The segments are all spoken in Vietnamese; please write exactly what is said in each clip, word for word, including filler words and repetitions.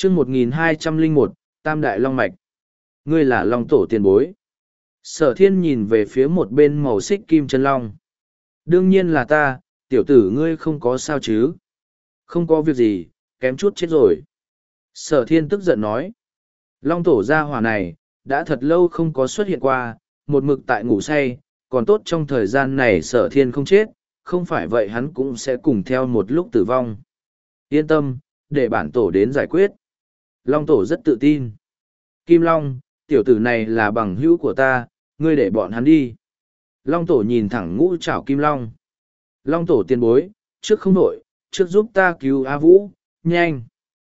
chương một nghìn hai trăm lẻ một, Tam Đại Long Mạch. Ngươi là Long Tổ tiền bối. Sở thiên nhìn về phía một bên màu xích kim chân long. Đương nhiên là ta, tiểu tử ngươi không có sao chứ. Không có việc gì, kém chút chết rồi. Sở thiên tức giận nói. Long Tổ gia hỏa này, đã thật lâu không có xuất hiện qua, một mực tại ngủ say, còn tốt trong thời gian này sở thiên không chết, không phải vậy hắn cũng sẽ cùng theo một lúc tử vong. Yên tâm, để bản tổ đến giải quyết. Long Tổ rất tự tin. Kim Long, tiểu tử này là bằng hữu của ta, ngươi để bọn hắn đi. Long Tổ nhìn thẳng ngũ trảo Kim Long. Long Tổ tiền bối, trước không nổi, trước giúp ta cứu A Vũ, nhanh.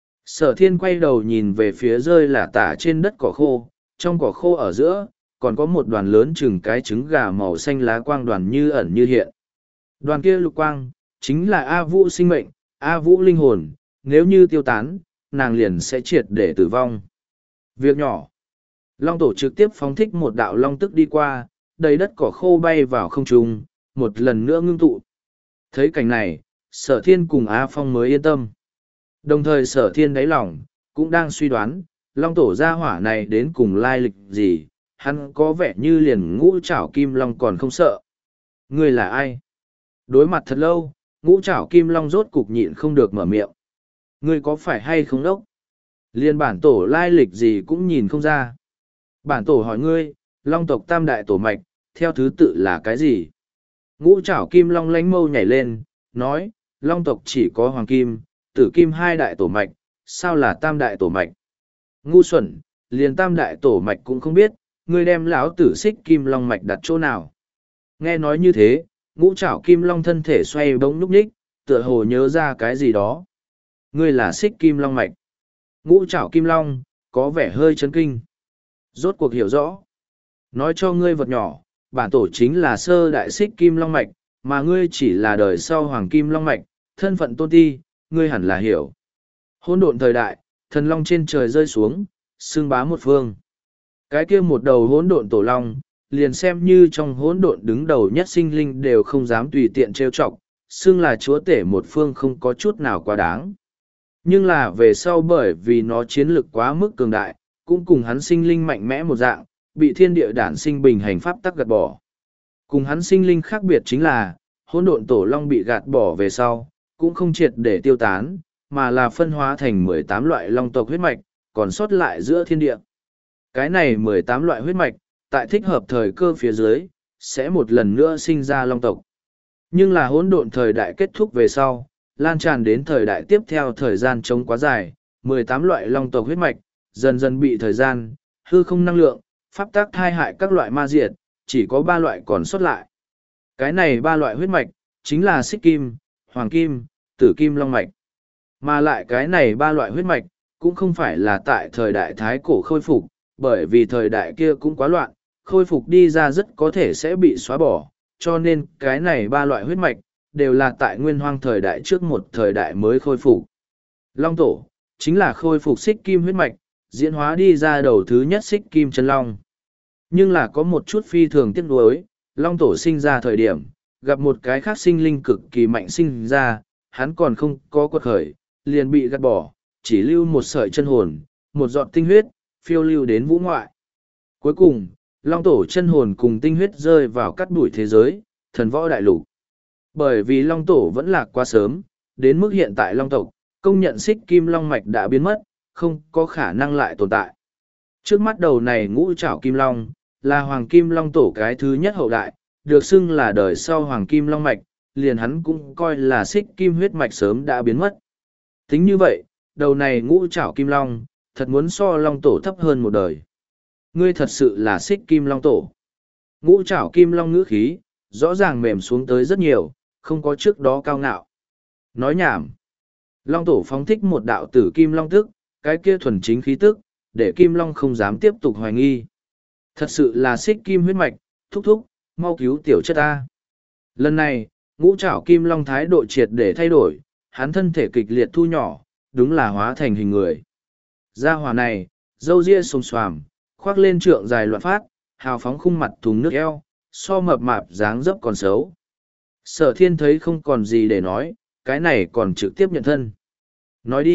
Sở thiên quay đầu nhìn về phía rơi là tả trên đất cỏ khô, trong cỏ khô ở giữa, còn có một đoàn lớn chừng cái trứng gà màu xanh lá quang đoàn như ẩn như hiện. Đoàn kia lục quang, chính là A Vũ sinh mệnh, A Vũ linh hồn, nếu như tiêu tán, nàng liền sẽ triệt để tử vong. Việc nhỏ. Long Tổ trực tiếp phóng thích một đạo long tức đi qua, đầy đất cỏ khô bay vào không trung, một lần nữa ngưng tụ. Thấy cảnh này, sở thiên cùng A Phong mới yên tâm. Đồng thời sở thiên đáy lòng, cũng đang suy đoán, Long Tổ gia hỏa này đến cùng lai lịch gì, hắn có vẻ như liền ngũ trảo Kim Long còn không sợ. Ngươi là ai? Đối mặt thật lâu, ngũ trảo Kim Long rốt cục nhịn không được mở miệng. Ngươi có phải hay không đốc? Liên bản tổ lai lịch gì cũng nhìn không ra. Bản tổ hỏi ngươi, Long tộc tam đại tổ mạch, theo thứ tự là cái gì? Ngũ trảo Kim Long lánh mâu nhảy lên, nói, Long tộc chỉ có Hoàng Kim, Tử Kim hai đại tổ mạch, sao là tam đại tổ mạch? Ngu xuẩn, liền tam đại tổ mạch cũng không biết, ngươi đem lão tử xích Kim Long mạch đặt chỗ nào? Nghe nói như thế, ngũ trảo Kim Long thân thể xoay bỗng núp nhích, tựa hồ nhớ ra cái gì đó. Ngươi là xích Kim Long mạch. Ngũ trảo Kim Long, có vẻ hơi chấn kinh. Rốt cuộc hiểu rõ. Nói cho ngươi vật nhỏ, bản tổ chính là sơ đại xích Kim Long mạch, mà ngươi chỉ là đời sau Hoàng Kim Long mạch, thân phận tôn ti, ngươi hẳn là hiểu. Hỗn độn thời đại, thần long trên trời rơi xuống, xưng bá một phương. Cái kia một đầu hỗn độn tổ long, liền xem như trong hỗn độn đứng đầu nhất sinh linh đều không dám tùy tiện trêu chọc, xưng là chúa tể một phương không có chút nào quá đáng. Nhưng là về sau bởi vì nó chiến lực quá mức cường đại, cũng cùng hắn sinh linh mạnh mẽ một dạng, bị thiên địa đản sinh bình hành pháp tắc gạt bỏ. Cùng hắn sinh linh khác biệt chính là, hỗn độn tổ long bị gạt bỏ về sau, cũng không triệt để tiêu tán, mà là phân hóa thành mười tám loại long tộc huyết mạch, còn sót lại giữa thiên địa. Cái này mười tám loại huyết mạch, tại thích hợp thời cơ phía dưới, sẽ một lần nữa sinh ra long tộc. Nhưng là hỗn độn thời đại kết thúc về sau, lan tràn đến thời đại tiếp theo thời gian trống quá dài, mười tám loại long tộc huyết mạch, dần dần bị thời gian, hư không năng lượng, pháp tác thai hại các loại ma diệt, chỉ có ba loại còn sót lại. Cái này ba loại huyết mạch, chính là xích kim, hoàng kim, tử kim long mạch. Mà lại cái này ba loại huyết mạch, cũng không phải là tại thời đại thái cổ khôi phục, bởi vì thời đại kia cũng quá loạn, khôi phục đi ra rất có thể sẽ bị xóa bỏ, cho nên cái này ba loại huyết mạch, đều là tại nguyên hoang thời đại trước một thời đại mới khôi phục. Long tổ, chính là khôi phục xích kim huyết mạch, diễn hóa đi ra đầu thứ nhất xích kim chân long. Nhưng là có một chút phi thường tiếc nuối, long tổ sinh ra thời điểm, gặp một cái khác sinh linh cực kỳ mạnh sinh ra, hắn còn không có quật khởi, liền bị gạt bỏ, chỉ lưu một sợi chân hồn, một giọt tinh huyết, phiêu lưu đến vũ ngoại. Cuối cùng, long tổ chân hồn cùng tinh huyết rơi vào cắt đuổi thế giới, thần võ đại lục. Bởi vì long tổ vẫn lạc quá sớm, đến mức hiện tại long tộc, công nhận xích kim long mạch đã biến mất, không có khả năng lại tồn tại. Trước mắt đầu này ngũ trảo kim long, là hoàng kim long tổ cái thứ nhất hậu đại, được xưng là đời sau hoàng kim long mạch, liền hắn cũng coi là xích kim huyết mạch sớm đã biến mất. Tính như vậy, đầu này ngũ trảo kim long, thật muốn so long tổ thấp hơn một đời. Ngươi thật sự là xích kim long tổ. Ngũ trảo kim long ngữ khí, rõ ràng mềm xuống tới rất nhiều, không có trước đó cao ngạo. Nói nhảm. Long tổ phóng thích một đạo tử kim long tức, cái kia thuần chính khí tức, để kim long không dám tiếp tục hoài nghi. Thật sự là xích kim huyết mạch, thúc thúc, mau cứu tiểu chất ta. Lần này, ngũ trảo kim long thái độ triệt để thay đổi, hắn thân thể kịch liệt thu nhỏ, đúng là hóa thành hình người. Gia hỏa này, râu ria xồm xoàm, khoác lên trượng dài loạn phát, hào phóng khung mặt thùng nước eo, so mập mạp dáng dấp còn xấu. Sở thiên thấy không còn gì để nói, cái này còn trực tiếp nhận thân. Nói đi,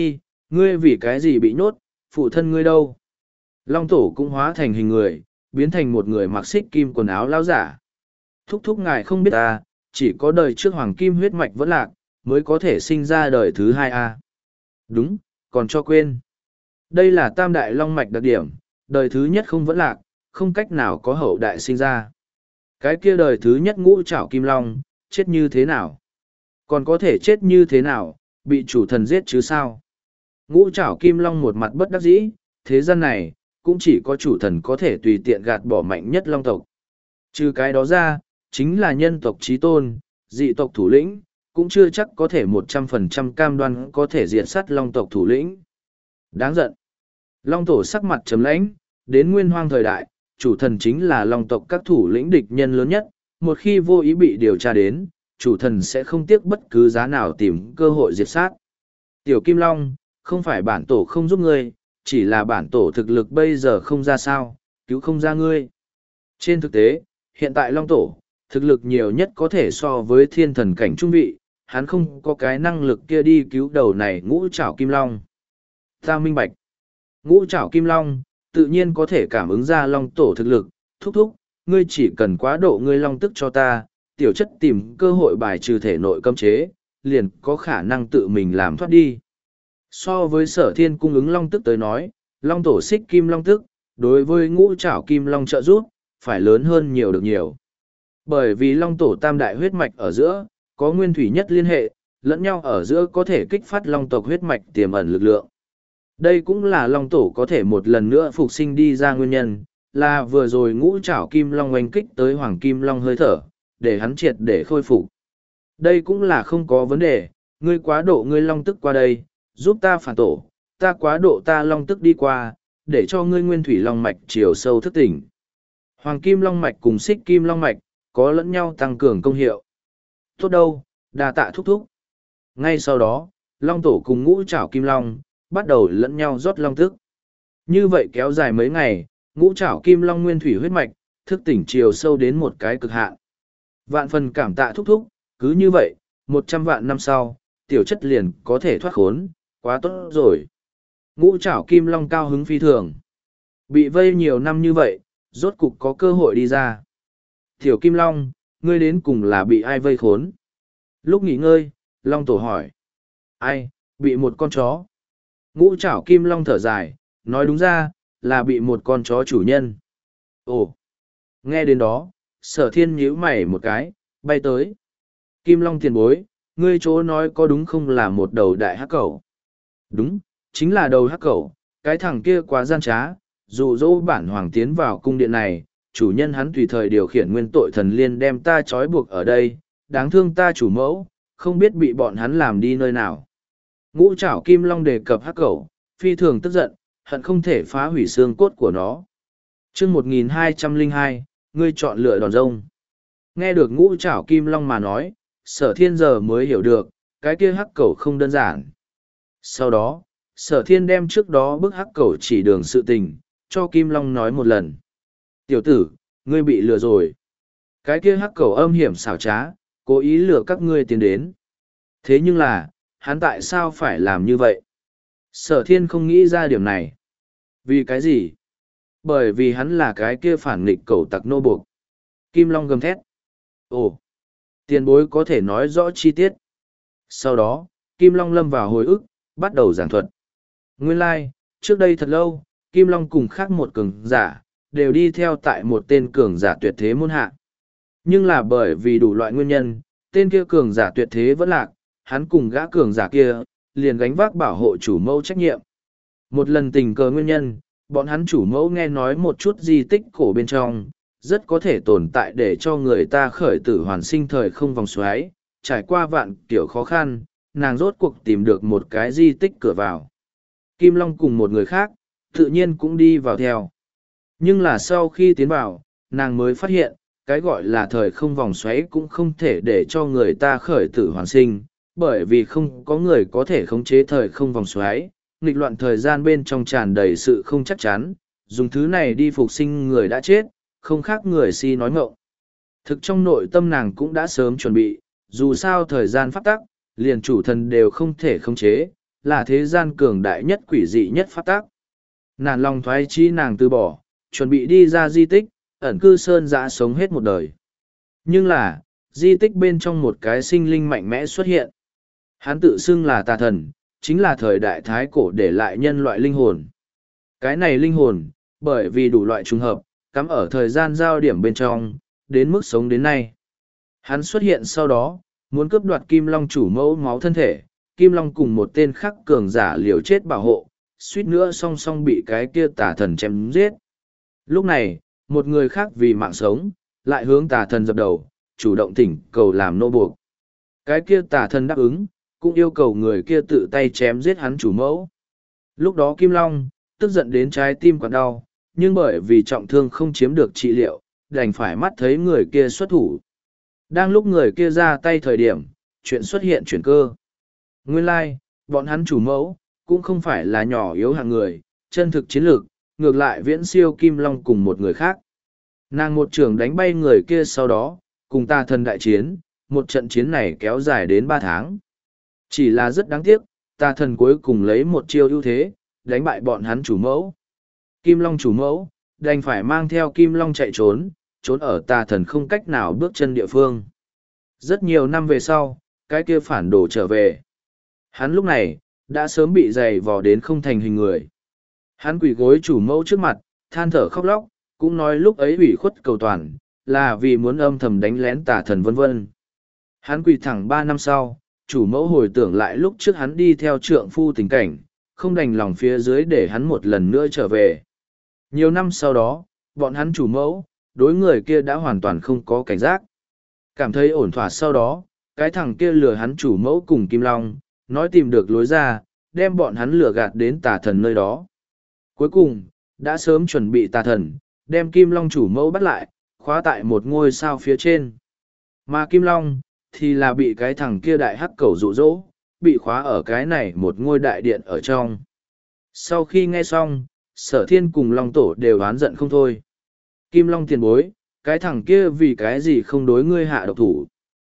Ngươi vì cái gì bị nhốt, phụ thân ngươi đâu? Long tổ cũng hóa thành hình người, biến thành một người mặc xích kim quần áo lao giả. Thúc thúc ngài không biết ta, chỉ có đời trước hoàng kim huyết mạch vẫn lạc, mới có thể sinh ra đời thứ hai a. Đúng, còn cho quên. Đây là tam đại long mạch đặc điểm, đời thứ nhất không vẫn lạc, không cách nào có hậu đại sinh ra. Cái kia đời thứ nhất ngũ trảo kim long, chết như thế nào? Còn có thể chết như thế nào, bị chủ thần giết chứ sao? Ngũ trảo kim long một mặt bất đắc dĩ, thế gian này, cũng chỉ có chủ thần có thể tùy tiện gạt bỏ mạnh nhất long tộc. Trừ cái đó ra, chính là nhân tộc trí tôn, dị tộc thủ lĩnh, cũng chưa chắc có thể một trăm phần trăm cam đoan có thể diệt sát long tộc thủ lĩnh. Đáng giận. Long tổ sắc mặt trầm lãnh, đến nguyên hoang thời đại, chủ thần chính là long tộc các thủ lĩnh địch nhân lớn nhất, một khi vô ý bị điều tra đến, chủ thần sẽ không tiếc bất cứ giá nào tìm cơ hội diệt sát. Tiểu Kim Long, không phải bản tổ không giúp ngươi, chỉ là bản tổ thực lực bây giờ không ra sao, cứu không ra ngươi. Trên thực tế, hiện tại Long tổ, thực lực nhiều nhất có thể so với thiên thần cảnh trung vị, hắn không có cái năng lực kia đi cứu đầu này ngũ trảo Kim Long. Ta minh bạch. Ngũ trảo Kim Long, tự nhiên có thể cảm ứng ra Long tổ thực lực, thúc thúc, ngươi chỉ cần quá độ ngươi Long tức cho ta, tiểu chất tìm cơ hội bài trừ thể nội cấm chế, liền có khả năng tự mình làm thoát đi. So với sở thiên cung ứng Long tức tới nói, Long tổ xích kim Long tức, đối với ngũ trảo Kim Long trợ giúp, phải lớn hơn nhiều được nhiều. Bởi vì Long tổ tam đại huyết mạch ở giữa, có nguyên thủy nhất liên hệ, lẫn nhau ở giữa có thể kích phát Long tộc huyết mạch tiềm ẩn lực lượng. Đây cũng là Long tổ có thể một lần nữa phục sinh đi ra nguyên nhân, là vừa rồi ngũ trảo Kim Long oanh kích tới Hoàng Kim Long hơi thở, để hắn triệt để khôi phục. Đây cũng là không có vấn đề, ngươi quá độ ngươi Long tức qua đây, giúp ta phản tổ, ta quá độ ta Long tức đi qua, để cho ngươi nguyên thủy Long mạch chiều sâu thức tỉnh. Hoàng Kim Long mạch cùng xích Kim Long mạch, có lẫn nhau tăng cường công hiệu. Tốt đâu, đà tạ thúc thúc. Ngay sau đó, Long tổ cùng ngũ trảo Kim Long, bắt đầu lẫn nhau rót Long tức. Như vậy kéo dài mấy ngày, ngũ trảo Kim Long nguyên thủy huyết mạch, thức tỉnh chiều sâu đến một cái cực hạn. Vạn phần cảm tạ thúc thúc, cứ như vậy, một trăm vạn năm sau, tiểu chất liền có thể thoát khốn, quá tốt rồi. Ngũ trảo Kim Long cao hứng phi thường. Bị vây nhiều năm như vậy, rốt cục có cơ hội đi ra. Tiểu Kim Long, ngươi đến cùng là bị ai vây khốn? Lúc nghỉ ngơi, Long tổ hỏi. Ai, bị một con chó. Ngũ trảo Kim Long thở dài, nói đúng ra, là bị một con chó chủ nhân. Ồ, nghe đến đó, sở thiên nhíu mày một cái, bay tới. Kim Long tiền bối, ngươi chỗ nói có đúng không là một đầu đại hắc cẩu? Đúng, chính là đầu hắc cẩu, cái thằng kia quá gian trá, dụ dỗ bản hoàng tiến vào cung điện này, chủ nhân hắn tùy thời điều khiển nguyên tội thần liên đem ta trói buộc ở đây, đáng thương ta chủ mẫu, không biết bị bọn hắn làm đi nơi nào. Ngũ trảo Kim Long đề cập hắc cẩu, phi thường tức giận, hận không thể phá hủy xương cốt của nó. Chương một nghìn hai trăm lẻ hai, ngươi chọn lựa đòn rông. Nghe được ngũ trảo Kim Long mà nói, sở thiên giờ mới hiểu được, cái kia hắc cẩu không đơn giản. Sau đó, sở thiên đem trước đó bức hắc cẩu chỉ đường sự tình, cho Kim Long nói một lần. Tiểu tử, ngươi bị lừa rồi. Cái kia hắc cẩu âm hiểm xảo trá, cố ý lừa các ngươi tiến đến. Thế nhưng là, hắn tại sao phải làm như vậy? Sở thiên không nghĩ ra điểm này. Vì cái gì? Bởi vì hắn là cái kia phản nghịch cẩu tặc nô buộc. Kim Long gầm thét. Ồ, tiền bối có thể nói rõ chi tiết. Sau đó, Kim Long lâm vào hồi ức, bắt đầu giảng thuật. Nguyên lai, like, trước đây thật lâu, Kim Long cùng khác một cường giả, đều đi theo tại một tên cường giả tuyệt thế môn hạ. Nhưng là bởi vì đủ loại nguyên nhân, tên kia cường giả tuyệt thế vẫn lạc, hắn cùng gã cường giả kia, liền gánh vác bảo hộ chủ mẫu trách nhiệm. Một lần tình cờ nguyên nhân, bọn hắn chủ mẫu nghe nói một chút di tích cổ bên trong, rất có thể tồn tại để cho người ta khởi tử hoàn sinh thời không vòng xoáy, trải qua vạn kiểu khó khăn, nàng rốt cuộc tìm được một cái di tích cửa vào. Kim Long cùng một người khác, tự nhiên cũng đi vào theo. Nhưng là sau khi tiến vào, nàng mới phát hiện, cái gọi là thời không vòng xoáy cũng không thể để cho người ta khởi tử hoàn sinh, bởi vì không có người có thể khống chế thời không vòng xoáy, nghịch loạn thời gian bên trong tràn đầy sự không chắc chắn, dùng thứ này đi phục sinh người đã chết, không khác người si nói ngọng. Thực trong nội tâm nàng cũng đã sớm chuẩn bị, dù sao thời gian phát tắc, liền chủ thần đều không thể khống chế, là thế gian cường đại nhất quỷ dị nhất pháp tác. Nản lòng thoái chí nàng từ bỏ, chuẩn bị đi ra di tích, ẩn cư sơn dã sống hết một đời. Nhưng là, di tích bên trong một cái sinh linh mạnh mẽ xuất hiện. Hắn tự xưng là tà thần, chính là thời đại thái cổ để lại nhân loại linh hồn. Cái này linh hồn, bởi vì đủ loại trùng hợp, cắm ở thời gian giao điểm bên trong, đến mức sống đến nay. Hắn xuất hiện sau đó, muốn cướp đoạt Kim Long chủ mẫu máu thân thể, Kim Long cùng một tên khắc cường giả liều chết bảo hộ, suýt nữa song song bị cái kia tà thần chém giết. Lúc này, một người khác vì mạng sống, lại hướng tà thần dập đầu, chủ động thỉnh cầu làm nô buộc. Cái kia tà thần đáp ứng, cũng yêu cầu người kia tự tay chém giết hắn chủ mẫu. Lúc đó Kim Long, tức giận đến trái tim quặn đau, nhưng bởi vì trọng thương không chiếm được trị liệu, đành phải mắt thấy người kia xuất thủ. Đang lúc người kia ra tay thời điểm, chuyện xuất hiện chuyển cơ. Nguyên lai, like, bọn hắn chủ mẫu, cũng không phải là nhỏ yếu hạng người, chân thực chiến lược, ngược lại viễn siêu Kim Long cùng một người khác. Nàng một trường đánh bay người kia sau đó, cùng tà thần đại chiến, một trận chiến này kéo dài đến ba tháng. Chỉ là rất đáng tiếc, tà thần cuối cùng lấy một chiêu ưu thế, đánh bại bọn hắn chủ mẫu. Kim Long chủ mẫu, đành phải mang theo Kim Long chạy trốn, trốn ở tà thần không cách nào bước chân địa phương. Rất nhiều năm về sau, cái kia phản đồ trở về. Hắn lúc này, đã sớm bị dày vò đến không thành hình người. Hắn quỳ gối chủ mẫu trước mặt, than thở khóc lóc, cũng nói lúc ấy ủy khuất cầu toàn, là vì muốn âm thầm đánh lén tà thần vân vân. Hắn quỳ thẳng ba năm sau, chủ mẫu hồi tưởng lại lúc trước hắn đi theo trượng phu tình cảnh, không đành lòng phía dưới để hắn một lần nữa trở về. Nhiều năm sau đó, bọn hắn chủ mẫu, đối người kia đã hoàn toàn không có cảnh giác. Cảm thấy ổn thỏa sau đó, cái thằng kia lừa hắn chủ mẫu cùng Kim Long, nói tìm được lối ra, đem bọn hắn lừa gạt đến tà thần nơi đó. Cuối cùng, đã sớm chuẩn bị tà thần, đem Kim Long chủ mẫu bắt lại, khóa tại một ngôi sao phía trên. Mà Kim Long, thì là bị cái thằng kia đại hắc cẩu dụ dỗ, bị khóa ở cái này một ngôi đại điện ở trong. Sau khi nghe xong, Sở Thiên cùng Long Tổ đều oán giận không thôi. Kim Long tiền bối, cái thằng kia vì cái gì không đối ngươi hạ độc thủ?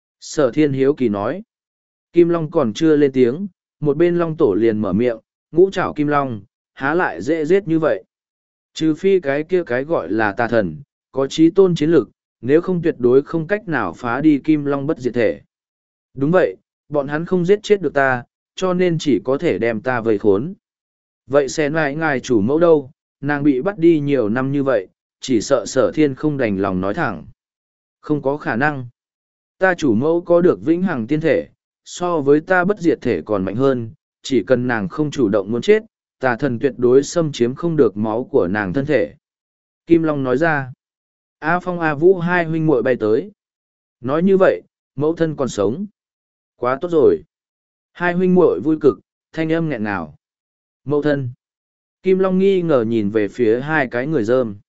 Sở Thiên hiếu kỳ nói. Kim Long còn chưa lên tiếng, một bên Long Tổ liền mở miệng, ngũ trảo Kim Long, há lại dễ giết như vậy. Trừ phi cái kia cái gọi là tà thần, có chí tôn chiến lực, nếu không tuyệt đối không cách nào phá đi Kim Long bất diệt thể. Đúng vậy, bọn hắn không giết chết được ta, cho nên chỉ có thể đem ta vây khốn. Vậy xen lại ngài chủ mẫu đâu, nàng bị bắt đi nhiều năm như vậy, chỉ sợ Sở Thiên không đành lòng nói thẳng. Không có khả năng. Ta chủ mẫu có được vĩnh hằng tiên thể, so với ta bất diệt thể còn mạnh hơn, chỉ cần nàng không chủ động muốn chết, tà thần tuyệt đối xâm chiếm không được máu của nàng thân thể. Kim Long nói ra. A Phong A Vũ hai huynh muội bay tới. Nói như vậy, mẫu thân còn sống. Quá tốt rồi. Hai huynh muội vui cực, thanh âm nghẹn ngào. Mẫu thân. Kim Long nghi ngờ nhìn về phía hai cái người dơm.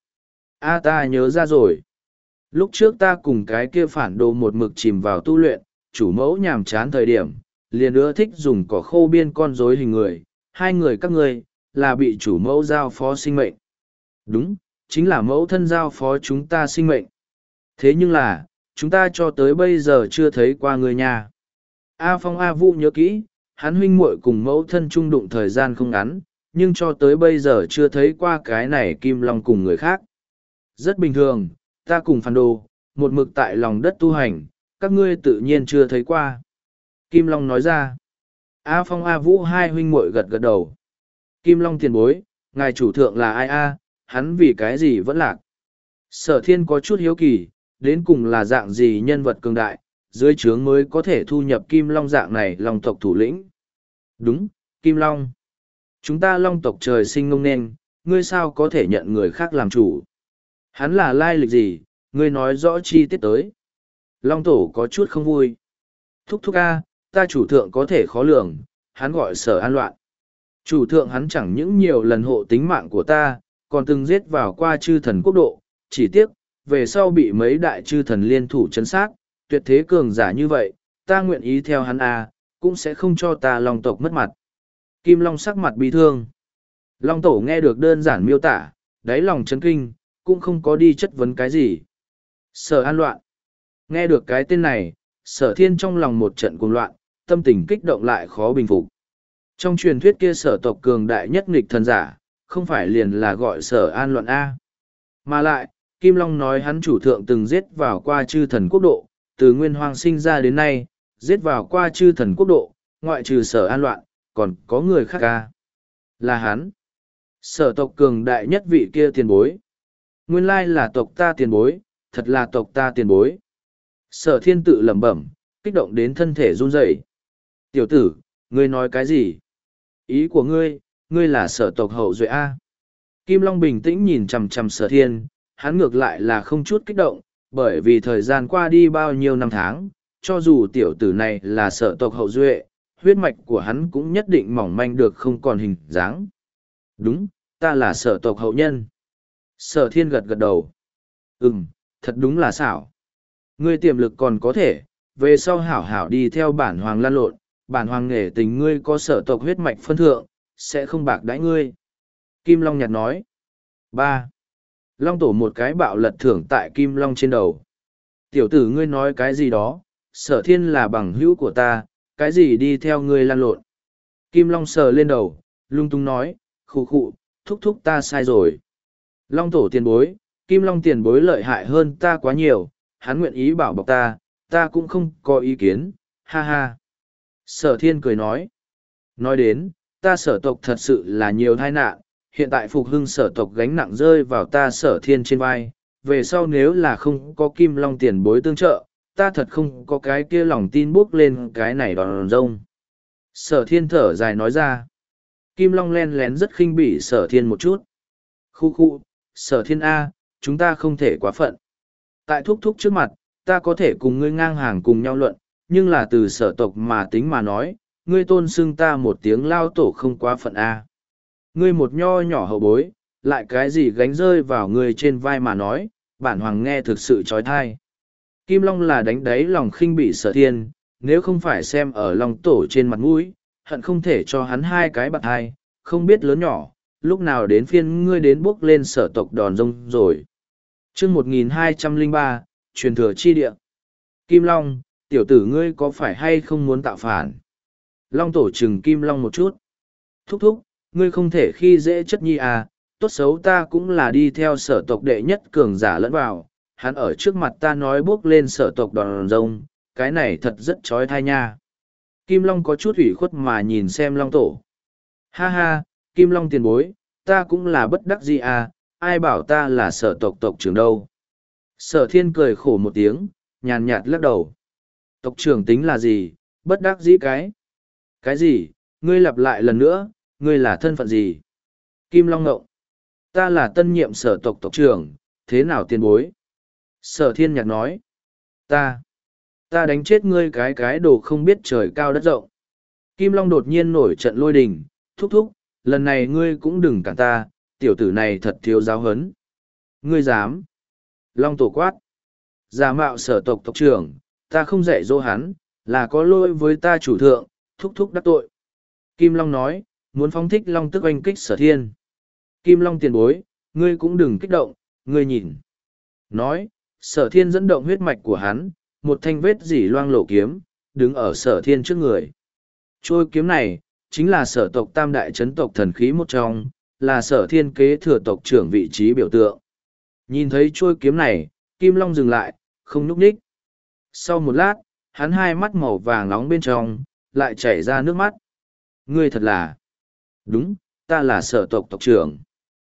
A ta nhớ ra rồi. Lúc trước ta cùng cái kia phản đồ một mực chìm vào tu luyện, chủ mẫu nhàm chán thời điểm, liền ưa thích dùng cỏ khô biên con rối hình người. Hai người các ngươi, là bị chủ mẫu giao phó sinh mệnh. Đúng, chính là mẫu thân giao phó chúng ta sinh mệnh. Thế nhưng là, chúng ta cho tới bây giờ chưa thấy qua người nhà. A Phong A Vũ nhớ kỹ, hắn huynh muội cùng mẫu thân chung đụng thời gian không ngắn, nhưng cho tới bây giờ chưa thấy qua cái này Kim Long cùng người khác. Rất bình thường, ta cùng phản đồ, một mực tại lòng đất tu hành, các ngươi tự nhiên chưa thấy qua. Kim Long nói ra. A Phong A Vũ hai huynh muội gật gật đầu. Kim Long tiền bối, ngài chủ thượng là ai a? Hắn vì cái gì vẫn lạc? Sở Thiên có chút hiếu kỳ, đến cùng là dạng gì nhân vật cường đại, dưới trướng mới có thể thu nhập Kim Long dạng này Long tộc thủ lĩnh. Đúng, Kim Long. Chúng ta Long tộc trời sinh ngông nên, ngươi sao có thể nhận người khác làm chủ? Hắn là lai lịch gì, ngươi nói rõ chi tiết tới. Long tổ có chút không vui. Thúc thúc a, ta chủ thượng có thể khó lường, hắn gọi Sở An Loạn. Chủ thượng hắn chẳng những nhiều lần hộ tính mạng của ta, còn từng giết vào qua chư thần quốc độ, chỉ tiếc, về sau bị mấy đại chư thần liên thủ chấn sát, tuyệt thế cường giả như vậy, ta nguyện ý theo hắn a, cũng sẽ không cho ta Long tộc mất mặt. Kim Long sắc mặt bi thương. Long tổ nghe được đơn giản miêu tả, đáy lòng chấn kinh, cũng không có đi chất vấn cái gì. Sở An Loạn. Nghe được cái tên này, Sở Thiên trong lòng một trận cuồng loạn, tâm tình kích động lại khó bình phục. Trong truyền thuyết kia sở tộc cường đại nhất nghịch thần giả, không phải liền là gọi sở an luận A. Mà lại, Kim Long nói hắn chủ thượng từng giết vào qua chư thần quốc độ, từ nguyên hoàng sinh ra đến nay, giết vào qua chư thần quốc độ, ngoại trừ sở an loạn, còn có người khác A. Là hắn. Sở tộc cường đại nhất vị kia tiền bối. Nguyên lai là tộc ta tiền bối, thật là tộc ta tiền bối. Sở thiên tự lẩm bẩm, kích động đến thân thể run rẩy. Tiểu tử, ngươi nói cái gì? Ý của ngươi, ngươi là sở tộc hậu duệ A. Kim Long bình tĩnh nhìn chằm chằm sở thiên, hắn ngược lại là không chút kích động, bởi vì thời gian qua đi bao nhiêu năm tháng, cho dù tiểu tử này là sở tộc hậu duệ, huyết mạch của hắn cũng nhất định mỏng manh được không còn hình dáng. Đúng, ta là sở tộc hậu nhân. Sở thiên gật gật đầu. Ừm, thật đúng là xảo. Ngươi tiềm lực còn có thể, về sau hảo hảo đi theo bản hoàng lan lộn, bản hoàng nghề tình ngươi có sở tộc huyết mạch phân thượng, sẽ không bạc đãi ngươi. Kim Long nhạt nói. ba. Long tổ một cái bạo lật thưởng tại Kim Long trên đầu. Tiểu tử ngươi nói cái gì đó, sở thiên là bằng hữu của ta, cái gì đi theo ngươi lan lộn. Kim Long sờ lên đầu, lung tung nói, khụ khụ, thúc thúc ta sai rồi. Long tổ tiền bối, Kim Long tiền bối lợi hại hơn ta quá nhiều, hắn nguyện ý bảo bọc ta, ta cũng không có ý kiến, ha ha. Sở thiên cười nói. Nói đến, ta sở tộc thật sự là nhiều tai nạn, hiện tại phục hưng sở tộc gánh nặng rơi vào ta sở thiên trên vai, về sau nếu là không có Kim Long tiền bối tương trợ, ta thật không có cái kia lòng tin bước lên cái này đòn rông. Sở thiên thở dài nói ra. Kim Long len lén rất khinh bỉ sở thiên một chút. Khu khu, sở thiên A, chúng ta không thể quá phận. Tại thúc thúc trước mặt, ta có thể cùng ngươi ngang hàng cùng nhau luận, nhưng là từ sở tộc mà tính mà nói, ngươi tôn xưng ta một tiếng lao tổ không quá phận A. Ngươi một nho nhỏ hậu bối, lại cái gì gánh rơi vào ngươi trên vai mà nói, bản hoàng nghe thực sự trói thai. Kim Long là đánh đáy lòng khinh bỉ sở thiên, nếu không phải xem ở lòng tổ trên mặt mũi, hận không thể cho hắn hai cái bạc hai, không biết lớn nhỏ, lúc nào đến phiên ngươi đến bước lên sở tộc đòn rông rồi. chương một nghìn hai trăm lẻ ba, truyền thừa chi địa. Kim Long, tiểu tử ngươi có phải hay không muốn tạo phản? Long tổ trừng Kim Long một chút. Thúc thúc, ngươi không thể khi dễ chất nhi à, tốt xấu ta cũng là đi theo sở tộc đệ nhất cường giả lẫn vào, hắn ở trước mặt ta nói bước lên sở tộc đòn rông, cái này thật rất trói thai nha. Kim Long có chút ủy khuất mà nhìn xem Long tổ. Ha ha, Kim Long tiền bối, ta cũng là bất đắc dĩ à, ai bảo ta là sở tộc tộc trưởng đâu. Sở thiên cười khổ một tiếng, nhàn nhạt lắc đầu. Tộc trưởng tính là gì, bất đắc dĩ cái. Cái gì, ngươi lặp lại lần nữa, ngươi là thân phận gì? Kim Long ngộng. Ta là tân nhiệm sở tộc tộc trưởng, thế nào tiền bối? Sở thiên nhạt nói. Ta, ta đánh chết ngươi cái cái đồ không biết trời cao đất rộng. Kim Long đột nhiên nổi trận lôi đình, thúc thúc, lần này ngươi cũng đừng cản ta, tiểu tử này thật thiếu giáo hấn. Ngươi dám. Long tổ quát. Giả mạo sở tộc tộc trưởng, ta không dạy dỗ hắn, là có lỗi với ta chủ thượng, thúc thúc đắc tội. Kim Long nói, muốn phóng thích Long tức oanh kích sở thiên. Kim Long tiền bối, ngươi cũng đừng kích động, ngươi nhìn. Nói, sở thiên dẫn động huyết mạch của hắn, một thanh vết dỉ loang lổ kiếm, đứng ở sở thiên trước người. Trôi kiếm này, chính là sở tộc tam đại chấn tộc thần khí một trong, là sở thiên kế thừa tộc trưởng vị trí biểu tượng. Nhìn thấy trôi kiếm này, Kim Long dừng lại, không nhúc nhích. Sau một lát, hắn hai mắt màu vàng nóng bên trong, lại chảy ra nước mắt. Ngươi thật là... Đúng, ta là sở tộc tộc trưởng.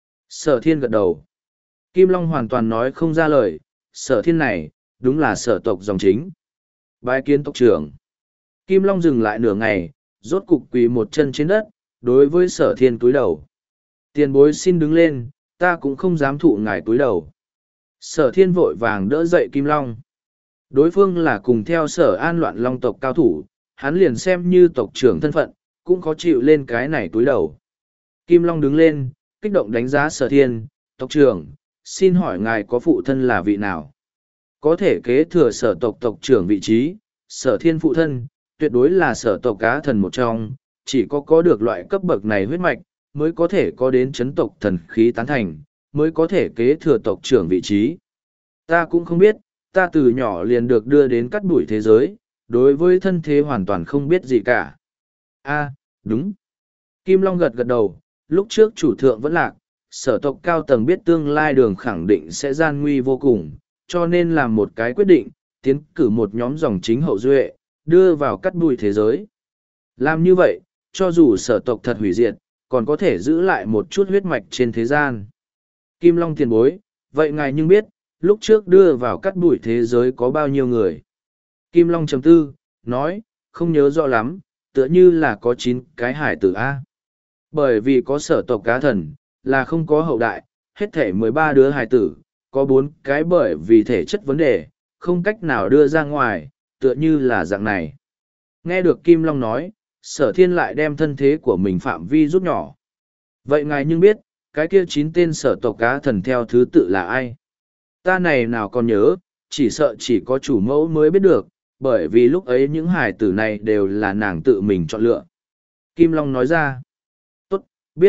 Sở thiên gật đầu. Kim Long hoàn toàn nói không ra lời, sở thiên này, đúng là sở tộc dòng chính. Bái kiến tộc trưởng. Kim Long dừng lại nửa ngày, rốt cục quỳ một chân trên đất, đối với sở thiên túi đầu. Tiền bối xin đứng lên, ta cũng không dám thụ ngài túi đầu. Sở thiên vội vàng đỡ dậy Kim Long. Đối phương là cùng theo sở an loạn long tộc cao thủ, hắn liền xem như tộc trưởng thân phận, cũng khó chịu lên cái này túi đầu. Kim Long đứng lên, kích động đánh giá sở thiên, tộc trưởng, xin hỏi ngài có phụ thân là vị nào? Có thể kế thừa sở tộc tộc trưởng vị trí, sở thiên phụ thân, tuyệt đối là sở tộc cá thần một trong, chỉ có có được loại cấp bậc này huyết mạch, mới có thể có đến chấn tộc thần khí tán thành, mới có thể kế thừa tộc trưởng vị trí. Ta cũng không biết, ta từ nhỏ liền được đưa đến cắt đuổi thế giới, đối với thân thế hoàn toàn không biết gì cả. A, đúng. Kim Long gật gật đầu, lúc trước chủ thượng vẫn lạc, sở tộc cao tầng biết tương lai đường khẳng định sẽ gian nguy vô cùng, cho nên làm một cái quyết định, tiến cử một nhóm dòng chính hậu duệ, đưa vào cắt bụi thế giới. Làm như vậy, cho dù sở tộc thật hủy diệt, còn có thể giữ lại một chút huyết mạch trên thế gian. Kim Long tiền bối, vậy ngài nhưng biết, lúc trước đưa vào cắt bụi thế giới có bao nhiêu người? Kim Long chấm tư, nói, không nhớ rõ lắm, tựa như là có chín cái hải tử A. Bởi vì có sở tộc cá thần, là không có hậu đại, hết thể mười ba đứa hải tử, có bốn cái bởi vì thể chất vấn đề, không cách nào đưa ra ngoài, tựa như là dạng này. Nghe được Kim Long nói, sở thiên lại đem thân thế của mình phạm vi rút nhỏ. Vậy ngài nhưng biết, cái kia chín tên sở tộc cá thần theo thứ tự là ai? Ta này nào còn nhớ, chỉ sợ chỉ có chủ mẫu mới biết được, bởi vì lúc ấy những hài tử này đều là nàng tự mình chọn lựa. Kim Long nói ra. Tốt, biết.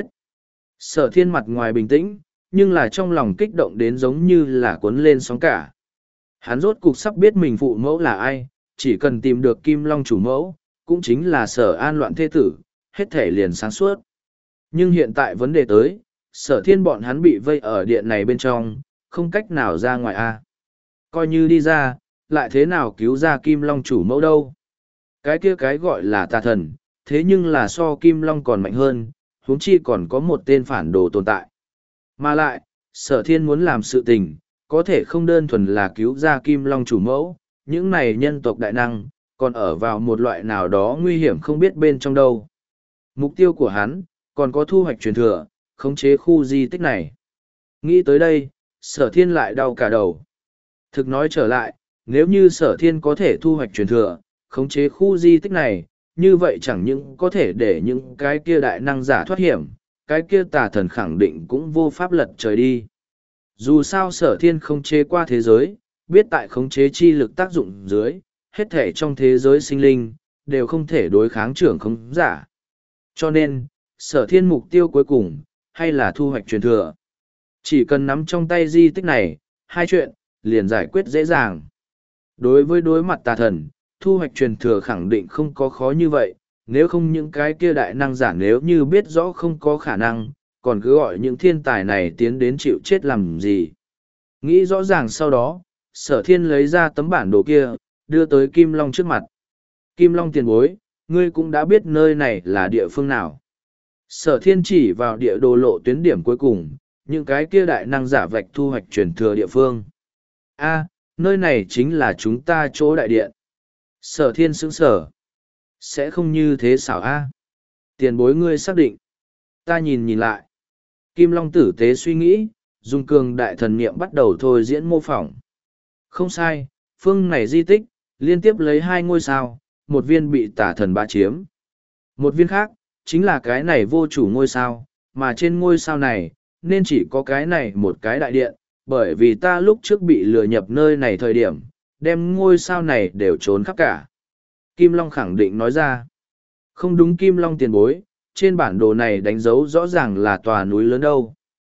Sở thiên mặt ngoài bình tĩnh, nhưng là trong lòng kích động đến giống như là cuốn lên sóng cả. Hắn rốt cục sắp biết mình phụ mẫu là ai, chỉ cần tìm được Kim Long chủ mẫu, cũng chính là sở an loạn thế tử, hết thể liền sáng suốt. Nhưng hiện tại vấn đề tới, sở thiên bọn hắn bị vây ở điện này bên trong, không cách nào ra ngoài a. Coi như đi ra, lại thế nào cứu ra Kim Long chủ mẫu đâu. Cái kia cái gọi là tà thần, thế nhưng là so Kim Long còn mạnh hơn, huống chi còn có một tên phản đồ tồn tại. Mà lại, sở thiên muốn làm sự tình, có thể không đơn thuần là cứu ra Kim Long chủ mẫu, những này nhân tộc đại năng, còn ở vào một loại nào đó nguy hiểm không biết bên trong đâu. Mục tiêu của hắn, còn có thu hoạch truyền thừa, khống chế khu di tích này. Nghĩ tới đây, sở thiên lại đau cả đầu. Thực nói trở lại, nếu như sở thiên có thể thu hoạch truyền thừa, khống chế khu di tích này, như vậy chẳng những có thể để những cái kia đại năng giả thoát hiểm, cái kia tà thần khẳng định cũng vô pháp lật trời đi. Dù sao sở thiên khống chế qua thế giới, biết tại khống chế chi lực tác dụng dưới, hết thể trong thế giới sinh linh, đều không thể đối kháng trưởng khống giả. Cho nên, sở thiên mục tiêu cuối cùng, hay là thu hoạch truyền thừa. Chỉ cần nắm trong tay di tích này, hai chuyện, liền giải quyết dễ dàng. Đối với đối mặt tà thần, thu hoạch truyền thừa khẳng định không có khó như vậy, nếu không những cái kia đại năng giả nếu như biết rõ không có khả năng, còn cứ gọi những thiên tài này tiến đến chịu chết làm gì. Nghĩ rõ ràng sau đó, sở thiên lấy ra tấm bản đồ kia, đưa tới Kim Long trước mặt. Kim Long tiền bối, ngươi cũng đã biết nơi này là địa phương nào. Sở thiên chỉ vào địa đồ lộ tuyến điểm cuối cùng, những cái kia đại năng giả vạch thu hoạch truyền thừa địa phương. A, nơi này chính là chúng ta chỗ đại điện. Sở thiên sững sở. Sẽ không như thế xảo A. Tiền bối ngươi xác định. Ta nhìn nhìn lại. Kim Long tử tế suy nghĩ, dùng cường đại thần niệm bắt đầu thôi diễn mô phỏng. Không sai, phương này di tích, liên tiếp lấy hai ngôi sao, một viên bị tả thần bá chiếm. Một viên khác, chính là cái này vô chủ ngôi sao, mà trên ngôi sao này, nên chỉ có cái này một cái đại điện, bởi vì ta lúc trước bị lừa nhập nơi này thời điểm, đem ngôi sao này đều trốn khắp cả. Kim Long khẳng định nói ra. Không đúng Kim Long tiền bối, trên bản đồ này đánh dấu rõ ràng là tòa núi lớn đâu.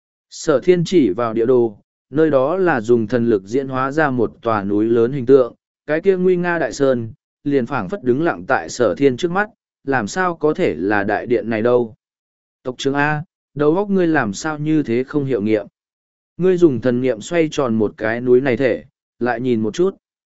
Sở thiên chỉ vào địa đồ, nơi đó là dùng thần lực diễn hóa ra một tòa núi lớn hình tượng, cái kia nguy nga đại sơn, liền phảng phất đứng lặng tại sở thiên trước mắt, làm sao có thể là đại điện này đâu. Tộc trưởng A, đầu óc ngươi làm sao như thế không hiệu nghiệm. Ngươi dùng thần niệm xoay tròn một cái núi này thể, lại nhìn một chút.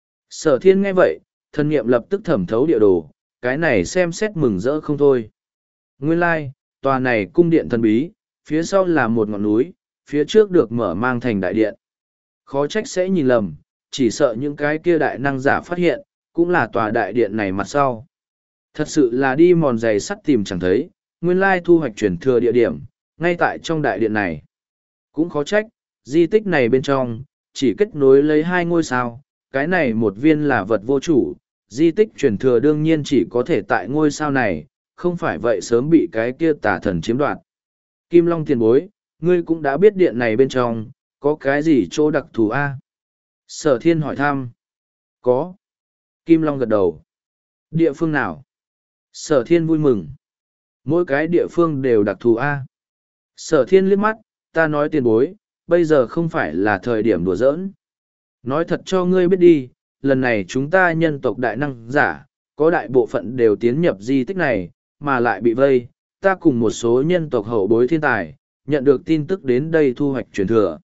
Sở thiên nghe vậy, thần niệm lập tức thẩm thấu địa đồ, cái này xem xét mừng rỡ không thôi. Nguyên lai, like, tòa này cung điện thần bí, phía sau là một ngọn núi, phía trước được mở mang thành đại điện. Khó trách sẽ nhìn lầm, chỉ sợ những cái kia đại năng giả phát hiện, cũng là tòa đại điện này mặt sau. Thật sự là đi mòn giày sắt tìm chẳng thấy, nguyên lai thu hoạch chuyển thừa địa điểm, ngay tại trong đại điện này. Cũng khó trách, di tích này bên trong, chỉ kết nối lấy hai ngôi sao, cái này một viên là vật vô chủ, di tích truyền thừa đương nhiên chỉ có thể tại ngôi sao này, không phải vậy sớm bị cái kia tà thần chiếm đoạt. Kim Long tiền bối, ngươi cũng đã biết điện này bên trong, có cái gì chỗ đặc thù a? Sở thiên hỏi thăm. Có. Kim Long gật đầu. Địa phương nào? Sở thiên vui mừng. Mỗi cái địa phương đều đặc thù a. Sở thiên liếc mắt, ta nói tiền bối, bây giờ không phải là thời điểm đùa giỡn. Nói thật cho ngươi biết đi, lần này chúng ta nhân tộc đại năng giả, có đại bộ phận đều tiến nhập di tích này, mà lại bị vây, ta cùng một số nhân tộc hậu bối thiên tài, nhận được tin tức đến đây thu hoạch truyền thừa.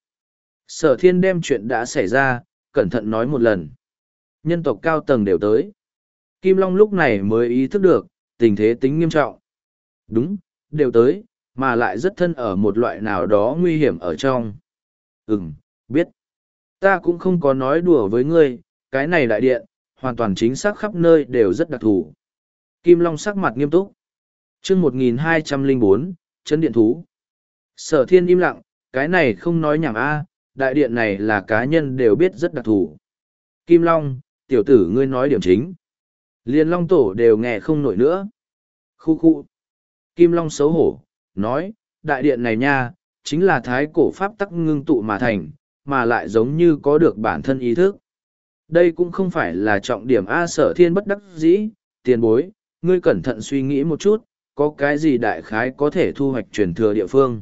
Sở thiên đem chuyện đã xảy ra, cẩn thận nói một lần. Nhân tộc cao tầng đều tới. Kim Long lúc này mới ý thức được, tình thế tính nghiêm trọng. Đúng, đều tới, mà lại rất thân ở một loại nào đó nguy hiểm ở trong. Ừm, biết. Ta cũng không có nói đùa với ngươi, cái này đại điện, hoàn toàn chính xác khắp nơi đều rất đặc thù. Kim Long sắc mặt nghiêm túc. chương một nghìn hai trăm lẻ bốn, chân điện thú. Sở thiên im lặng, cái này không nói nhảm a, đại điện này là cá nhân đều biết rất đặc thù. Kim Long, tiểu tử ngươi nói điểm chính. Liên Long Tổ đều nghe không nổi nữa. Khu khu. Kim Long xấu hổ, nói, đại điện này nha, chính là thái cổ pháp tắc ngưng tụ mà thành, mà lại giống như có được bản thân ý thức. Đây cũng không phải là trọng điểm A. Sở thiên bất đắc dĩ, tiền bối, ngươi cẩn thận suy nghĩ một chút, có cái gì đại khái có thể thu hoạch truyền thừa địa phương.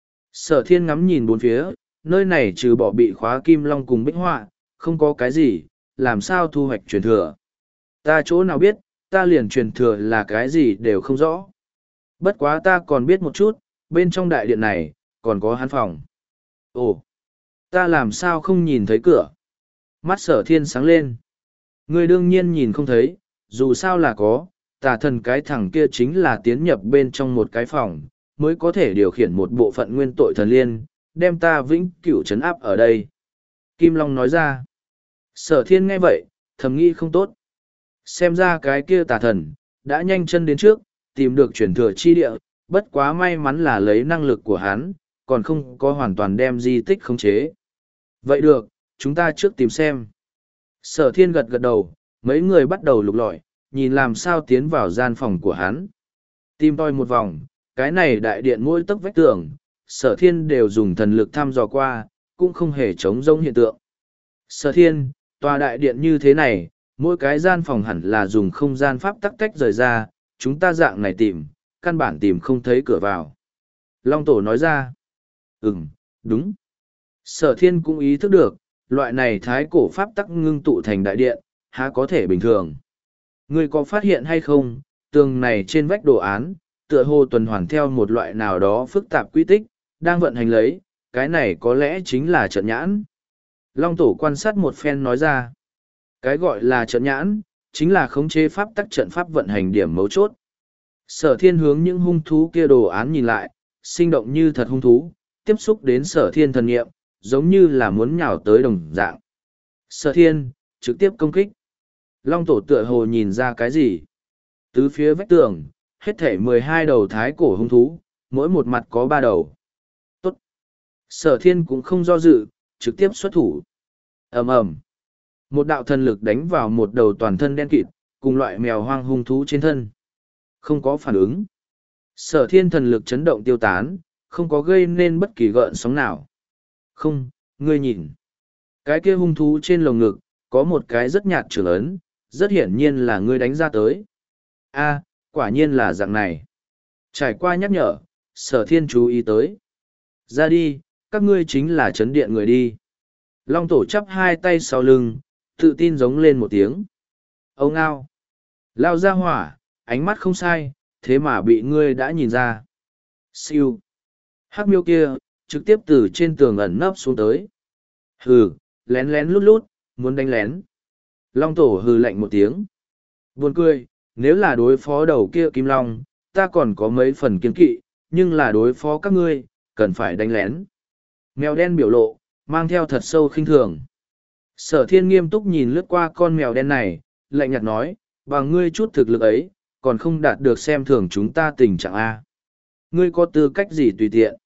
Sở thiên ngắm nhìn bốn phía, nơi này trừ bỏ bị khóa kim long cùng bích họa, không có cái gì, làm sao thu hoạch truyền thừa. Ta chỗ nào biết, ta liền truyền thừa là cái gì đều không rõ. Bất quá ta còn biết một chút, bên trong đại điện này, còn có hắn phòng. Ồ, ta làm sao không nhìn thấy cửa? Mắt sở thiên sáng lên. Ngươi đương nhiên nhìn không thấy, dù sao là có, tà thần cái thằng kia chính là tiến nhập bên trong một cái phòng, mới có thể điều khiển một bộ phận nguyên tội thần liên, đem ta vĩnh cửu trấn áp ở đây. Kim Long nói ra. Sở thiên nghe vậy, thầm nghĩ không tốt. Xem ra cái kia tà thần, đã nhanh chân đến trước, tìm được truyền thừa chi địa, bất quá may mắn là lấy năng lực của hắn, còn không có hoàn toàn đem di tích khống chế. Vậy được, chúng ta trước tìm xem. Sở thiên gật gật đầu, mấy người bắt đầu lục lọi, nhìn làm sao tiến vào gian phòng của hắn. Tìm tòi một vòng, cái này đại điện mỗi tấc vách tường, sở thiên đều dùng thần lực thăm dò qua, cũng không hề chống rông hiện tượng. Sở thiên, tòa đại điện như thế này, mỗi cái gian phòng hẳn là dùng không gian pháp tắc tách rời ra, chúng ta dạng này tìm, căn bản tìm không thấy cửa vào. Long Tổ nói ra. Ừm, đúng. Sở thiên cũng ý thức được, loại này thái cổ pháp tắc ngưng tụ thành đại điện, há có thể bình thường. Ngươi có phát hiện hay không, tường này trên vách đồ án, tựa hồ tuần hoàn theo một loại nào đó phức tạp quy tích, đang vận hành lấy, cái này có lẽ chính là trận nhãn. Long Tổ quan sát một phen nói ra. Cái gọi là trận nhãn, chính là khống chế pháp tắc trận pháp vận hành điểm mấu chốt. Sở thiên hướng những hung thú kia đồ án nhìn lại, sinh động như thật hung thú, tiếp xúc đến sở thiên thần nghiệm, giống như là muốn nhào tới đồng dạng. Sở thiên, trực tiếp công kích. Long Tổ tựa hồ nhìn ra cái gì? Tứ phía vách tường, hết thể mười hai đầu thái cổ hung thú, mỗi một mặt có ba đầu. Tốt. Sở thiên cũng không do dự, trực tiếp xuất thủ. Ầm ầm. Một đạo thần lực đánh vào một đầu toàn thân đen kịt, cùng loại mèo hoang hung thú trên thân. Không có phản ứng. Sở thiên thần lực chấn động tiêu tán, không có gây nên bất kỳ gợn sóng nào. Không, ngươi nhìn. Cái kia hung thú trên lồng ngực, có một cái rất nhạt trưởng ấn, rất hiển nhiên là ngươi đánh ra tới. A, quả nhiên là dạng này. Trải qua nhắc nhở, sở thiên chú ý tới. Ra đi, các ngươi chính là chấn điện người đi. Long Tổ chắp hai tay sau lưng, tự tin giống lên một tiếng. Ông ao. Lao ra hỏa, ánh mắt không sai, thế mà bị ngươi đã nhìn ra. Siêu. Hắc miêu kia, trực tiếp từ trên tường ẩn nấp xuống tới. Hừ, lén lén lút lút, muốn đánh lén. Long Tổ hừ lạnh một tiếng. Buồn cười, nếu là đối phó đầu kia Kim Long, ta còn có mấy phần kiên kỵ, nhưng là đối phó các ngươi, cần phải đánh lén. Mèo đen biểu lộ, mang theo thật sâu khinh thường. Sở thiên nghiêm túc nhìn lướt qua con mèo đen này, lạnh nhạt nói, bằng ngươi chút thực lực ấy, còn không đạt được xem thường chúng ta tình trạng A. Ngươi có tư cách gì tùy tiện.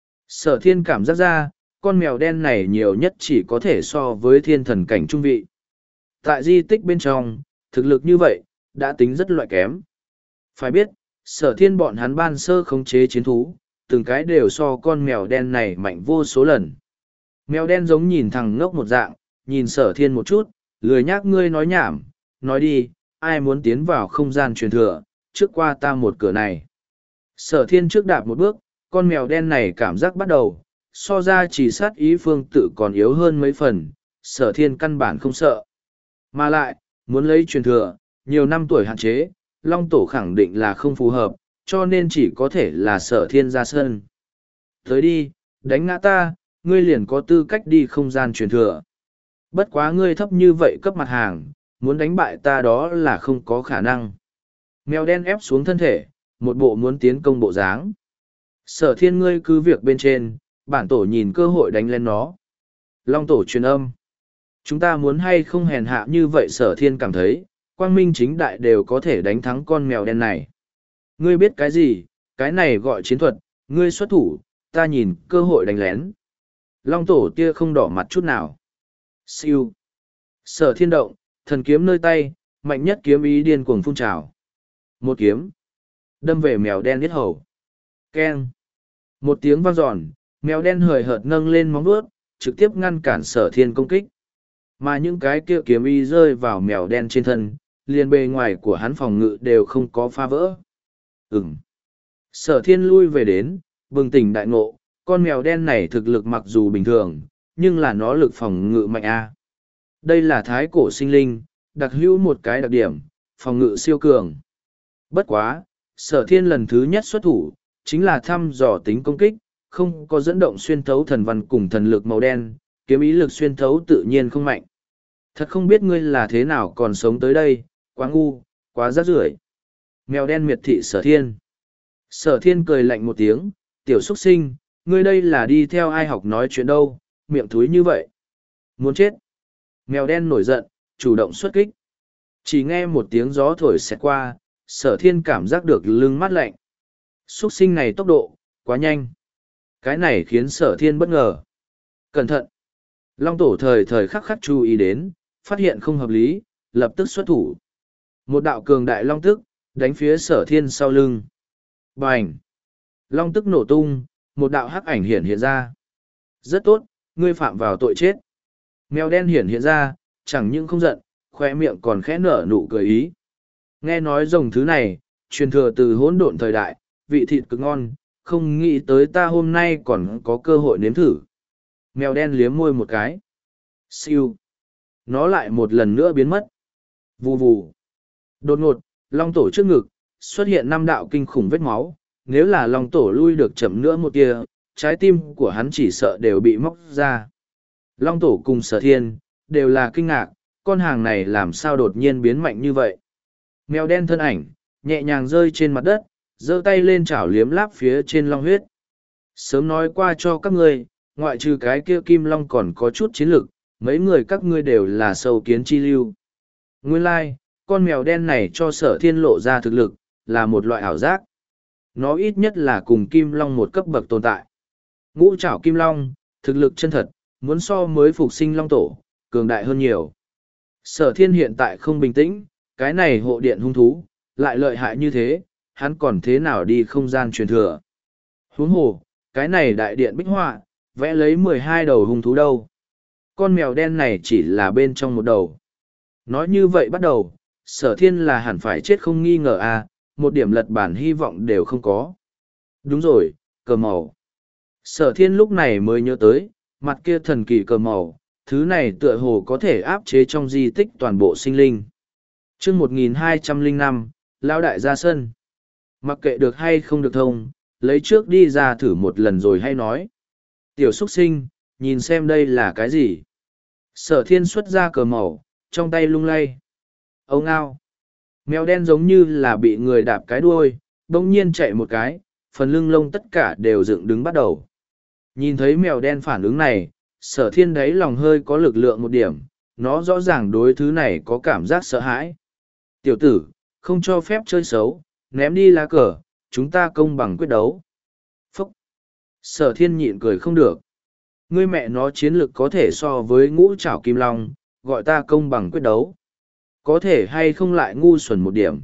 Sở thiên cảm giác ra, con mèo đen này nhiều nhất chỉ có thể so với thiên thần cảnh trung vị. Tại di tích bên trong, thực lực như vậy, đã tính rất loại kém. Phải biết, sở thiên bọn hắn ban sơ khống chế chiến thú, từng cái đều so con mèo đen này mạnh vô số lần. Mèo đen giống nhìn thằng ngốc một dạng, nhìn sở thiên một chút, lười nhác ngươi nói nhảm, nói đi, ai muốn tiến vào không gian truyền thừa, trước qua ta một cửa này. Sở thiên trước đạp một bước, con mèo đen này cảm giác bắt đầu, so ra chỉ sát ý phương tự còn yếu hơn mấy phần, sở thiên căn bản không sợ. Mà lại, muốn lấy truyền thừa, nhiều năm tuổi hạn chế, Long Tổ khẳng định là không phù hợp, cho nên chỉ có thể là Sở Thiên ra sân. Tới đi, đánh ngã ta, ngươi liền có tư cách đi không gian truyền thừa. Bất quá ngươi thấp như vậy cấp mặt hàng, muốn đánh bại ta đó là không có khả năng. Mèo đen ép xuống thân thể, một bộ muốn tiến công bộ dáng. Sở Thiên ngươi cứ việc bên trên, bản tổ nhìn cơ hội đánh lên nó. Long tổ truyền âm. Chúng ta muốn hay không hèn hạ như vậy Sở Thiên cảm thấy, quang minh chính đại đều có thể đánh thắng con mèo đen này. Ngươi biết cái gì, cái này gọi chiến thuật, ngươi xuất thủ, ta nhìn cơ hội đánh lén. Long tổ tia không đỏ mặt chút nào. Siêu. Sở Thiên động, thần kiếm nơi tay, mạnh nhất kiếm ý điên cuồng phun trào. Một kiếm. Đâm về mèo đen yết hầu. Keng. Một tiếng vang dọn, mèo đen hời hợt nâng lên móng vuốt, trực tiếp ngăn cản Sở Thiên công kích. Mà những cái kia kiếm ý rơi vào mèo đen trên thân, liền bề ngoài của hắn phòng ngự đều không có phá vỡ. Ừm. Sở Thiên lui về đến, bừng tỉnh đại ngộ, con mèo đen này thực lực mặc dù bình thường, nhưng là nó lực phòng ngự mạnh a. Đây là thái cổ sinh linh, đặc hữu một cái đặc điểm, phòng ngự siêu cường. Bất quá, Sở Thiên lần thứ nhất xuất thủ, chính là thăm dò tính công kích, không có dẫn động xuyên thấu thần văn cùng thần lực màu đen, kiếm ý lực xuyên thấu tự nhiên không mạnh. Thật không biết ngươi là thế nào còn sống tới đây, quá ngu, quá rác rưởi. Mèo đen miệt thị Sở Thiên. Sở Thiên cười lạnh một tiếng, tiểu xuất sinh, ngươi đây là đi theo ai học nói chuyện đâu, miệng thúi như vậy. Muốn chết. Mèo đen nổi giận, chủ động xuất kích. Chỉ nghe một tiếng gió thổi xẹt qua, Sở Thiên cảm giác được lưng mát lạnh. Xuất sinh này tốc độ, quá nhanh. Cái này khiến Sở Thiên bất ngờ. Cẩn thận. Long tổ thời thời khắc khắc chú ý đến, phát hiện không hợp lý, lập tức xuất thủ. Một đạo cường đại long tức, đánh phía Sở Thiên sau lưng. Bành! Long tức nổ tung, một đạo hắc ảnh hiện hiện ra. Rất tốt, ngươi phạm vào tội chết. Mèo đen hiện hiện ra, chẳng những không giận, khoe miệng còn khẽ nở nụ cười ý. Nghe nói rồng thứ này, truyền thừa từ hỗn độn thời đại, vị thịt cực ngon, không nghĩ tới ta hôm nay còn có cơ hội nếm thử. Mèo đen liếm môi một cái. Siêu! Nó lại một lần nữa biến mất. Vù vù! Đột ngột, long tổ trước ngực, xuất hiện năm đạo kinh khủng vết máu. Nếu là long tổ lui được chậm nữa một tia, trái tim của hắn chỉ sợ đều bị móc ra. Long tổ cùng Sở Thiên, đều là kinh ngạc, con hàng này làm sao đột nhiên biến mạnh như vậy. Mèo đen thân ảnh, nhẹ nhàng rơi trên mặt đất, giơ tay lên chảo liếm láp phía trên long huyết. Sớm nói qua cho các ngươi, ngoại trừ cái kia kim long còn có chút chiến lực, mấy người các ngươi đều là sâu kiến chi lưu. Nguyên lai, like, con mèo đen này cho Sở Thiên lộ ra thực lực, là một loại ảo giác. Nó ít nhất là cùng kim long một cấp bậc tồn tại. Ngũ trảo kim long, thực lực chân thật, muốn so mới phục sinh long tổ, cường đại hơn nhiều. Sở Thiên hiện tại không bình tĩnh, cái này hộ điện hung thú, lại lợi hại như thế, hắn còn thế nào đi không gian truyền thừa. Huống hồ, cái này đại điện bích họa, vẽ lấy mười hai đầu hung thú đâu. Con mèo đen này chỉ là bên trong một đầu. Nói như vậy bắt đầu, Sở Thiên là hẳn phải chết không nghi ngờ à, một điểm lật bản hy vọng đều không có. Đúng rồi, cờ màu. Sở Thiên lúc này mới nhớ tới, mặt kia thần kỳ cờ màu, thứ này tựa hồ có thể áp chế trong di tích toàn bộ sinh linh. chương một nghìn hai trăm lẻ năm, Lão đại ra sân. Mặc kệ được hay không được thông, lấy trước đi ra thử một lần rồi hay nói. Tiểu xuất sinh, nhìn xem đây là cái gì. Sở Thiên xuất ra cờ màu, trong tay lung lay. Ông ngao. Mèo đen giống như là bị người đạp cái đuôi, bỗng nhiên chạy một cái, phần lưng lông tất cả đều dựng đứng bắt đầu. Nhìn thấy mèo đen phản ứng này, Sở Thiên đáy lòng hơi có lực lượng một điểm, nó rõ ràng đối thứ này có cảm giác sợ hãi. Tiểu tử, không cho phép chơi xấu, ném đi lá cờ, chúng ta công bằng quyết đấu. Phúc! Sở Thiên nhịn cười không được. Ngươi mẹ nó chiến lực có thể so với ngũ trảo kim long, gọi ta công bằng quyết đấu. Có thể hay không lại ngu xuẩn một điểm.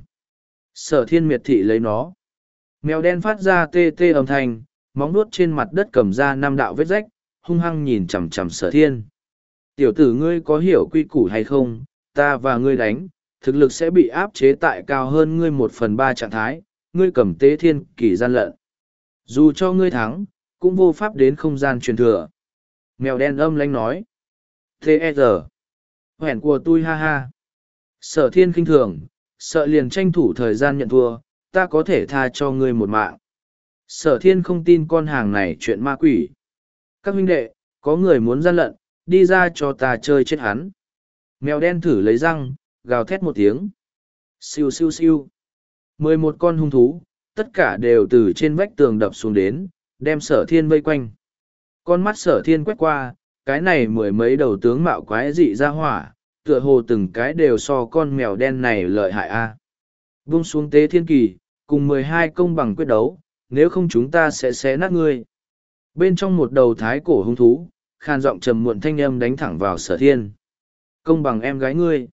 Sở Thiên miệt thị lấy nó. Mèo đen phát ra tê tê âm thanh, móng nuốt trên mặt đất cầm ra năm đạo vết rách, hung hăng nhìn chằm chằm Sở Thiên. Tiểu tử ngươi có hiểu quy củ hay không, ta và ngươi đánh, thực lực sẽ bị áp chế tại cao hơn ngươi một phần ba trạng thái, ngươi cầm tế thiên kỳ gian lận. Dù cho ngươi thắng, cũng vô pháp đến không gian truyền thừa. Mèo đen âm lãnh nói. Thế e giờ. Hẹn của tôi ha ha. Sở Thiên khinh thường, sợ liền tranh thủ thời gian nhận thua, ta có thể tha cho ngươi một mạng. Sở thiên không tin con hàng này chuyện ma quỷ. Các huynh đệ, có người muốn gian lận, đi ra cho ta chơi chết hắn. Mèo đen thử lấy răng, gào thét một tiếng. Siêu siêu siêu. Mười một con hung thú, tất cả đều từ trên vách tường đập xuống đến, đem sở thiên vây quanh. Con mắt sở thiên quét qua, cái này mười mấy đầu tướng mạo quái dị ra hỏa, tựa hồ từng cái đều so con mèo đen này lợi hại a. À. Vung xuống tế thiên kỳ, cùng mười hai công bằng quyết đấu, nếu không chúng ta sẽ xé nát ngươi. Bên trong một đầu thái cổ hung thú, khan giọng trầm muộn thanh âm đánh thẳng vào sở thiên. Công bằng em gái ngươi.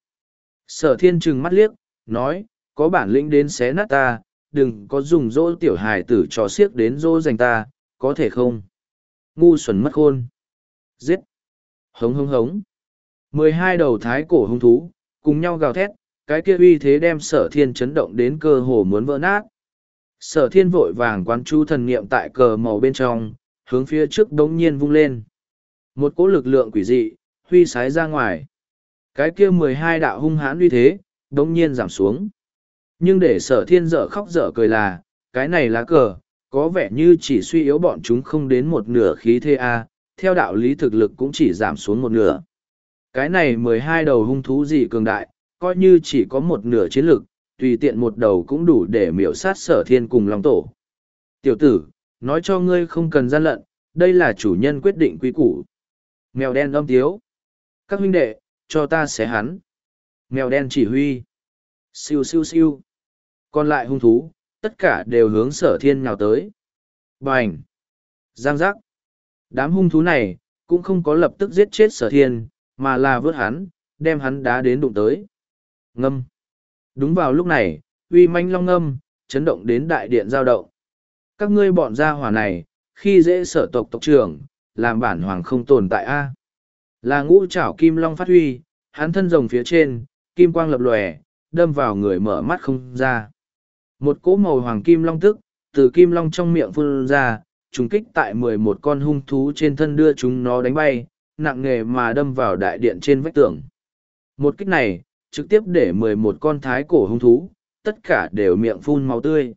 Sở thiên trừng mắt liếc, nói, có bản lĩnh đến xé nát ta, đừng có dùng dỗ tiểu hài tử trò xiếc đến dỗ dành ta, có thể không? Ngu xuẩn mất khôn. Giết. Hống hống hống. Mười hai đầu thái cổ hung thú, cùng nhau gào thét, cái kia uy thế đem sở thiên chấn động đến cơ hồ muốn vỡ nát. Sở thiên vội vàng quán chú thần niệm tại cờ màu bên trong, hướng phía trước đống nhiên vung lên. Một cỗ lực lượng quỷ dị, huy sái ra ngoài. Cái kia mười hai đạo hung hãn uy thế, đống nhiên giảm xuống. Nhưng để sở thiên dở khóc dở cười là, cái này lá cờ, có vẻ như chỉ suy yếu bọn chúng không đến một nửa khí thế A, theo đạo lý thực lực cũng chỉ giảm xuống một nửa. Cái này mười hai đầu hung thú gì cường đại, coi như chỉ có một nửa chiến lực, tùy tiện một đầu cũng đủ để miểu sát sở thiên cùng Long Tổ. Tiểu tử, nói cho ngươi không cần gian lận, đây là chủ nhân quyết định quý củ. Mèo đen âm tiếu. Các huynh đệ, cho ta xé hắn. Mèo đen chỉ huy. Siêu siêu siêu. Còn lại hung thú, tất cả đều hướng sở thiên nhào tới. Bành. Giang giác. Đám hung thú này, cũng không có lập tức giết chết sở thiên, mà là vớt hắn, đem hắn đá đến đụng tới. Ngâm. Đúng vào lúc này, uy manh long ngâm, chấn động đến đại điện giao động. Các ngươi bọn gia hỏa này, khi dễ sở tộc tộc trưởng, làm bản hoàng không tồn tại a. Là ngũ trảo kim long phát huy, hắn thân rồng phía trên, kim quang lập lòe, đâm vào người mở mắt không ra. Một cỗ màu hoàng kim long tức, từ kim long trong miệng phun ra, trùng kích tại mười một con hung thú trên thân đưa chúng nó đánh bay, nặng nề mà đâm vào đại điện trên vách tường. Một kích này, trực tiếp để mười một con thái cổ hung thú, tất cả đều miệng phun máu tươi.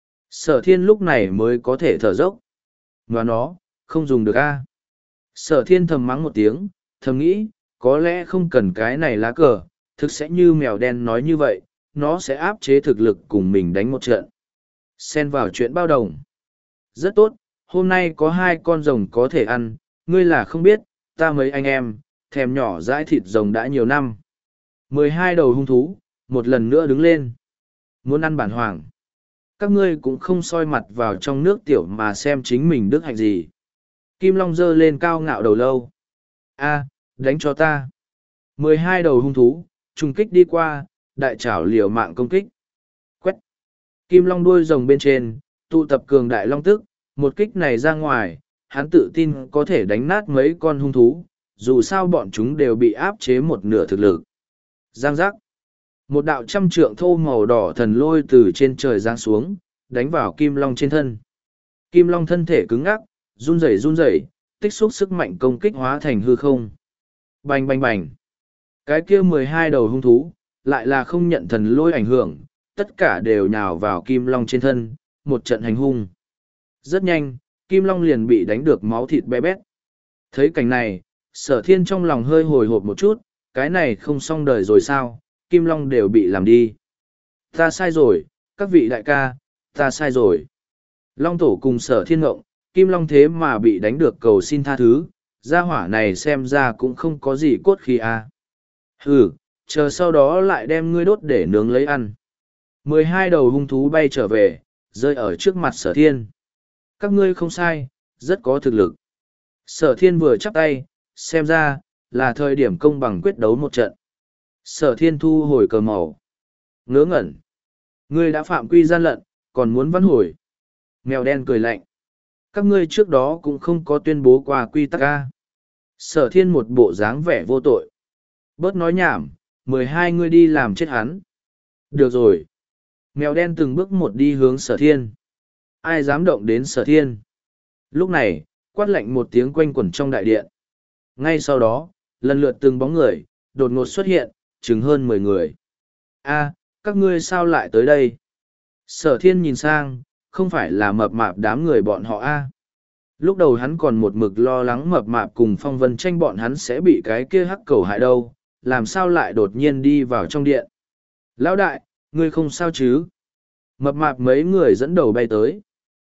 Sở thiên lúc này mới có thể thở dốc. Và nó, không dùng được a. Sở thiên thầm mắng một tiếng, thầm nghĩ, có lẽ không cần cái này lá cờ, thực sẽ như mèo đen nói như vậy, nó sẽ áp chế thực lực cùng mình đánh một trận. Xen vào chuyện bao đồng. Rất tốt, hôm nay có hai con rồng có thể ăn, ngươi là không biết, ta mấy anh em, thèm nhỏ dãi thịt rồng đã nhiều năm. Mười hai đầu hung thú, một lần nữa đứng lên. Muốn ăn bản hoàng. Các ngươi cũng không soi mặt vào trong nước tiểu mà xem chính mình đức hạnh gì. Kim Long giơ lên cao ngạo đầu lâu. A, đánh cho ta. Mười hai đầu hung thú, trùng kích đi qua, đại trảo liều mạng công kích. Quét. Kim Long đuôi rồng bên trên, tụ tập cường đại long tức, một kích này ra ngoài, hắn tự tin có thể đánh nát mấy con hung thú, dù sao bọn chúng đều bị áp chế một nửa thực lực. Giang giác. Một đạo trăm trượng thô màu đỏ thần lôi từ trên trời giáng xuống, đánh vào Kim Long trên thân. Kim Long thân thể cứng ngắc, run rẩy run rẩy, tích xúc sức mạnh công kích hóa thành hư không. Bành bành bành. Cái kia mười hai đầu hung thú, lại là không nhận thần lôi ảnh hưởng, tất cả đều nhào vào Kim Long trên thân, một trận hành hung. Rất nhanh, Kim Long liền bị đánh được máu thịt bé bét. Thấy cảnh này, sở thiên trong lòng hơi hồi hộp một chút, cái này không xong đời rồi sao, Kim Long đều bị làm đi. Ta sai rồi, các vị đại ca, ta sai rồi. Long tổ cùng sở thiên ngộng, Kim Long thế mà bị đánh được cầu xin tha thứ, gia hỏa này xem ra cũng không có gì cốt khí à. Hừ, chờ sau đó lại đem ngươi đốt để nướng lấy ăn. Mười hai đầu hung thú bay trở về, rơi ở trước mặt sở thiên. Các ngươi không sai, rất có thực lực. Sở thiên vừa chắp tay, xem ra, là thời điểm công bằng quyết đấu một trận. Sở thiên thu hồi cờ màu. Ngớ ngẩn. Ngươi đã phạm quy gian lận, còn muốn vãn hồi. Mèo đen cười lạnh. Các ngươi trước đó cũng không có tuyên bố qua quy tắc a. Sở thiên một bộ dáng vẻ vô tội. Bớt nói nhảm, mười hai ngươi đi làm chết hắn. Được rồi. Mèo đen từng bước một đi hướng sở thiên. Ai dám động đến sở thiên. Lúc này, quát lạnh một tiếng quanh quẩn trong đại điện. Ngay sau đó, lần lượt từng bóng người, đột ngột xuất hiện, chừng hơn mười người. A, các ngươi sao lại tới đây? Sở thiên nhìn sang, không phải là mập mạp đám người bọn họ a. Lúc đầu hắn còn một mực lo lắng mập mạp cùng phong vân tranh bọn hắn sẽ bị cái kia hắc cầu hại đâu, làm sao lại đột nhiên đi vào trong điện. Lão đại, ngươi không sao chứ? Mập mạp mấy người dẫn đầu bay tới.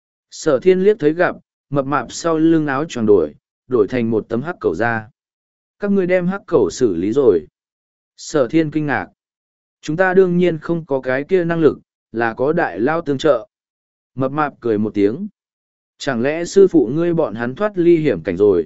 Sở thiên liếc thấy gặp, mập mạp sau lưng áo choàng đổi, đổi thành một tấm hắc cầu ra. Các ngươi đem hắc cầu xử lý rồi. Sở thiên kinh ngạc. Chúng ta đương nhiên không có cái kia năng lực, là có đại lao tương trợ. Mập mạp cười một tiếng. Chẳng lẽ sư phụ ngươi bọn hắn thoát ly hiểm cảnh rồi?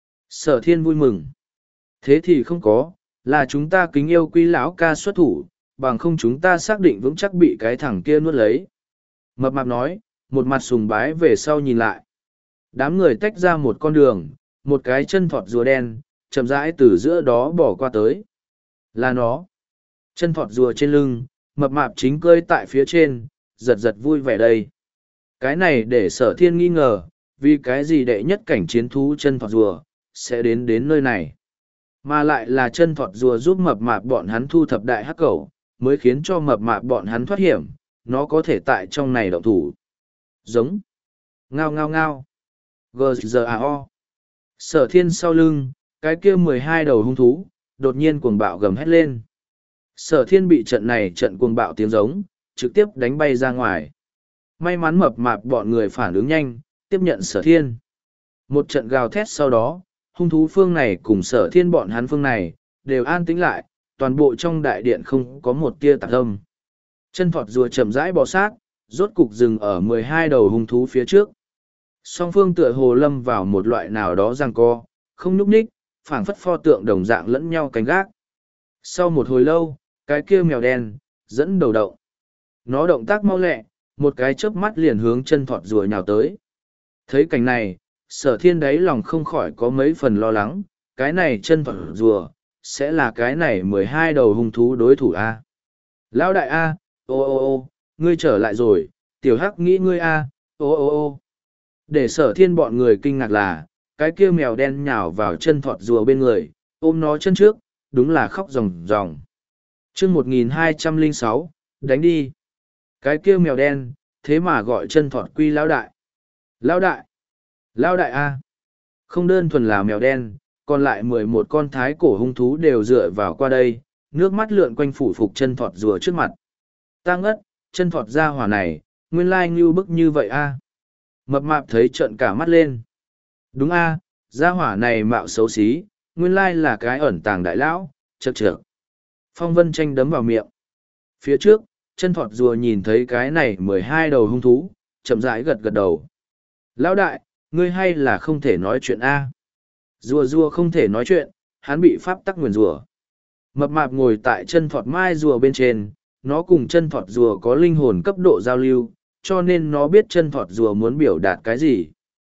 Sở thiên vui mừng. Thế thì không có, là chúng ta kính yêu quý lão ca xuất thủ, bằng không chúng ta xác định vững chắc bị cái thằng kia nuốt lấy. Mập mạp nói, một mặt sùng bái về sau nhìn lại. Đám người tách ra một con đường, một cái chân thọt rùa đen, chậm rãi từ giữa đó bỏ qua tới. Là nó. Chân thọt rùa trên lưng, mập mạp chính cơi tại phía trên, giật giật vui vẻ đây. Cái này để sở thiên nghi ngờ, vì cái gì đệ nhất cảnh chiến thú chân thọt rùa, sẽ đến đến nơi này. Mà lại là chân thọt rùa giúp mập mạp bọn hắn thu thập đại hắc cẩu, mới khiến cho mập mạp bọn hắn thoát hiểm, nó có thể tại trong này động thủ. Giống. Ngao ngao ngao. Gờ giờ à o. Sở thiên sau lưng, cái kia mười hai đầu hung thú, đột nhiên cuồng bạo gầm hét lên. Sở thiên bị trận này trận cuồng bạo tiếng giống, trực tiếp đánh bay ra ngoài. May mắn mập mạp bọn người phản ứng nhanh, tiếp nhận sở thiên. Một trận gào thét sau đó, hung thú phương này cùng sở thiên bọn hắn phương này, đều an tĩnh lại, toàn bộ trong đại điện không có một tia tạp âm. Chân thọt rùa chậm rãi bò sát, rốt cục dừng ở mười hai đầu hung thú phía trước. Song phương tựa hồ lâm vào một loại nào đó giằng co, không nhúc nhích, phảng phất pho tượng đồng dạng lẫn nhau canh gác. Sau một hồi lâu, cái kia mèo đen, dẫn đầu động. Nó động tác mau lẹ, một cái chớp mắt liền hướng chân thọt rùa nhào tới. Thấy cảnh này, sở thiên đáy lòng không khỏi có mấy phần lo lắng, cái này chân thọt rùa, sẽ là cái này mười hai đầu hung thú đối thủ A. Lão đại A, ô ô ô, ngươi trở lại rồi, tiểu hắc nghĩ ngươi A, ô ô ô. Để sở thiên bọn người kinh ngạc là, cái kia mèo đen nhào vào chân thọt rùa bên người, ôm nó chân trước, đúng là khóc ròng ròng. chương một nghìn hai trăm lẻ sáu, đánh đi. Cái kia mèo đen, thế mà gọi chân thọt quy lão đại. Lão đại. Lão đại A. Không đơn thuần là mèo đen, còn lại mười một con thái cổ hung thú đều dựa vào qua đây, nước mắt lượn quanh phủ phục chân thọt rùa trước mặt. Ta ngất, chân thọt ra hỏa này, nguyên lai ngưu bức như vậy A. Mập mạp thấy trợn cả mắt lên. Đúng A, gia hỏa này mạo xấu xí, nguyên lai là cái ẩn tàng đại lão, chật chật. Phong vân tranh đấm vào miệng. Phía trước, chân thọt rùa nhìn thấy cái này mười hai đầu hung thú, chậm rãi gật gật đầu. Lão đại, ngươi hay là không thể nói chuyện A. Rùa rùa không thể nói chuyện, hắn bị pháp tắc nguyền rùa. Mập mạp ngồi tại chân thọt mai rùa bên trên, nó cùng chân thọt rùa có linh hồn cấp độ giao lưu, cho nên nó biết chân thọt rùa muốn biểu đạt cái gì.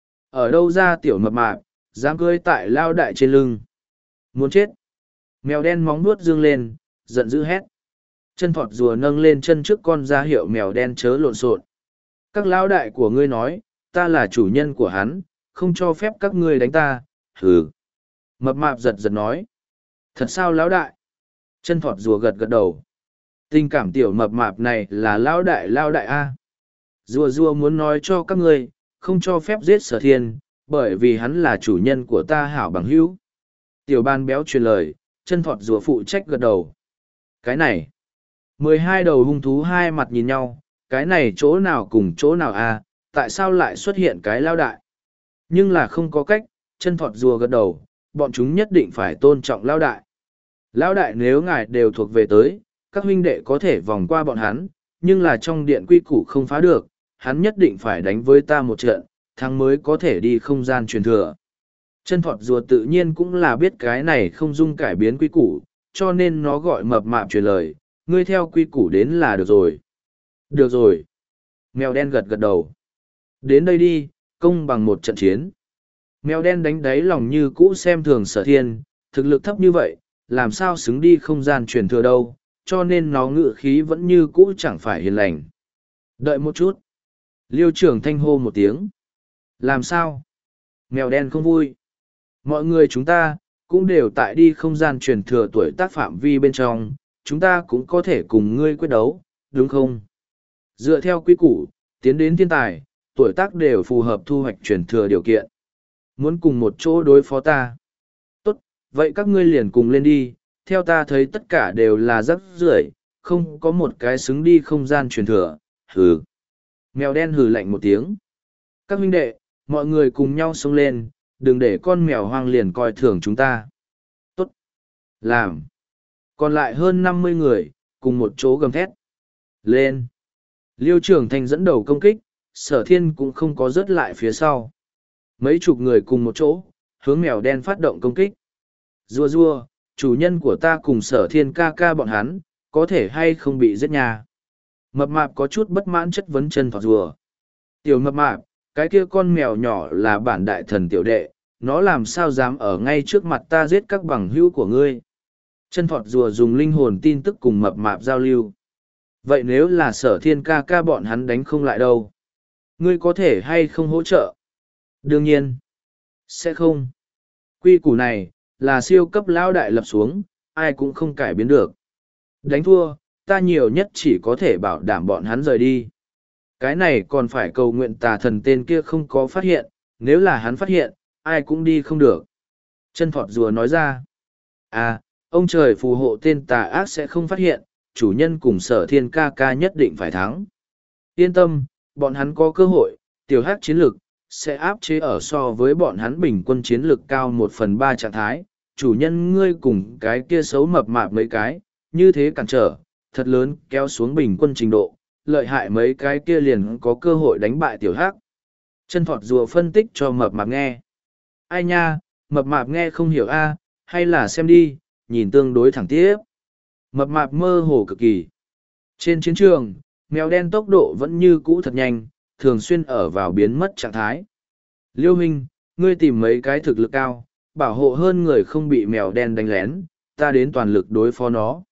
Ở đâu ra tiểu mập mạp, dám cưỡi tại lao đại trên lưng. Muốn chết. Mèo đen móng nuốt dương lên, giận dữ hét. Chân thọt rùa nâng lên chân trước con ra hiệu mèo đen chớ lộn xộn. Các lão đại của ngươi nói, ta là chủ nhân của hắn, không cho phép các ngươi đánh ta, hừ. Mập mạp giật giật nói. Thật sao lão đại? Chân thọt rùa gật gật đầu. Tình cảm tiểu mập mạp này là lão đại lão đại A. Rùa rùa muốn nói cho các ngươi, không cho phép giết sở thiên, bởi vì hắn là chủ nhân của ta hảo bằng hữu. Tiểu ban béo truyền lời, chân thọt rùa phụ trách gật đầu. Cái này, mười hai đầu hung thú hai mặt nhìn nhau, cái này chỗ nào cùng chỗ nào à, tại sao lại xuất hiện cái lao đại? Nhưng là không có cách, chân thọt rùa gật đầu, bọn chúng nhất định phải tôn trọng lao đại. Lao đại nếu ngài đều thuộc về tới, các huynh đệ có thể vòng qua bọn hắn, nhưng là trong điện quy củ không phá được, hắn nhất định phải đánh với ta một trận, thắng mới có thể đi không gian truyền thừa. Chân thọt rùa tự nhiên cũng là biết cái này không dung cải biến quy củ, cho nên nó gọi mập mạp truyền lời, ngươi theo quy củ đến là được rồi. Được rồi. Mèo đen gật gật đầu. Đến đây đi, công bằng một trận chiến. Mèo đen đánh đáy lòng như cũ xem thường sở thiên, thực lực thấp như vậy, làm sao xứng đi không gian truyền thừa đâu, cho nên nó ngự khí vẫn như cũ chẳng phải hiền lành. Đợi một chút. Liêu trưởng thanh hô một tiếng. Làm sao? Mèo đen không vui. Mọi người chúng ta, cũng đều tại đi không gian truyền thừa tuổi tác phạm vi bên trong, chúng ta cũng có thể cùng ngươi quyết đấu, đúng không? Dựa theo quy củ, tiến đến thiên tài, tuổi tác đều phù hợp thu hoạch truyền thừa điều kiện. Muốn cùng một chỗ đối phó ta. Tốt, vậy các ngươi liền cùng lên đi, theo ta thấy tất cả đều là rắc rưởi, không có một cái xứng đi không gian truyền thừa, hừ. Mèo đen hừ lạnh một tiếng. Các huynh đệ, mọi người cùng nhau xông lên, đừng để con mèo hoang liền coi thường chúng ta. Tốt. Làm. Còn lại hơn năm mươi người, cùng một chỗ gầm thét. Lên. Liêu Trường Thanh dẫn đầu công kích, Sở Thiên cũng không có rớt lại phía sau. Mấy chục người cùng một chỗ, hướng mèo đen phát động công kích. Rùa rùa, chủ nhân của ta cùng Sở Thiên ca ca bọn hắn, có thể hay không bị giết nhà. Mập mạp có chút bất mãn chất vấn chân thọt rùa. Tiểu mập mạp, cái kia con mèo nhỏ là bản đại thần tiểu đệ, nó làm sao dám ở ngay trước mặt ta giết các bằng hữu của ngươi. Chân thọt rùa dùng linh hồn tin tức cùng mập mạp giao lưu. Vậy nếu là Sở Thiên ca ca bọn hắn đánh không lại đâu? Ngươi có thể hay không hỗ trợ? Đương nhiên. Sẽ không. Quy củ này, là siêu cấp lão đại lập xuống, ai cũng không cải biến được. Đánh thua, ta nhiều nhất chỉ có thể bảo đảm bọn hắn rời đi. Cái này còn phải cầu nguyện tà thần tên kia không có phát hiện, nếu là hắn phát hiện, ai cũng đi không được. Chân thọt rùa nói ra. À, ông trời phù hộ tên tà ác sẽ không phát hiện, chủ nhân cùng Sở Thiên ca ca nhất định phải thắng. Yên tâm, bọn hắn có cơ hội, tiểu hắc chiến lực, sẽ áp chế ở so với bọn hắn bình quân chiến lực cao một phần ba trạng thái. Chủ nhân ngươi cùng cái kia xấu mập mạp mấy cái, như thế cản trở, thật lớn kéo xuống bình quân trình độ, lợi hại mấy cái kia liền có cơ hội đánh bại tiểu hắc. Chân thọt rùa phân tích cho mập mạp nghe. Ai nha, mập mạp nghe không hiểu a, hay là xem đi, nhìn tương đối thẳng tiếp. Mập mạp mơ hồ cực kỳ. Trên chiến trường, mèo đen tốc độ vẫn như cũ thật nhanh, thường xuyên ở vào biến mất trạng thái. Liêu Minh, ngươi tìm mấy cái thực lực cao, bảo hộ hơn người không bị mèo đen đánh lén, ta đến toàn lực đối phó nó.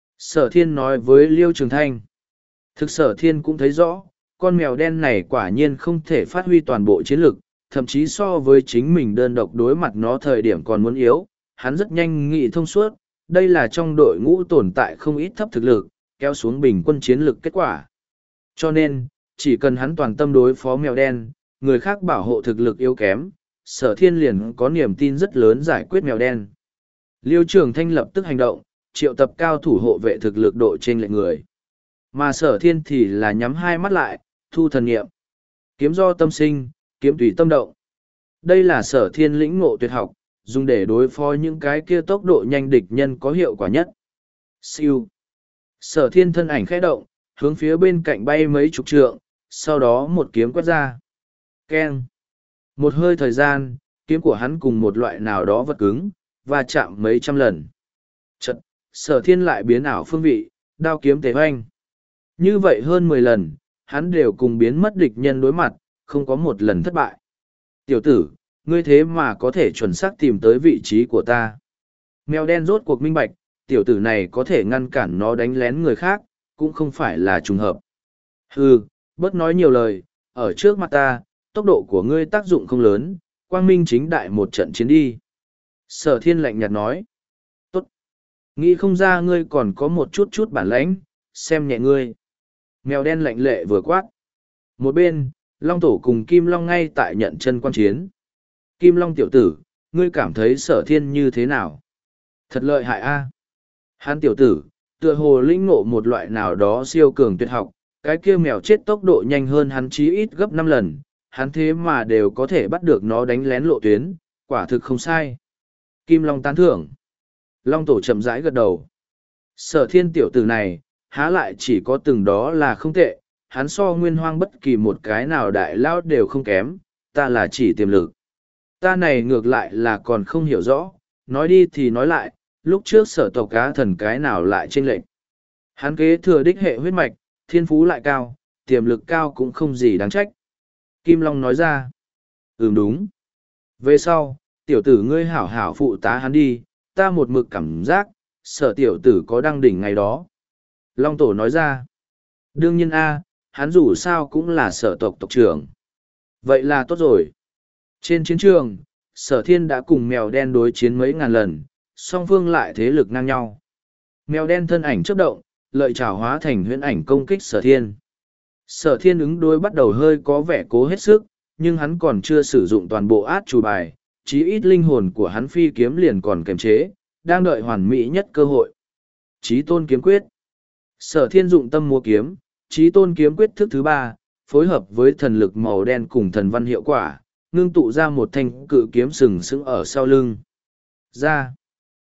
Sở Thiên nói với Liêu Trường Thanh. Thực Sở Thiên cũng thấy rõ, con mèo đen này quả nhiên không thể phát huy toàn bộ chiến lực, thậm chí so với chính mình đơn độc đối mặt nó thời điểm còn muốn yếu, hắn rất nhanh nghĩ thông suốt, đây là trong đội ngũ tồn tại không ít thấp thực lực, kéo xuống bình quân chiến lực kết quả. Cho nên, chỉ cần hắn toàn tâm đối phó mèo đen, người khác bảo hộ thực lực yếu kém, Sở Thiên liền có niềm tin rất lớn giải quyết mèo đen. Liêu Trường Thanh lập tức hành động, triệu tập cao thủ hộ vệ thực lực độ trên lệnh người. Mà Sở Thiên thì là nhắm hai mắt lại, thu thần niệm. Kiếm do tâm sinh, kiếm tùy tâm động. Đây là Sở Thiên lĩnh ngộ tuyệt học, dùng để đối phó những cái kia tốc độ nhanh địch nhân có hiệu quả nhất. Siêu. Sở Thiên thân ảnh khẽ động, hướng phía bên cạnh bay mấy chục trượng, sau đó một kiếm quét ra. Keng. Một hơi thời gian, kiếm của hắn cùng một loại nào đó vật cứng, và chạm mấy trăm lần. Chật, Sở Thiên lại biến ảo phương vị, đao kiếm tế hoanh. Như vậy hơn mười lần, hắn đều cùng biến mất địch nhân đối mặt, không có một lần thất bại. Tiểu tử, ngươi thế mà có thể chuẩn xác tìm tới vị trí của ta. Mèo đen rốt cuộc minh bạch, tiểu tử này có thể ngăn cản nó đánh lén người khác, cũng không phải là trùng hợp. Hừ, bớt nói nhiều lời, ở trước mặt ta, tốc độ của ngươi tác dụng không lớn, quang minh chính đại một trận chiến đi. Sở Thiên lạnh nhạt nói. Tốt. Nghĩ không ra ngươi còn có một chút chút bản lãnh, xem nhẹ ngươi. Mèo đen lạnh lệ vừa quát. Một bên, Long Tổ cùng Kim Long ngay tại nhận chân quan chiến. Kim Long tiểu tử, ngươi cảm thấy Sở Thiên như thế nào? Thật lợi hại a. Hắn tiểu tử, tựa hồ lĩnh ngộ một loại nào đó siêu cường tuyệt học, cái kia mèo chết tốc độ nhanh hơn hắn chí ít gấp năm lần, hắn thế mà đều có thể bắt được nó đánh lén lộ tuyến, quả thực không sai. Kim Long tán thưởng. Long Tổ chậm rãi gật đầu. Sở Thiên tiểu tử này, há lại chỉ có từng đó là không tệ, hắn so nguyên hoang bất kỳ một cái nào đại lao đều không kém, ta là chỉ tiềm lực. Ta này ngược lại là còn không hiểu rõ, nói đi thì nói lại, lúc trước Sở tộc cá thần cái nào lại chênh lệch. Hắn kế thừa đích hệ huyết mạch, thiên phú lại cao, tiềm lực cao cũng không gì đáng trách. Kim Long nói ra. Ừm đúng. Về sau, tiểu tử ngươi hảo hảo phụ tá hắn đi, ta một mực cảm giác, Sở tiểu tử có đăng đỉnh ngày đó. Long Tổ nói ra. Đương nhiên a, hắn dù sao cũng là Sở tộc tộc trưởng. Vậy là tốt rồi. Trên chiến trường, Sở Thiên đã cùng mèo đen đối chiến mấy ngàn lần, song phương lại thế lực ngang nhau. Mèo đen thân ảnh chớp động, lợi trảo hóa thành huyễn ảnh công kích Sở Thiên. Sở thiên ứng đối bắt đầu hơi có vẻ cố hết sức, nhưng hắn còn chưa sử dụng toàn bộ át chủ bài, chí ít linh hồn của hắn phi kiếm liền còn kềm chế, đang đợi hoàn mỹ nhất cơ hội. Chí tôn kiếm quyết. Sở thiên dụng tâm múa kiếm, chí tôn kiếm quyết thức thứ ba, phối hợp với thần lực màu đen cùng thần văn hiệu quả, ngưng tụ ra một thanh cự kiếm sừng sững ở sau lưng. Ra.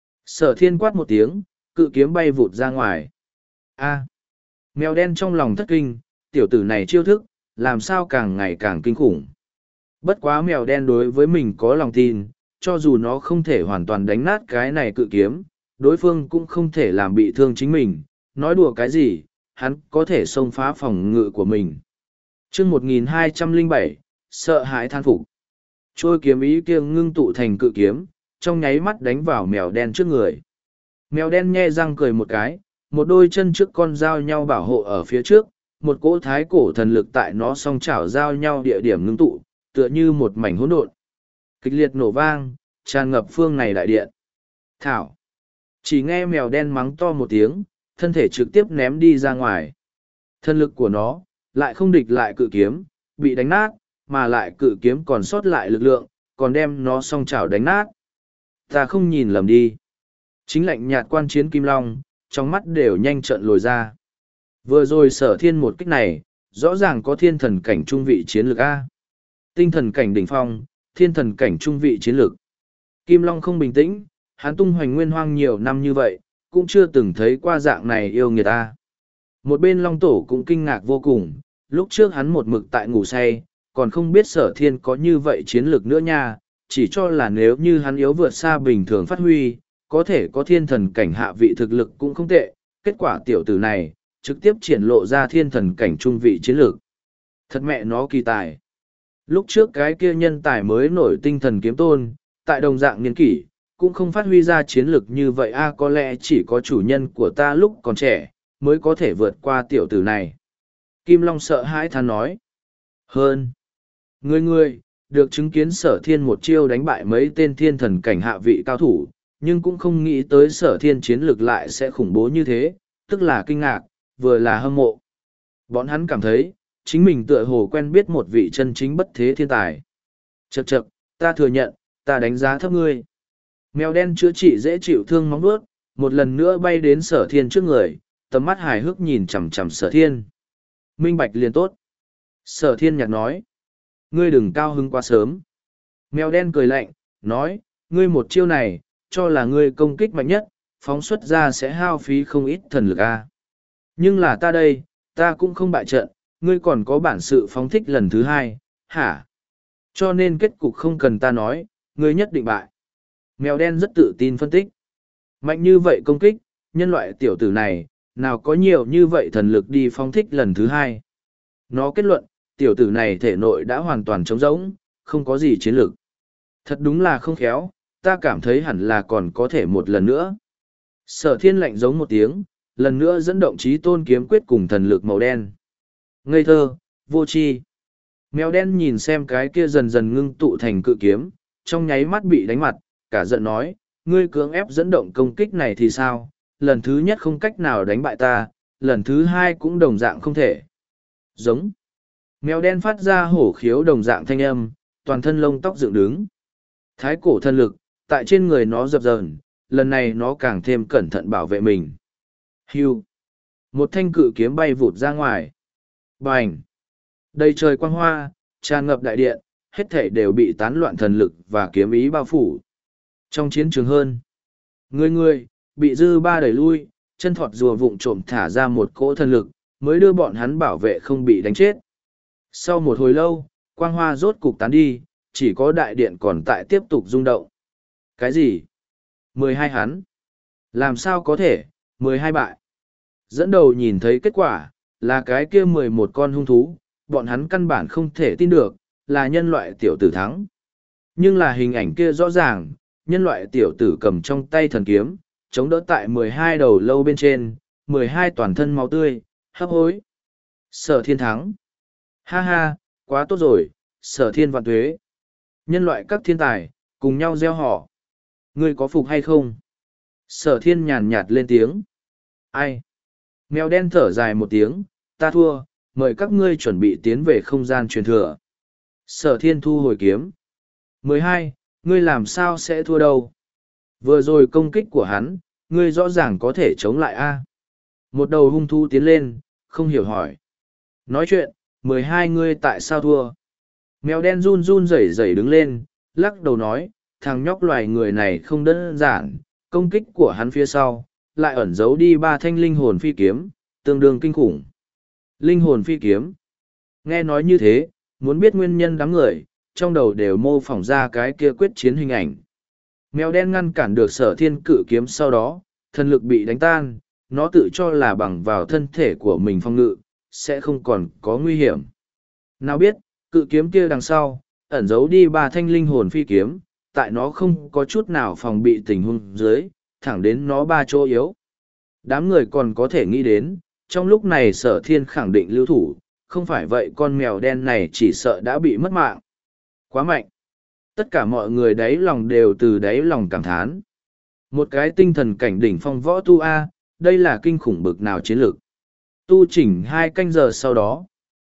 Sở thiên quát một tiếng, cự kiếm bay vụt ra ngoài. A. Mèo đen trong lòng thất kinh, tiểu tử này chiêu thức, làm sao càng ngày càng kinh khủng. Bất quá mèo đen đối với mình có lòng tin, cho dù nó không thể hoàn toàn đánh nát cái này cự kiếm, đối phương cũng không thể làm bị thương chính mình, nói đùa cái gì, hắn có thể xông phá phòng ngự của mình. chương một nghìn hai trăm lẻ bảy, sợ hãi than phục. Trôi kiếm ý kia ngưng tụ thành cự kiếm, trong nháy mắt đánh vào mèo đen trước người. Mèo đen nhe răng cười một cái, một đôi chân trước con dao nhau bảo hộ ở phía trước, một cỗ thái cổ thần lực tại nó song chảo giao nhau địa điểm ngưng tụ, tựa như một mảnh hỗn độn. Kịch liệt nổ vang, tràn ngập phương này đại điện. Thảo. Chỉ nghe mèo đen mắng to một tiếng, thân thể trực tiếp ném đi ra ngoài. Thân lực của nó, lại không địch lại cự kiếm, bị đánh nát, mà lại cự kiếm còn sót lại lực lượng, còn đem nó song chảo đánh nát. Ta không nhìn lầm đi. Chính lạnh nhạt quan chiến Kim Long, trong mắt đều nhanh trợn lồi ra. Vừa rồi sở thiên một kích này, rõ ràng có thiên thần cảnh trung vị chiến lược A. Tinh thần cảnh đỉnh phong, thiên thần cảnh trung vị chiến lược. Kim Long không bình tĩnh, hắn tung hoành nguyên hoang nhiều năm như vậy, cũng chưa từng thấy qua dạng này yêu người ta. Một bên Long Tổ cũng kinh ngạc vô cùng, lúc trước hắn một mực tại ngủ say, còn không biết sở thiên có như vậy chiến lược nữa nha, chỉ cho là nếu như hắn yếu vượt xa bình thường phát huy, có thể có thiên thần cảnh hạ vị thực lực cũng không tệ, kết quả tiểu tử này, trực tiếp triển lộ ra thiên thần cảnh trung vị chiến lược. Thật mẹ nó kỳ tài. Lúc trước cái kia nhân tài mới nổi tinh thần kiếm tôn, tại đồng dạng niên kỷ, cũng không phát huy ra chiến lược như vậy a có lẽ chỉ có chủ nhân của ta lúc còn trẻ, mới có thể vượt qua tiểu tử này. Kim Long sợ hãi than nói. Hơn. Người người, được chứng kiến sở thiên một chiêu đánh bại mấy tên thiên thần cảnh hạ vị cao thủ, nhưng cũng không nghĩ tới sở thiên chiến lược lại sẽ khủng bố như thế, tức là kinh ngạc, vừa là hâm mộ. Bọn hắn cảm thấy, chính mình tựa hồ quen biết một vị chân chính bất thế thiên tài. Chậc chậc, ta thừa nhận, ta đánh giá thấp ngươi. Mèo đen chữa trị dễ chịu thương móng vuốt, một lần nữa bay đến sở thiên trước người, tầm mắt hài hước nhìn chằm chằm sở thiên. Minh bạch liền tốt. Sở thiên nhạc nói. Ngươi đừng cao hứng quá sớm. Mèo đen cười lạnh, nói, ngươi một chiêu này, cho là ngươi công kích mạnh nhất, phóng xuất ra sẽ hao phí không ít thần lực a. Nhưng là ta đây, ta cũng không bại trận, ngươi còn có bản sự phóng thích lần thứ hai, hả? Cho nên kết cục không cần ta nói, ngươi nhất định bại. Mèo đen rất tự tin phân tích. Mạnh như vậy công kích, nhân loại tiểu tử này, nào có nhiều như vậy thần lực đi phóng thích lần thứ hai. Nó kết luận, tiểu tử này thể nội đã hoàn toàn trống rỗng, không có gì chiến lược. Thật đúng là không khéo, ta cảm thấy hẳn là còn có thể một lần nữa. Sở thiên lạnh giống một tiếng, lần nữa dẫn động chí tôn kiếm quyết cùng thần lực màu đen. Ngây thơ, vô tri. Mèo đen nhìn xem cái kia dần dần ngưng tụ thành cự kiếm, trong nháy mắt bị đánh mặt, cả giận nói, ngươi cưỡng ép dẫn động công kích này thì sao, lần thứ nhất không cách nào đánh bại ta, lần thứ hai cũng đồng dạng không thể. Giống. Mèo đen phát ra hổ khiếu đồng dạng thanh âm, toàn thân lông tóc dựng đứng. Thái cổ thần lực, tại trên người nó dập dờn, lần này nó càng thêm cẩn thận bảo vệ mình. Hưu. Một thanh cự kiếm bay vụt ra ngoài. Bành. Đầy trời quang hoa, tràn ngập đại điện, hết thảy đều bị tán loạn thần lực và kiếm ý bao phủ. Trong chiến trường hơn, người người, bị dư ba đẩy lui, chân thọt rùa vụng trộm thả ra một cỗ thần lực, mới đưa bọn hắn bảo vệ không bị đánh chết. Sau một hồi lâu, quang hoa rốt cục tán đi, chỉ có đại điện còn tại tiếp tục rung động. Cái gì? Mười hai hắn. Làm sao có thể, mười hai bại. Dẫn đầu nhìn thấy kết quả, là cái kia mười một con hung thú, bọn hắn căn bản không thể tin được, là nhân loại tiểu tử thắng. Nhưng là hình ảnh kia rõ ràng, nhân loại tiểu tử cầm trong tay thần kiếm, chống đỡ tại mười hai đầu lâu bên trên, mười hai toàn thân máu tươi, hấp hối. Sở thiên thắng. Ha ha, quá tốt rồi, sở thiên vạn tuế. Nhân loại các thiên tài, cùng nhau gieo họ. Ngươi có phục hay không? Sở thiên nhàn nhạt lên tiếng. Ai? Mèo đen thở dài một tiếng, ta thua, mời các ngươi chuẩn bị tiến về không gian truyền thừa. Sở thiên thu hồi kiếm. mười hai, ngươi làm sao sẽ thua đâu? Vừa rồi công kích của hắn, ngươi rõ ràng có thể chống lại a. Một đầu hung thú tiến lên, không hiểu hỏi. Nói chuyện, mười hai ngươi tại sao thua? Mèo đen run run rẩy rẩy đứng lên, lắc đầu nói, thằng nhóc loài người này không đơn giản, công kích của hắn phía sau, lại ẩn giấu đi ba thanh linh hồn phi kiếm, tương đương kinh khủng. Linh hồn phi kiếm. Nghe nói như thế, muốn biết nguyên nhân đám người, trong đầu đều mô phỏng ra cái kia quyết chiến hình ảnh. Mèo đen ngăn cản được sở thiên cự kiếm sau đó, thần lực bị đánh tan, nó tự cho là bằng vào thân thể của mình phong ngự, sẽ không còn có nguy hiểm. Nào biết, cự kiếm kia đằng sau, ẩn giấu đi ba thanh linh hồn phi kiếm, tại nó không có chút nào phòng bị tình huống dưới, thẳng đến nó ba chỗ yếu. Đám người còn có thể nghĩ đến, trong lúc này sở thiên khẳng định lưu thủ, không phải vậy con mèo đen này chỉ sợ đã bị mất mạng. Quá mạnh. Tất cả mọi người đáy lòng đều từ đáy lòng cảm thán. Một cái tinh thần cảnh đỉnh phong võ tu A, đây là kinh khủng bực nào chiến lược. Tu chỉnh hai canh giờ sau đó.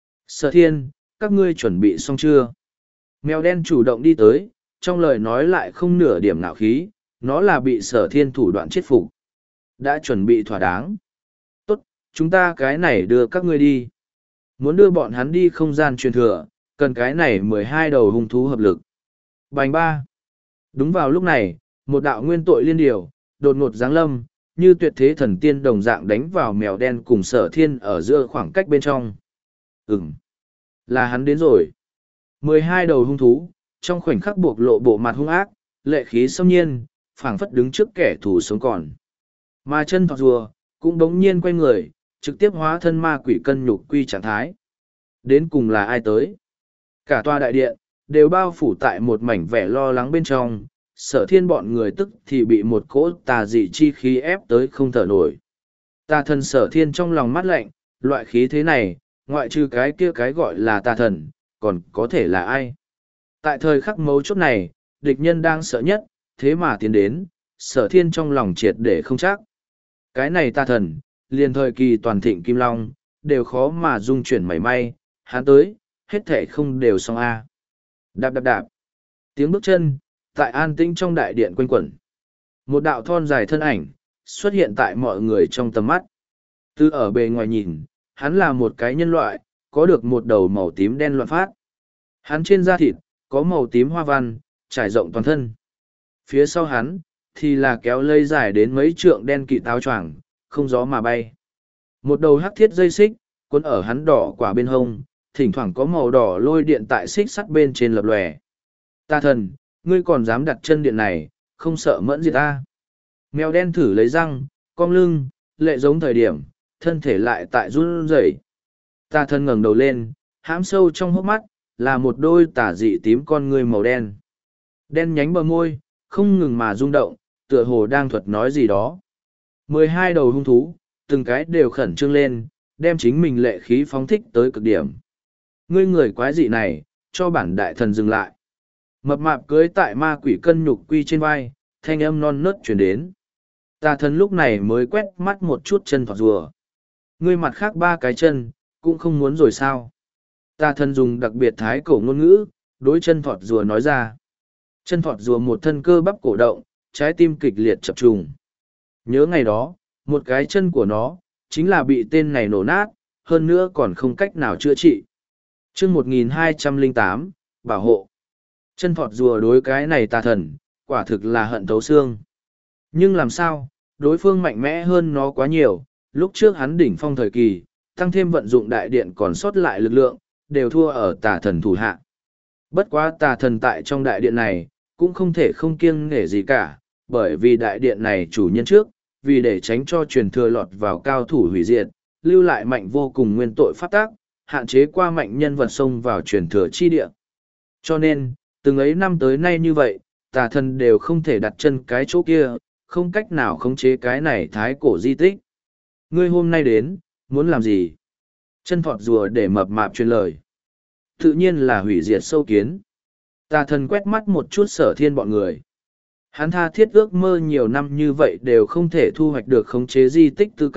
Sở thiên, các ngươi chuẩn bị xong chưa? Mèo đen chủ động đi tới, trong lời nói lại không nửa điểm nạo khí, nó là bị sở thiên thủ đoạn chết phục. Đã chuẩn bị thỏa đáng. Tốt, chúng ta cái này đưa các ngươi đi. Muốn đưa bọn hắn đi không gian truyền thừa, cần cái này mười hai đầu hung thú hợp lực. Bành ba. Đúng vào lúc này, một đạo nguyên tội liên điều, đột ngột giáng lâm, như tuyệt thế thần tiên đồng dạng đánh vào mèo đen cùng sở thiên ở giữa khoảng cách bên trong. Ừm. Là hắn đến rồi. mười hai đầu hung thú, trong khoảnh khắc buộc lộ bộ mặt hung ác, lệ khí xâm nhiên, phảng phất đứng trước kẻ thù sống còn. Mà chân thọt rùa, cũng bỗng nhiên quay người, trực tiếp hóa thân ma quỷ cân nhục quy trạng thái. Đến cùng là ai tới? Cả tòa đại điện, đều bao phủ tại một mảnh vẻ lo lắng bên trong, sở thiên bọn người tức thì bị một cỗ tà dị chi khí ép tới không thở nổi. Tà thần sở thiên trong lòng mắt lạnh, loại khí thế này, ngoại trừ cái kia cái gọi là tà thần, còn có thể là ai? Tại thời khắc mấu chốt này, địch nhân đang sợ nhất, thế mà tiến đến, sở thiên trong lòng triệt để không chắc. Cái này tà thần, liền thời kỳ toàn thịnh Kim Long, đều khó mà dung chuyển mảy may, hắn tới, hết thể không đều xong a. Đạp đạp đạp. Tiếng bước chân, tại an tĩnh trong đại điện quanh quẩn. Một đạo thon dài thân ảnh, xuất hiện tại mọi người trong tầm mắt. Từ ở bề ngoài nhìn, hắn là một cái nhân loại, có được một đầu màu tím đen loạn phát. Hắn trên da thịt, có màu tím hoa văn, trải rộng toàn thân. Phía sau hắn, thì là kéo lây dài đến mấy trượng đen kỵ táo choàng, không gió mà bay. Một đầu hắc thiết dây xích, cuốn ở hắn đỏ quả bên hông, thỉnh thoảng có màu đỏ lôi điện tại xích sắt bên trên lập lòe. Ta thần, ngươi còn dám đặt chân điện này, không sợ mẫn diệt ta. Mèo đen thử lấy răng, cong lưng, lệ giống thời điểm, thân thể lại tại run rẩy. Ta thần ngẩng đầu lên, hãm sâu trong hốc mắt, là một đôi tả dị tím con ngươi màu đen. Đen nhánh bờ môi, không ngừng mà rung động, tựa hồ đang thuật nói gì đó. Mười hai đầu hung thú, từng cái đều khẩn trương lên, đem chính mình lệ khí phóng thích tới cực điểm. Ngươi người quái dị này, cho bản đại thần dừng lại. Mập mạp cưới tại ma quỷ cân nhục quy trên vai, thanh âm non nớt chuyển đến. Tà thần lúc này mới quét mắt một chút chân thọt rùa. Ngươi mặt khác ba cái chân, cũng không muốn rồi sao? Tà thần dùng đặc biệt thái cổ ngôn ngữ, đối chân thọt rùa nói ra. Chân thọt rùa một thân cơ bắp cổ động, trái tim kịch liệt chập trùng. Nhớ ngày đó, một cái chân của nó, chính là bị tên này nổ nát, hơn nữa còn không cách nào chữa trị. chương một nghìn hai trăm lẻ tám, bảo hộ. Chân thọt rùa đối cái này tà thần, quả thực là hận thấu xương. Nhưng làm sao, đối phương mạnh mẽ hơn nó quá nhiều, lúc trước hắn đỉnh phong thời kỳ, tăng thêm vận dụng đại điện còn sót lại lực lượng, đều thua ở tà thần thủ hạ. Bất quá tà thần tại trong đại điện này, cũng không thể không kiêng nể gì cả, bởi vì đại điện này chủ nhân trước, vì để tránh cho truyền thừa lọt vào cao thủ hủy diệt, lưu lại mạnh vô cùng nguyên tội phát tác, hạn chế qua mạnh nhân vật xông vào truyền thừa chi địa. Cho nên, từng ấy năm tới nay như vậy, tà thần đều không thể đặt chân cái chỗ kia, không cách nào khống chế cái này thái cổ di tích. Ngươi hôm nay đến, muốn làm gì? Chân thọt rùa để mập mạp truyền lời. Tự nhiên là hủy diệt sâu kiến. Tà thần quét mắt một chút sở thiên bọn người. Hắn tha thiết ước mơ nhiều năm như vậy đều không thể thu hoạch được khống chế di tích tư cách,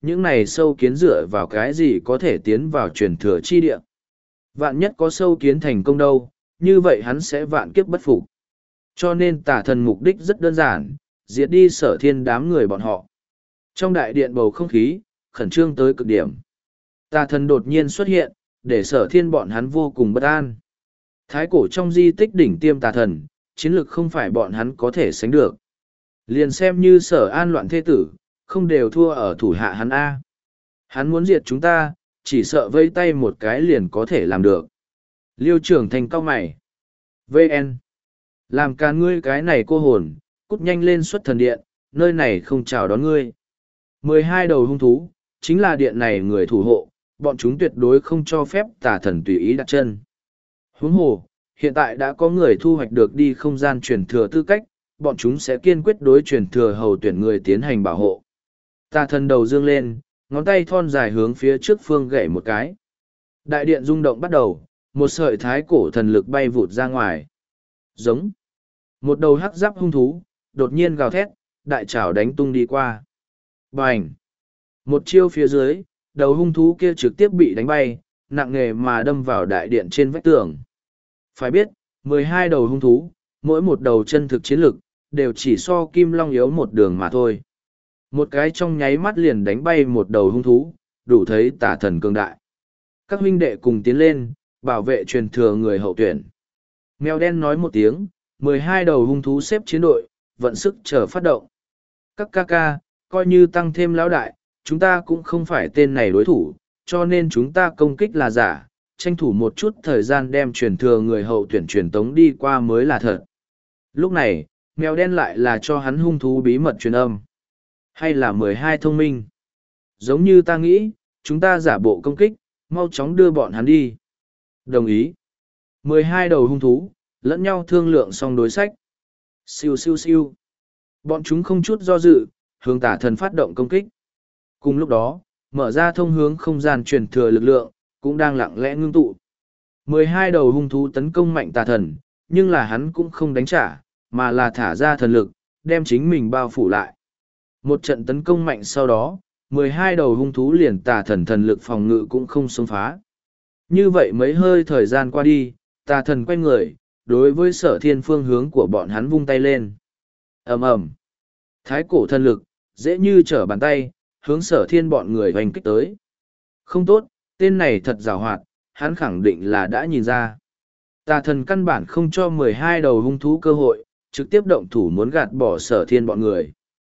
những này sâu kiến dựa vào cái gì có thể tiến vào truyền thừa chi địa. Vạn nhất có sâu kiến thành công đâu, như vậy hắn sẽ vạn kiếp bất phục. Cho nên tả thần mục đích rất đơn giản, diệt đi sở thiên đám người bọn họ. Trong đại điện bầu không khí, khẩn trương tới cực điểm. Tà thần đột nhiên xuất hiện, để sở thiên bọn hắn vô cùng bất an. Thái cổ trong di tích đỉnh tiêm tà thần, chiến lược không phải bọn hắn có thể sánh được. Liền xem như sở an loạn thế tử, không đều thua ở thủ hạ hắn A. Hắn muốn diệt chúng ta, chỉ sợ vây tay một cái liền có thể làm được. Liêu trưởng thành cao mày. vê en. Làm càn ngươi cái này cô hồn, cút nhanh lên xuất thần điện, nơi này không chào đón ngươi. Mười hai đầu hung thú, chính là điện này người thủ hộ, bọn chúng tuyệt đối không cho phép tà thần tùy ý đặt chân. Huống hồ, hiện tại đã có người thu hoạch được đi không gian truyền thừa tư cách, bọn chúng sẽ kiên quyết đối truyền thừa hầu tuyển người tiến hành bảo hộ. Tà thần đầu dương lên, ngón tay thon dài hướng phía trước phương gậy một cái. Đại điện rung động bắt đầu, một sợi thái cổ thần lực bay vụt ra ngoài. Giống. Một đầu hắc giáp hung thú, đột nhiên gào thét, đại trảo đánh tung đi qua. Bành! Một chiêu phía dưới, đầu hung thú kia trực tiếp bị đánh bay, nặng nề mà đâm vào đại điện trên vách tường. Phải biết, mười hai đầu hung thú, mỗi một đầu chân thực chiến lực, đều chỉ so kim long yếu một đường mà thôi. Một cái trong nháy mắt liền đánh bay một đầu hung thú, đủ thấy tả thần cường đại. Các huynh đệ cùng tiến lên, bảo vệ truyền thừa người hậu tuyển. Mèo đen nói một tiếng, mười hai đầu hung thú xếp chiến đội, vận sức chờ phát động. Các ca ca, coi như tăng thêm lão đại, chúng ta cũng không phải tên này đối thủ, cho nên chúng ta công kích là giả, tranh thủ một chút thời gian đem truyền thừa người hậu tuyển truyền tống đi qua mới là thật. Lúc này, mèo đen lại là cho hắn hung thú bí mật truyền âm. Hay là mười hai thông minh? Giống như ta nghĩ, chúng ta giả bộ công kích, mau chóng đưa bọn hắn đi. Đồng ý. mười hai đầu hung thú, lẫn nhau thương lượng xong đối sách. Siêu siêu siêu. Bọn chúng không chút do dự, hướng tả thần phát động công kích. Cùng lúc đó, mở ra thông hướng không gian truyền thừa lực lượng, cũng đang lặng lẽ ngưng tụ. mười hai đầu hung thú tấn công mạnh tà thần, nhưng là hắn cũng không đánh trả, mà là thả ra thần lực, đem chính mình bao phủ lại. Một trận tấn công mạnh sau đó, mười hai đầu hung thú liền tà thần thần lực phòng ngự cũng không xông phá. Như vậy mấy hơi thời gian qua đi, tà thần quay người, đối với sở thiên phương hướng của bọn hắn vung tay lên. Ầm ầm. Thái cổ thần lực, dễ như trở bàn tay, hướng sở thiên bọn người hoành kích tới. Không tốt, tên này thật giàu hoạt, hắn khẳng định là đã nhìn ra. Tà thần căn bản không cho mười hai đầu hung thú cơ hội, trực tiếp động thủ muốn gạt bỏ sở thiên bọn người.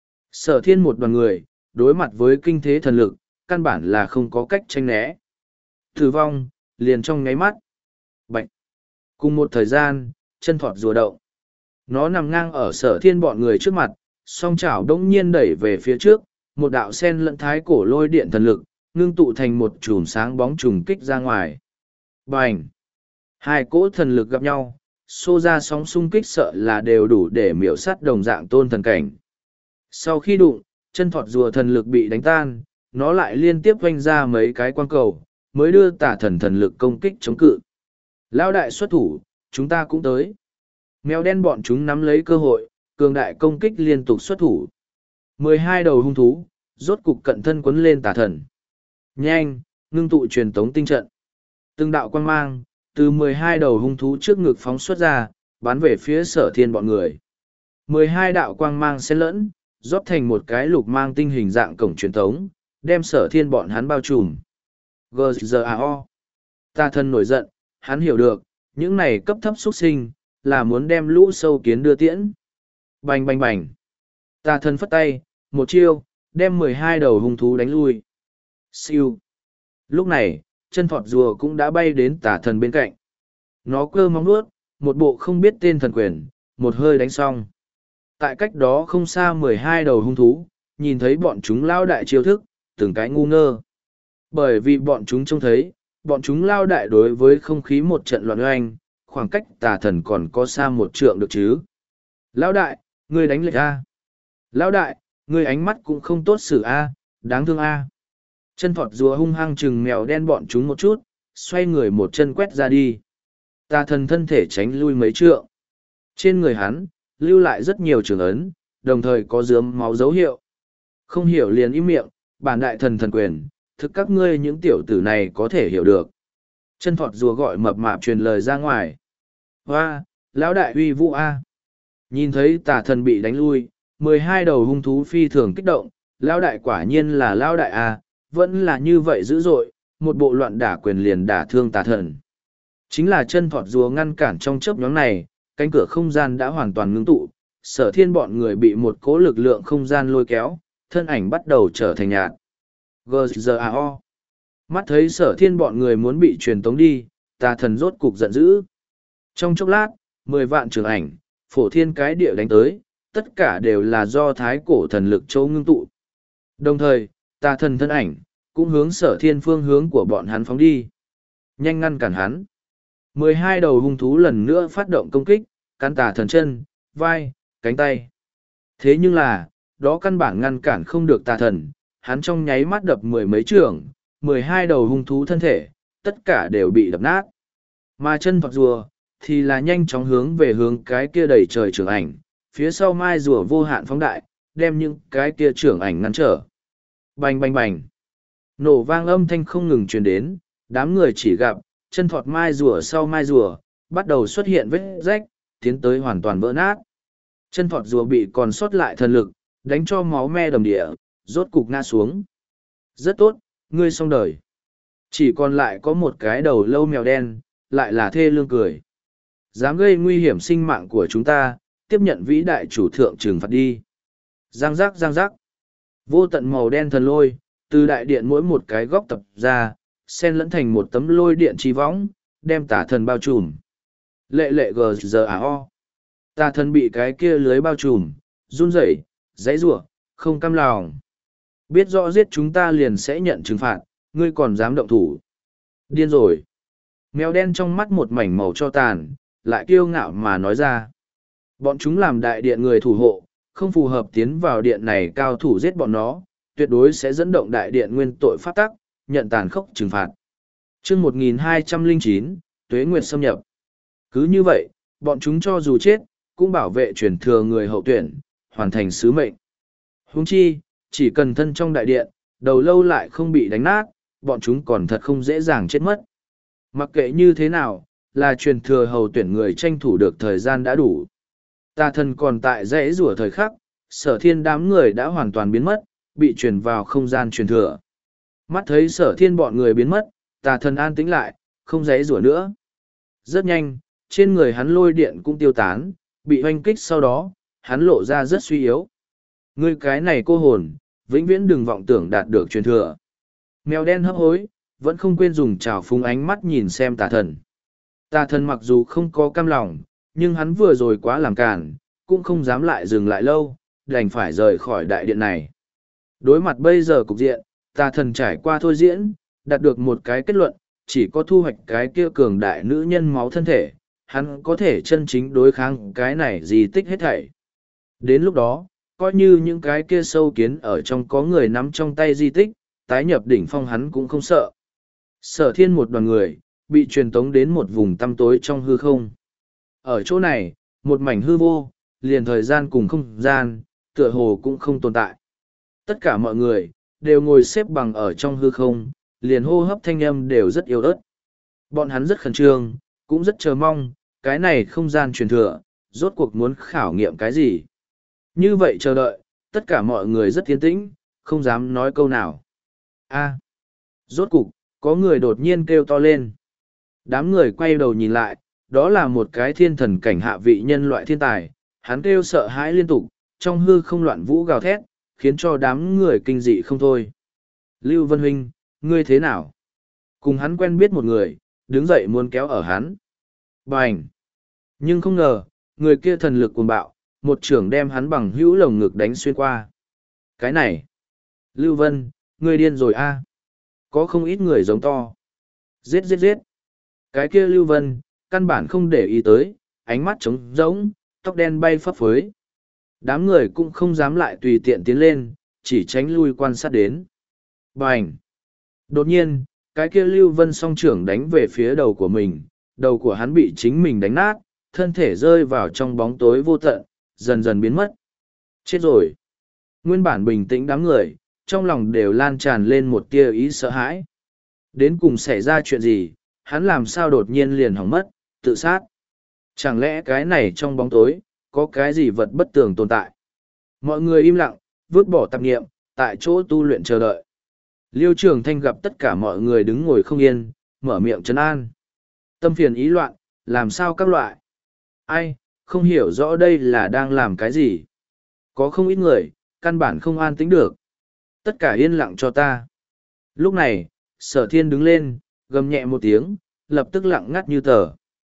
Sở thiên một đoàn người, đối mặt với kinh thế thần lực, căn bản là không có cách tranh né. Tử vong, liền trong nháy mắt. Bạch. Cùng một thời gian, chân thọt rùa động. Nó nằm ngang ở sở thiên bọn người trước mặt, song chảo đông nhiên đẩy về phía trước, một đạo sen lẫn thái cổ lôi điện thần lực, ngưng tụ thành một chùm sáng bóng trùng kích ra ngoài. Bành! Hai cỗ thần lực gặp nhau, xô ra sóng xung kích sợ là đều đủ để miểu sát đồng dạng tôn thần cảnh. Sau khi đụng, chân thọt rùa thần lực bị đánh tan, nó lại liên tiếp quanh ra mấy cái quang cầu, mới đưa tả thần thần lực công kích chống cự. Lão đại xuất thủ, chúng ta cũng tới. Mèo đen bọn chúng nắm lấy cơ hội, cường đại công kích liên tục xuất thủ. Mười hai đầu hung thú, rốt cục cận thân quấn lên tả thần. Nhanh, ngưng tụ truyền tống tinh trận. Từng đạo quang mang, từ mười hai đầu hung thú trước ngực phóng xuất ra, bắn về phía sở thiên bọn người. Mười hai đạo quang mang xen lẫn, rót thành một cái lục mang tinh hình dạng cổng truyền tống, đem sở thiên bọn hắn bao trùm. giê giê a o. Tà thần nổi giận, hắn hiểu được, những này cấp thấp xuất sinh, là muốn đem lũ sâu kiến đưa tiễn. Bành bành bành. Tà thần phất tay, một chiêu, đem mười hai đầu hung thú đánh lui. Siêu. Lúc này, chân thọt rùa cũng đã bay đến tà thần bên cạnh. Nó cơ móng nuốt, một bộ không biết tên thần quyền, một hơi đánh xong. Tại cách đó không xa mười hai đầu hung thú, nhìn thấy bọn chúng lao đại chiêu thức, từng cái ngu ngơ. Bởi vì bọn chúng trông thấy, bọn chúng lao đại đối với không khí một trận loạn oanh, khoảng cách tà thần còn có xa một trượng được chứ. Lão đại, ngươi đánh lệch A. Lão đại, ngươi ánh mắt cũng không tốt xử A, đáng thương A. Chân thọt rùa hung hăng chừng mèo đen bọn chúng một chút, xoay người một chân quét ra đi. Tà thần thân thể tránh lui mấy trượng. Trên người hắn, lưu lại rất nhiều trường ấn, đồng thời có dướm máu dấu hiệu. Không hiểu liền im miệng, Bản đại thần thần quyền, thực các ngươi những tiểu tử này có thể hiểu được. Chân thọt rùa gọi mập mạp truyền lời ra ngoài. Hoa, lão đại uy vũ A. Nhìn thấy tà thần bị đánh lui, mười hai đầu hung thú phi thường kích động, lão đại quả nhiên là lão đại A, vẫn là như vậy dữ dội, một bộ loạn đả quyền liền đả thương tà thần. Chính là chân thọt rùa ngăn cản trong chớp nhoáng này, cánh cửa không gian đã hoàn toàn ngưng tụ, sở thiên bọn người bị một cỗ lực lượng không gian lôi kéo, thân ảnh bắt đầu trở thành nhạt. giê giê a o. Mắt thấy sở thiên bọn người muốn bị truyền tống đi, tà thần rốt cục giận dữ. Trong chốc lát, mười vạn trường ảnh, phổ thiên cái địa đánh tới, tất cả đều là do thái cổ thần lực châu ngưng tụ. Đồng thời, tà thần thân ảnh, cũng hướng sở thiên phương hướng của bọn hắn phóng đi. Nhanh ngăn cản hắn. mười hai đầu hung thú lần nữa phát động công kích, cắn tà thần chân, vai, cánh tay. Thế nhưng là, đó căn bản ngăn cản không được tà thần, hắn trong nháy mắt đập mười mấy trường, mười hai đầu hung thú thân thể, tất cả đều bị đập nát. Mà chân thọt rùa, thì là nhanh chóng hướng về hướng cái kia đầy trời trưởng ảnh, phía sau mai rùa vô hạn phóng đại, đem những cái kia trưởng ảnh ngăn trở. Bành bành bành. Nổ vang âm thanh không ngừng truyền đến, đám người chỉ gặp, chân thọt mai rùa sau mai rùa, bắt đầu xuất hiện vết rách, tiến tới hoàn toàn vỡ nát. Chân thọt rùa bị còn sót lại thần lực, đánh cho máu me đầm địa, rốt cục ngã xuống. Rất tốt, ngươi xong đời. Chỉ còn lại có một cái đầu lâu mèo đen, lại là thê lương cười. Dám gây nguy hiểm sinh mạng của chúng ta, tiếp nhận vĩ đại chủ thượng trừng phạt đi. Giang giác giang giác. Vô tận màu đen thần lôi, từ đại điện mỗi một cái góc tập ra, xen lẫn thành một tấm lôi điện chi võng, đem tả thần bao trùm. Lệ lệ gờ giờ à o. Tà thần bị cái kia lưới bao trùm, run rẩy, dãy rủa, không cam lòng. Biết rõ giết chúng ta liền sẽ nhận trừng phạt, ngươi còn dám động thủ. Điên rồi. Mèo đen trong mắt một mảnh màu cho tàn, lại kiêu ngạo mà nói ra. Bọn chúng làm đại điện người thủ hộ, không phù hợp tiến vào điện này cao thủ giết bọn nó, tuyệt đối sẽ dẫn động đại điện nguyên tội pháp tắc, nhận tàn khốc trừng phạt. chương một nghìn hai trăm lẻ chín, Tuế Nguyệt xâm nhập. Cứ như vậy, bọn chúng cho dù chết, cũng bảo vệ truyền thừa người hậu tuyển, hoàn thành sứ mệnh. Huống chi, chỉ cần thân trong đại điện, đầu lâu lại không bị đánh nát, bọn chúng còn thật không dễ dàng chết mất. Mặc kệ như thế nào, là truyền thừa hậu tuyển người tranh thủ được thời gian đã đủ. Tà thần còn tại dãy rủa thời khắc, sở thiên đám người đã hoàn toàn biến mất, bị truyền vào không gian truyền thừa. Mắt thấy sở thiên bọn người biến mất, tà thần an tĩnh lại, không dãy rủa nữa. Rất nhanh, trên người hắn lôi điện cũng tiêu tán, bị hoanh kích sau đó, hắn lộ ra rất suy yếu. Ngươi cái này cô hồn, vĩnh viễn đừng vọng tưởng đạt được truyền thừa. Mèo đen hấp hối, vẫn không quên dùng trào phúng ánh mắt nhìn xem tà thần. Tà thần mặc dù không có cam lòng, nhưng hắn vừa rồi quá làm cản, cũng không dám lại dừng lại lâu, đành phải rời khỏi đại điện này. Đối mặt bây giờ cục diện, tà thần trải qua thôi diễn, đạt được một cái kết luận, chỉ có thu hoạch cái kia cường đại nữ nhân máu thân thể, hắn có thể chân chính đối kháng cái này di tích hết thảy. Đến lúc đó, coi như những cái kia sâu kiến ở trong có người nắm trong tay di tích, tái nhập đỉnh phong hắn cũng không sợ. Sở thiên một đoàn người, bị truyền tống đến một vùng tăm tối trong hư không. Ở chỗ này, một mảnh hư vô, liền thời gian cùng không gian, tựa hồ cũng không tồn tại. Tất cả mọi người, đều ngồi xếp bằng ở trong hư không, liền hô hấp thanh âm đều rất yếu ớt. Bọn hắn rất khẩn trương, cũng rất chờ mong, cái này không gian truyền thừa, rốt cuộc muốn khảo nghiệm cái gì. Như vậy chờ đợi, tất cả mọi người rất tiến tĩnh, không dám nói câu nào. A, rốt cục, có người đột nhiên kêu to lên. Đám người quay đầu nhìn lại, đó là một cái thiên thần cảnh hạ vị nhân loại thiên tài, hắn kêu sợ hãi liên tục, trong hư không loạn vũ gào thét, khiến cho đám người kinh dị không thôi. Lưu Vân Huynh, ngươi thế nào? Cùng hắn quen biết một người, đứng dậy muốn kéo ở hắn. Bành! Nhưng không ngờ, người kia thần lực cuồng bạo, một trưởng đem hắn bằng hữu lồng ngực đánh xuyên qua. Cái này! Lưu Vân, ngươi điên rồi a? Có không ít người giống to. Giết giết giết! Cái kia Lưu Vân, căn bản không để ý tới, ánh mắt trống rỗng, tóc đen bay phấp phới. Đám người cũng không dám lại tùy tiện tiến lên, chỉ tránh lui quan sát đến. Bành! Đột nhiên, cái kia Lưu Vân song trưởng đánh về phía đầu của mình, đầu của hắn bị chính mình đánh nát, thân thể rơi vào trong bóng tối vô tận, dần dần biến mất. Chết rồi! Nguyên bản bình tĩnh đám người, trong lòng đều lan tràn lên một tia ý sợ hãi. Đến cùng xảy ra chuyện gì, hắn làm sao đột nhiên liền hỏng mất, tự sát. Chẳng lẽ cái này trong bóng tối, có cái gì vật bất tường tồn tại? Mọi người im lặng, vứt bỏ tạp nghiệm, tại chỗ tu luyện chờ đợi. Liêu Trường Thanh gặp tất cả mọi người đứng ngồi không yên, mở miệng trấn an. Tâm phiền ý loạn, làm sao các loại? Ai, không hiểu rõ đây là đang làm cái gì? Có không ít người, căn bản không an tĩnh được. Tất cả yên lặng cho ta. Lúc này, Sở Thiên đứng lên, gầm nhẹ một tiếng, lập tức lặng ngắt như tờ.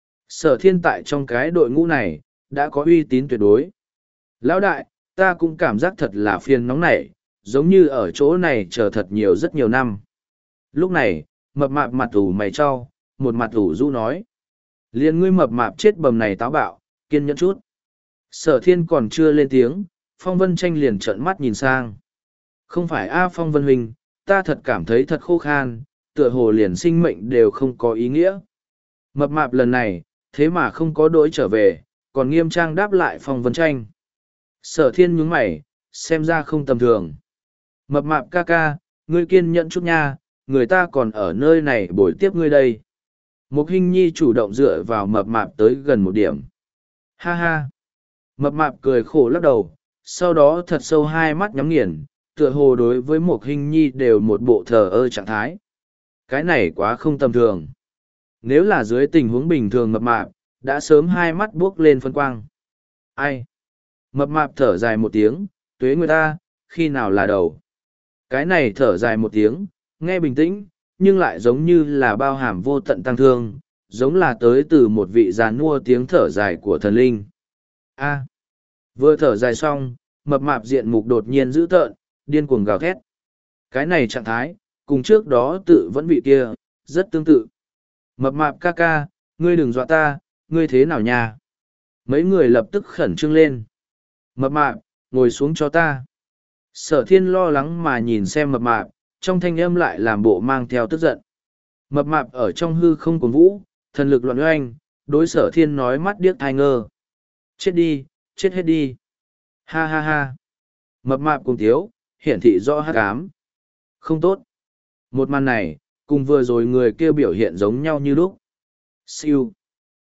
Sở Thiên tại trong cái đội ngũ này, đã có uy tín tuyệt đối. Lão đại, ta cũng cảm giác thật là phiền nóng nảy, giống như ở chỗ này chờ thật nhiều rất nhiều năm. Lúc này, mập mạp mặt ủ mày cho, một mặt ủ rũ nói. Liên ngươi mập mạp chết bầm này táo bạo, kiên nhẫn chút. Sở Thiên còn chưa lên tiếng, Phong Vân Tranh liền trợn mắt nhìn sang. Không phải A Phong Vân Huynh, ta thật cảm thấy thật khô khan, tựa hồ liền sinh mệnh đều không có ý nghĩa. Mập mạp lần này, thế mà không có đỗi trở về, còn nghiêm trang đáp lại Phong Vân Tranh. Sở Thiên nhướng mày, xem ra không tầm thường. Mập mạp ca ca, ngươi kiên nhẫn chút nha, người ta còn ở nơi này bồi tiếp ngươi đây. Một Hinh Nhi chủ động dựa vào mập mạp tới gần một điểm. Ha ha. Mập mạp cười khổ lắc đầu, sau đó thật sâu hai mắt nhắm nghiền, tựa hồ đối với một Hinh Nhi đều một bộ thờ ơ trạng thái. Cái này quá không tầm thường. Nếu là dưới tình huống bình thường mập mạp, đã sớm hai mắt buốc lên phân quang. Ai? Mập mạp thở dài một tiếng, tuế người ta, khi nào là đầu? Cái này thở dài một tiếng, nghe bình tĩnh, nhưng lại giống như là bao hàm vô tận tăng thương, giống là tới từ một vị già nua tiếng thở dài của thần linh. A. Vừa thở dài xong, mập mạp diện mục đột nhiên dữ tợn, điên cuồng gào thét. Cái này trạng thái, cùng trước đó tự vẫn vị kia, rất tương tự. Mập mạp ca ca, ngươi đừng dọa ta, ngươi thế nào nha? Mấy người lập tức khẩn trương lên. Mập mạp, ngồi xuống cho ta. Sở Thiên lo lắng mà nhìn xem mập mạp, trong thanh âm lại làm bộ mang theo tức giận. Mập mạp ở trong hư không cuốn vũ, thần lực loạn oanh, đối Sở Thiên nói mắt điếc thai ngơ. Chết đi, chết hết đi. Ha ha ha. Mập mạp cùng thiếu, hiển thị rõ hắc ám. Không tốt. Một màn này, cùng vừa rồi người kia biểu hiện giống nhau như lúc. Siêu.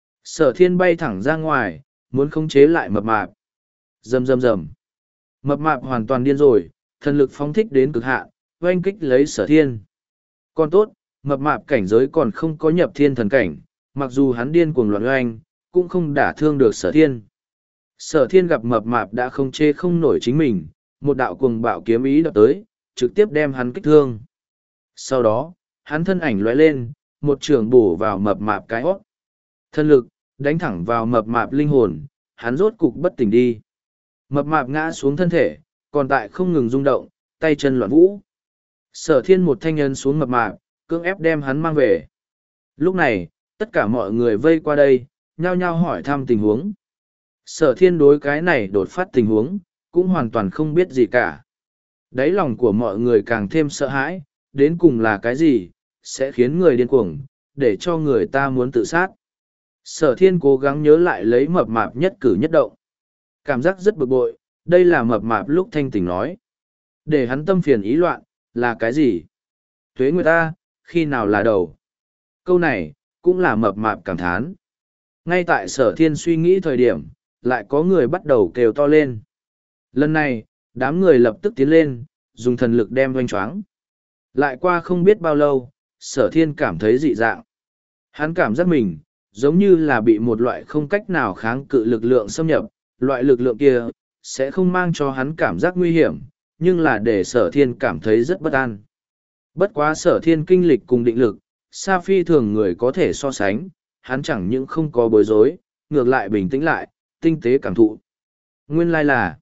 Sở Thiên bay thẳng ra ngoài, muốn khống chế lại mập mạp. Rầm rầm rầm. Mập mạp hoàn toàn điên rồi, thần lực phóng thích đến cực hạn, oanh kích lấy Sở Thiên. Còn tốt, mập mạp cảnh giới còn không có nhập thiên thần cảnh, mặc dù hắn điên cuồng loạn oanh, cũng không đả thương được Sở Thiên. Sở Thiên gặp mập mạp đã không chê không nổi chính mình, một đạo cuồng bạo kiếm ý đập tới, trực tiếp đem hắn kích thương. Sau đó, hắn thân ảnh lóe lên, một trường bổ vào mập mạp cái hót. Thân lực, đánh thẳng vào mập mạp linh hồn, hắn rốt cục bất tỉnh đi. Mập mạp ngã xuống thân thể, còn tại không ngừng rung động, tay chân loạn vũ. Sở Thiên một thanh nhân xuống mập mạp, cưỡng ép đem hắn mang về. Lúc này, tất cả mọi người vây qua đây, nhao nhao hỏi thăm tình huống. Sở Thiên đối cái này đột phát tình huống, cũng hoàn toàn không biết gì cả. Đáy lòng của mọi người càng thêm sợ hãi, đến cùng là cái gì, sẽ khiến người điên cuồng, để cho người ta muốn tự sát. Sở Thiên cố gắng nhớ lại lấy mập mạp nhất cử nhất động. Cảm giác rất bực bội, đây là mập mạp lúc thanh tỉnh nói. Để hắn tâm phiền ý loạn, là cái gì? Tuế người ta, khi nào là đầu? Câu này, cũng là mập mạp cảm thán. Ngay tại Sở Thiên suy nghĩ thời điểm, lại có người bắt đầu kêu to lên. Lần này, đám người lập tức tiến lên, dùng thần lực đem doanh choáng. Lại qua không biết bao lâu, Sở Thiên cảm thấy dị dạng. Hắn cảm giác mình, giống như là bị một loại không cách nào kháng cự lực lượng xâm nhập, loại lực lượng kia, sẽ không mang cho hắn cảm giác nguy hiểm, nhưng là để Sở Thiên cảm thấy rất bất an. Bất quá Sở Thiên kinh lịch cùng định lực, xa phi thường người có thể so sánh, hắn chẳng những không có bối rối, ngược lại bình tĩnh lại, tinh tế cảm thụ. Nguyên lai là,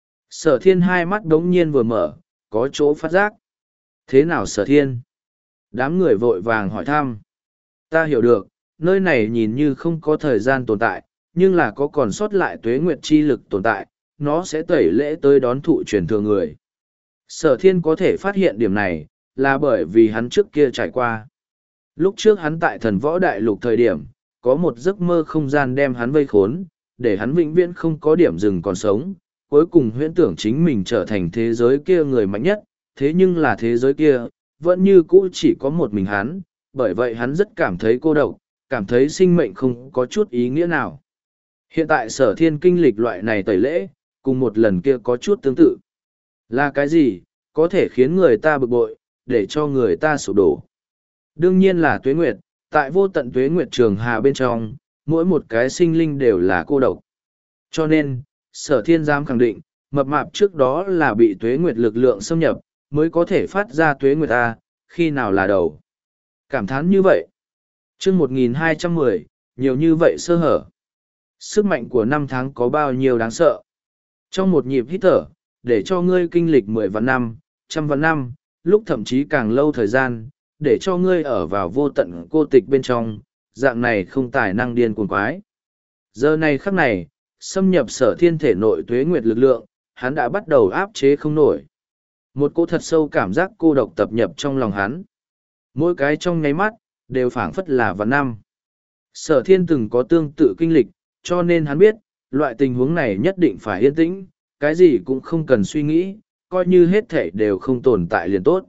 Sở Thiên hai mắt đống nhiên vừa mở, có chỗ phát giác. Thế nào Sở Thiên? Đám người vội vàng hỏi thăm. Ta hiểu được, nơi này nhìn như không có thời gian tồn tại, nhưng là có còn sót lại tuế nguyệt chi lực tồn tại, nó sẽ tẩy lễ tới đón thụ truyền thừa người. Sở Thiên có thể phát hiện điểm này, là bởi vì hắn trước kia trải qua. Lúc trước hắn tại thần võ đại lục thời điểm, có một giấc mơ không gian đem hắn vây khốn, để hắn vĩnh viễn không có điểm dừng còn sống, cuối cùng huyễn tưởng chính mình trở thành thế giới kia người mạnh nhất, thế nhưng là thế giới kia, vẫn như cũ chỉ có một mình hắn, bởi vậy hắn rất cảm thấy cô độc, cảm thấy sinh mệnh không có chút ý nghĩa nào. Hiện tại sở thiên kinh lịch loại này tẩy lễ, cùng một lần kia có chút tương tự. Là cái gì, có thể khiến người ta bực bội, để cho người ta sụp đổ? Đương nhiên là tuế nguyệt, tại vô tận tuế nguyệt trường hà bên trong, mỗi một cái sinh linh đều là cô độc. Cho nên, sở thiên dám khẳng định, mập mạp trước đó là bị tuế nguyệt lực lượng xâm nhập, mới có thể phát ra tuế nguyệt A, khi nào là đầu. Cảm thán như vậy. chương một nghìn hai trăm mười, nhiều như vậy sơ hở. Sức mạnh của năm tháng có bao nhiêu đáng sợ. Trong một nhịp hít thở, để cho ngươi kinh lịch mười vạn năm, trăm vạn năm, lúc thậm chí càng lâu thời gian, để cho ngươi ở vào vô tận cô tịch bên trong, dạng này không tài năng điên cuồng quái. Giờ này khắc này, xâm nhập sở thiên thể nội tuế nguyệt lực lượng, hắn đã bắt đầu áp chế không nổi. Một cô thật sâu cảm giác cô độc tập nhập trong lòng hắn. Mỗi cái trong nháy mắt, đều phảng phất là vạn năm. Sở thiên từng có tương tự kinh lịch, cho nên hắn biết, loại tình huống này nhất định phải yên tĩnh, cái gì cũng không cần suy nghĩ, coi như hết thể đều không tồn tại liền tốt.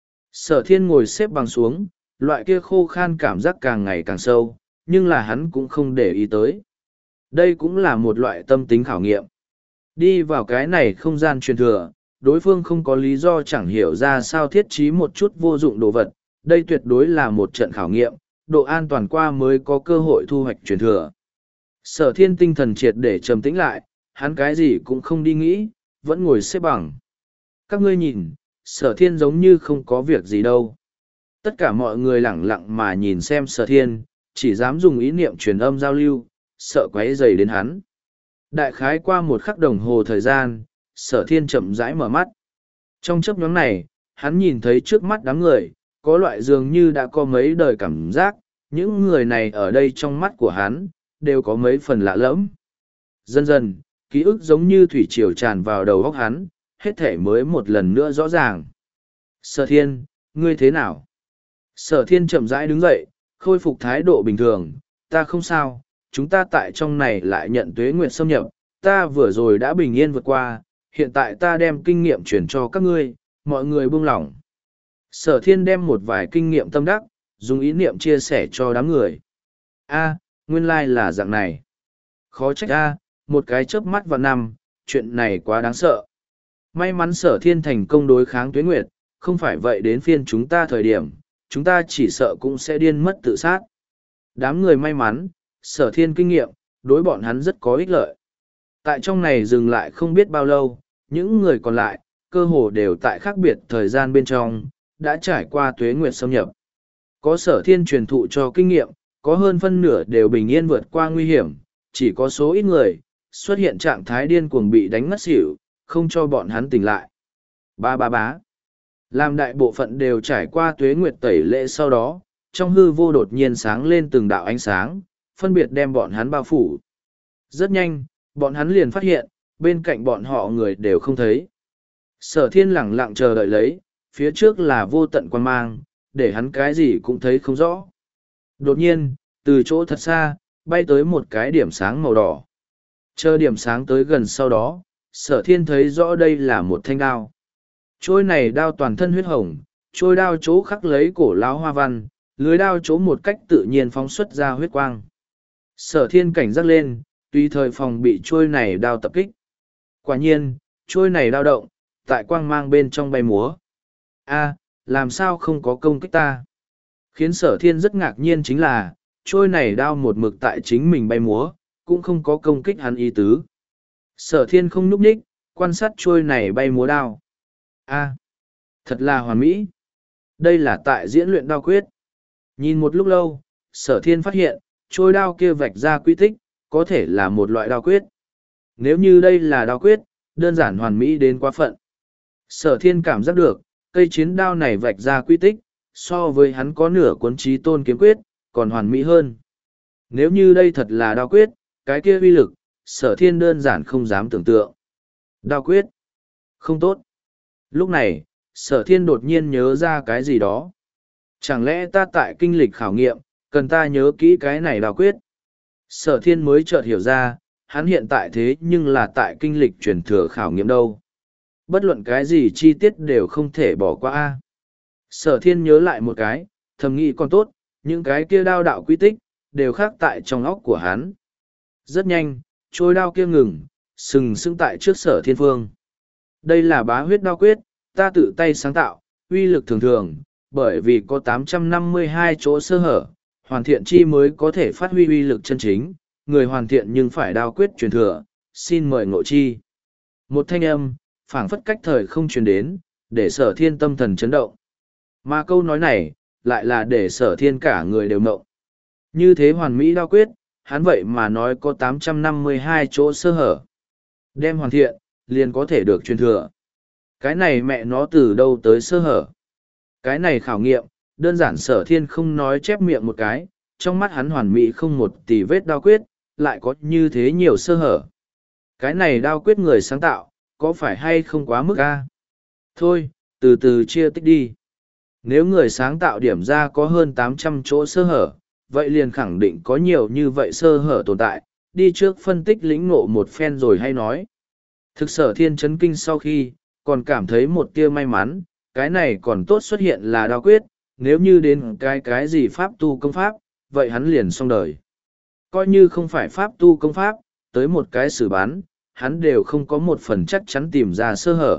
Sở thiên ngồi xếp bằng xuống, loại kia khô khan cảm giác càng ngày càng sâu, nhưng là hắn cũng không để ý tới. Đây cũng là một loại tâm tính khảo nghiệm. Đi vào cái này không gian truyền thừa, đối phương không có lý do chẳng hiểu ra sao thiết trí một chút vô dụng đồ vật, đây tuyệt đối là một trận khảo nghiệm, độ an toàn qua mới có cơ hội thu hoạch truyền thừa. Sở thiên tinh thần triệt để trầm tĩnh lại, hắn cái gì cũng không đi nghĩ, vẫn ngồi xếp bằng. Các ngươi nhìn, sở thiên giống như không có việc gì đâu. Tất cả mọi người lẳng lặng mà nhìn xem sở thiên, chỉ dám dùng ý niệm truyền âm giao lưu, sợ quấy rầy đến hắn. Đại khái qua một khắc đồng hồ thời gian, sở thiên chậm rãi mở mắt. Trong chớp nhoáng này, hắn nhìn thấy trước mắt đám người, có loại dường như đã có mấy đời cảm giác, những người này ở đây trong mắt của hắn, đều có mấy phần lạ lẫm. Dần dần, ký ức giống như thủy triều tràn vào đầu óc hắn, hết thể mới một lần nữa rõ ràng. Sở thiên, ngươi thế nào? Sở thiên chậm rãi đứng dậy, khôi phục thái độ bình thường, ta không sao, chúng ta tại trong này lại nhận tuế nguyệt xâm nhập, ta vừa rồi đã bình yên vượt qua, hiện tại ta đem kinh nghiệm truyền cho các ngươi, mọi người buông lỏng. Sở thiên đem một vài kinh nghiệm tâm đắc, dùng ý niệm chia sẻ cho đám người. A, nguyên lai là dạng này. Khó trách A, một cái chớp mắt vào năm, chuyện này quá đáng sợ. May mắn sở thiên thành công đối kháng tuế nguyệt, không phải vậy đến phiên chúng ta thời điểm, chúng ta chỉ sợ cũng sẽ điên mất tự sát. Đám người may mắn, sở thiên kinh nghiệm, đối bọn hắn rất có ích lợi. Tại trong này dừng lại không biết bao lâu, những người còn lại, cơ hồ đều tại khác biệt thời gian bên trong, đã trải qua tuế nguyệt xâm nhập. Có sở thiên truyền thụ cho kinh nghiệm, có hơn phân nửa đều bình yên vượt qua nguy hiểm, chỉ có số ít người, xuất hiện trạng thái điên cuồng bị đánh ngất xỉu, không cho bọn hắn tỉnh lại. Ba ba bá. Làm đại bộ phận đều trải qua tuế nguyệt tẩy lễ sau đó, trong hư vô đột nhiên sáng lên từng đạo ánh sáng, phân biệt đem bọn hắn bao phủ. Rất nhanh, bọn hắn liền phát hiện, bên cạnh bọn họ người đều không thấy. Sở thiên lẳng lặng chờ đợi lấy, phía trước là vô tận quan mang, để hắn cái gì cũng thấy không rõ. Đột nhiên, từ chỗ thật xa, bay tới một cái điểm sáng màu đỏ. Chờ điểm sáng tới gần sau đó, sở thiên thấy rõ đây là một thanh đao. Trôi này đao toàn thân huyết hồng, trôi đao chỗ khắc lấy cổ lão hoa văn, lưới đao chỗ một cách tự nhiên phóng xuất ra huyết quang. Sở thiên cảnh giác lên, tùy thời phòng bị trôi này đao tập kích. Quả nhiên, trôi này đao động, tại quang mang bên trong bay múa. A, làm sao không có công kích ta? Khiến sở thiên rất ngạc nhiên chính là, trôi này đao một mực tại chính mình bay múa, cũng không có công kích hắn ý tứ. Sở thiên không núp ních, quan sát trôi này bay múa đao. A, thật là hoàn mỹ. Đây là tại diễn luyện đao quyết. Nhìn một lúc lâu, sở thiên phát hiện, trôi đao kia vạch ra quy tích, có thể là một loại đao quyết. Nếu như đây là đao quyết, đơn giản hoàn mỹ đến quá phận. Sở thiên cảm giác được, cây chiến đao này vạch ra quy tích, so với hắn có nửa cuốn trí tôn kiếm quyết, còn hoàn mỹ hơn. Nếu như đây thật là đao quyết, cái kia uy lực, sở thiên đơn giản không dám tưởng tượng. Đao quyết. Không tốt. Lúc này, sở thiên đột nhiên nhớ ra cái gì đó. Chẳng lẽ ta tại kinh lịch khảo nghiệm, cần ta nhớ kỹ cái này đao quyết. Sở thiên mới chợt hiểu ra, hắn hiện tại thế nhưng là tại kinh lịch truyền thừa khảo nghiệm đâu. Bất luận cái gì chi tiết đều không thể bỏ qua. A. Sở thiên nhớ lại một cái, thầm nghĩ còn tốt, những cái kia đao đạo quy tích, đều khác tại trong óc của hắn. Rất nhanh, trôi đao kia ngừng, sừng sững tại trước sở thiên phương. Đây là bá huyết đao quyết, ta tự tay sáng tạo, uy lực thường thường, bởi vì có tám trăm năm mươi hai chỗ sơ hở, hoàn thiện chi mới có thể phát huy uy lực chân chính, người hoàn thiện nhưng phải đao quyết truyền thừa, xin mời ngộ chi. Một thanh âm, phảng phất cách thời không truyền đến, để sở thiên tâm thần chấn động. Mà câu nói này, lại là để sở thiên cả người đều mộng. Như thế hoàn mỹ đao quyết, hắn vậy mà nói có tám trăm năm mươi hai chỗ sơ hở. Đem hoàn thiện, liền có thể được truyền thừa. Cái này mẹ nó từ đâu tới sơ hở. Cái này khảo nghiệm, đơn giản sở thiên không nói chép miệng một cái, trong mắt hắn hoàn mỹ không một tì vết đao quyết, lại có như thế nhiều sơ hở. Cái này đao quyết người sáng tạo, có phải hay không quá mức a? Thôi, từ từ chia tích đi. Nếu người sáng tạo điểm ra có hơn tám trăm chỗ sơ hở, vậy liền khẳng định có nhiều như vậy sơ hở tồn tại, đi trước phân tích lĩnh ngộ một phen rồi hay nói. Thực sở thiên chấn kinh sau khi, còn cảm thấy một tia may mắn, cái này còn tốt xuất hiện là đao quyết, nếu như đến cái cái gì pháp tu công pháp, vậy hắn liền xong đời. Coi như không phải pháp tu công pháp, tới một cái xử bán, hắn đều không có một phần chắc chắn tìm ra sơ hở.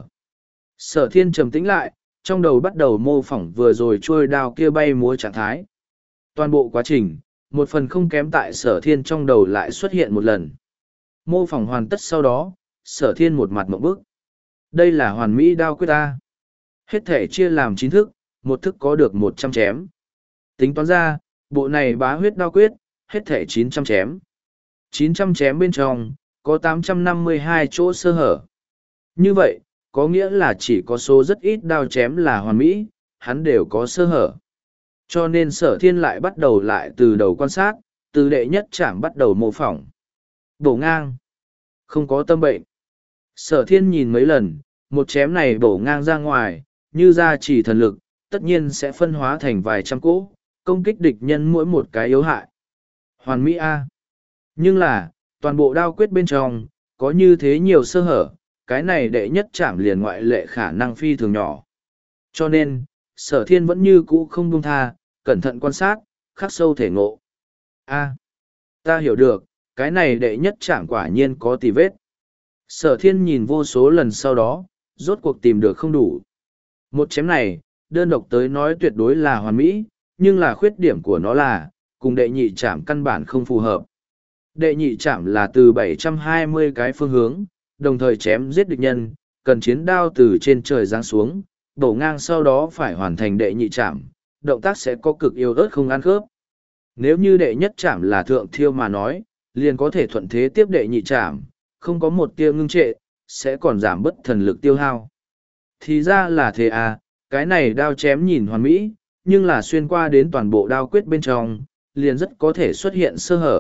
Sở thiên trầm tĩnh lại, trong đầu bắt đầu mô phỏng vừa rồi trôi đao kia bay múa trạng thái. Toàn bộ quá trình, một phần không kém tại sở thiên trong đầu lại xuất hiện một lần. Mô phỏng hoàn tất sau đó, sở thiên một mặt mộng bức. Đây là hoàn mỹ đao quyết ta. Hết thể chia làm chín thức, một thức có được một trăm chém. Tính toán ra, bộ này bá huyết đao quyết, hết thể chín trăm chém. chín trăm chém bên trong, có tám trăm năm mươi hai chỗ sơ hở. Như vậy, có nghĩa là chỉ có số rất ít đao chém là hoàn mỹ, hắn đều có sơ hở. Cho nên sở thiên lại bắt đầu lại từ đầu quan sát, từ đệ nhất chạm bắt đầu mô phỏng. Bổ ngang. Không có tâm bệnh. Sở thiên nhìn mấy lần, một chém này bổ ngang ra ngoài, như ra chỉ thần lực, tất nhiên sẽ phân hóa thành vài trăm cỗ, công kích địch nhân mỗi một cái yếu hại. Hoàn mỹ A. Nhưng là, toàn bộ đao quyết bên trong, có như thế nhiều sơ hở, cái này đệ nhất chạm liền ngoại lệ khả năng phi thường nhỏ. Cho nên, sở thiên vẫn như cũ không buông tha, cẩn thận quan sát, khắc sâu thể ngộ. A. Ta hiểu được, cái này đệ nhất chạm quả nhiên có tì vết. Sở thiên nhìn vô số lần sau đó, rốt cuộc tìm được không đủ. Một chém này, đơn độc tới nói tuyệt đối là hoàn mỹ, nhưng là khuyết điểm của nó là, cùng đệ nhị chạm căn bản không phù hợp. Đệ nhị chạm là từ bảy trăm hai mươi cái phương hướng, đồng thời chém giết địch nhân, cần chiến đao từ trên trời giáng xuống, bổ ngang sau đó phải hoàn thành đệ nhị chạm, động tác sẽ có cực yếu ớt không ăn khớp. Nếu như đệ nhất chạm là thượng thiêu mà nói, liền có thể thuận thế tiếp đệ nhị chạm, không có một tia ngưng trệ, sẽ còn giảm bất thần lực tiêu hao. Thì ra là thế à, cái này đao chém nhìn hoàn mỹ, nhưng là xuyên qua đến toàn bộ đao quyết bên trong, liền rất có thể xuất hiện sơ hở.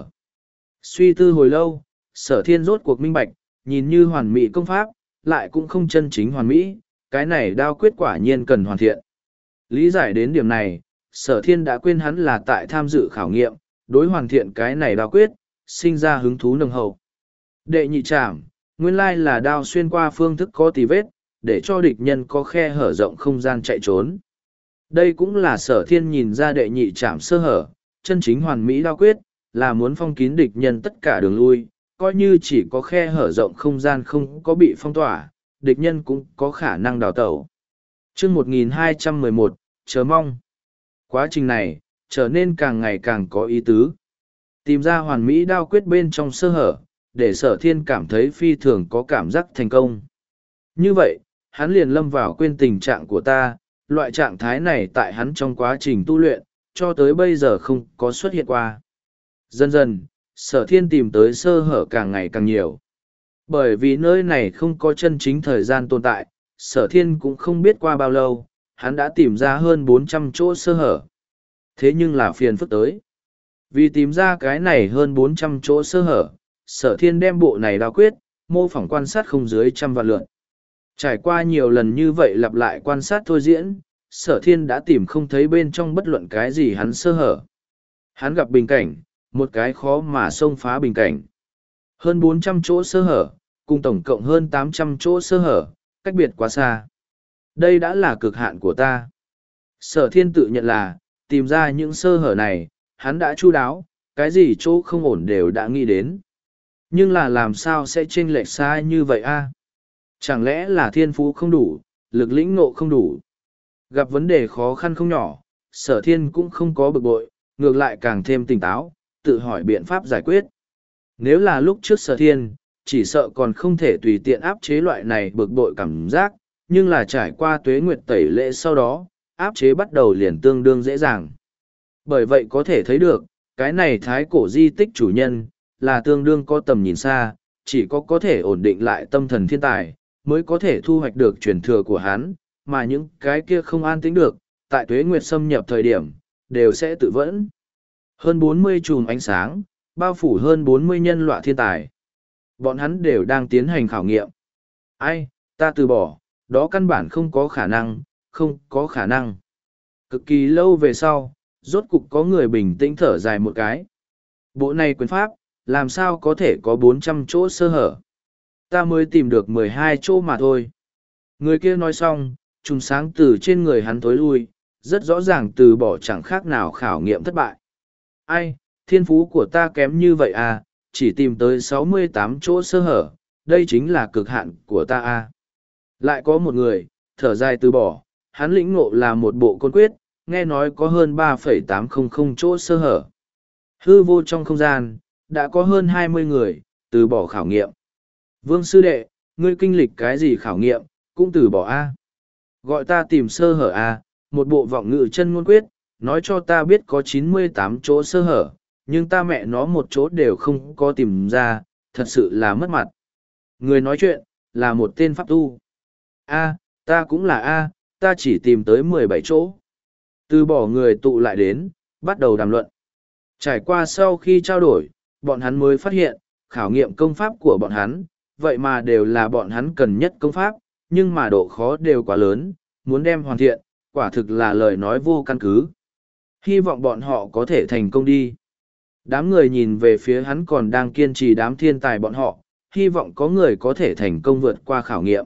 Suy tư hồi lâu, sở thiên rốt cuộc minh bạch, nhìn như hoàn mỹ công pháp, lại cũng không chân chính hoàn mỹ, cái này đao quyết quả nhiên cần hoàn thiện. Lý giải đến điểm này, sở thiên đã quên hắn là tại tham dự khảo nghiệm, đối hoàn thiện cái này đao quyết, sinh ra hứng thú nồng hậu. Đệ nhị trảm, nguyên lai là đao xuyên qua phương thức có tì vết, để cho địch nhân có khe hở rộng không gian chạy trốn. Đây cũng là sở thiên nhìn ra đệ nhị trảm sơ hở, chân chính hoàn mỹ đao quyết, là muốn phong kín địch nhân tất cả đường lui, coi như chỉ có khe hở rộng không gian không có bị phong tỏa, địch nhân cũng có khả năng đào tẩu. Chương một nghìn hai trăm mười một, chờ mong. Quá trình này, trở nên càng ngày càng có ý tứ. Tìm ra hoàn mỹ đao quyết bên trong sơ hở, để sở thiên cảm thấy phi thường có cảm giác thành công. Như vậy, hắn liền lâm vào quên tình trạng của ta, loại trạng thái này tại hắn trong quá trình tu luyện, cho tới bây giờ không có xuất hiện qua. Dần dần, sở thiên tìm tới sơ hở càng ngày càng nhiều. Bởi vì nơi này không có chân chính thời gian tồn tại, sở thiên cũng không biết qua bao lâu, hắn đã tìm ra hơn bốn trăm chỗ sơ hở. Thế nhưng là phiền phức tới. Vì tìm ra cái này hơn bốn trăm chỗ sơ hở, sở thiên đem bộ này đao quyết, mô phỏng quan sát không dưới trăm vạn lượt. Trải qua nhiều lần như vậy lặp lại quan sát thôi diễn, sở thiên đã tìm không thấy bên trong bất luận cái gì hắn sơ hở. Hắn gặp bình cảnh, một cái khó mà xông phá bình cảnh. Hơn bốn trăm chỗ sơ hở, cùng tổng cộng hơn tám trăm chỗ sơ hở, cách biệt quá xa. Đây đã là cực hạn của ta. Sở thiên tự nhận là, tìm ra những sơ hở này, hắn đã chu đáo, cái gì chỗ không ổn đều đã nghĩ đến. Nhưng là làm sao sẽ chênh lệch xa như vậy a? Chẳng lẽ là thiên phú không đủ, lực lĩnh ngộ không đủ? Gặp vấn đề khó khăn không nhỏ, sở thiên cũng không có bực bội, ngược lại càng thêm tỉnh táo, tự hỏi biện pháp giải quyết. Nếu là lúc trước sở thiên, chỉ sợ còn không thể tùy tiện áp chế loại này bực bội cảm giác, nhưng là trải qua tuế nguyệt tẩy lễ sau đó, áp chế bắt đầu liền tương đương dễ dàng. Bởi vậy có thể thấy được, cái này thái cổ di tích chủ nhân, là tương đương có tầm nhìn xa, chỉ có có thể ổn định lại tâm thần thiên tài, mới có thể thu hoạch được truyền thừa của hắn, mà những cái kia không an tĩnh được, tại tuế nguyệt xâm nhập thời điểm, đều sẽ tự vẫn. Hơn bốn mươi chùm ánh sáng, bao phủ hơn bốn mươi nhân loại thiên tài. Bọn hắn đều đang tiến hành khảo nghiệm. Ai, ta từ bỏ, đó căn bản không có khả năng, không có khả năng. Cực kỳ lâu về sau, rốt cục có người bình tĩnh thở dài một cái. Bộ này quyền pháp, làm sao có thể có bốn trăm chỗ sơ hở. Ta mới tìm được mười hai chỗ mà thôi. Người kia nói xong, chùm sáng từ trên người hắn tối lui, rất rõ ràng từ bỏ chẳng khác nào khảo nghiệm thất bại. Ai, thiên phú của ta kém như vậy à, chỉ tìm tới sáu mươi tám chỗ sơ hở, đây chính là cực hạn của ta à. Lại có một người, thở dài từ bỏ, hắn lĩnh ngộ là một bộ côn quyết, nghe nói có hơn ba phẩy tám trăm chỗ sơ hở. Hư vô trong không gian, đã có hơn hai mươi người, từ bỏ khảo nghiệm. Vương sư đệ, ngươi kinh lịch cái gì khảo nghiệm, cũng từ bỏ a. Gọi ta tìm sơ hở a, một bộ vọng ngữ chân ngôn quyết, nói cho ta biết có chín mươi tám chỗ sơ hở, nhưng ta mẹ nó một chỗ đều không có tìm ra, thật sự là mất mặt. Người nói chuyện, là một tên pháp tu. A, ta cũng là A, ta chỉ tìm tới mười bảy chỗ. Từ bỏ người tụ lại đến, bắt đầu đàm luận. Trải qua sau khi trao đổi, bọn hắn mới phát hiện, khảo nghiệm công pháp của bọn hắn, vậy mà đều là bọn hắn cần nhất công pháp, nhưng mà độ khó đều quá lớn, muốn đem hoàn thiện, quả thực là lời nói vô căn cứ. Hy vọng bọn họ có thể thành công đi. Đám người nhìn về phía hắn còn đang kiên trì đám thiên tài bọn họ, hy vọng có người có thể thành công vượt qua khảo nghiệm.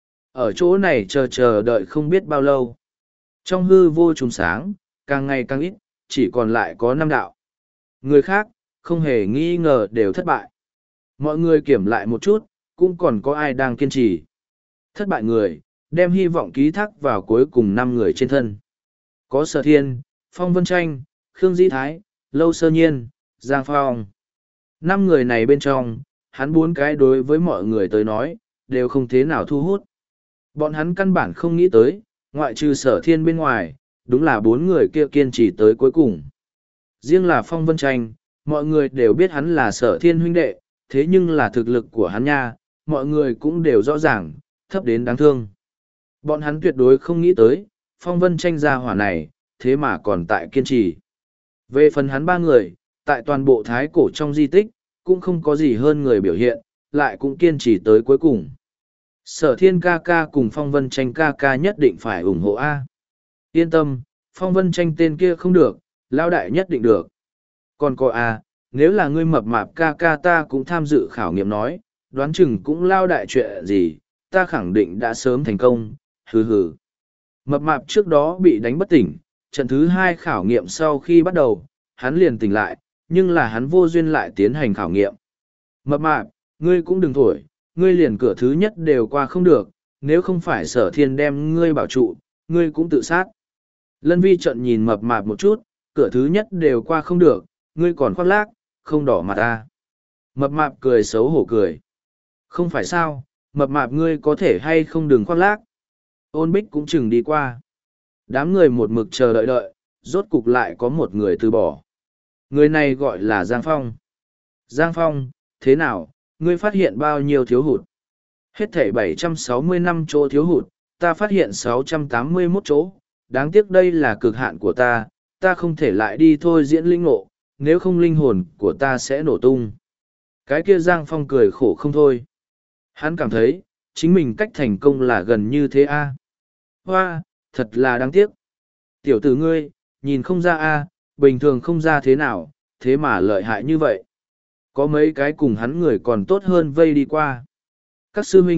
Ở chỗ này chờ chờ đợi không biết bao lâu. Trong hư vô trùng sáng, càng ngày càng ít, chỉ còn lại có năm đạo. Người khác, không hề nghi ngờ đều thất bại. Mọi người kiểm lại một chút, cũng còn có ai đang kiên trì. Thất bại người, đem hy vọng ký thác vào cuối cùng năm người trên thân. Có Sở Thiên, Phong Vân Tranh, Khương Dĩ Thái, Lâu Sơ Nhiên, Giang Phong. Năm người này bên trong, hắn bốn cái đối với mọi người tới nói, đều không thế nào thu hút. Bọn hắn căn bản không nghĩ tới, ngoại trừ Sở Thiên bên ngoài, đúng là bốn người kia kiên trì tới cuối cùng. Riêng là Phong Vân Tranh, mọi người đều biết hắn là Sở Thiên huynh đệ, thế nhưng là thực lực của hắn nha, mọi người cũng đều rõ ràng, thấp đến đáng thương. Bọn hắn tuyệt đối không nghĩ tới, Phong Vân Tranh gia hỏa này, thế mà còn tại kiên trì. Về phần hắn ba người, tại toàn bộ thái cổ trong di tích, cũng không có gì hơn người biểu hiện, lại cũng kiên trì tới cuối cùng. Sở Thiên ca ca cùng Phong Vân Tranh ca ca nhất định phải ủng hộ A. Yên tâm, Phong Vân Tranh tên kia không được, Lao Đại nhất định được. Còn có A, nếu là ngươi mập mạp ca ca ta cũng tham dự khảo nghiệm nói, đoán chừng cũng Lao Đại chuyện gì, ta khẳng định đã sớm thành công, hừ hừ. Mập mạp trước đó bị đánh bất tỉnh, trận thứ hai khảo nghiệm sau khi bắt đầu, hắn liền tỉnh lại, nhưng là hắn vô duyên lại tiến hành khảo nghiệm. Mập mạp, ngươi cũng đừng thổi, ngươi liền cửa thứ nhất đều qua không được, nếu không phải Sở Thiên đem ngươi bảo trụ, ngươi cũng tự sát. Lân Vi trận nhìn mập mạp một chút, cửa thứ nhất đều qua không được, ngươi còn khoác lác, không đỏ mặt ta. Mập mạp cười xấu hổ cười. Không phải sao, mập mạp ngươi có thể hay không đừng khoác lác. Ôn Bích cũng chừng đi qua. Đám người một mực chờ đợi đợi, rốt cục lại có một người từ bỏ. Người này gọi là Giang Phong. Giang Phong, thế nào, ngươi phát hiện bao nhiêu thiếu hụt? Hết thảy bảy trăm sáu mươi lăm chỗ thiếu hụt, ta phát hiện sáu trăm tám mươi mốt chỗ. Đáng tiếc đây là cực hạn của ta, ta không thể lại đi thôi diễn linh ngộ, nếu không linh hồn của ta sẽ nổ tung. Cái kia Giang Phong cười khổ không thôi. Hắn cảm thấy, chính mình cách thành công là gần như thế a. Hoa, thật là đáng tiếc. Tiểu tử ngươi, nhìn không ra a, bình thường không ra thế nào, thế mà lợi hại như vậy. Có mấy cái cùng hắn người còn tốt hơn vây đi qua. Các sư huynh,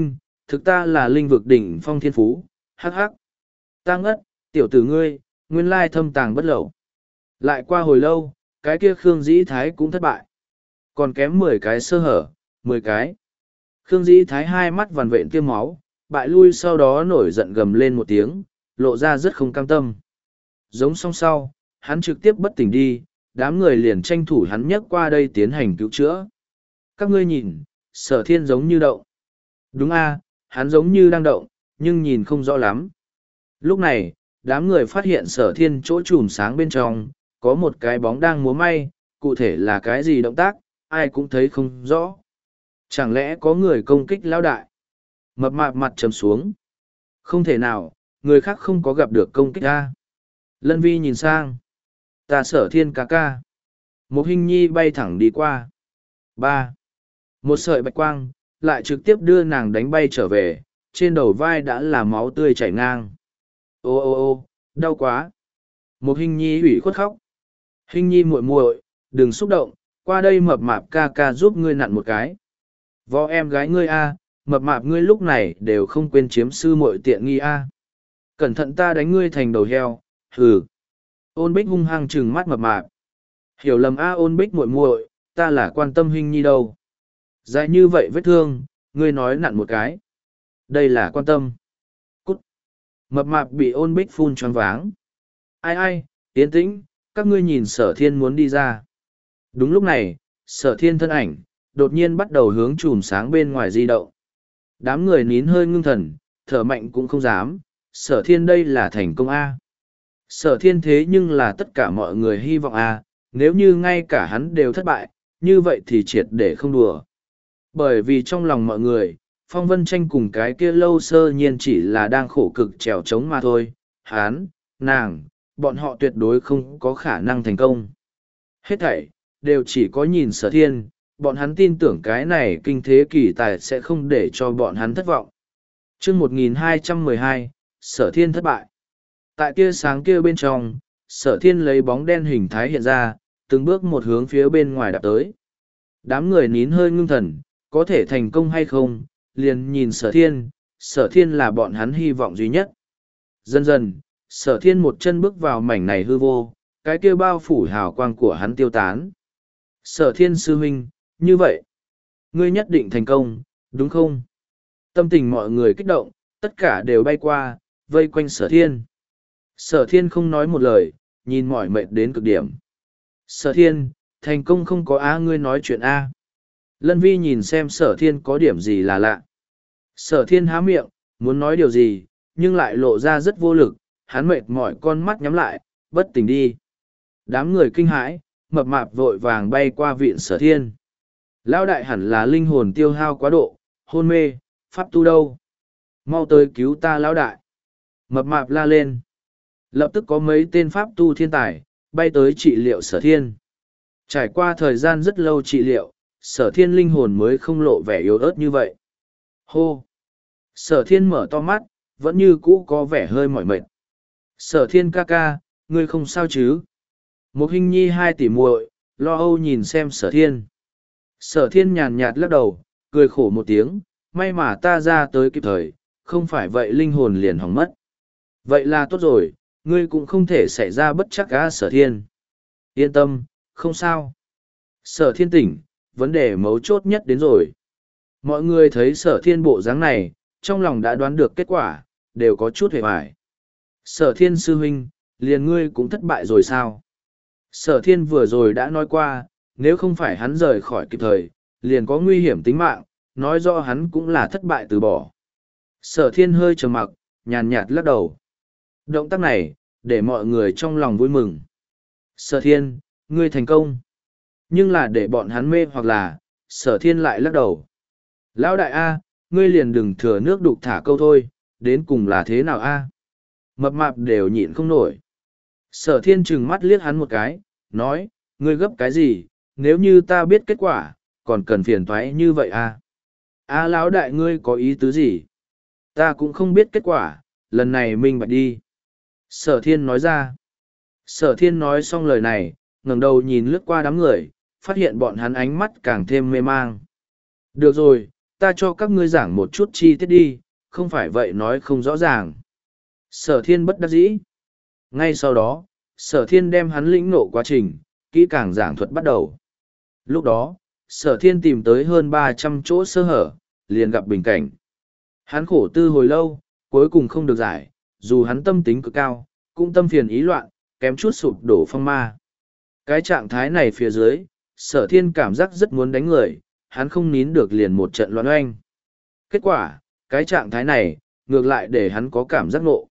thực ta là linh vực đỉnh phong thiên phú, hắc hắc. Ta ngất, tiểu tử ngươi, nguyên lai thâm tàng bất lậu. Lại qua hồi lâu, cái kia Khương Dĩ Thái cũng thất bại. Còn kém mười cái sơ hở, mười cái. Khương Dĩ Thái hai mắt vằn vện tiêm máu, bại lui sau đó nổi giận gầm lên một tiếng, lộ ra rất không cam tâm. Giống song sau, hắn trực tiếp bất tỉnh đi, đám người liền tranh thủ hắn nhấc qua đây tiến hành cứu chữa. Các ngươi nhìn, Sở Thiên giống như động. Đúng a, hắn giống như đang động, nhưng nhìn không rõ lắm. Lúc này, đám người phát hiện Sở Thiên chỗ chùm sáng bên trong, có một cái bóng đang múa may, cụ thể là cái gì động tác, ai cũng thấy không rõ. Chẳng lẽ có người công kích lão đại? Mập mạp mặt trầm xuống. Không thể nào, người khác không có gặp được công kích a. Lân Vi nhìn sang. Ta Sở Thiên ca ca. Một hình nhi bay thẳng đi qua. Ba. Một sợi bạch quang, lại trực tiếp đưa nàng đánh bay trở về, trên đầu vai đã là máu tươi chảy ngang. Ô ô ô, đau quá. Một hình nhi ủy khuất khóc. Hình nhi muội muội, đừng xúc động, qua đây mập mạp ca ca giúp ngươi nặn một cái. Võ em gái ngươi a, mập mạp ngươi lúc này đều không quên chiếm sư muội tiện nghi a. Cẩn thận ta đánh ngươi thành đầu heo, hừ. Ôn Bích hung hăng trừng mắt mập mạp. Hiểu lầm a Ôn Bích muội muội, ta là quan tâm hình nhi đâu. Dài như vậy vết thương, ngươi nói nặn một cái. Đây là quan tâm. Cút. Mập mạp bị Ôn Bích phun choáng váng. Ai ai, yên tĩnh, các ngươi nhìn Sở Thiên muốn đi ra. Đúng lúc này, Sở Thiên thân ảnh, đột nhiên bắt đầu hướng chùm sáng bên ngoài di động. Đám người nín hơi ngưng thần, thở mạnh cũng không dám, Sở Thiên đây là thành công A. Sở Thiên thế nhưng là tất cả mọi người hy vọng A, nếu như ngay cả hắn đều thất bại, như vậy thì triệt để không đùa. Bởi vì trong lòng mọi người, Phong Vân Tranh cùng cái kia Lâu Sơ Nhiên chỉ là đang khổ cực trèo trống mà thôi, hắn, nàng, bọn họ tuyệt đối không có khả năng thành công. Hết thảy, đều chỉ có nhìn Sở Thiên, bọn hắn tin tưởng cái này kinh thế kỳ tài sẽ không để cho bọn hắn thất vọng. Chương một nghìn hai trăm mười hai, Sở Thiên thất bại. Tại tia sáng kia bên trong, Sở Thiên lấy bóng đen hình thái hiện ra, từng bước một hướng phía bên ngoài đạp tới. Đám người nín hơi ngưng thần, có thể thành công hay không, liền nhìn Sở Thiên, Sở Thiên là bọn hắn hy vọng duy nhất. Dần dần, Sở Thiên một chân bước vào mảnh này hư vô, cái kia bao phủ hào quang của hắn tiêu tán. Sở Thiên sư huynh, như vậy, ngươi nhất định thành công, đúng không? Tâm tình mọi người kích động, tất cả đều bay qua, vây quanh Sở Thiên. Sở Thiên không nói một lời, nhìn mỏi mệt đến cực điểm. Sở Thiên, thành công không có á ngươi nói chuyện A. Lân Vi nhìn xem Sở Thiên có điểm gì là lạ. Sở Thiên há miệng, muốn nói điều gì, nhưng lại lộ ra rất vô lực, hắn mệt mỏi con mắt nhắm lại, bất tỉnh đi. Đám người kinh hãi, mập mạp vội vàng bay qua viện Sở Thiên. Lão đại hẳn là linh hồn tiêu hao quá độ, hôn mê, pháp tu đâu? Mau tới cứu ta lão đại. Mập mạp la lên. Lập tức có mấy tên pháp tu thiên tài, bay tới trị liệu Sở Thiên. Trải qua thời gian rất lâu trị liệu, Sở Thiên linh hồn mới không lộ vẻ yếu ớt như vậy. Hô! Sở Thiên mở to mắt, vẫn như cũ có vẻ hơi mỏi mệt. Sở Thiên ca ca, ngươi không sao chứ? Một hình nhi hai tỷ muội, lo âu nhìn xem Sở Thiên. Sở Thiên nhàn nhạt lắc đầu, cười khổ một tiếng, may mà ta ra tới kịp thời, không phải vậy linh hồn liền hỏng mất. Vậy là tốt rồi, ngươi cũng không thể xảy ra bất chắc á Sở Thiên. Yên tâm, không sao. Sở Thiên tỉnh, vấn đề mấu chốt nhất đến rồi. Mọi người thấy Sở Thiên bộ dáng này, trong lòng đã đoán được kết quả, đều có chút hề hoài. Sở Thiên sư huynh, liền ngươi cũng thất bại rồi sao? Sở Thiên vừa rồi đã nói qua, nếu không phải hắn rời khỏi kịp thời, liền có nguy hiểm tính mạng, nói rõ hắn cũng là thất bại từ bỏ. Sở Thiên hơi trầm mặc, nhàn nhạt lắc đầu. Động tác này, để mọi người trong lòng vui mừng. Sở Thiên, ngươi thành công. Nhưng là để bọn hắn mê hoặc là, Sở Thiên lại lắc đầu. Lão đại A, ngươi liền đừng thừa nước đục thả câu thôi, đến cùng là thế nào A? Mập mạp đều nhịn không nổi. Sở Thiên trừng mắt liếc hắn một cái, nói, ngươi gấp cái gì, nếu như ta biết kết quả, còn cần phiền toái như vậy A. A lão đại ngươi có ý tứ gì? Ta cũng không biết kết quả, lần này minh bạch đi. Sở Thiên nói ra. Sở Thiên nói xong lời này, ngẩng đầu nhìn lướt qua đám người, phát hiện bọn hắn ánh mắt càng thêm mê mang. Được rồi, ta cho các ngươi giảng một chút chi tiết đi, không phải vậy nói không rõ ràng. Sở thiên bất đắc dĩ. Ngay sau đó, sở thiên đem hắn lĩnh nộ quá trình, kỹ càng giảng thuật bắt đầu. Lúc đó, sở thiên tìm tới hơn ba trăm chỗ sơ hở, liền gặp bình cảnh. Hắn khổ tư hồi lâu, cuối cùng không được giải, dù hắn tâm tính cực cao, cũng tâm phiền ý loạn, kém chút sụp đổ phong ma. Cái trạng thái này phía dưới, sở thiên cảm giác rất muốn đánh người, hắn không nín được liền một trận loạn oanh. Kết quả, cái trạng thái này, ngược lại để hắn có cảm giác nộ.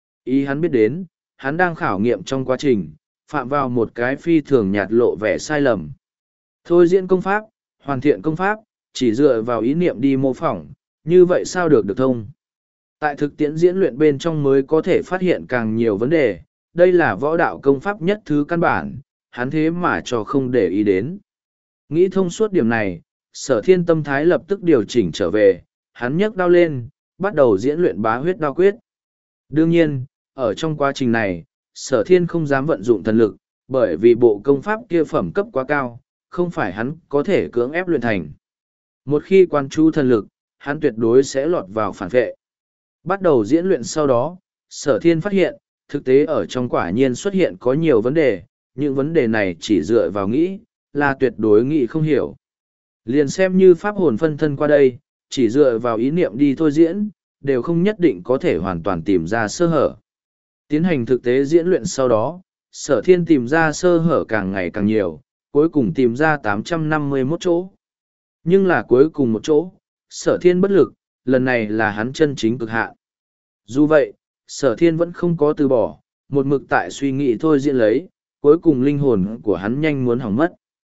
Ý hắn biết đến, hắn đang khảo nghiệm trong quá trình, phạm vào một cái phi thường nhạt lộ vẻ sai lầm. Thôi diễn công pháp, hoàn thiện công pháp, chỉ dựa vào ý niệm đi mô phỏng, như vậy sao được được thông. Tại thực tiễn diễn luyện bên trong mới có thể phát hiện càng nhiều vấn đề, đây là võ đạo công pháp nhất thứ căn bản, hắn thế mà cho không để ý đến. Nghĩ thông suốt điểm này, sở thiên tâm thái lập tức điều chỉnh trở về, hắn nhấc đao lên, bắt đầu diễn luyện bá huyết đao quyết. Đương nhiên, ở trong quá trình này, sở thiên không dám vận dụng thần lực, bởi vì bộ công pháp kia phẩm cấp quá cao, không phải hắn có thể cưỡng ép luyện thành. Một khi quan chú thần lực, hắn tuyệt đối sẽ lọt vào phản vệ. Bắt đầu diễn luyện sau đó, sở thiên phát hiện, thực tế ở trong quả nhiên xuất hiện có nhiều vấn đề, những vấn đề này chỉ dựa vào nghĩ, là tuyệt đối nghĩ không hiểu. Liền xem như pháp hồn phân thân qua đây, chỉ dựa vào ý niệm đi thôi diễn, đều không nhất định có thể hoàn toàn tìm ra sơ hở. Tiến hành thực tế diễn luyện sau đó, sở thiên tìm ra sơ hở càng ngày càng nhiều, cuối cùng tìm ra tám trăm năm mươi mốt chỗ. Nhưng là cuối cùng một chỗ, sở thiên bất lực, lần này là hắn chân chính cực hạn. Dù vậy, sở thiên vẫn không có từ bỏ, một mực tại suy nghĩ thôi diễn lấy, cuối cùng linh hồn của hắn nhanh muốn hỏng mất.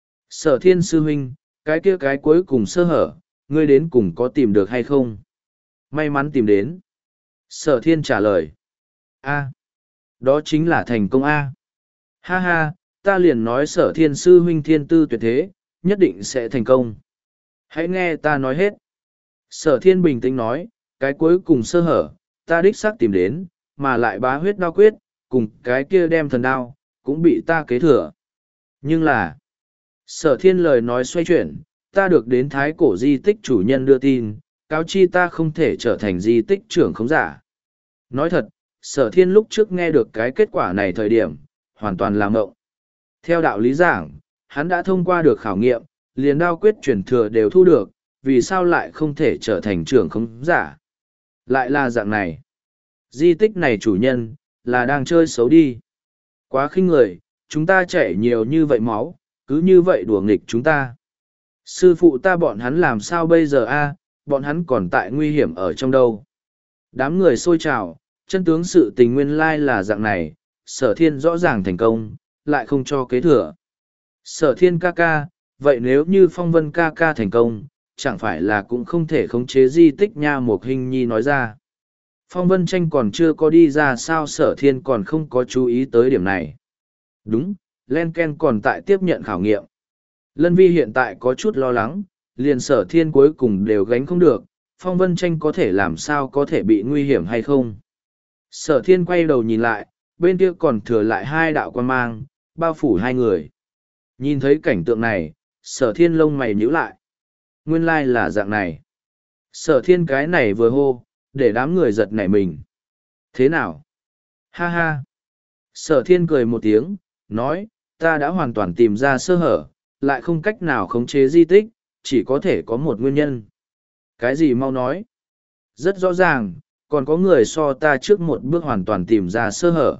Sở thiên sư huynh, cái kia cái cuối cùng sơ hở, ngươi đến cùng có tìm được hay không? May mắn tìm đến. Sở thiên trả lời. A. Đó chính là thành công A. Ha ha, ta liền nói sở thiên sư huynh thiên tư tuyệt thế, nhất định sẽ thành công. Hãy nghe ta nói hết. Sở thiên bình tĩnh nói, cái cuối cùng sơ hở, ta đích xác tìm đến, mà lại bá huyết đao quyết, cùng cái kia đem thần đao, cũng bị ta kế thừa. Nhưng là, sở thiên lời nói xoay chuyển, ta được đến thái cổ di tích chủ nhân đưa tin, cáo chi ta không thể trở thành di tích trưởng khống giả. Nói thật, sở thiên lúc trước nghe được cái kết quả này thời điểm, hoàn toàn là ngộng. Theo đạo lý giảng, hắn đã thông qua được khảo nghiệm, liền đao quyết chuyển thừa đều thu được, vì sao lại không thể trở thành trưởng khống giả. Lại là dạng này. Di tích này chủ nhân, là đang chơi xấu đi. Quá khinh người, chúng ta chảy nhiều như vậy máu, cứ như vậy đùa nghịch chúng ta. Sư phụ ta bọn hắn làm sao bây giờ a? Bọn hắn còn tại nguy hiểm ở trong đâu. Đám người xôi trào, chân tướng sự tình nguyên lai là dạng này, sở thiên rõ ràng thành công, lại không cho kế thừa. Sở thiên ca ca, vậy nếu như phong vân ca ca thành công, chẳng phải là cũng không thể khống chế di tích nha, một hình nhi nói ra. Phong vân tranh còn chưa có đi ra sao sở thiên còn không có chú ý tới điểm này. Đúng, Len Ken còn tại tiếp nhận khảo nghiệm. Lân Vi hiện tại có chút lo lắng, liền sở thiên cuối cùng đều gánh không được, phong vân tranh có thể làm sao có thể bị nguy hiểm hay không. Sở thiên quay đầu nhìn lại, bên kia còn thừa lại hai đạo quan mang, bao phủ hai người. Nhìn thấy cảnh tượng này, sở thiên lông mày nhíu lại. Nguyên lai là dạng này. Sở thiên cái này vừa hô, để đám người giật nảy mình. Thế nào? Ha ha. Sở thiên cười một tiếng, nói, ta đã hoàn toàn tìm ra sơ hở, lại không cách nào khống chế di tích, chỉ có thể có một nguyên nhân. Cái gì mau nói? Rất rõ ràng, còn có người so ta trước một bước hoàn toàn tìm ra sơ hở.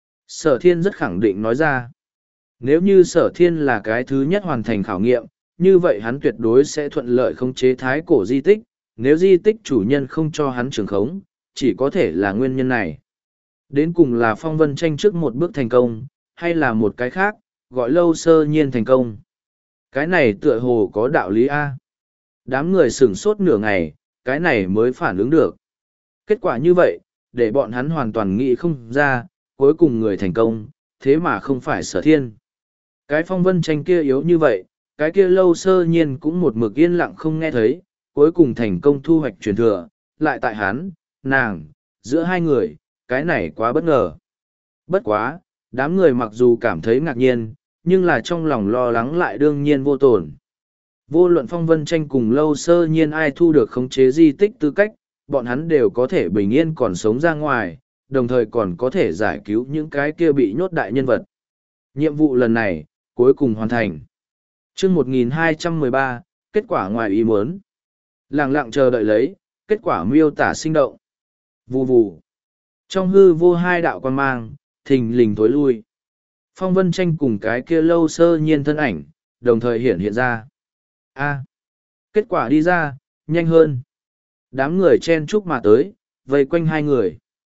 Sở thiên rất khẳng định nói ra. Nếu như sở thiên là cái thứ nhất hoàn thành khảo nghiệm, như vậy hắn tuyệt đối sẽ thuận lợi khống chế thái cổ di tích, nếu di tích chủ nhân không cho hắn trường khống, chỉ có thể là nguyên nhân này. Đến cùng là phong vân tranh trước một bước thành công, hay là một cái khác, gọi lâu sơ nhiên thành công. Cái này tựa hồ có đạo lý A. Đám người sửng sốt nửa ngày, cái này mới phản ứng được. Kết quả như vậy, để bọn hắn hoàn toàn nghĩ không ra, cuối cùng người thành công, thế mà không phải sở thiên. Cái phong vân tranh kia yếu như vậy, cái kia lâu sơ nhiên cũng một mực yên lặng không nghe thấy, cuối cùng thành công thu hoạch truyền thừa, lại tại hắn, nàng, giữa hai người, cái này quá bất ngờ. Bất quá, đám người mặc dù cảm thấy ngạc nhiên, nhưng là trong lòng lo lắng lại đương nhiên vô tổn. Vô luận Phong Vân Tranh cùng Lâu Sơ Nhiên ai thu được khống chế di tích tư cách, bọn hắn đều có thể bình yên còn sống ra ngoài, đồng thời còn có thể giải cứu những cái kia bị nhốt đại nhân vật. Nhiệm vụ lần này, cuối cùng hoàn thành. chương một nghìn hai trăm mười ba, kết quả ngoài ý muốn. Lặng lặng chờ đợi lấy, kết quả miêu tả sinh động. Vù vù. Trong hư vô hai đạo quan mang, thình lình tối lui. Phong Vân Tranh cùng cái kia Lâu Sơ Nhiên thân ảnh, đồng thời hiện hiện ra. A. Kết quả đi ra, nhanh hơn. Đám người chen chúc mà tới, vây quanh hai người.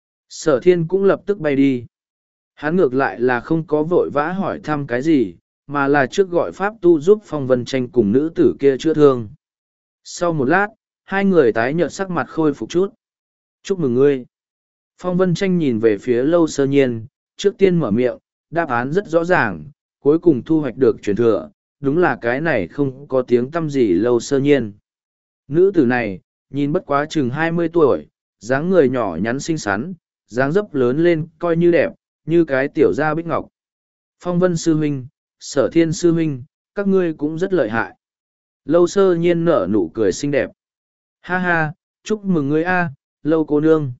Sở thiên cũng lập tức bay đi. Hắn ngược lại là không có vội vã hỏi thăm cái gì, mà là trước gọi pháp tu giúp Phong Vân Tranh cùng nữ tử kia chữa thương. Sau một lát, hai người tái nhợt sắc mặt khôi phục chút. Chúc mừng ngươi. Phong Vân Tranh nhìn về phía Lâu Sơ Nhiên, trước tiên mở miệng, đáp án rất rõ ràng, cuối cùng thu hoạch được truyền thừa, đúng là cái này không có tiếng tăm gì Lâu Sơ Nhiên. Nữ tử này, nhìn bất quá chừng hai mươi tuổi, dáng người nhỏ nhắn xinh xắn, dáng dấp lớn lên coi như đẹp, như cái tiểu gia bích ngọc. Phong Vân sư huynh, Sở Thiên sư huynh, các ngươi cũng rất lợi hại. Lâu Sơ Nhiên nở nụ cười xinh đẹp. Ha ha, chúc mừng ngươi a, Lâu cô nương.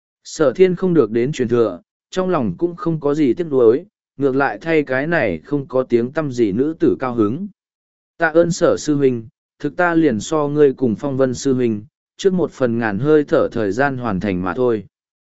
Sở Thiên không được đến truyền thừa, trong lòng cũng không có gì tiếc nuối, ngược lại thay cái này không có tiếng tăm gì nữ tử cao hứng. Tạ ơn Sở sư huynh, thực ta liền so ngươi cùng Phong Vân sư huynh, trước một phần ngàn hơi thở thời gian hoàn thành mà thôi.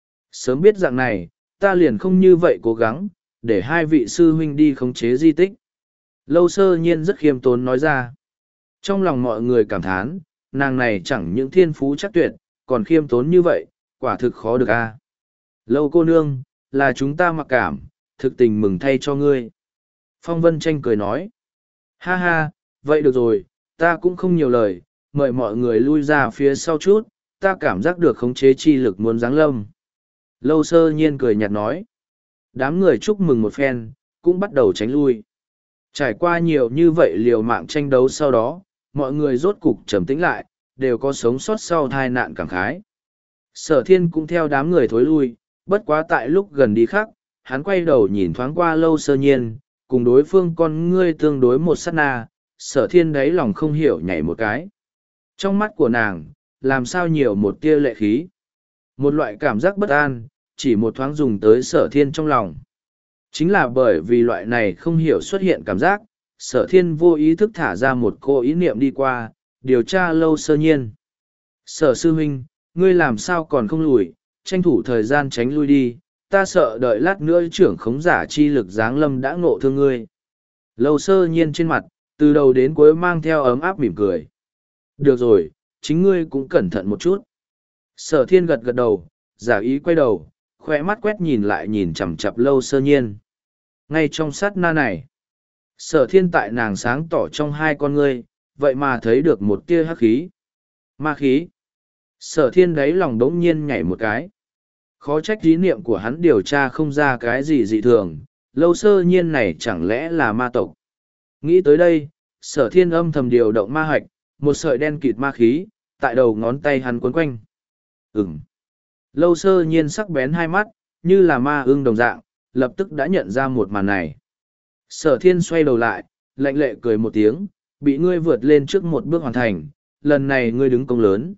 Sớm biết dạng này, ta liền không như vậy cố gắng, để hai vị sư huynh đi khống chế di tích. Lâu Sơ Nhiên rất khiêm tốn nói ra. Trong lòng mọi người cảm thán, nàng này chẳng những thiên phú chắc tuyệt, còn khiêm tốn như vậy, quả thực khó được a. Lâu cô nương, là chúng ta mặc cảm, thực tình mừng thay cho ngươi. Phong Vân Tranh cười nói. Ha ha, vậy được rồi, ta cũng không nhiều lời, mời mọi người lui ra phía sau chút, ta cảm giác được khống chế chi lực muốn giáng lâm. Lâu Sơ Nhiên cười nhạt nói. Đám người chúc mừng một phen, cũng bắt đầu tránh lui. Trải qua nhiều như vậy liều mạng tranh đấu sau đó, mọi người rốt cục trầm tĩnh lại, đều có sống sót sau tai nạn cảm khái. Sở Thiên cũng theo đám người thối lui, bất quá tại lúc gần đi khác, hắn quay đầu nhìn thoáng qua Lâu Sơ Nhiên, cùng đối phương con ngươi tương đối một sát na, Sở Thiên đáy lòng không hiểu nhảy một cái. Trong mắt của nàng, làm sao nhiều một tia lệ khí. Một loại cảm giác bất an, chỉ một thoáng dùng tới Sở Thiên trong lòng. Chính là bởi vì loại này không hiểu xuất hiện cảm giác, Sở Thiên vô ý thức thả ra một cô ý niệm đi qua, điều tra Lâu Sơ Nhiên. Sở sư huynh, ngươi làm sao còn không lùi, tranh thủ thời gian tránh lui đi, ta sợ đợi lát nữa trưởng khống giả chi lực giáng lâm đã ngộ thương ngươi. Lâu Sơ Nhiên trên mặt, từ đầu đến cuối mang theo ấm áp mỉm cười. Được rồi, chính ngươi cũng cẩn thận một chút. Sở Thiên gật gật đầu, giả ý quay đầu, khoe mắt quét nhìn lại nhìn chằm chặp Lâu Sơ Nhiên. Ngay trong sát na này, Sở Thiên tại nàng sáng tỏ trong hai con ngươi, vậy mà thấy được một tia hắc khí. Ma khí. Sở Thiên đáy lòng đống nhiên nhảy một cái. Khó trách ý niệm của hắn điều tra không ra cái gì dị thường, Lâu Sơ Nhiên này chẳng lẽ là ma tộc. Nghĩ tới đây, Sở Thiên âm thầm điều động ma hạch, một sợi đen kịt ma khí, tại đầu ngón tay hắn quấn quanh. Ừm. Lâu Sơ Nhiên sắc bén hai mắt, như là ma ưng đồng dạng, lập tức đã nhận ra một màn này. Sở Thiên xoay đầu lại, lạnh lệ cười một tiếng, bị ngươi vượt lên trước một bước hoàn thành, lần này ngươi đứng công lớn.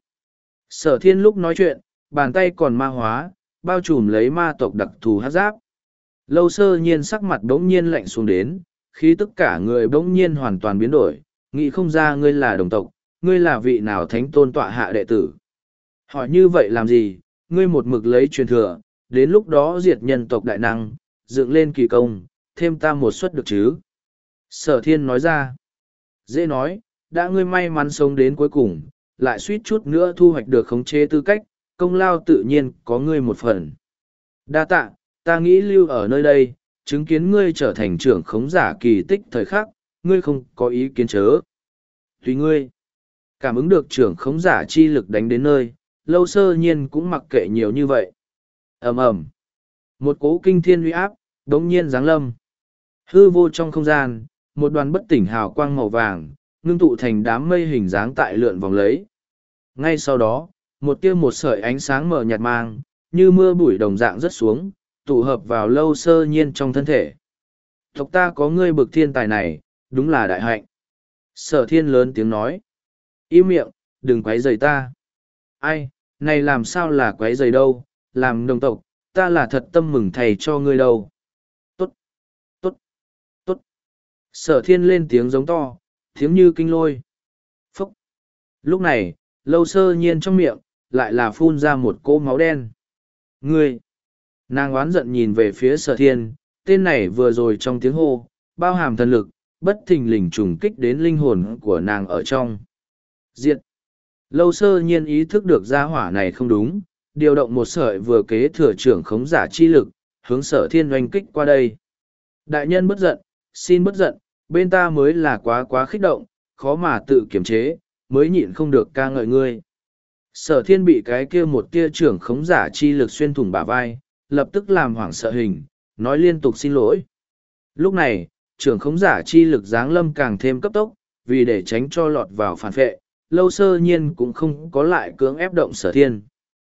Sở Thiên lúc nói chuyện, bàn tay còn ma hóa, bao trùm lấy ma tộc đặc thù hát giáp. Lâu Sơ Nhiên sắc mặt bỗng nhiên lạnh xuống đến, khi tất cả người bỗng nhiên hoàn toàn biến đổi, nghĩ không ra ngươi là đồng tộc, ngươi là vị nào thánh tôn tọa hạ đệ tử. Hỏi như vậy làm gì, ngươi một mực lấy truyền thừa, đến lúc đó diệt nhân tộc đại năng, dựng lên kỳ công, thêm ta một suất được chứ. Sở Thiên nói ra, dễ nói, đã ngươi may mắn sống đến cuối cùng, lại suýt chút nữa thu hoạch được khống chế tư cách, công lao tự nhiên có ngươi một phần. Đa tạ, ta nghĩ lưu ở nơi đây, chứng kiến ngươi trở thành trưởng khống giả kỳ tích thời khắc, ngươi không có ý kiến chớ. Tùy ngươi, cảm ứng được trưởng khống giả chi lực đánh đến nơi, Lâu Sơ Nhiên cũng mặc kệ nhiều như vậy. Ầm ầm, một cỗ kinh thiên uy áp, đống nhiên giáng lâm. Hư vô trong không gian, một đoàn bất tỉnh hào quang màu vàng, ngưng tụ thành đám mây hình dáng tại lượn vòng lấy. Ngay sau đó, một tia một sợi ánh sáng mờ nhạt mang, như mưa bụi đồng dạng rớt xuống, tụ hợp vào Lâu Sơ Nhiên trong thân thể. Tộc ta có ngươi bực thiên tài này, đúng là đại hạnh. Sở thiên lớn tiếng nói. Im miệng, đừng quấy rầy ta. Ai, này làm sao là quấy rầy đâu, làm đồng tộc, ta là thật tâm mừng thầy cho ngươi đâu. Tốt, tốt, tốt. Sở thiên lên tiếng giống to, tiếng như kinh lôi. Phúc. Lúc này, Lâu Sơ Nhiên trong miệng, lại là phun ra một cỗ máu đen. Ngươi! Nàng oán giận nhìn về phía sở thiên, tên này vừa rồi trong tiếng hô, bao hàm thần lực, bất thình lình trùng kích đến linh hồn của nàng ở trong. Diệt! Lâu Sơ Nhiên ý thức được gia hỏa này không đúng, điều động một sợi vừa kế thừa trưởng khống giả chi lực, hướng sở thiên oanh kích qua đây. Đại nhân bất giận, xin bất giận, bên ta mới là quá quá khích động, khó mà tự kiềm chế, mới nhịn không được ca ngợi ngươi. Sở thiên bị cái kia một tia trưởng khống giả chi lực xuyên thủng bả vai, lập tức làm hoảng sợ hình, nói liên tục xin lỗi. Lúc này, trưởng khống giả chi lực giáng lâm càng thêm cấp tốc, vì để tránh cho lọt vào phản phệ, Lâu Sơ Nhiên cũng không có lại cưỡng ép động sở thiên.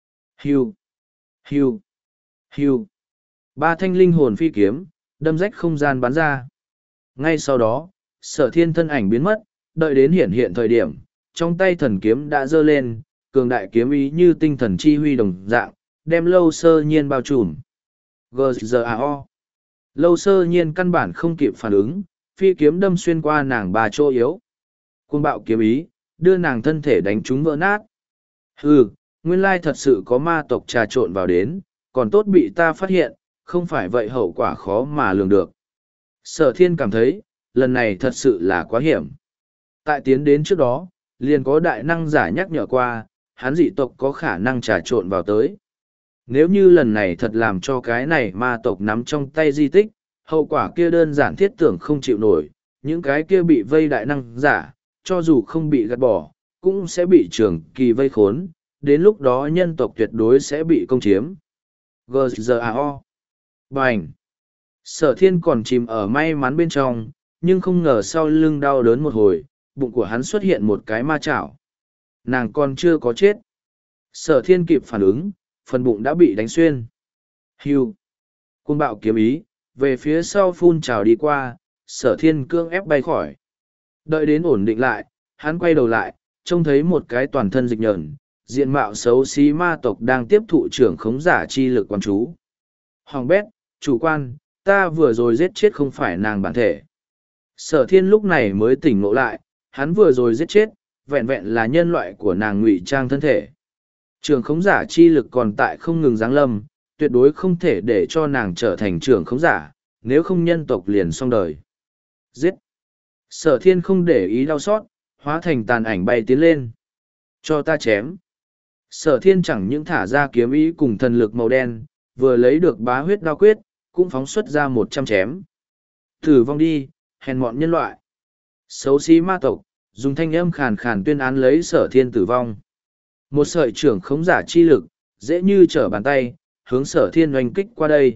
Hiu, hiu, hiu. Ba thanh linh hồn phi kiếm, đâm rách không gian bắn ra. Ngay sau đó, sở thiên thân ảnh biến mất, đợi đến hiện hiện thời điểm, trong tay thần kiếm đã giơ lên, cường đại kiếm ý như tinh thần chi huy đồng dạng, đem Lâu Sơ Nhiên bao trùm. giê giê a o. Lâu Sơ Nhiên căn bản không kịp phản ứng, phi kiếm đâm xuyên qua nàng ba chỗ yếu. Cuồng bạo kiếm ý, đưa nàng thân thể đánh trúng vỡ nát. Hừ, nguyên lai thật sự có ma tộc trà trộn vào đến, còn tốt bị ta phát hiện, không phải vậy hậu quả khó mà lường được. Sở thiên cảm thấy, lần này thật sự là quá hiểm. Tại tiến đến trước đó, liền có đại năng giả nhắc nhở qua, hắn dị tộc có khả năng trà trộn vào tới. Nếu như lần này thật làm cho cái này ma tộc nắm trong tay di tích, hậu quả kia đơn giản thiết tưởng không chịu nổi, những cái kia bị vây đại năng giả, cho dù không bị gạt bỏ, cũng sẽ bị trường kỳ vây khốn, đến lúc đó nhân tộc tuyệt đối sẽ bị công chiếm. giê giê a o. Bành! Sở thiên còn chìm ở may mắn bên trong, nhưng không ngờ sau lưng đau đớn một hồi, bụng của hắn xuất hiện một cái ma chảo. Nàng còn chưa có chết. Sở thiên kịp phản ứng, phần bụng đã bị đánh xuyên. Hiu! Cuồng bạo kiếm ý, về phía sau phun trào đi qua, sở thiên cương ép bay khỏi. Đợi đến ổn định lại, hắn quay đầu lại, trông thấy một cái toàn thân dịch nhờn, diện mạo xấu xí ma tộc đang tiếp thụ trưởng khống giả chi lực quan chú. Hoàng bét, chủ quan, ta vừa rồi giết chết không phải nàng bản thể. Sở thiên lúc này mới tỉnh ngộ lại, hắn vừa rồi giết chết, vẹn vẹn là nhân loại của nàng ngụy trang thân thể. Trưởng khống giả chi lực còn tại không ngừng giáng lâm, tuyệt đối không thể để cho nàng trở thành trưởng khống giả, nếu không nhân tộc liền xong đời. Giết! Sở thiên không để ý đau xót, hóa thành tàn ảnh bay tiến lên. Cho ta chém! Sở thiên chẳng những thả ra kiếm ý cùng thần lực màu đen, vừa lấy được bá huyết đao quyết, cũng phóng xuất ra một trăm chém. Thử vong đi, hèn mọn nhân loại. Xấu xí ma tộc, dùng thanh âm khàn khàn tuyên án lấy sở thiên tử vong. Một sợi trưởng khống giả chi lực, dễ như trở bàn tay, hướng sở thiên oanh kích qua đây.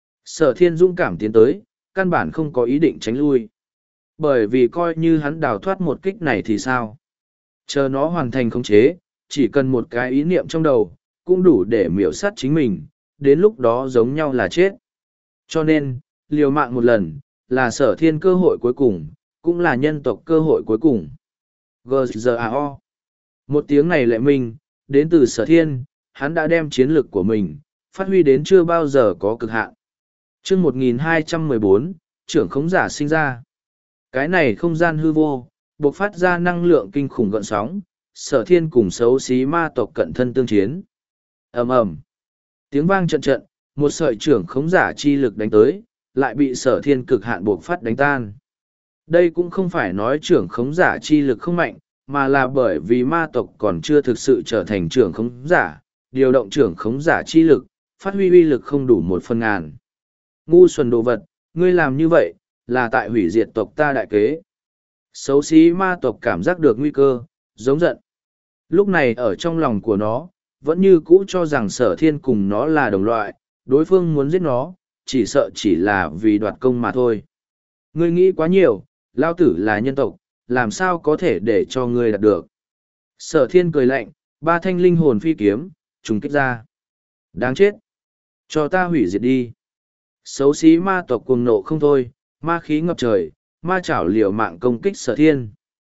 Sở thiên dũng cảm tiến tới, căn bản không có ý định tránh lui. Bởi vì coi như hắn đào thoát một kích này thì sao? Chờ nó hoàn thành khống chế, chỉ cần một cái ý niệm trong đầu, cũng đủ để miểu sát chính mình, đến lúc đó giống nhau là chết. Cho nên, liều mạng một lần, là sở thiên cơ hội cuối cùng, cũng là nhân tộc cơ hội cuối cùng. giê giê a o. Một tiếng này lệ minh, đến từ sở thiên, hắn đã đem chiến lực của mình, phát huy đến chưa bao giờ có cực hạn. chương một nghìn hai trăm mười bốn, trưởng khống giả sinh ra. Cái này không gian hư vô, bộc phát ra năng lượng kinh khủng gợn sóng, sở thiên cùng xấu xí ma tộc cận thân tương chiến. ầm ầm, tiếng vang trận trận, một sợi trưởng khống giả chi lực đánh tới, lại bị sở thiên cực hạn bộc phát đánh tan. Đây cũng không phải nói trưởng khống giả chi lực không mạnh, mà là bởi vì ma tộc còn chưa thực sự trở thành trưởng khống giả, điều động trưởng khống giả chi lực, phát huy uy lực không đủ một phần ngàn. Ngu xuẩn đồ vật, ngươi làm như vậy, là tại hủy diệt tộc ta đại kế. Xấu xí ma tộc cảm giác được nguy cơ, giống giận. Lúc này ở trong lòng của nó, vẫn như cũ cho rằng sở thiên cùng nó là đồng loại, đối phương muốn giết nó, chỉ sợ chỉ là vì đoạt công mà thôi. Ngươi nghĩ quá nhiều, lao tử là nhân tộc, làm sao có thể để cho ngươi đạt được. Sở thiên cười lạnh, ba thanh linh hồn phi kiếm, trùng kích ra. Đáng chết! Cho ta hủy diệt đi. Xấu xí ma tộc cuồng nộ không thôi, ma khí ngập trời, ma chảo liều mạng công kích sở thiên.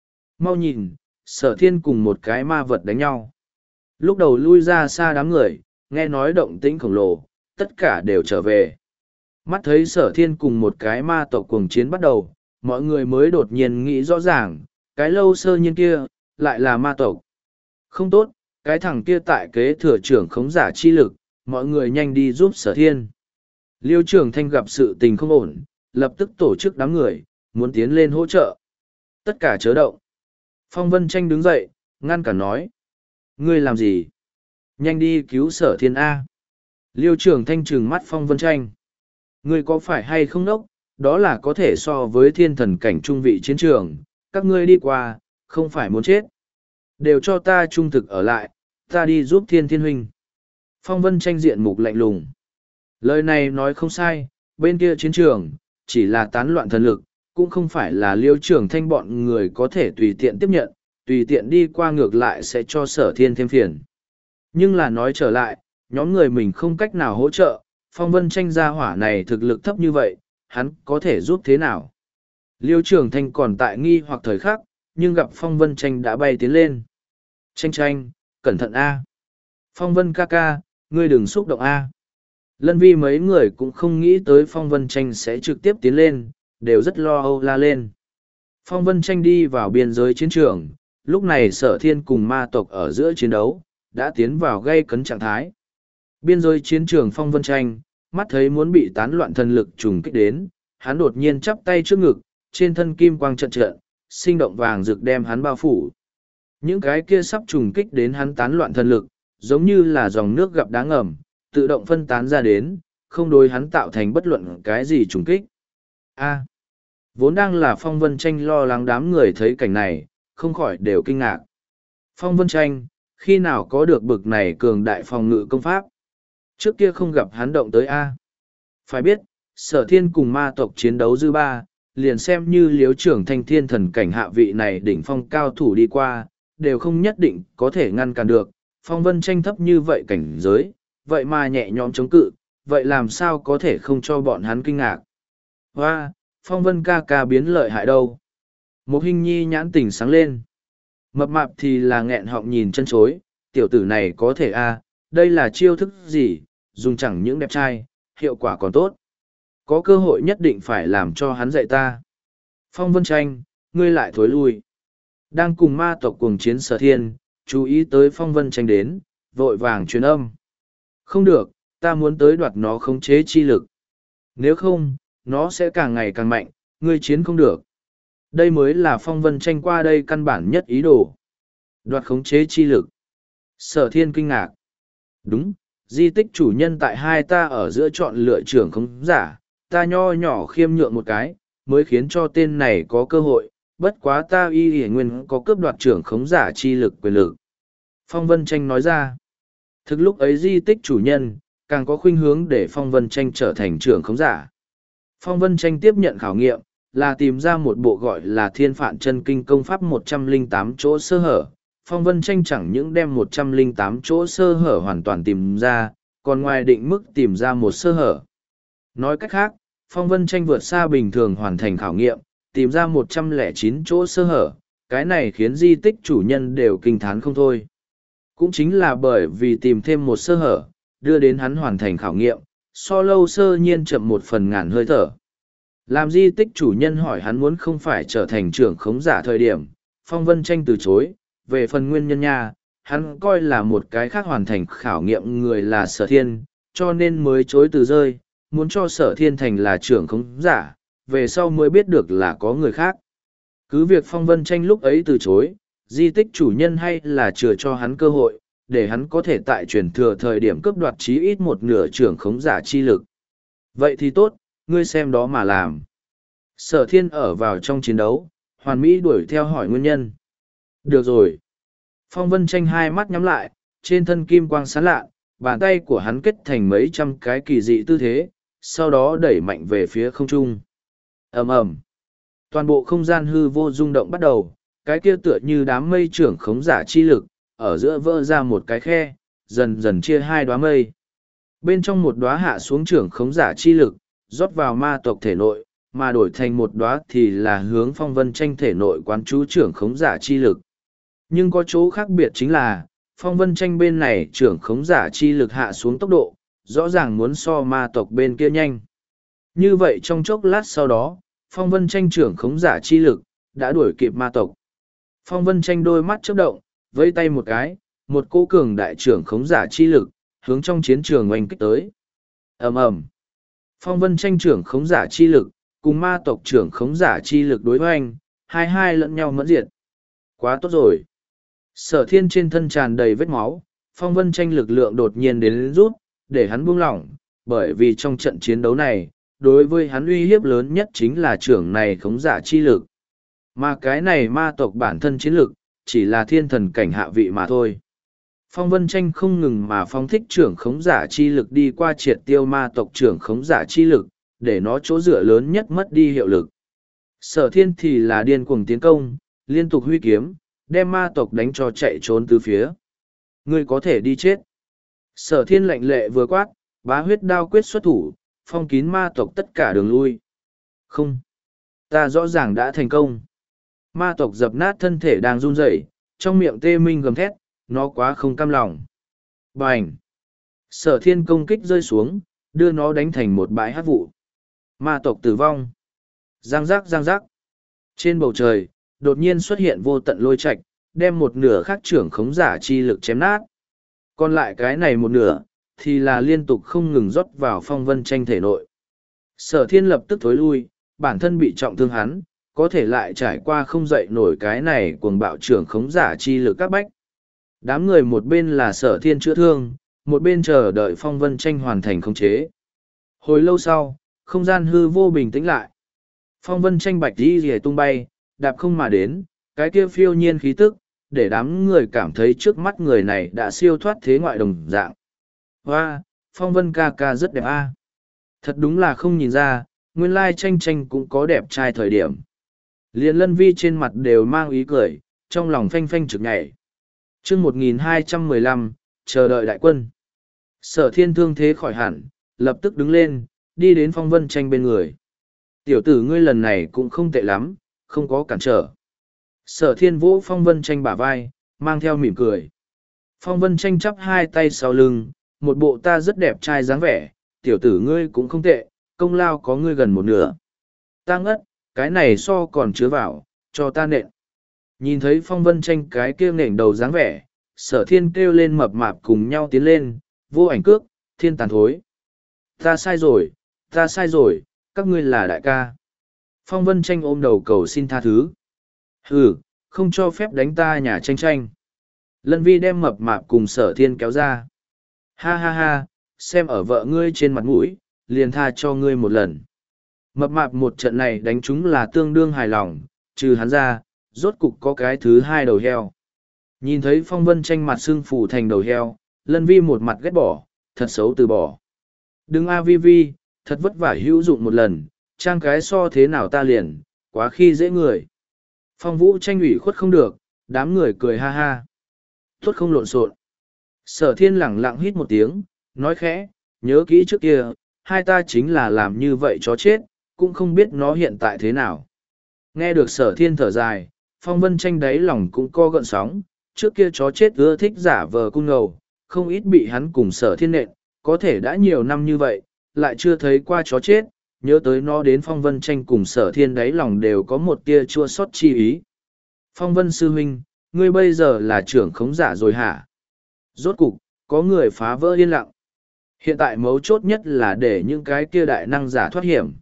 Mau nhìn, sở thiên cùng một cái ma vật đánh nhau. Lúc đầu lui ra xa đám người, nghe nói động tĩnh khổng lồ, tất cả đều trở về. Mắt thấy sở thiên cùng một cái ma tộc cuồng chiến bắt đầu, mọi người mới đột nhiên nghĩ rõ ràng, cái lâu sơ nhiên kia, lại là ma tộc. Không tốt, cái thằng kia tại kế thừa trưởng khống giả chi lực, mọi người nhanh đi giúp sở thiên. Liêu trưởng thanh gặp sự tình không ổn, lập tức tổ chức đám người, muốn tiến lên hỗ trợ. Tất cả chớ động. Phong Vân Tranh đứng dậy, ngăn cản nói. Ngươi làm gì? Nhanh đi cứu sở thiên A. Liêu trưởng thanh trừng mắt Phong Vân Tranh. Ngươi có phải hay không nốc? Đó là có thể so với thiên thần cảnh trung vị chiến trường. Các ngươi đi qua, không phải muốn chết. Đều cho ta trung thực ở lại, ta đi giúp thiên thiên huynh. Phong Vân Tranh diện mục lạnh lùng. Lời này nói không sai, bên kia chiến trường, chỉ là tán loạn thần lực, cũng không phải là liêu trưởng thanh bọn người có thể tùy tiện tiếp nhận, tùy tiện đi qua ngược lại sẽ cho sở thiên thêm phiền. Nhưng là nói trở lại, nhóm người mình không cách nào hỗ trợ, Phong Vân Tranh gia hỏa này thực lực thấp như vậy, hắn có thể giúp thế nào? Liêu trưởng thanh còn tại nghi hoặc thời khắc, nhưng gặp Phong Vân Tranh đã bay tiến lên. Tranh tranh, cẩn thận A. Phong Vân ca ca, ngươi đừng xúc động A. Lân vi mấy người cũng không nghĩ tới Phong Vân Tranh sẽ trực tiếp tiến lên, đều rất lo âu la lên. Phong Vân Tranh đi vào biên giới chiến trường, lúc này sở thiên cùng ma tộc ở giữa chiến đấu, đã tiến vào gây cấn trạng thái. Biên giới chiến trường Phong Vân Tranh, mắt thấy muốn bị tán loạn thần lực trùng kích đến, hắn đột nhiên chắp tay trước ngực, trên thân kim quang trận trận, sinh động vàng rực đem hắn bao phủ. Những cái kia sắp trùng kích đến hắn tán loạn thần lực, giống như là dòng nước gặp đá ngầm, tự động phân tán ra đến, không đối hắn tạo thành bất luận cái gì trùng kích. A. Vốn đang là Phong Vân Tranh lo lắng đám người thấy cảnh này, không khỏi đều kinh ngạc. Phong Vân Tranh, khi nào có được bực này cường đại phòng ngự công pháp? Trước kia không gặp hắn động tới A. Phải biết, sở thiên cùng ma tộc chiến đấu dư ba, liền xem như liếu trưởng thanh thiên thần cảnh hạ vị này đỉnh phong cao thủ đi qua, đều không nhất định có thể ngăn cản được. Phong Vân Tranh thấp như vậy cảnh giới, vậy mà nhẹ nhõm chống cự, vậy làm sao có thể không cho bọn hắn kinh ngạc? Hoa, Phong Vân ca ca biến lợi hại đâu? Một hình nhi nhãn tỉnh sáng lên. Mập mạp thì là nghẹn họng nhìn chân chối, tiểu tử này có thể a, đây là chiêu thức gì, dùng chẳng những đẹp trai, hiệu quả còn tốt. Có cơ hội nhất định phải làm cho hắn dạy ta. Phong Vân Tranh, ngươi lại thối lui. Đang cùng ma tộc cùng chiến sở thiên, chú ý tới Phong Vân Tranh đến, vội vàng truyền âm. Không được, ta muốn tới đoạt nó khống chế chi lực. Nếu không, nó sẽ càng ngày càng mạnh, ngươi chiến không được. Đây mới là Phong Vân Tranh qua đây căn bản nhất ý đồ. Đoạt khống chế chi lực. Sở thiên kinh ngạc. Đúng, di tích chủ nhân tại hai ta ở giữa chọn lựa trưởng khống giả, ta nho nhỏ khiêm nhượng một cái, mới khiến cho tên này có cơ hội, bất quá ta y hề nguyên có cướp đoạt trưởng khống giả chi lực quyền lực. Phong Vân Tranh nói ra. Thực lúc ấy di tích chủ nhân, càng có khuynh hướng để Phong Vân Tranh trở thành trưởng khống giả. Phong Vân Tranh tiếp nhận khảo nghiệm, là tìm ra một bộ gọi là Thiên Phạn Chân Kinh công pháp một trăm lẻ tám chỗ sơ hở. Phong Vân Tranh chẳng những đem một trăm lẻ tám chỗ sơ hở hoàn toàn tìm ra, còn ngoài định mức tìm ra một sơ hở. Nói cách khác, Phong Vân Tranh vượt xa bình thường hoàn thành khảo nghiệm, tìm ra một trăm lẻ chín chỗ sơ hở, cái này khiến di tích chủ nhân đều kinh thán không thôi. Cũng chính là bởi vì tìm thêm một sơ hở, đưa đến hắn hoàn thành khảo nghiệm, so lâu sơ nhiên chậm một phần ngàn hơi thở. Làm di tích chủ nhân hỏi hắn muốn không phải trở thành trưởng khống giả thời điểm, Phong Vân Tranh từ chối, về phần nguyên nhân nha, hắn coi là một cái khác hoàn thành khảo nghiệm người là sở thiên, cho nên mới chối từ rơi, muốn cho sở thiên thành là trưởng khống giả, về sau mới biết được là có người khác. Cứ việc Phong Vân Tranh lúc ấy từ chối, di tích chủ nhân hay là chừa cho hắn cơ hội, để hắn có thể tại truyền thừa thời điểm cướp đoạt chí ít một nửa trưởng khống giả chi lực. Vậy thì tốt, ngươi xem đó mà làm. Sở thiên ở vào trong chiến đấu, hoàn mỹ đuổi theo hỏi nguyên nhân. Được rồi. Phong Vân Tranh hai mắt nhắm lại, trên thân kim quang sáng lạ, bàn tay của hắn kết thành mấy trăm cái kỳ dị tư thế, sau đó đẩy mạnh về phía không trung. Ầm ầm. Toàn bộ không gian hư vô rung động bắt đầu, cái kia tựa như đám mây trưởng khống giả chi lực, ở giữa vỡ ra một cái khe, dần dần chia hai đóa mây. Bên trong một đóa hạ xuống trưởng khống giả chi lực, rót vào ma tộc thể nội, mà đổi thành một đóa thì là hướng phong vân tranh thể nội quán chú trưởng khống giả chi lực. Nhưng có chỗ khác biệt chính là, phong vân tranh bên này trưởng khống giả chi lực hạ xuống tốc độ, rõ ràng muốn so ma tộc bên kia nhanh. Như vậy trong chốc lát sau đó, phong vân tranh trưởng khống giả chi lực, đã đuổi kịp ma tộc. Phong vân tranh đôi mắt chớp động, vẫy tay một cái, một cô cường đại trưởng khống giả chi lực, hướng trong chiến trường oanh kích tới. ầm ầm, phong vân tranh trưởng khống giả chi lực, cùng ma tộc trưởng khống giả chi lực đối hoành, hai hai lẫn nhau mẫn diệt. Quá tốt rồi. Sở thiên trên thân tràn đầy vết máu, phong vân tranh lực lượng đột nhiên đến rút, để hắn buông lỏng, bởi vì trong trận chiến đấu này, đối với hắn uy hiếp lớn nhất chính là trưởng này khống giả chi lực. Mà cái này ma tộc bản thân chiến lực, chỉ là thiên thần cảnh hạ vị mà thôi. Phong vân tranh không ngừng mà phong thích trưởng khống giả chi lực đi qua triệt tiêu ma tộc trưởng khống giả chi lực, để nó chỗ dựa lớn nhất mất đi hiệu lực. Sở thiên thì là điên cuồng tiến công, liên tục huy kiếm, đem ma tộc đánh cho chạy trốn từ phía. Ngươi có thể đi chết. Sở thiên lạnh lệ vừa quát, bá huyết đao quyết xuất thủ, phong kín ma tộc tất cả đường lui. Không. Ta rõ ràng đã thành công. Ma tộc dập nát thân thể đang run rẩy, trong miệng tê minh gầm thét, nó quá không cam lòng. Bành! Sở thiên công kích rơi xuống, đưa nó đánh thành một bãi hát vụ. Ma tộc tử vong. Giang giác giang giác. Trên bầu trời, đột nhiên xuất hiện vô tận lôi trạch, đem một nửa khác trưởng khống giả chi lực chém nát. Còn lại cái này một nửa, thì là liên tục không ngừng rót vào phong vân tranh thể nội. Sở thiên lập tức thối lui, bản thân bị trọng thương hắn, có thể lại trải qua không dậy nổi cái này cuồng bạo trưởng khống giả chi lực các bách. Đám người một bên là sở thiên chữa thương, một bên chờ đợi phong vân tranh hoàn thành khống chế. Hồi lâu sau, không gian hư vô bình tĩnh lại. Phong vân tranh bạch đi rìa tung bay, đạp không mà đến, cái kia phiêu nhiên khí tức, để đám người cảm thấy trước mắt người này đã siêu thoát thế ngoại đồng dạng. Hoa, phong vân ca ca rất đẹp a. Thật đúng là không nhìn ra, nguyên lai tranh tranh cũng có đẹp trai thời điểm. Liên lân vi trên mặt đều mang ý cười, trong lòng phanh phanh trực nhảy. chương một nghìn hai trăm mười lăm, chờ đợi đại quân. Sở thiên thương thế khỏi hẳn, lập tức đứng lên, đi đến phong vân tranh bên người. Tiểu tử ngươi lần này cũng không tệ lắm, không có cản trở. Sở thiên vỗ phong vân tranh bả vai, mang theo mỉm cười. Phong vân tranh chắp hai tay sau lưng, một bộ ta rất đẹp trai dáng vẻ, tiểu tử ngươi cũng không tệ, công lao có ngươi gần một nửa. Ta ngất, cái này so còn chứa vào, cho ta nện. Nhìn thấy phong vân tranh cái kia nện đầu dáng vẻ, sở thiên kêu lên mập mạp cùng nhau tiến lên, vô ảnh cước, thiên tàn thối. Ta sai rồi, ta sai rồi, các ngươi là đại ca. Phong vân tranh ôm đầu cầu xin tha thứ. Hừ, không cho phép đánh ta nhà tranh tranh. Lân vi đem mập mạp cùng sở thiên kéo ra. Ha ha ha, xem ở vợ ngươi trên mặt mũi, liền tha cho ngươi một lần. Mập mạp một trận này đánh chúng là tương đương hài lòng, trừ hắn ra, rốt cục có cái thứ hai đầu heo. Nhìn thấy phong vân tranh mặt xương phủ thành đầu heo, lân vi một mặt ghét bỏ, thật xấu từ bỏ. Đừng a vi vi, thật vất vả hữu dụng một lần, trang cái so thế nào ta liền, quá khi dễ người. Phong vũ tranh ủy khuất không được, đám người cười ha ha. Tốt không lộn xộn. Sở thiên lẳng lặng hít một tiếng, nói khẽ, nhớ kỹ trước kia, hai ta chính là làm như vậy chó chết, cũng không biết nó hiện tại thế nào. Nghe được sở thiên thở dài, phong vân tranh đáy lòng cũng co gợn sóng, trước kia chó chết ưa thích giả vờ cung ngầu, không ít bị hắn cùng sở thiên nện, có thể đã nhiều năm như vậy, lại chưa thấy qua chó chết, nhớ tới nó đến phong vân tranh cùng sở thiên đáy lòng đều có một tia chua xót chi ý. Phong vân sư huynh, ngươi bây giờ là trưởng khống giả rồi hả? Rốt cục, có người phá vỡ yên lặng. Hiện tại mấu chốt nhất là để những cái kia đại năng giả thoát hiểm.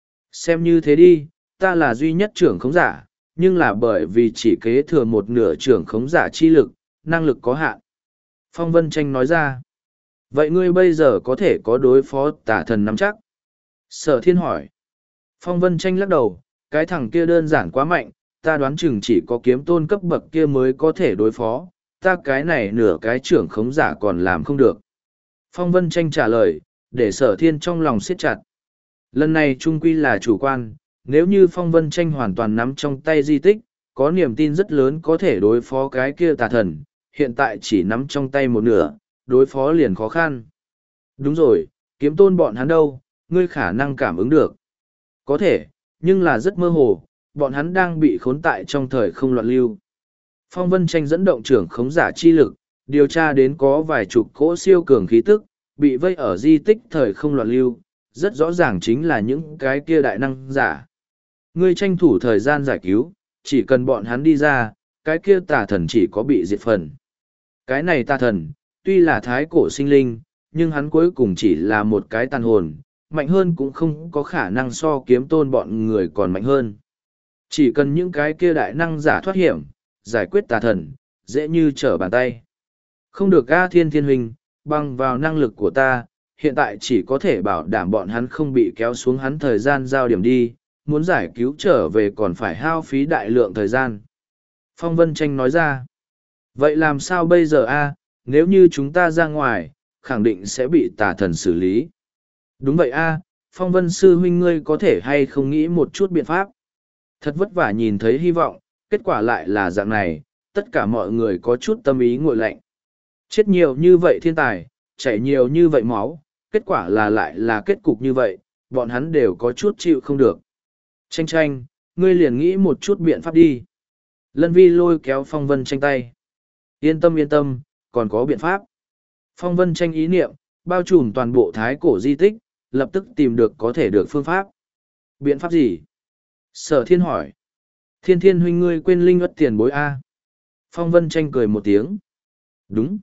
Xem như thế đi, ta là duy nhất trưởng khống giả, nhưng là bởi vì chỉ kế thừa một nửa trưởng khống giả chi lực, năng lực có hạn. Phong Vân Tranh nói ra. Vậy ngươi bây giờ có thể có đối phó tả thần nắm chắc? Sở thiên hỏi. Phong Vân Tranh lắc đầu, cái thằng kia đơn giản quá mạnh, ta đoán chừng chỉ có kiếm tôn cấp bậc kia mới có thể đối phó, ta cái này nửa cái trưởng khống giả còn làm không được. Phong Vân Tranh trả lời, để sở thiên trong lòng siết chặt. Lần này trung quy là chủ quan, nếu như Phong Vân Tranh hoàn toàn nắm trong tay di tích, có niềm tin rất lớn có thể đối phó cái kia tà thần, hiện tại chỉ nắm trong tay một nửa, đối phó liền khó khăn. Đúng rồi, kiếm tôn bọn hắn đâu, ngươi khả năng cảm ứng được. Có thể, Nhưng là rất mơ hồ, bọn hắn đang bị khốn tại trong thời không loạn lưu. Phong Vân Tranh dẫn động trưởng khống giả chi lực, điều tra đến có vài chục cỗ siêu cường khí tức, bị vây ở di tích thời không loạn lưu, rất rõ ràng chính là những cái kia đại năng giả. Ngươi tranh thủ thời gian giải cứu, chỉ cần bọn hắn đi ra, cái kia tà thần chỉ có bị diệt phần. Cái này tà thần, tuy là thái cổ sinh linh, nhưng hắn cuối cùng chỉ là một cái tàn hồn, mạnh hơn cũng không có khả năng so kiếm tôn bọn người còn mạnh hơn. Chỉ cần những cái kia đại năng giả thoát hiểm, giải quyết tà thần, dễ như trở bàn tay. Không được A Thiên Thiên Huynh, bằng vào năng lực của ta, hiện tại chỉ có thể bảo đảm bọn hắn không bị kéo xuống hắn thời gian giao điểm đi, muốn giải cứu trở về còn phải hao phí đại lượng thời gian. Phong Vân Tranh nói ra, vậy làm sao bây giờ a? Nếu như chúng ta ra ngoài, khẳng định sẽ bị tà thần xử lý. Đúng vậy a, Phong Vân Sư Huynh ngươi có thể hay không nghĩ một chút biện pháp. Thật vất vả nhìn thấy hy vọng, kết quả lại là dạng này, tất cả mọi người có chút tâm ý nguội lạnh. Chết nhiều như vậy thiên tài, chảy nhiều như vậy máu, kết quả là lại là kết cục như vậy, bọn hắn đều có chút chịu không được. Tranh tranh, ngươi liền nghĩ một chút biện pháp đi. Lân Vi lôi kéo Phong Vân Tranh tay. Yên tâm yên tâm, còn có biện pháp. Phong Vân Tranh ý niệm, bao trùm toàn bộ thái cổ di tích, lập tức tìm được có thể được phương pháp. Biện pháp gì? Sở Thiên hỏi. Thiên Thiên huynh ngươi quên linh ất tiền bối A. Phong Vân Tranh cười một tiếng. Đúng.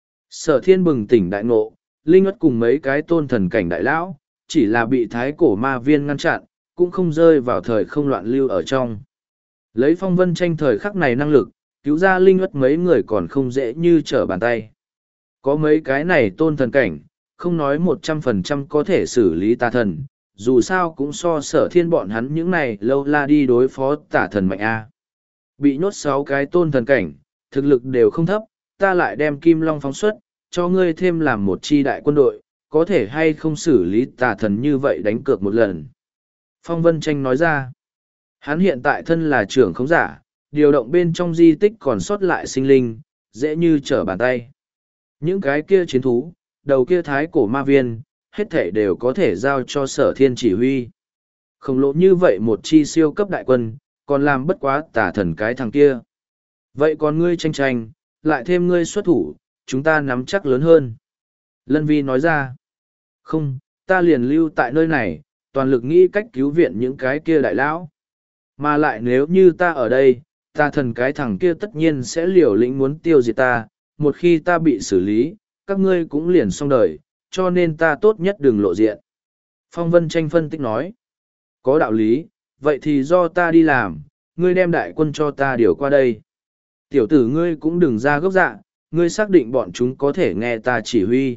Sở Thiên bừng tỉnh đại ngộ, linh ất cùng mấy cái tôn thần cảnh đại lão, chỉ là bị thái cổ ma viên ngăn chặn, cũng không rơi vào thời không loạn lưu ở trong. Lấy Phong Vân Tranh thời khắc này năng lực, cứu ra linh ất mấy người còn không dễ như trở bàn tay. Có mấy cái này tôn thần cảnh, không nói một trăm phần trăm có thể xử lý tà thần, dù sao cũng so Sở Thiên bọn hắn những này lâu la đi đối phó tà thần mạnh a. Bị nhốt sáu cái tôn thần cảnh, thực lực đều không thấp, ta lại đem Kim Long phóng xuất, cho ngươi thêm làm một chi đại quân đội, có thể hay không xử lý tà thần như vậy đánh cược một lần. Phong Vân Tranh nói ra, hắn hiện tại thân là trưởng khống giả, điều động bên trong di tích còn sót lại sinh linh, dễ như trở bàn tay. Những cái kia chiến thú, đầu kia thái cổ ma viên, hết thể đều có thể giao cho Sở Thiên chỉ huy. Khổng lồ như vậy một chi siêu cấp đại quân, còn làm bất quá tà thần cái thằng kia. Vậy còn ngươi Tranh tranh, lại thêm ngươi xuất thủ, chúng ta nắm chắc lớn hơn. Lân Vi nói ra, không, ta liền lưu tại nơi này, toàn lực nghĩ cách cứu viện những cái kia đại lão. Mà lại nếu như ta ở đây, tà thần cái thằng kia tất nhiên sẽ liều lĩnh muốn tiêu diệt ta, một khi ta bị xử lý, các ngươi cũng liền xong đời, cho nên ta tốt nhất đừng lộ diện. Phong Vân Tranh phân tích nói, có đạo lý, vậy thì do ta đi làm, ngươi đem đại quân cho ta điều qua đây. Tiểu tử ngươi cũng đừng ra gốc dạ, ngươi xác định bọn chúng có thể nghe ta chỉ huy.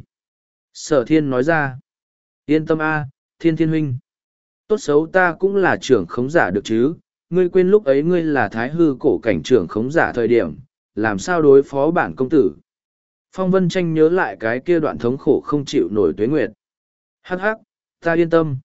Sở Thiên nói ra, yên tâm a, Thiên Thiên huynh. Tốt xấu ta cũng là trưởng khống giả được chứ, ngươi quên lúc ấy ngươi là thái hư cổ cảnh trưởng khống giả thời điểm, làm sao đối phó bản công tử. Phong Vân Tranh nhớ lại cái kia đoạn thống khổ không chịu nổi tuế nguyệt. Hắc hắc, ta yên tâm.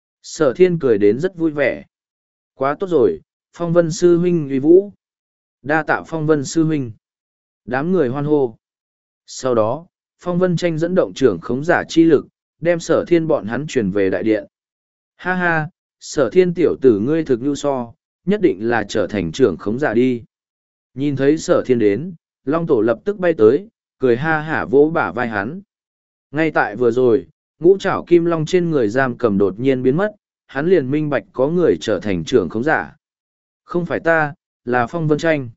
Sở Thiên cười đến rất vui vẻ. Quá tốt rồi, Phong Vân Sư huynh uy vũ. Đa tạ Phong Vân Sư huynh. Đám người hoan hô. Sau đó, Phong Vân Tranh dẫn động trưởng khống giả chi lực, đem Sở Thiên bọn hắn chuyển về đại điện. Ha ha, Sở Thiên tiểu tử ngươi thực nhu so, nhất định là trở thành trưởng khống giả đi. Nhìn thấy Sở Thiên đến, Long Tổ lập tức bay tới, cười ha hả vỗ bả vai hắn. Ngay tại vừa rồi, ngũ trảo kim long trên người giam cầm đột nhiên biến mất, hắn liền minh bạch có người trở thành trưởng khống giả. Không phải ta, là Phong Vân Tranh.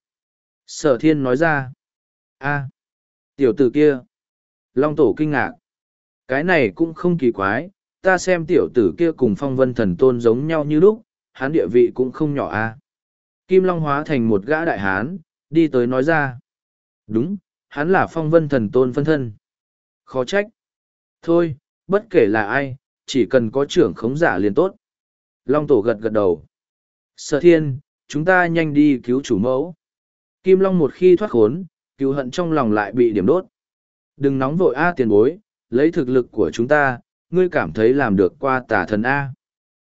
Sở Thiên nói ra. A, tiểu tử kia. Long Tổ kinh ngạc. Cái này cũng không kỳ quái, ta xem tiểu tử kia cùng Phong Vân Thần Tôn giống nhau như lúc, hắn địa vị cũng không nhỏ a. Kim Long hóa thành một gã đại hán, đi tới nói ra. Đúng, hắn là Phong Vân Thần Tôn phân thân. Khó trách. Thôi, bất kể là ai, chỉ cần có trưởng khống giả liền tốt. Long Tổ gật gật đầu. Sở Thiên, chúng ta nhanh đi cứu chủ mẫu. Kim Long một khi thoát khốn, cứu hận trong lòng lại bị điểm đốt. Đừng nóng vội a tiền bối, lấy thực lực của chúng ta, ngươi cảm thấy làm được qua tà thần A.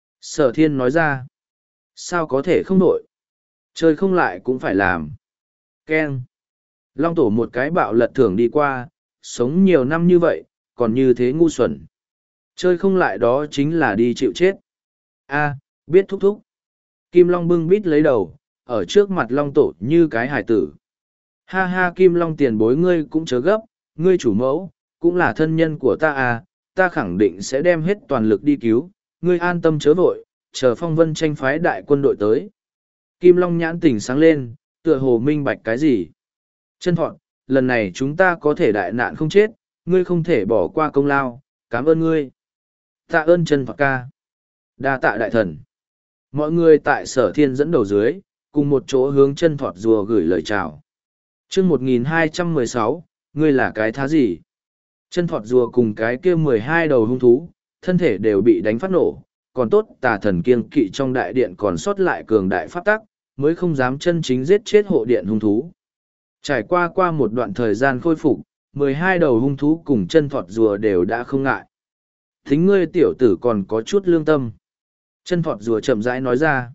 Sở Thiên nói ra. Sao có thể không nổi? Chơi không lại cũng phải làm. Ken. Long Tổ một cái bạo lật thưởng đi qua, sống nhiều năm như vậy, còn như thế ngu xuẩn. Chơi không lại đó chính là đi chịu chết. A, biết thúc thúc. Kim Long bưng bít lấy đầu, ở trước mặt Long Tổ như cái hải tử. Ha ha, Kim Long tiền bối, ngươi cũng chớ gấp, ngươi chủ mẫu, cũng là thân nhân của ta à, ta khẳng định sẽ đem hết toàn lực đi cứu, ngươi an tâm chớ vội, chờ Phong Vân tranh phái đại quân đội tới. Kim Long nhãn tỉnh sáng lên, tựa hồ minh bạch cái gì. Chân Thọt, lần này chúng ta có thể đại nạn không chết, ngươi không thể bỏ qua công lao, cảm ơn ngươi. Tạ ơn Chân Thọt ca. Đa tạ đại thần. Mọi người tại Sở Thiên dẫn đầu dưới, cùng một chỗ hướng Chân Thọt rùa gửi lời chào. Chương một nghìn hai trăm mười sáu, ngươi là cái thá gì? Chân Thọt rùa cùng cái kia mười hai đầu hung thú, thân thể đều bị đánh phát nổ, còn tốt tà thần kiêng kỵ trong đại điện còn sót lại cường đại pháp tắc, mới không dám chân chính giết chết hộ điện hung thú. Trải qua qua một đoạn thời gian khôi phục, mười hai đầu hung thú cùng Chân Thọt rùa đều đã không ngại. Thính ngươi tiểu tử còn có chút lương tâm. Chân Thọt rùa chậm rãi nói ra.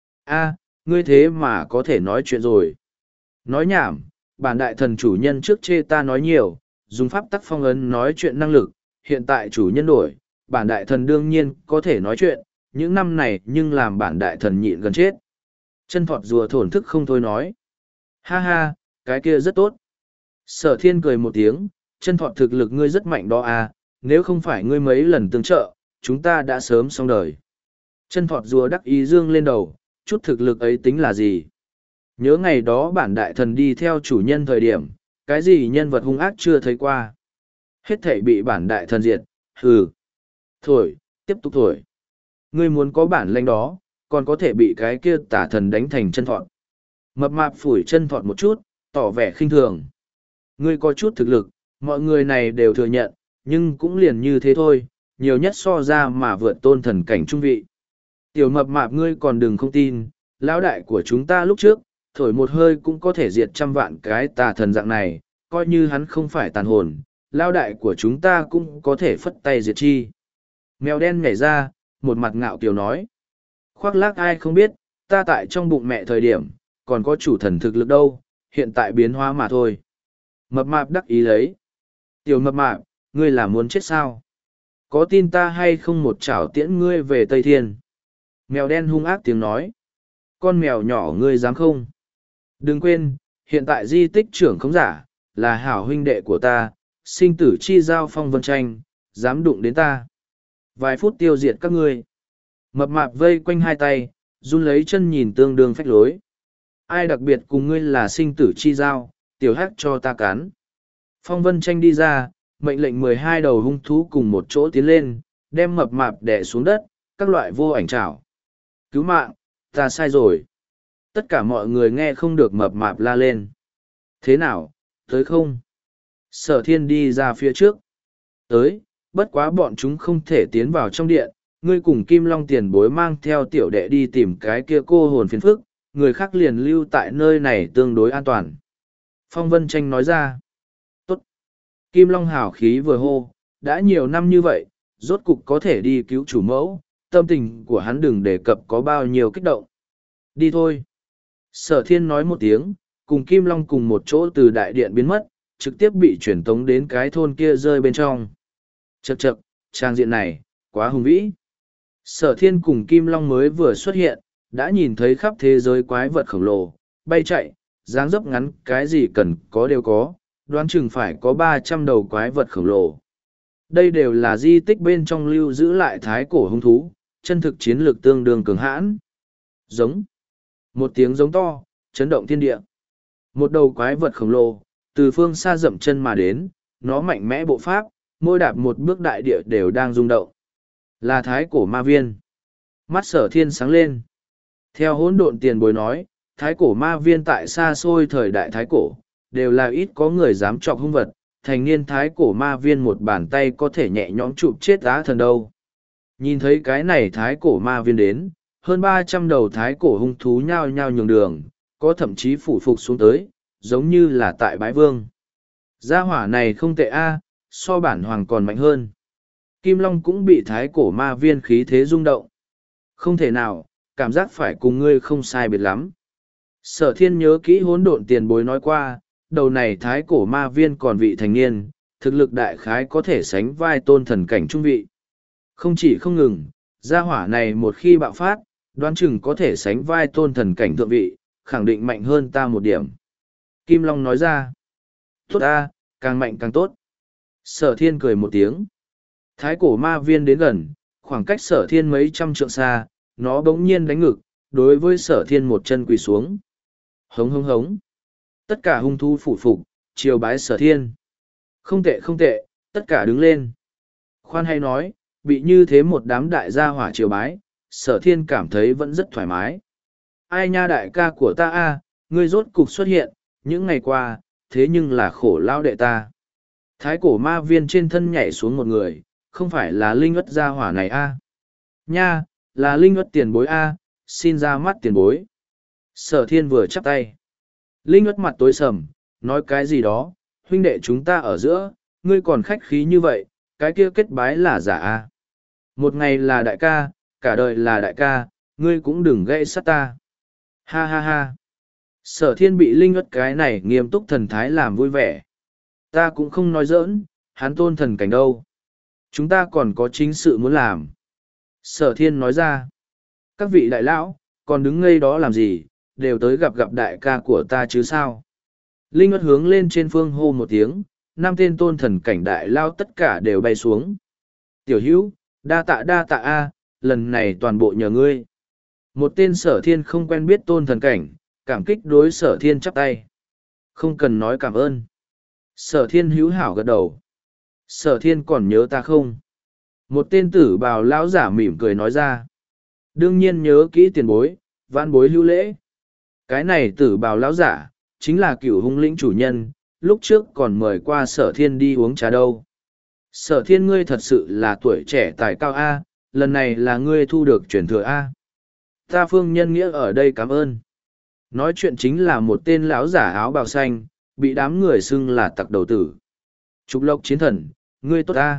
A, ngươi thế mà có thể nói chuyện rồi. Nói nhảm, bản đại thần chủ nhân trước chê ta nói nhiều, dùng pháp tắc phong ấn nói chuyện năng lực, hiện tại chủ nhân đổi, bản đại thần đương nhiên có thể nói chuyện, những năm này nhưng làm bản đại thần nhịn gần chết. Chân Thọt rùa thổn thức không thôi nói. Ha ha, cái kia rất tốt. Sở Thiên cười một tiếng, Chân Thọt thực lực ngươi rất mạnh đó à, nếu không phải ngươi mấy lần tương trợ, chúng ta đã sớm xong đời. Chân Thọt rùa đắc ý dương lên đầu, chút thực lực ấy tính là gì? Nhớ ngày đó bản đại thần đi theo chủ nhân thời điểm, cái gì nhân vật hung ác chưa thấy qua. Hết thảy bị bản đại thần diệt, hừ. Thổi, tiếp tục thổi. Ngươi muốn có bản lĩnh đó, còn có thể bị cái kia tả thần đánh thành Chân Thọt. Mập mạp phủi Chân Thọt một chút, tỏ vẻ khinh thường. Ngươi có chút thực lực, mọi người này đều thừa nhận, nhưng cũng liền như thế thôi, nhiều nhất so ra mà vượt tôn thần cảnh trung vị. Tiểu mập mạp ngươi còn đừng không tin, lão đại của chúng ta lúc trước, thổi một hơi cũng có thể diệt trăm vạn cái tà thần dạng này, coi như hắn không phải tàn hồn, lão đại của chúng ta cũng có thể phất tay diệt chi. Mèo đen nhảy ra, một mặt ngạo kiều nói. Khoác lác ai không biết, ta tại trong bụng mẹ thời điểm, còn có chủ thần thực lực đâu, hiện tại biến hóa mà thôi. Mập mạp đắc ý lấy. Tiểu mập mạp, ngươi là muốn chết sao? Có tin ta hay không một chảo tiễn ngươi về Tây Thiên? Mèo đen hung ác tiếng nói. Con mèo nhỏ ngươi dám không? Đừng quên, hiện tại di tích trưởng không giả, là hảo huynh đệ của ta, sinh tử chi giao phong vân tranh, dám đụng đến ta. Vài phút tiêu diệt các ngươi. Mập mạp vây quanh hai tay, run lấy chân nhìn tương đương phách lối. Ai đặc biệt cùng ngươi là sinh tử chi giao, tiểu hắc cho ta cắn. Phong vân tranh đi ra, mệnh lệnh mười hai đầu hung thú cùng một chỗ tiến lên, đem mập mạp đè xuống đất, các loại vô ảnh trảo. Cứu mạng, ta sai rồi. Tất cả mọi người nghe không được mập mạp la lên. Thế nào, tới không? Sở Thiên đi ra phía trước. Tới, bất quá bọn chúng không thể tiến vào trong điện. Ngươi cùng Kim Long tiền bối mang theo tiểu đệ đi tìm cái kia cô hồn phiền phức, người khác liền lưu tại nơi này tương đối an toàn. Phong Vân Tranh nói ra. Tốt. Kim Long hào khí vừa hô, đã nhiều năm như vậy, rốt cục có thể đi cứu chủ mẫu, tâm tình của hắn đừng đề cập có bao nhiêu kích động. Đi thôi. Sở Thiên nói một tiếng, cùng Kim Long cùng một chỗ từ đại điện biến mất, trực tiếp bị chuyển tống đến cái thôn kia rơi bên trong. Chậc chậc, trang diện này, quá hùng vĩ. Sở Thiên cùng Kim Long mới vừa xuất hiện, đã nhìn thấy khắp thế giới quái vật khổng lồ, bay chạy, dáng dấp ngắn cái gì cần có đều có, đoán chừng phải có ba trăm đầu quái vật khổng lồ. Đây đều là di tích bên trong lưu giữ lại thái cổ hung thú, chân thực chiến lược tương đương cường hãn. Giống. Một tiếng giống to, chấn động thiên địa. Một đầu quái vật khổng lồ, từ phương xa dậm chân mà đến, nó mạnh mẽ bộ pháp, mỗi đạp một bước đại địa đều đang rung động. Là thái cổ ma viên. Mắt Sở Thiên sáng lên. Theo hỗn độn tiền bối nói, thái cổ ma viên tại xa xôi thời đại thái cổ, đều là ít có người dám chọc hung vật, thành niên thái cổ ma viên một bàn tay có thể nhẹ nhõm chụp chết á thần đâu. Nhìn thấy cái này thái cổ ma viên đến, hơn ba trăm đầu thái cổ hung thú nhao nhao nhường đường, có thậm chí phủ phục xuống tới, giống như là tại bái vương. Gia hỏa này không tệ a, so bản hoàng còn mạnh hơn. Kim Long cũng bị thái cổ ma viên khí thế rung động. Không thể nào, cảm giác phải cùng ngươi không sai biệt lắm. Sở Thiên nhớ kỹ hỗn độn tiền bối nói qua, đầu này thái cổ ma viên còn vị thành niên, thực lực đại khái có thể sánh vai tôn thần cảnh trung vị. Không chỉ không ngừng, gia hỏa này một khi bạo phát, Đoán chừng có thể sánh vai tôn thần cảnh thượng vị, khẳng định mạnh hơn ta một điểm. Kim Long nói ra. Tốt ta, càng mạnh càng tốt. Sở thiên cười một tiếng. Thái cổ ma viên đến gần, khoảng cách sở thiên mấy trăm trượng xa, nó bỗng nhiên đánh ngực, đối với sở thiên một chân quỳ xuống. Hống hống hống. Tất cả hung thú phủ phục, chiều bái sở thiên. Không tệ không tệ, tất cả đứng lên. Khoan hay nói, bị như thế một đám đại gia hỏa chiều bái, sở thiên cảm thấy vẫn rất thoải mái. Ai nha đại ca của ta a, ngươi rốt cục xuất hiện, những ngày qua, thế nhưng là khổ lao đệ ta. Thái cổ ma viên trên thân nhảy xuống một người, không phải là linh ất gia hỏa này a. Nha, là linh ất tiền bối a, xin ra mắt tiền bối. Sở thiên vừa chắp tay. Linh ất mặt tối sầm, nói cái gì đó, huynh đệ chúng ta ở giữa, ngươi còn khách khí như vậy, cái kia kết bái là giả a. Một ngày là đại ca, cả đời là đại ca, ngươi cũng đừng gây sát ta. Ha ha ha. Sở thiên bị linh ất cái này nghiêm túc thần thái làm vui vẻ. Ta cũng không nói giỡn, hắn tôn thần cảnh đâu. Chúng ta còn có chính sự muốn làm. Sở thiên nói ra. Các vị đại lão, còn đứng ngây đó làm gì, đều tới gặp gặp đại ca của ta chứ sao. Linh ất hướng lên trên phương hô một tiếng, năm tên tôn thần cảnh đại lao tất cả đều bay xuống. Tiểu hữu, đa tạ đa tạ a, lần này toàn bộ nhờ ngươi. Một tên sở thiên không quen biết tôn thần cảnh, cảm kích đối sở thiên chắp tay. Không cần nói cảm ơn. Sở thiên hữu hảo gật đầu. Sở thiên còn nhớ ta không? Một tên tử bào lão giả mỉm cười nói ra. Đương nhiên nhớ kỹ tiền bối, vãn bối hữu lễ. Cái này tử bào lão giả, chính là cựu hung lĩnh chủ nhân, lúc trước còn mời qua sở thiên đi uống trà đâu. Sở thiên ngươi thật sự là tuổi trẻ tài cao A, lần này là ngươi thu được truyền thừa A. Ta phương nhân nghĩa ở đây cảm ơn. Nói chuyện chính là một tên lão giả áo bào xanh, bị đám người xưng là tặc đầu tử. Trục lộc chiến thần, ngươi tốt A.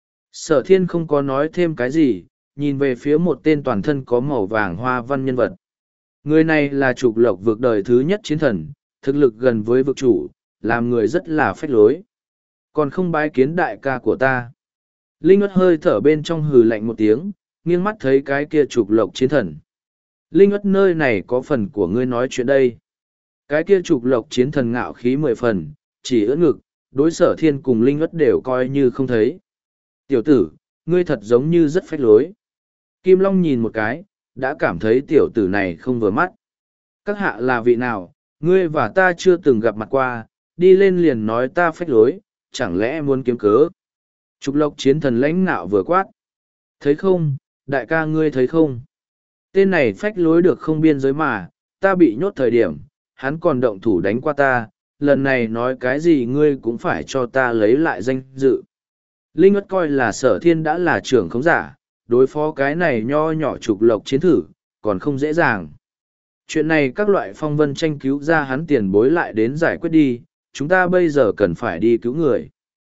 Sở thiên không có nói thêm cái gì, nhìn về phía một tên toàn thân có màu vàng hoa văn nhân vật. Người này là trục lộc vực đời thứ nhất chiến thần, thực lực gần với vực chủ, làm người rất là phách lối. Còn không bái kiến đại ca của ta. Linh ất hơi thở bên trong hừ lạnh một tiếng, nghiêng mắt thấy cái kia trục lộc chiến thần. Linh ất nơi này có phần của ngươi nói chuyện đây. Cái kia trục lộc chiến thần ngạo khí mười phần, chỉ ưỡn ngực, đối sở thiên cùng Linh ất đều coi như không thấy. Tiểu tử, ngươi thật giống như rất phách lối. Kim Long nhìn một cái, đã cảm thấy tiểu tử này không vừa mắt. Các hạ là vị nào, ngươi và ta chưa từng gặp mặt qua, đi lên liền nói ta phách lối, chẳng lẽ muốn kiếm cớ. Trục lộc chiến thần lãnh nạo vừa quát. Thấy không, đại ca ngươi thấy không? Tên này phách lối được không biên giới mà, ta bị nhốt thời điểm, hắn còn động thủ đánh qua ta, lần này nói cái gì ngươi cũng phải cho ta lấy lại danh dự. Linh ất coi là sở thiên đã là trưởng khống giả, đối phó cái này nho nhỏ trục lộc chiến thử, còn không dễ dàng. Chuyện này các loại phong vân tranh cứu ra hắn tiền bối lại đến giải quyết đi, chúng ta bây giờ cần phải đi cứu người.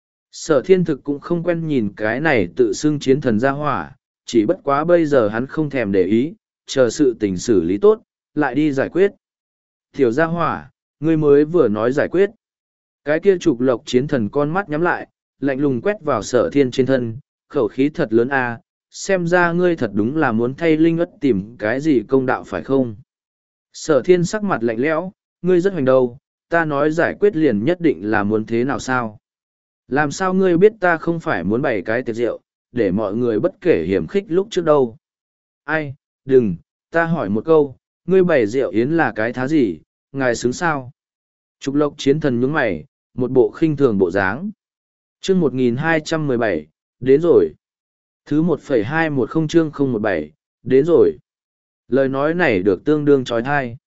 Sở thiên thực cũng không quen nhìn cái này tự xưng chiến thần ra hỏa, chỉ bất quá bây giờ hắn không thèm để ý, chờ sự tình xử lý tốt, lại đi giải quyết. Tiểu gia hỏa, ngươi mới vừa nói giải quyết. Cái kia trục lộc chiến thần con mắt nhắm lại, lạnh lùng quét vào sở thiên trên thân, khẩu khí thật lớn a, xem ra ngươi thật đúng là muốn thay linh ất tìm cái gì công đạo phải không? Sở thiên sắc mặt lạnh lẽo, ngươi rất hoành đâu, ta nói giải quyết liền nhất định là muốn thế nào sao? Làm sao ngươi biết ta không phải muốn bày cái tiệc rượu, để mọi người bất kể hiểm khích lúc trước đâu? Ai, đừng, ta hỏi một câu, ngươi bày rượu yến là cái thá gì, ngài xứng sao? Trục lộc chiến thần nhướng mày, một bộ khinh thường bộ dáng. Chương một nghìn hai trăm mười bảy, đến rồi. Thứ một phẩy hai một không chương không một bảy, đến rồi. Lời nói này được tương đương trói thai.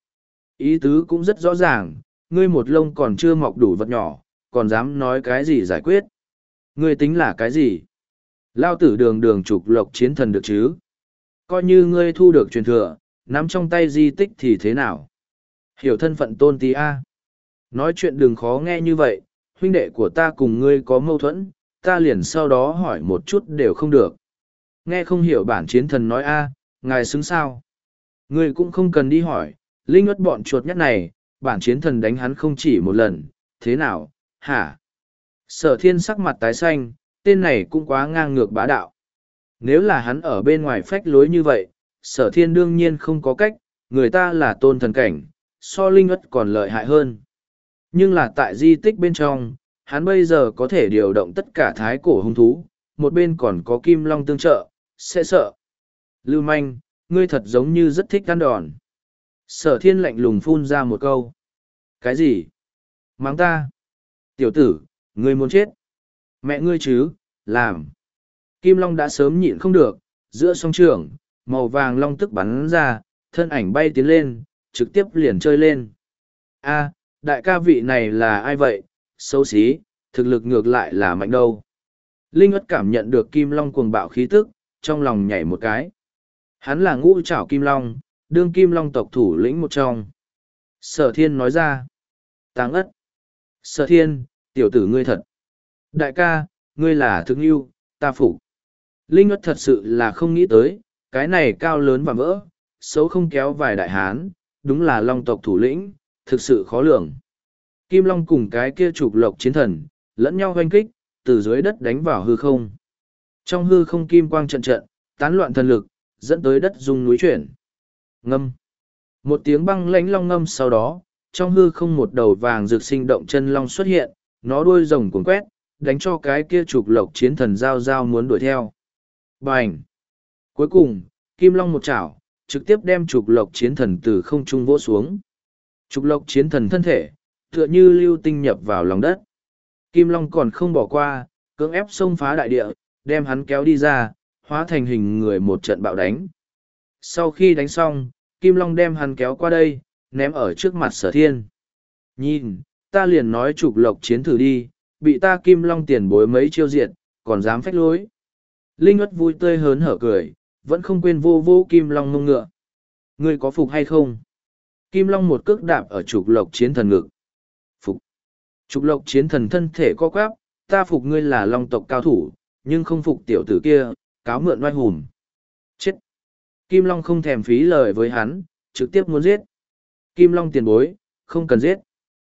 Ý tứ cũng rất rõ ràng, ngươi một lông còn chưa mọc đủ vật nhỏ, còn dám nói cái gì giải quyết. Ngươi tính là cái gì? Lao tử đường đường trục lộc chiến thần được chứ? Coi như ngươi thu được truyền thừa, nắm trong tay di tích thì thế nào? Hiểu thân phận tôn tí a. Nói chuyện đừng khó nghe như vậy, huynh đệ của ta cùng ngươi có mâu thuẫn, ta liền sau đó hỏi một chút đều không được. Nghe không hiểu bản chiến thần nói a, ngài xứng sao? Ngươi cũng không cần đi hỏi, linh ất bọn chuột nhắt này, bản chiến thần đánh hắn không chỉ một lần, thế nào, hả? Sở thiên sắc mặt tái xanh, tên này cũng quá ngang ngược bá đạo. Nếu là hắn ở bên ngoài phách lối như vậy, Sở Thiên đương nhiên không có cách, người ta là tôn thần cảnh, so linh ất còn lợi hại hơn. Nhưng là tại di tích bên trong, hắn bây giờ có thể điều động tất cả thái cổ hung thú, một bên còn có kim long tương trợ, sẽ sợ. Lưu manh, ngươi thật giống như rất thích ăn đòn. Sở Thiên lạnh lùng phun ra một câu. Cái gì? Mắng ta? Tiểu tử, ngươi muốn chết? Mẹ ngươi chứ, làm. Kim long đã sớm nhịn không được, giữa song trường, màu vàng long tức bắn ra, thân ảnh bay tiến lên, trực tiếp liền chơi lên. A, đại ca vị này là ai vậy? Xấu xí, thực lực ngược lại là mạnh đâu. Linh ất cảm nhận được kim long cuồng bạo khí tức, trong lòng nhảy một cái. Hắn là ngũ trảo kim long, đương kim long tộc thủ lĩnh một trong. Sở Thiên nói ra. Táng ất. Sở Thiên, tiểu tử ngươi thật. Đại ca, ngươi là thực yêu, ta phục. Linh ất thật sự là không nghĩ tới, cái này cao lớn và vỡ, xấu không kéo vài đại hán, đúng là long tộc thủ lĩnh, thực sự khó lường. Kim long cùng cái kia trục lộc chiến thần, lẫn nhau hoanh kích, từ dưới đất đánh vào hư không. Trong hư không kim quang trận trận, tán loạn thần lực, dẫn tới đất rung núi chuyển. Ngâm. Một tiếng băng lãnh long ngâm sau đó, trong hư không một đầu vàng rực sinh động chân long xuất hiện, nó đuôi rồng cuốn quét, đánh cho cái kia trục lộc chiến thần giao giao muốn đuổi theo. Bành! Cuối cùng, kim long một chảo, trực tiếp đem trục lộc chiến thần từ không trung vỗ xuống. Trục lộc chiến thần thân thể, tựa như lưu tinh nhập vào lòng đất. Kim long còn không bỏ qua, cưỡng ép xông phá đại địa, đem hắn kéo đi ra, hóa thành hình người một trận bạo đánh. Sau khi đánh xong, Kim Long đem hắn kéo qua đây, ném ở trước mặt Sở Thiên. Nhìn, ta liền nói trục lộc chiến thử đi, bị ta Kim Long tiền bối mấy chiêu diệt, còn dám phách lối. Linh ất vui tươi hớn hở cười, vẫn không quên vô vô Kim Long mông ngựa. Ngươi có phục hay không? Kim Long một cước đạp ở trục lộc chiến thần ngực. Phục. Trục lộc chiến thần thân thể co quắp, ta phục ngươi là long tộc cao thủ, nhưng không phục tiểu tử kia, cáo mượn oai hùm. Chết! Kim Long không thèm phí lời với hắn, trực tiếp muốn giết. Kim Long tiền bối, không cần giết.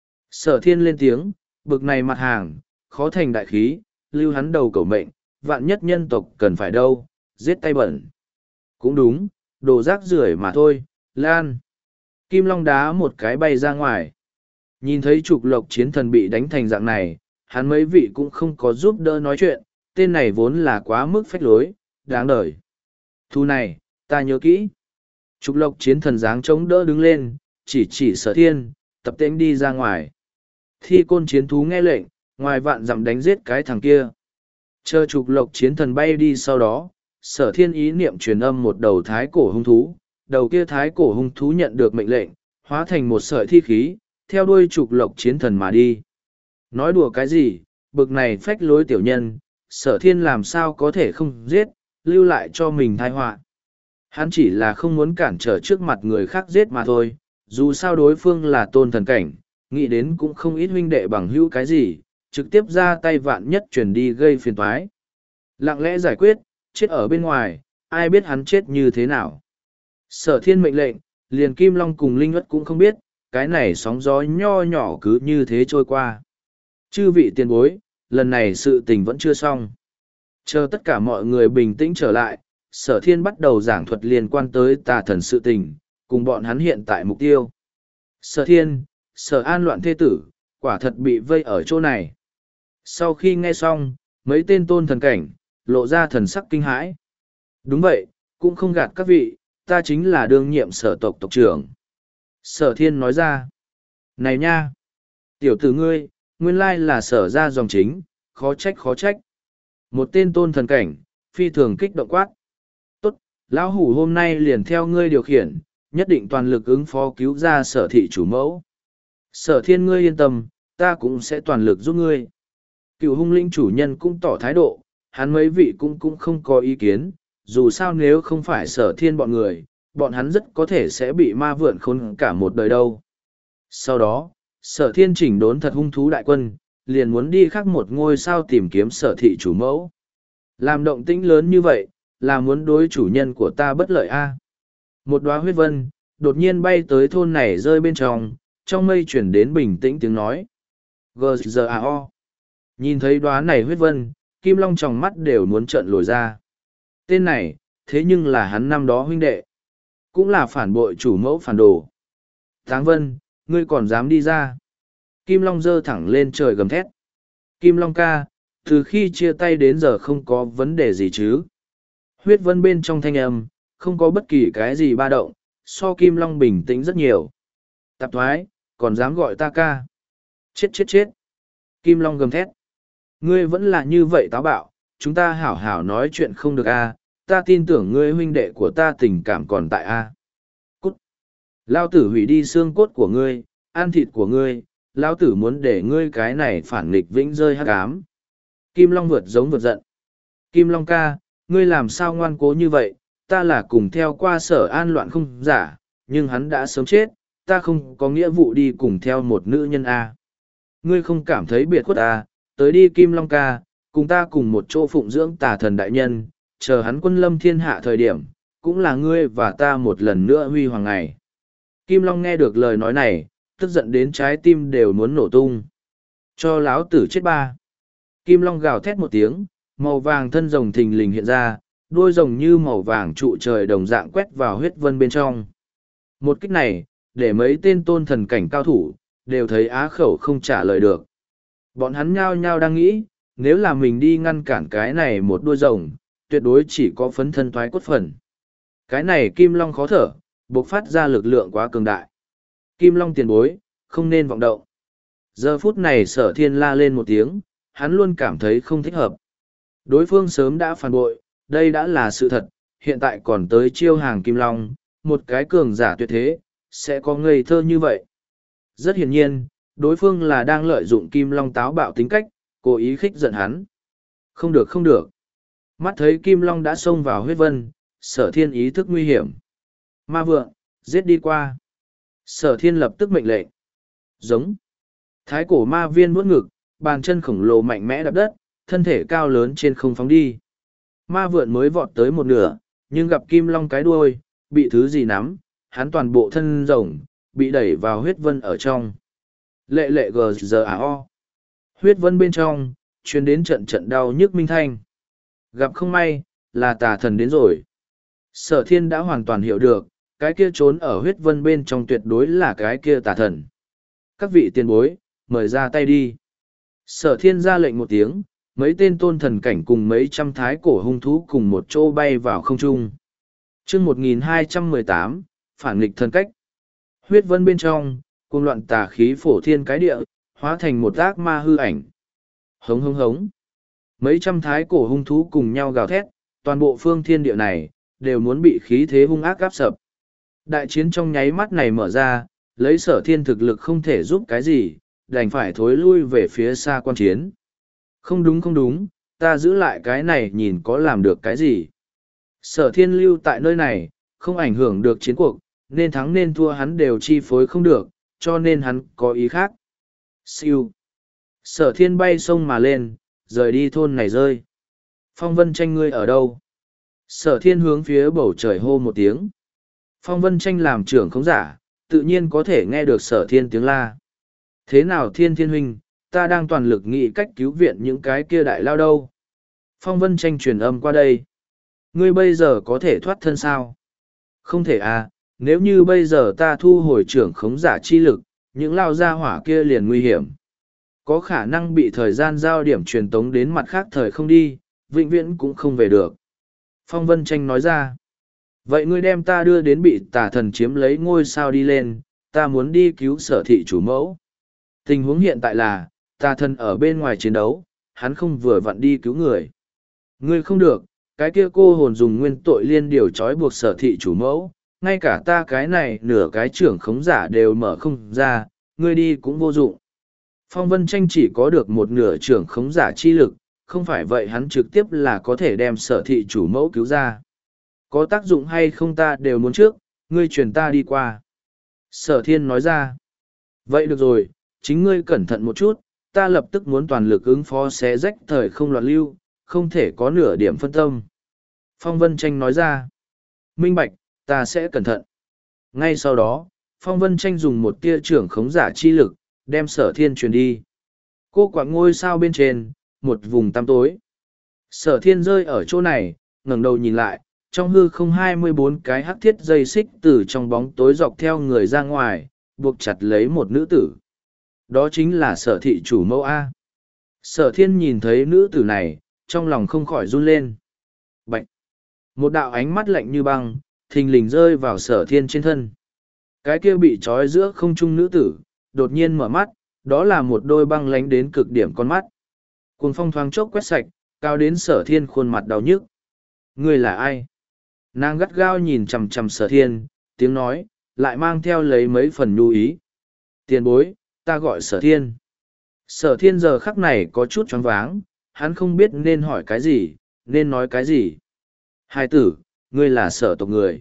Sở Thiên lên tiếng, bực này mặt hàng, khó thành đại khí, lưu hắn đầu cầu mệnh, vạn nhất nhân tộc cần phải đâu, giết tay bẩn. Cũng đúng, đồ rác rưởi mà thôi, lan. Kim Long đá một cái bay ra ngoài. Nhìn thấy trục lộc chiến thần bị đánh thành dạng này, hắn mấy vị cũng không có giúp đỡ nói chuyện, tên này vốn là quá mức phách lối, đáng đời. Thu này, ta nhớ kỹ. Trục lộc chiến thần dáng chống đỡ đứng lên, chỉ chỉ Sở Thiên, tập tễnh đi ra ngoài. Thi côn chiến thú nghe lệnh, ngoài vạn dặm đánh giết cái thằng kia. Chờ trục lộc chiến thần bay đi sau đó, Sở Thiên ý niệm truyền âm một đầu thái cổ hung thú, đầu kia thái cổ hung thú nhận được mệnh lệnh, hóa thành một sợi thi khí, theo đuôi trục lộc chiến thần mà đi. Nói đùa cái gì, bực này phách lối tiểu nhân, Sở Thiên làm sao có thể không giết, lưu lại cho mình tai họa. Hắn chỉ là không muốn cản trở trước mặt người khác giết mà thôi, dù sao đối phương là tôn thần cảnh, nghĩ đến cũng không ít huynh đệ bằng hữu cái gì, trực tiếp ra tay vạn nhất chuyển đi gây phiền toái. Lặng lẽ giải quyết, chết ở bên ngoài, ai biết hắn chết như thế nào. Sở Thiên mệnh lệnh, liền Kim Long cùng Linh Ất cũng không biết, cái này sóng gió nho nhỏ cứ như thế trôi qua. Chư vị tiền bối, lần này sự tình vẫn chưa xong. Chờ tất cả mọi người bình tĩnh trở lại, Sở Thiên bắt đầu giảng thuật liên quan tới tà thần sự tình, cùng bọn hắn hiện tại mục tiêu. Sở Thiên, Sở An loạn thê tử, quả thật bị vây ở chỗ này. Sau khi nghe xong, mấy tên tôn thần cảnh, lộ ra thần sắc kinh hãi. Đúng vậy, cũng không gạt các vị, ta chính là đương nhiệm sở tộc tộc trưởng. Sở Thiên nói ra. Này nha! Tiểu tử ngươi, nguyên lai là sở ra dòng chính, khó trách khó trách. Một tên tôn thần cảnh, phi thường kích động quát. Tốt, lão hủ hôm nay liền theo ngươi điều khiển, nhất định toàn lực ứng phó cứu ra sở thị chủ mẫu. Sở Thiên ngươi yên tâm, ta cũng sẽ toàn lực giúp ngươi. Cựu hung linh chủ nhân cũng tỏ thái độ, hắn mấy vị cũng cũng không có ý kiến, dù sao nếu không phải Sở Thiên bọn người, bọn hắn rất có thể sẽ bị ma vượn khốn cả một đời đâu. Sau đó, Sở Thiên chỉnh đốn thật hung thú đại quân, liền muốn đi khắc một ngôi sao tìm kiếm sở thị chủ mẫu. Làm động tĩnh lớn như vậy, là muốn đối chủ nhân của ta bất lợi a. Một đóa huyết vân, đột nhiên bay tới thôn này rơi bên trong, trong mây chuyển đến bình tĩnh tiếng nói. G G A O. Nhìn thấy đóa này huyết vân, Kim Long trong mắt đều muốn trợn lồi ra. Tên này, thế nhưng là hắn năm đó huynh đệ. cũng là phản bội chủ mẫu phản đồ. Táng Vân, ngươi còn dám đi ra. Kim Long giơ thẳng lên trời gầm thét. Kim Long ca, từ khi chia tay đến giờ không có vấn đề gì chứ. Huyết Vân bên trong thanh âm, không có bất kỳ cái gì ba động, so Kim Long bình tĩnh rất nhiều. Tạp thoái, còn dám gọi ta ca. Chết chết chết. Kim Long gầm thét. Ngươi vẫn là như vậy táo bạo, chúng ta hảo hảo nói chuyện không được a. Ta tin tưởng ngươi huynh đệ của ta tình cảm còn tại a. Cút. Lao tử hủy đi xương cốt của ngươi, ăn thịt của ngươi, Lao tử muốn để ngươi cái này phản nghịch vĩnh rơi hắc ám. Kim Long vượt giống vượt giận. Kim Long ca, ngươi làm sao ngoan cố như vậy, ta là cùng theo qua sở an loạn không giả, nhưng hắn đã sớm chết, ta không có nghĩa vụ đi cùng theo một nữ nhân a. Ngươi không cảm thấy biệt khuất a, tới đi Kim Long ca, cùng ta cùng một chỗ phụng dưỡng tà thần đại nhân, chờ hắn quân lâm thiên hạ thời điểm, cũng là ngươi và ta một lần nữa huy hoàng ngày. Kim Long nghe được lời nói này, tức giận đến trái tim đều muốn nổ tung. Cho láo tử chết ba. Kim Long gào thét một tiếng, màu vàng thân rồng thình lình hiện ra, đuôi rồng như màu vàng trụ trời đồng dạng quét vào huyết vân bên trong. Một kích này, để mấy tên tôn thần cảnh cao thủ, đều thấy á khẩu không trả lời được. Bọn hắn nhao nhao đang nghĩ, nếu là mình đi ngăn cản cái này một đuôi rồng, tuyệt đối chỉ có phấn thân thoái cốt phần. Cái này Kim Long khó thở, bộc phát ra lực lượng quá cường đại. Kim Long tiền bối, không nên vọng động. Giờ phút này Sở Thiên la lên một tiếng, hắn luôn cảm thấy không thích hợp. Đối phương sớm đã phản bội, đây đã là sự thật, hiện tại còn tới chiêu hàng Kim Long, một cái cường giả tuyệt thế, sẽ có ngây thơ như vậy. Rất hiển nhiên, đối phương là đang lợi dụng Kim Long táo bạo tính cách, cố ý khích giận hắn. Không được không được. Mắt thấy Kim Long đã xông vào huyết vân, Sở Thiên ý thức nguy hiểm. Ma vượng, giết đi qua. Sở Thiên lập tức mệnh lệnh. Giống. Thái cổ ma viên vuốt ngực, bàn chân khổng lồ mạnh mẽ đạp đất, thân thể cao lớn trên không phóng đi. Ma vượn mới vọt tới một nửa, nhưng gặp Kim Long cái đuôi, bị thứ gì nắm, hắn toàn bộ thân rồng, bị đẩy vào huyết vân ở trong. Lệ lệ gờ giờ à o. Huyết vân bên trong, chuyến đến trận trận đau nhức minh thanh. Gặp không may, là tà thần đến rồi. Sở Thiên đã hoàn toàn hiểu được, cái kia trốn ở huyết vân bên trong tuyệt đối là cái kia tà thần. Các vị tiền bối, mời ra tay đi. Sở Thiên ra lệnh một tiếng, mấy tên tôn thần cảnh cùng mấy trăm thái cổ hung thú cùng một chỗ bay vào không trung. chương một nghìn hai trăm mười tám, phản nghịch thần cách. Huyết vân bên trong, cuồng loạn tà khí phổ thiên cái địa, hóa thành một ác ma hư ảnh. Hống hống hống. Mấy trăm thái cổ hung thú cùng nhau gào thét, toàn bộ phương thiên địa này, đều muốn bị khí thế hung ác áp sập. Đại chiến trong nháy mắt này mở ra, lấy Sở Thiên thực lực không thể giúp cái gì, đành phải thối lui về phía xa quan chiến. Không đúng không đúng, ta giữ lại cái này nhìn có làm được cái gì. Sở Thiên lưu tại nơi này, không ảnh hưởng được chiến cuộc, nên thắng nên thua hắn đều chi phối không được, cho nên hắn có ý khác. Siêu. Sở Thiên bay sông mà lên, rời đi thôn này rơi. Phong Vân Tranh ngươi ở đâu? Sở Thiên hướng phía bầu trời hô một tiếng. Phong Vân Tranh làm trưởng khống giả, tự nhiên có thể nghe được Sở Thiên tiếng la. Thế nào Thiên Thiên huynh, ta đang toàn lực nghĩ cách cứu viện những cái kia đại lao đâu. Phong Vân Tranh truyền âm qua đây. Ngươi bây giờ có thể thoát thân sao? Không thể à, nếu như bây giờ ta thu hồi trưởng khống giả chi lực, những lao gia hỏa kia liền nguy hiểm. Có khả năng bị thời gian giao điểm truyền tống đến mặt khác thời không đi, vĩnh viễn cũng không về được. Phong Vân Tranh nói ra. Vậy ngươi đem ta đưa đến bị tà thần chiếm lấy ngôi sao đi lên, ta muốn đi cứu Sở thị chủ mẫu. Tình huống hiện tại là, tà thần ở bên ngoài chiến đấu, hắn không vừa vặn đi cứu người. Ngươi không được, cái kia cô hồn dùng nguyên tội liên điều trói buộc Sở thị chủ mẫu, ngay cả ta cái này nửa cái trưởng khống giả đều mở không ra, ngươi đi cũng vô dụng. Phong Vân Tranh chỉ có được một nửa trưởng khống giả chi lực, không phải vậy hắn trực tiếp là có thể đem Sở thị chủ mẫu cứu ra. Có tác dụng hay không ta đều muốn trước, ngươi truyền ta đi qua. Sở Thiên nói ra. Vậy được rồi, chính ngươi cẩn thận một chút, ta lập tức muốn toàn lực ứng phó xé rách thời không loạn lưu, không thể có nửa điểm phân tâm. Phong Vân Tranh nói ra. Minh bạch, ta sẽ cẩn thận. Ngay sau đó, Phong Vân Tranh dùng một tia trưởng khống giả chi lực, đem Sở Thiên truyền đi. Cô quạng ngôi sao bên trên, một vùng tăm tối. Sở Thiên rơi ở chỗ này, ngẩng đầu nhìn lại, trong hư không hai mươi bốn cái hắc thiết dây xích từ trong bóng tối dọc theo người ra ngoài, buộc chặt lấy một nữ tử. Đó chính là Sở thị chủ mẫu A. Sở thiên nhìn thấy nữ tử này, trong lòng không khỏi run lên. Bạch! Một đạo ánh mắt lạnh như băng, thình lình rơi vào Sở thiên trên thân. Cái kia bị trói giữa không trung nữ tử, đột nhiên mở mắt, đó là một đôi băng lánh đến cực điểm con mắt. Cuồng phong thoáng chốc quét sạch, cao đến Sở thiên khuôn mặt đau nhức. Ngươi là ai? Nàng gắt gao nhìn chằm chằm Sở thiên, tiếng nói, lại mang theo lấy mấy phần nhu ý. Tiền bối, ta gọi Sở thiên. Sở thiên giờ khắc này có chút choáng váng, hắn không biết nên hỏi cái gì, nên nói cái gì. Hai tử, ngươi là Sở tộc người.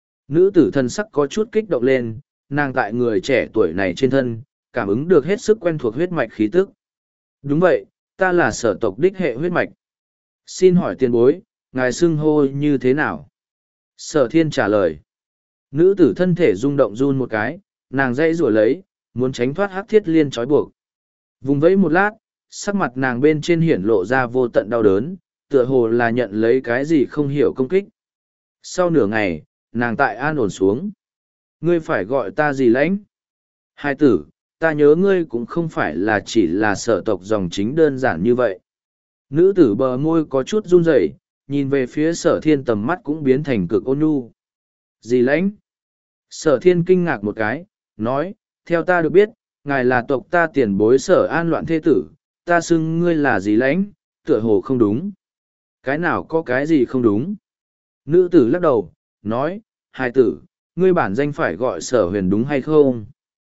Nữ tử thân sắc có chút kích động lên, nàng tại người trẻ tuổi này trên thân, cảm ứng được hết sức quen thuộc huyết mạch khí tức. Đúng vậy, ta là Sở tộc đích hệ huyết mạch. Xin hỏi tiền bối, ngài xưng hô như thế nào? Sở thiên trả lời. Nữ tử thân thể rung động run một cái, nàng dây rủa lấy, muốn tránh thoát hắc thiết liên trói buộc. Vùng vẫy một lát, sắc mặt nàng bên trên hiển lộ ra vô tận đau đớn, tựa hồ là nhận lấy cái gì không hiểu công kích. Sau nửa ngày, nàng tại an ổn xuống. Ngươi phải gọi ta gì lãnh? Hai tử, ta nhớ ngươi cũng không phải là chỉ là Sở tộc dòng chính đơn giản như vậy. Nữ tử bờ môi có chút run rẩy, nhìn về phía Sở thiên tầm mắt cũng biến thành cực ôn nhu. Gì lãnh? Sở thiên kinh ngạc một cái, nói, theo ta được biết, ngài là tộc ta tiền bối Sở an loạn thế tử, ta xưng ngươi là gì lãnh, tựa hồ không đúng. Cái nào có cái gì không đúng? Nữ tử lắc đầu, nói, hai tử, ngươi bản danh phải gọi Sở huyền đúng hay không?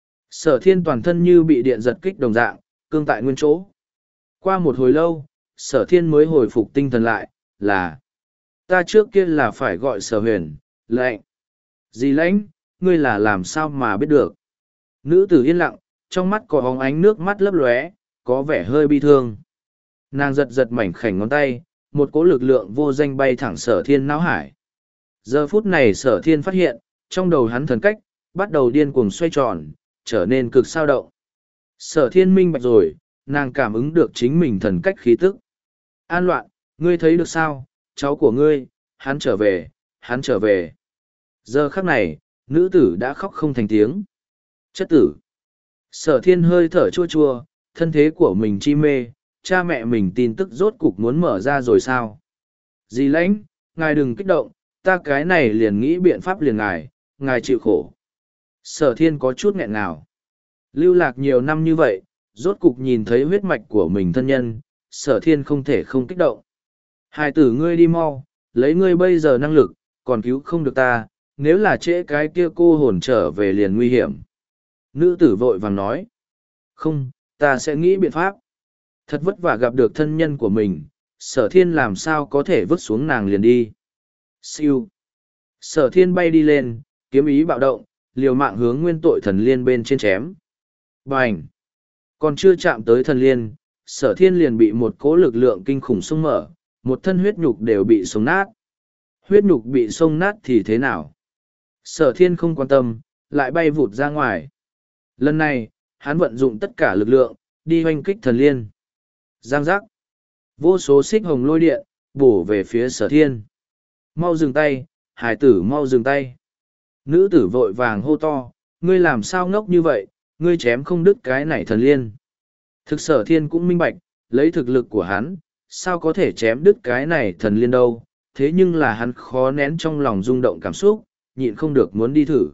Sở thiên toàn thân như bị điện giật kích đồng dạng, cương tại nguyên chỗ. Qua một hồi lâu, Sở thiên mới hồi phục tinh thần lại, là ta trước kia là phải gọi Sở huyền, lệnh. Dì lãnh, ngươi là làm sao mà biết được? Nữ tử yên lặng, trong mắt có hóng ánh nước mắt lấp lóe, có vẻ hơi bi thương. Nàng giật giật mảnh khảnh ngón tay, một cỗ lực lượng vô danh bay thẳng Sở thiên não hải. Giờ phút này Sở thiên phát hiện, trong đầu hắn thần cách, bắt đầu điên cuồng xoay tròn, trở nên cực sao động. Sở thiên minh bạch rồi, nàng cảm ứng được chính mình thần cách khí tức. An loạn, ngươi thấy được sao, cháu của ngươi, hắn trở về, hắn trở về. Giờ khắc này, nữ tử đã khóc không thành tiếng. Chất tử. Sở thiên hơi thở chua chua, thân thế của mình chi mê, cha mẹ mình tin tức rốt cục muốn mở ra rồi sao? Dì lãnh, ngài đừng kích động, ta cái này liền nghĩ biện pháp liền ngài, ngài chịu khổ. Sở thiên có chút nghẹn ngào. Lưu lạc nhiều năm như vậy, rốt cục nhìn thấy huyết mạch của mình thân nhân, sở thiên không thể không kích động. Hai tử ngươi đi mau, lấy ngươi bây giờ năng lực, còn cứu không được ta, nếu là trễ cái kia cô hồn trở về liền nguy hiểm. Nữ tử vội vàng nói. Không, ta sẽ nghĩ biện pháp. Thật vất vả gặp được thân nhân của mình, sở thiên làm sao có thể vứt xuống nàng liền đi. Siêu. Sở thiên bay đi lên, kiếm ý bạo động, liều mạng hướng nguyên tội thần liên bên trên chém. Bành! Còn chưa chạm tới thần liên, sở thiên liền bị một cỗ lực lượng kinh khủng xông mở, một thân huyết nhục đều bị xông nát. Huyết nhục bị xông nát thì thế nào? Sở thiên không quan tâm, lại bay vụt ra ngoài. Lần này, hắn vận dụng tất cả lực lượng, đi hoanh kích thần liên. Giang giác! Vô số xích hồng lôi điện, bổ về phía sở thiên. Mau dừng tay, hải tử mau dừng tay. Nữ tử vội vàng hô to, ngươi làm sao ngốc như vậy, ngươi chém không đứt cái này thần liên. Thực sở thiên cũng minh bạch, lấy thực lực của hắn, sao có thể chém đứt cái này thần liên đâu, thế nhưng là hắn khó nén trong lòng rung động cảm xúc, nhịn không được muốn đi thử.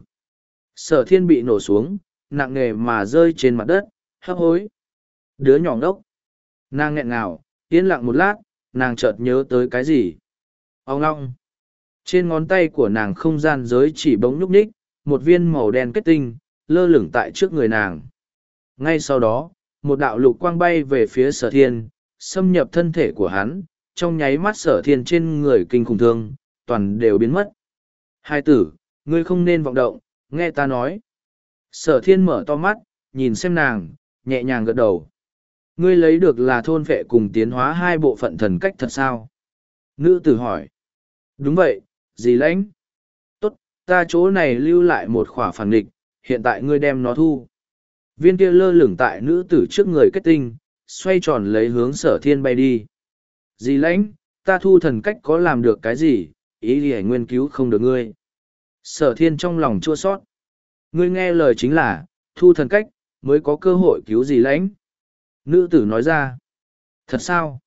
Sở thiên bị nổ xuống, nặng nề mà rơi trên mặt đất, hấp hối. Đứa nhỏ ngốc. Nàng nghẹn ngào, yên lặng một lát, nàng chợt nhớ tới cái gì. Ông ngong. Trên ngón tay của nàng không gian giới chỉ bỗng nhúc nhích, một viên màu đen kết tinh, lơ lửng tại trước người nàng. Ngay sau đó, một đạo lục quang bay về phía sở thiên, xâm nhập thân thể của hắn, trong nháy mắt sở thiên trên người kinh khủng thương, toàn đều biến mất. Hai tử, ngươi không nên vọng động, nghe ta nói. Sở thiên mở to mắt, nhìn xem nàng, nhẹ nhàng gật đầu. Ngươi lấy được là thôn vệ cùng tiến hóa hai bộ phận thần cách thật sao? Nữ tử hỏi. Đúng vậy, dì lãnh. Tốt, ta chỗ này lưu lại một khỏa phản nghịch, hiện tại ngươi đem nó thu. Viên kia lơ lửng tại nữ tử trước người kết tinh, xoay tròn lấy hướng sở thiên bay đi. Dì lãnh, ta thu thần cách có làm được cái gì, ý thì nguyên cứu không được ngươi. Sở thiên trong lòng chua sót. Ngươi nghe lời chính là, thu thần cách, mới có cơ hội cứu dì lãnh. Nữ tử nói ra. Thật sao?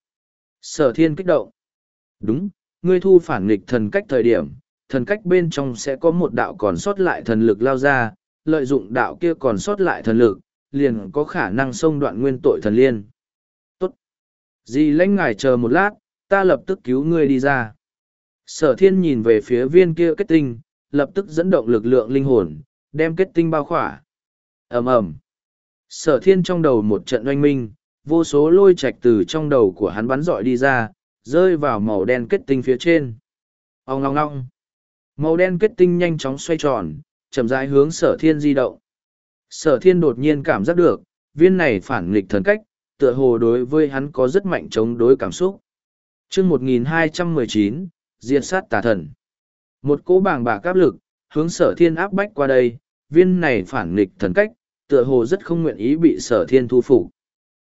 Sở thiên kích động. Đúng, ngươi thu phản nghịch thần cách thời điểm, thần cách bên trong sẽ có một đạo còn sót lại thần lực lao ra, lợi dụng đạo kia còn sót lại thần lực, liền có khả năng xông đoạn nguyên tội thần liên. Tốt. Dì lãnh ngài chờ một lát, ta lập tức cứu ngươi đi ra. Sở thiên nhìn về phía viên kia kết tinh, lập tức dẫn động lực lượng linh hồn, đem kết tinh bao khỏa. ầm ầm. Sở thiên trong đầu một trận oanh minh, vô số lôi trạch từ trong đầu của hắn bắn dọi đi ra, rơi vào màu đen kết tinh phía trên. Ông ngong ngong. Màu đen kết tinh nhanh chóng xoay tròn, chậm rãi hướng sở thiên di động. Sở thiên đột nhiên cảm giác được, viên này phản nghịch thần cách, tựa hồ đối với hắn có rất mạnh chống đối cảm xúc. chương một nghìn hai trăm mười chín, diệt sát tà thần. Một cỗ bàng bạc áp lực, hướng sở thiên áp bách qua đây, viên này phản nghịch thần cách, tựa hồ rất không nguyện ý bị sở thiên thu phục.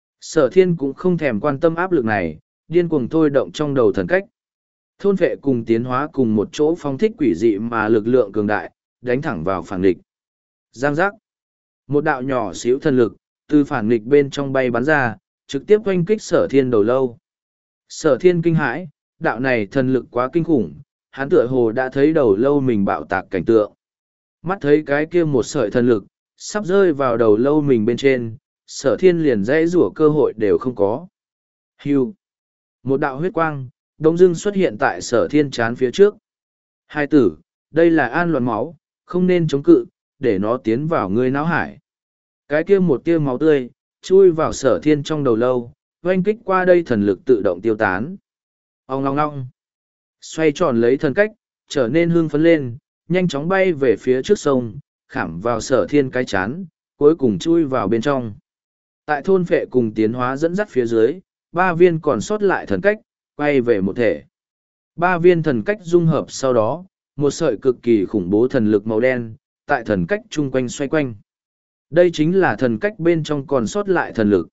Sở thiên cũng không thèm quan tâm áp lực này, điên cuồng thôi động trong đầu thần cách. Thôn vệ cùng tiến hóa cùng một chỗ phong thích quỷ dị mà lực lượng cường đại, đánh thẳng vào phản nghịch. Giang giác. Một đạo nhỏ xíu thần lực, từ phản nghịch bên trong bay bắn ra, trực tiếp oanh kích sở thiên đầu lâu. Sở thiên kinh hãi, đạo này thần lực quá kinh khủng, hắn tựa hồ đã thấy đầu lâu mình bạo tạc cảnh tượng. Mắt thấy cái kia một sợi thần lực, sắp rơi vào đầu lâu mình bên trên, sở thiên liền dãy rủa cơ hội đều không có. Hưu. Một đạo huyết quang, đông dưng xuất hiện tại sở thiên chán phía trước. Hai tử, đây là an loạn máu, không nên chống cự, để nó tiến vào ngươi não hải. Cái kia một tia máu tươi, chui vào sở thiên trong đầu lâu, oanh kích qua đây thần lực tự động tiêu tán. Ông ngong ngong. Xoay tròn lấy thần cách, trở nên hưng phấn lên, nhanh chóng bay về phía trước sông, khảm vào sở thiên cái chán, cuối cùng chui vào bên trong. Tại thôn phệ cùng tiến hóa dẫn dắt phía dưới, ba viên còn sót lại thần cách, quay về một thể. Ba viên thần cách dung hợp sau đó, một sợi cực kỳ khủng bố thần lực màu đen, tại thần cách chung quanh xoay quanh. Đây chính là thần cách bên trong còn sót lại thần lực.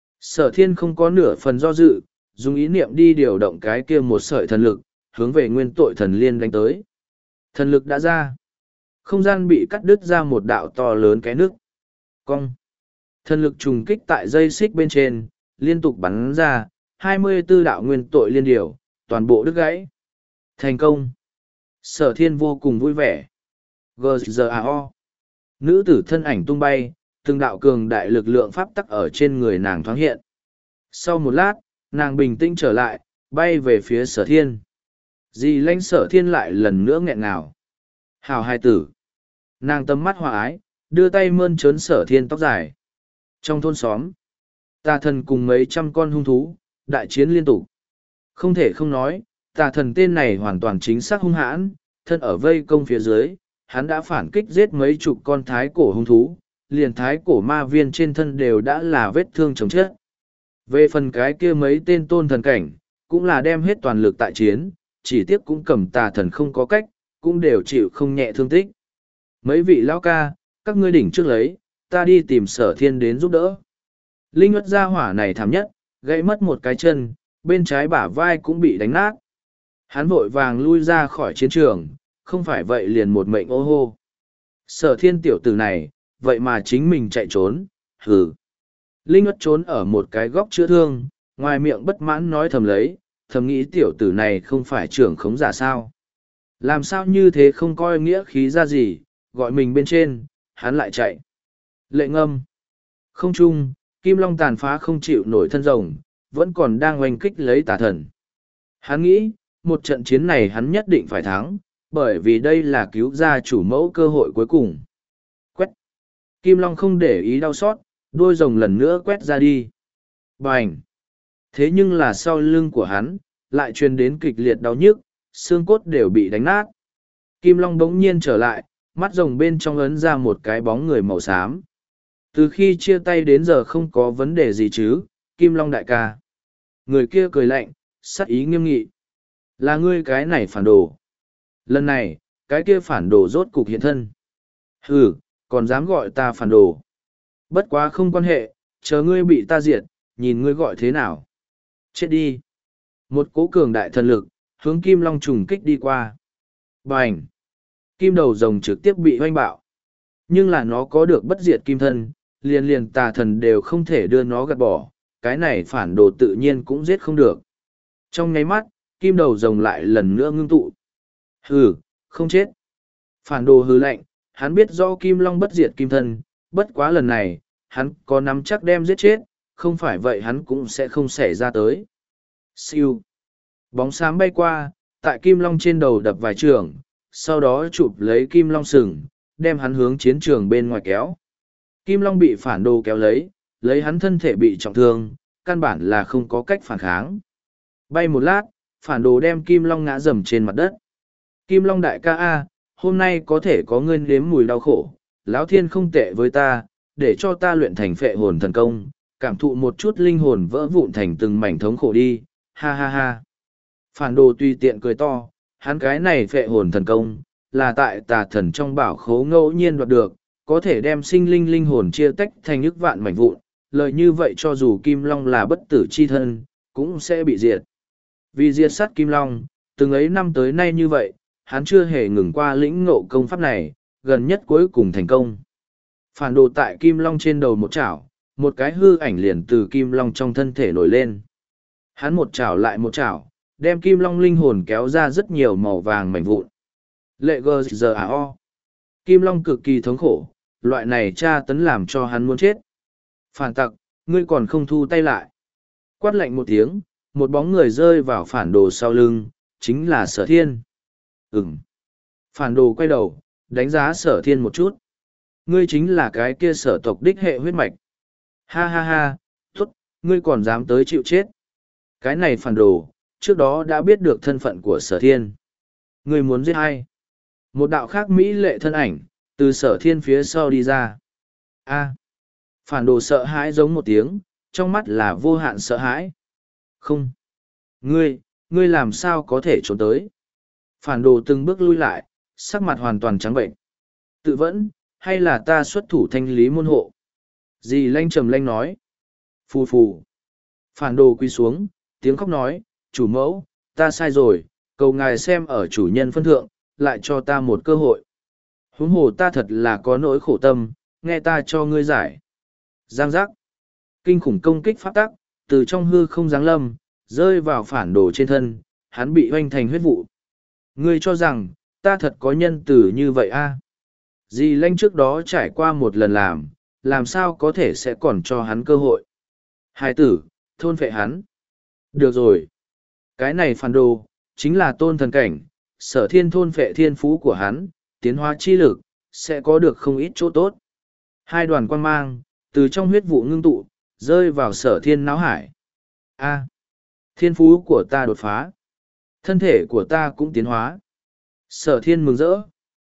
Sở thiên không có nửa phần do dự, dùng ý niệm đi điều động cái kia một sợi thần lực, hướng về nguyên tội thần liên đánh tới. Thần lực đã ra. Không gian bị cắt đứt ra một đạo to lớn cái nước. Cong. Thần lực trùng kích tại dây xích bên trên, liên tục bắn ra, hai mươi tư đạo nguyên tội liên điều, toàn bộ đứt gãy. Thành công. Sở thiên vô cùng vui vẻ. giê giê a o. Nữ tử thân ảnh tung bay, từng đạo cường đại lực lượng pháp tắc ở trên người nàng thoáng hiện. Sau một lát, nàng bình tĩnh trở lại, bay về phía sở thiên. Dì lãnh sở thiên lại lần nữa nghẹn ngào. Hào hai tử. Nàng tầm mắt hòa ái, đưa tay mơn trớn sở thiên tóc dài. Trong thôn xóm, tà thần cùng mấy trăm con hung thú, đại chiến liên tục. Không thể không nói, tà thần tên này hoàn toàn chính xác hung hãn, thân ở vây công phía dưới, hắn đã phản kích giết mấy chục con thái cổ hung thú, liền thái cổ ma viên trên thân đều đã là vết thương chồng chết. Về phần cái kia mấy tên tôn thần cảnh, cũng là đem hết toàn lực tại chiến, chỉ tiếc cũng cầm tà thần không có cách, cũng đều chịu không nhẹ thương tích. Mấy vị lão ca, các ngươi đỉnh trước lấy, ta đi tìm sở thiên đến giúp đỡ. Linh ất gia hỏa này thảm nhất, gãy mất một cái chân, bên trái bả vai cũng bị đánh nát. Hắn vội vàng lui ra khỏi chiến trường, không phải vậy liền một mệnh ô hô. Sở thiên tiểu tử này, vậy mà chính mình chạy trốn, hừ. Linh ất trốn ở một cái góc chữa thương, ngoài miệng bất mãn nói thầm lấy, thầm nghĩ tiểu tử này không phải trưởng khống giả sao. Làm sao như thế không coi nghĩa khí ra gì, gọi mình bên trên, hắn lại chạy. Lệ ngâm. Không chung, kim long tàn phá không chịu nổi thân rồng, vẫn còn đang oanh kích lấy tà thần. Hắn nghĩ, một trận chiến này hắn nhất định phải thắng, bởi vì đây là cứu ra chủ mẫu cơ hội cuối cùng. Quét. Kim long không để ý đau xót, đôi rồng lần nữa quét ra đi. Bành. Thế nhưng là sau lưng của hắn, lại truyền đến kịch liệt đau nhức, xương cốt đều bị đánh nát. Kim long bỗng nhiên trở lại, mắt rồng bên trong ấn ra một cái bóng người màu xám. Từ khi chia tay đến giờ không có vấn đề gì chứ, Kim long đại ca. Người kia cười lạnh, sắc ý nghiêm nghị. Là ngươi cái này phản đồ. Lần này, cái kia phản đồ rốt cục hiện thân. Hừ, còn dám gọi ta phản đồ. Bất quá không quan hệ, chờ ngươi bị ta diệt, nhìn ngươi gọi thế nào. Chết đi. Một cố cường đại thần lực, hướng Kim Long trùng kích đi qua. Bành! Kim đầu rồng trực tiếp bị hoanh bạo. Nhưng là nó có được bất diệt kim thân, liền liền tà thần đều không thể đưa nó gạt bỏ, cái này phản đồ tự nhiên cũng giết không được. Trong nháy mắt, kim đầu rồng lại lần nữa ngưng tụ. Hừ, không chết. Phản đồ hừ lạnh, hắn biết do kim long bất diệt kim thân, bất quá lần này, hắn có nắm chắc đem giết chết, không phải vậy hắn cũng sẽ không xảy ra tới. Siêu. Bóng xám bay qua, tại kim long trên đầu đập vài trường, sau đó chụp lấy kim long sừng, đem hắn hướng chiến trường bên ngoài kéo. Kim long bị phản đồ kéo lấy, lấy hắn thân thể bị trọng thương, căn bản là không có cách phản kháng. Bay một lát, phản đồ đem kim long ngã rầm trên mặt đất. Kim long đại ca A, hôm nay có thể có ngươi nếm mùi đau khổ, lão thiên không tệ với ta, để cho ta luyện thành phệ hồn thần công, cảm thụ một chút linh hồn vỡ vụn thành từng mảnh thống khổ đi, ha ha ha. Phản đồ tùy tiện cười to, hắn cái này phệ hồn thần công, là tại tà thần trong bảo khố ngẫu nhiên đoạt được, có thể đem sinh linh linh hồn chia tách thành ức vạn mảnh vụn, lợi như vậy cho dù Kim Long là bất tử chi thân, cũng sẽ bị diệt. Vì diệt sát Kim Long, từng ấy năm tới nay như vậy, hắn chưa hề ngừng qua lĩnh ngộ công pháp này, gần nhất cuối cùng thành công. Phản đồ tại Kim Long trên đầu một chảo, một cái hư ảnh liền từ Kim Long trong thân thể nổi lên. Hắn một chảo lại một chảo, đem Kim Long linh hồn kéo ra rất nhiều màu vàng mảnh vụn. Lệ gờ giờ à o. Kim Long cực kỳ thống khổ, loại này tra tấn làm cho hắn muốn chết. Phản tặc, ngươi còn không thu tay lại. Quát lạnh một tiếng, một bóng người rơi vào phản đồ sau lưng, chính là Sở Thiên. Ừm. Phản đồ quay đầu, đánh giá Sở Thiên một chút. Ngươi chính là cái kia sở tộc đích hệ huyết mạch. Ha ha ha, tốt, ngươi còn dám tới chịu chết. Cái này phản đồ, trước đó đã biết được thân phận của Sở Thiên. Ngươi muốn giết ai? Một đạo khác mỹ lệ thân ảnh, từ Sở Thiên phía sau đi ra. A. Phản đồ sợ hãi giống một tiếng, trong mắt là vô hạn sợ hãi. Không. Ngươi, ngươi làm sao có thể trốn tới? Phản đồ từng bước lui lại, sắc mặt hoàn toàn trắng bệnh. Tự vẫn, hay là ta xuất thủ thanh lý môn hộ? Dì lanh trầm lanh nói. Phù phù. Phản đồ quy xuống, tiếng khóc nói, chủ mẫu, ta sai rồi, cầu ngài xem ở chủ nhân phân thượng, lại cho ta một cơ hội. Huống hồ ta thật là có nỗi khổ tâm, nghe ta cho ngươi giải. Giang giác. Kinh khủng công kích pháp tắc, từ trong hư không giáng lâm, rơi vào phản đồ trên thân, hắn bị hoanh thành huyết vụ. Ngươi cho rằng, ta thật có nhân tử như vậy a? À? Dì lanh trước đó trải qua một lần làm, làm sao có thể sẽ còn cho hắn cơ hội. Hai tử, thôn phệ hắn. Được rồi. Cái này phản đồ, chính là tôn thần cảnh, Sở Thiên thôn phệ thiên phú của hắn, tiến hóa chi lực, sẽ có được không ít chỗ tốt. Hai đoàn quang mang, từ trong huyết vụ ngưng tụ, rơi vào Sở Thiên náo hải. A. Thiên phú của ta đột phá. Thân thể của ta cũng tiến hóa. Sở Thiên mừng rỡ.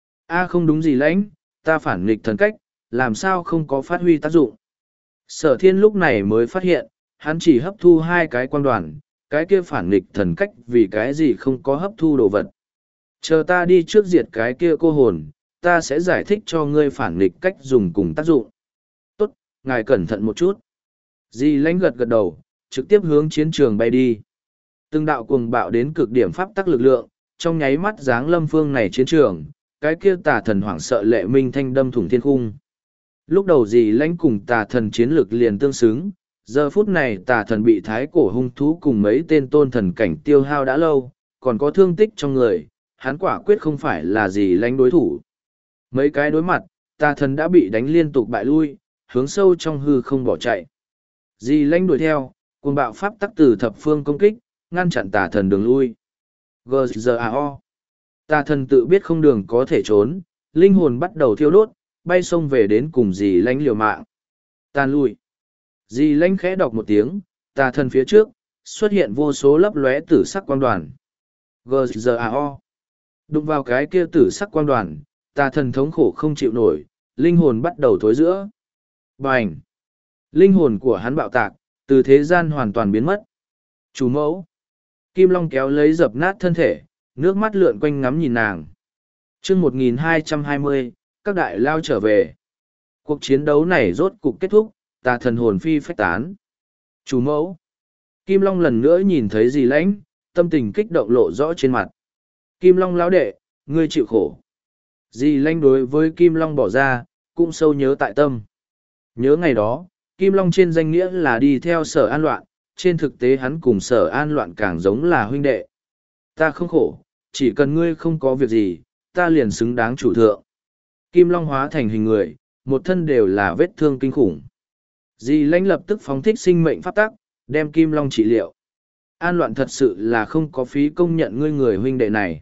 A không đúng gì lãnh, ta phản nghịch thần cách, làm sao không có phát huy tác dụng. Sở Thiên lúc này mới phát hiện, hắn chỉ hấp thu hai cái quang đoàn, cái kia phản nghịch thần cách vì cái gì không có hấp thu đồ vật. Chờ ta đi trước diệt cái kia cô hồn, ta sẽ giải thích cho ngươi phản nghịch cách dùng cùng tác dụng. Tốt, ngài cẩn thận một chút. Di lãnh gật gật đầu, trực tiếp hướng chiến trường bay đi. Từng đạo cuồng bạo đến cực điểm pháp tắc lực lượng, trong nháy mắt giáng lâm phương này chiến trường, cái kia tà thần hoảng sợ lệ minh thanh đâm thủng thiên khung. Lúc đầu Di lãnh cùng tà thần chiến lực liền tương xứng, giờ phút này tà thần bị thái cổ hung thú cùng mấy tên tôn thần cảnh tiêu hao đã lâu, còn có thương tích trong người, hắn quả quyết không phải là Di lãnh đối thủ. Mấy cái đối mặt, tà thần đã bị đánh liên tục bại lui, hướng sâu trong hư không bỏ chạy. Di lãnh đuổi theo, cuồng bạo pháp tắc từ thập phương công kích, ngăn chặn tà thần đường lui. giê giê a o. Tà thần tự biết không đường có thể trốn, linh hồn bắt đầu thiêu đốt, bay xông về đến cùng Di lãnh liều mạng. Tàn lui. Di lãnh khẽ đọc một tiếng, tà thần phía trước, xuất hiện vô số lấp lóe tử sắc quang đoàn. giê giê a o. Đụng vào cái kia tử sắc quang đoàn, tà thần thống khổ không chịu nổi, linh hồn bắt đầu thối giữa. Bành! Linh hồn của hắn bạo tạc, từ thế gian hoàn toàn biến mất. Chủ mẫu! Kim Long kéo lấy dập nát thân thể, nước mắt lượn quanh ngắm nhìn nàng. chương một nghìn hai trăm hai mươi, các đại lao trở về. Cuộc chiến đấu này rốt cục kết thúc, tà thần hồn phi phách tán. Chủ mẫu! Kim Long lần nữa nhìn thấy Di lãnh, tâm tình kích động lộ rõ trên mặt. Kim Long lão đệ, ngươi chịu khổ. Dì Lanh đối với Kim Long bỏ ra, cũng sâu nhớ tại tâm. Nhớ ngày đó, Kim Long trên danh nghĩa là đi theo sở an loạn, trên thực tế hắn cùng sở an loạn càng giống là huynh đệ. Ta không khổ, chỉ cần ngươi không có việc gì, ta liền xứng đáng chủ thượng. Kim Long hóa thành hình người, một thân đều là vết thương kinh khủng. Dì Lanh lập tức phóng thích sinh mệnh pháp tắc, đem Kim Long trị liệu. An loạn thật sự là không có phí công nhận ngươi người huynh đệ này.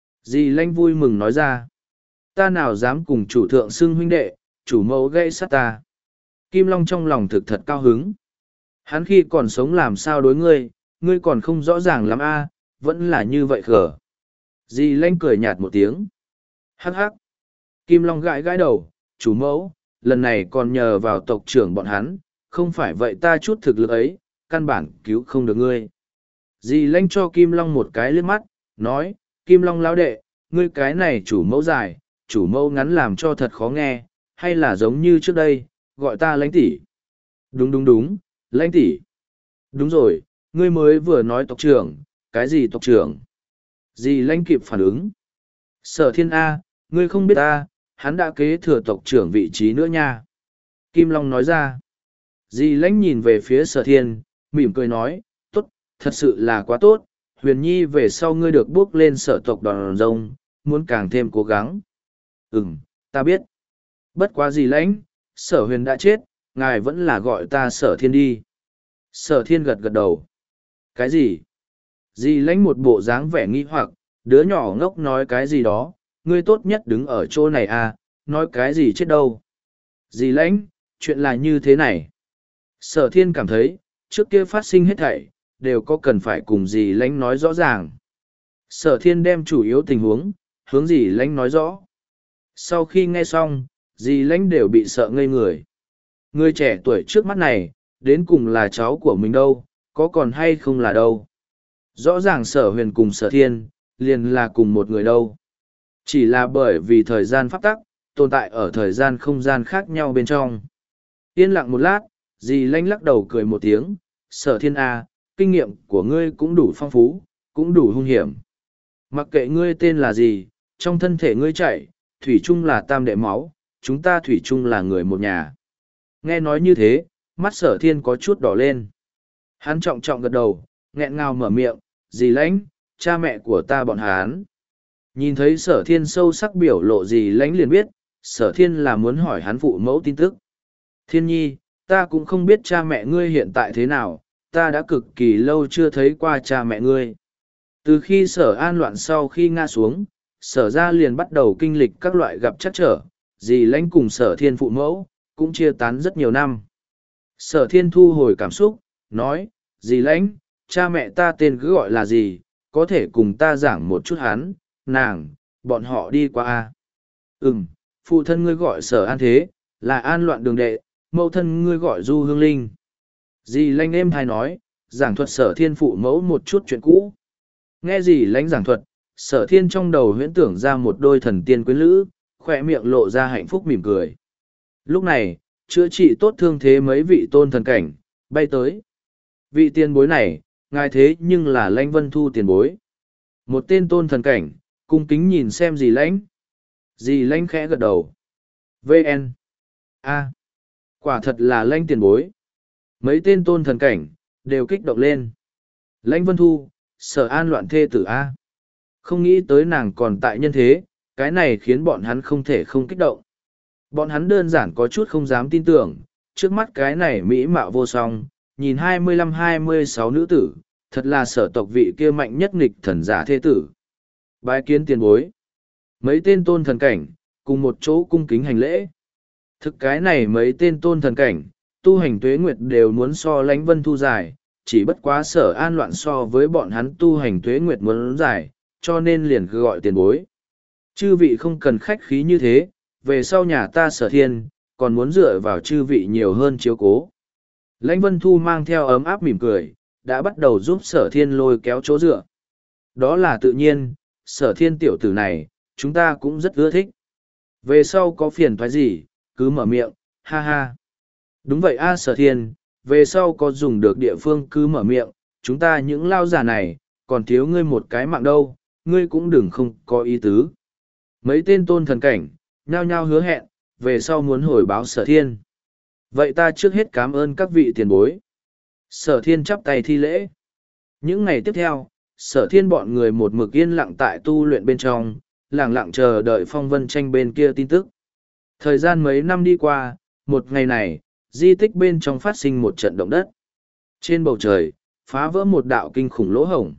Dì Lanh vui mừng nói ra. Ta nào dám cùng chủ thượng xưng huynh đệ, chủ mẫu gây sát ta. Kim Long trong lòng thực thật cao hứng. Hắn khi còn sống làm sao đối ngươi, ngươi còn không rõ ràng lắm a, vẫn là như vậy khờ. Dì Lanh cười nhạt một tiếng. Hắc hắc. Kim Long gãi gãi đầu, chủ mẫu, lần này còn nhờ vào tộc trưởng bọn hắn, không phải vậy ta chút thực lực ấy, căn bản cứu không được ngươi. Dì Lanh cho Kim Long một cái liếc mắt, nói, Kim Long lão đệ, ngươi cái này chủ mẫu dài, chủ mẫu ngắn làm cho thật khó nghe, hay là giống như trước đây, gọi ta Lãnh tỷ. Đúng đúng đúng, Lãnh tỷ. Đúng rồi, ngươi mới vừa nói tộc trưởng, cái gì tộc trưởng? Dì Lanh kịp phản ứng. Sở Thiên A, ngươi không biết ta, hắn đã kế thừa tộc trưởng vị trí nữa nha. Kim Long nói ra. Dì Lanh nhìn về phía Sở Thiên, mỉm cười nói, tốt, thật sự là quá tốt, Huyền Nhi về sau ngươi được bước lên sở tộc đòn rông, muốn càng thêm cố gắng. Ừm, ta biết. Bất quá Dì Lãnh, Sở Huyền đã chết, ngài vẫn là gọi ta Sở Thiên đi. Sở Thiên gật gật đầu. Cái gì? Dì Lãnh một bộ dáng vẻ nghi hoặc, đứa nhỏ ngốc nói cái gì đó, ngươi tốt nhất đứng ở chỗ này à, nói cái gì chết đâu. Dì Lãnh, chuyện là như thế này. Sở Thiên cảm thấy, trước kia phát sinh hết thảy, đều có cần phải cùng dì Lãnh nói rõ ràng. Sở Thiên đem chủ yếu tình huống, hướng dì Lãnh nói rõ. Sau khi nghe xong, dì Lãnh đều bị sợ ngây người. Người trẻ tuổi trước mắt này, đến cùng là cháu của mình đâu, có còn hay không là đâu. Rõ ràng Sở Huyền cùng Sở Thiên, liền là cùng một người đâu. Chỉ là bởi vì thời gian pháp tắc, tồn tại ở thời gian không gian khác nhau bên trong. Yên lặng một lát, dì Lãnh lắc đầu cười một tiếng, Sở Thiên A, kinh nghiệm của ngươi cũng đủ phong phú, cũng đủ hung hiểm. Mặc kệ ngươi tên là gì, trong thân thể ngươi chạy, thủy chung là tam đệ máu, chúng ta thủy chung là người một nhà. Nghe nói như thế, mắt Sở Thiên có chút đỏ lên. Hắn trọng trọng gật đầu, nghẹn ngào mở miệng, dì Lãnh, cha mẹ của ta bọn hắn. Nhìn thấy Sở Thiên sâu sắc biểu lộ dì Lãnh liền biết, Sở Thiên là muốn hỏi hắn phụ mẫu tin tức. Thiên nhi, ta cũng không biết cha mẹ ngươi hiện tại thế nào, ta đã cực kỳ lâu chưa thấy qua cha mẹ ngươi. Từ khi Sở An loạn sau khi ngã xuống, Sở ra liền bắt đầu kinh lịch các loại gặp trắc trở, dì Lãnh cùng Sở Thiên phụ mẫu, cũng chia tán rất nhiều năm. Sở Thiên thu hồi cảm xúc, nói, dì Lãnh, cha mẹ ta tên cứ gọi là gì, có thể cùng ta giảng một chút hắn, nàng, bọn họ đi qua a. Ừm, phụ thân ngươi gọi Sở An thế, là An loạn đường đệ, mẫu thân ngươi gọi Du Hương Linh. Dì Lãnh êm hay nói, giảng thuật Sở Thiên phụ mẫu một chút chuyện cũ. Nghe dì Lãnh giảng thuật, Sở Thiên trong đầu huyễn tưởng ra một đôi thần tiên quyến lữ, khỏe miệng lộ ra hạnh phúc mỉm cười. Lúc này, chữa trị tốt thương thế mấy vị tôn thần cảnh, bay tới. Vị tiền bối này, ngài thế nhưng là Lãnh Vân Thu tiền bối. Một tên tôn thần cảnh, cung kính nhìn xem dì Lãnh. Dì Lãnh khẽ gật đầu. vê en. A. Quả thật là Lãnh tiền bối. Mấy tên tôn thần cảnh, đều kích động lên. Lãnh Vân Thu, Sở An loạn thê tử A. Không nghĩ tới nàng còn tại nhân thế, cái này khiến bọn hắn không thể không kích động. Bọn hắn đơn giản có chút không dám tin tưởng, trước mắt cái này mỹ mạo vô song, nhìn hai mươi lăm hai mươi sáu nữ tử, thật là sở tộc vị kia mạnh nhất nghịch thần giả thê tử. Bái kiến tiền bối. Mấy tên tôn thần cảnh, cùng một chỗ cung kính hành lễ. Thực cái này mấy tên tôn thần cảnh, tu hành tuế nguyệt đều muốn so Lãnh Vân Thu dài, chỉ bất quá Sở An loạn so với bọn hắn tu hành tuế nguyệt muốn dài, cho nên liền gọi tiền bối. Chư vị không cần khách khí như thế, về sau nhà ta Sở Thiên, còn muốn dựa vào chư vị nhiều hơn chiếu cố. Lãnh Vân Thu mang theo ấm áp mỉm cười, đã bắt đầu giúp Sở Thiên lôi kéo chỗ dựa. Đó là tự nhiên, Sở Thiên tiểu tử này, chúng ta cũng rất ưa thích. Về sau có phiền toái gì, cứ mở miệng, ha ha. Đúng vậy a Sở Thiên, về sau có dùng được địa phương cứ mở miệng, chúng ta những lao giả này, còn thiếu ngươi một cái mạng đâu, ngươi cũng đừng không có ý tứ. Mấy tên tôn thần cảnh, nhao nhao hứa hẹn, về sau muốn hồi báo sở thiên. Vậy ta trước hết cảm ơn các vị tiền bối. Sở thiên chắp tay thi lễ. Những ngày tiếp theo, sở thiên bọn người một mực yên lặng tại tu luyện bên trong, lặng lặng chờ đợi phong vân tranh bên kia tin tức. Thời gian mấy năm đi qua, một ngày này, di tích bên trong phát sinh một trận động đất. Trên bầu trời, phá vỡ một đạo kinh khủng lỗ hổng.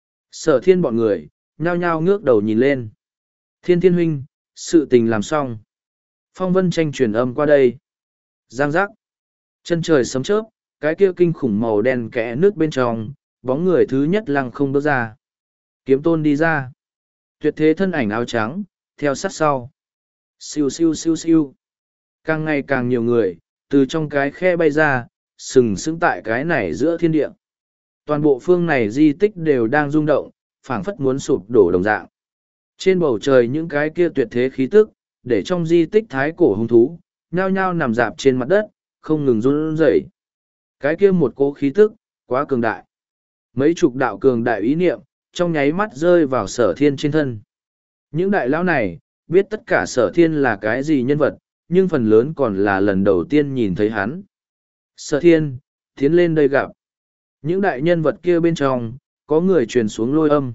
Sở thiên bọn người, nhao nhao ngước đầu nhìn lên. Thiên thiên huynh, sự tình làm xong. Phong vân tranh truyền âm qua đây. Giang giác. Chân trời sấm chớp, cái kia kinh khủng màu đen kẽ nước bên trong, bóng người thứ nhất lăng không bước ra. Kiếm tôn đi ra. Tuyệt thế thân ảnh áo trắng, theo sát sau. Siêu siêu siêu siêu. Càng ngày càng nhiều người, từ trong cái khe bay ra, sừng sững tại cái này giữa thiên địa. Toàn bộ phương này di tích đều đang rung động, phảng phất muốn sụp đổ đồng dạng. Trên bầu trời những cái kia tuyệt thế khí tức, để trong di tích thái cổ hung thú, nhao nhao nằm dạp trên mặt đất, không ngừng run rẩy. Cái kia một cỗ khí tức, quá cường đại. Mấy chục đạo cường đại ý niệm, trong nháy mắt rơi vào sở thiên trên thân. Những đại lão này, biết tất cả sở thiên là cái gì nhân vật, nhưng phần lớn còn là lần đầu tiên nhìn thấy hắn. Sở thiên, tiến lên đây gặp. Những đại nhân vật kia bên trong, có người truyền xuống lôi âm.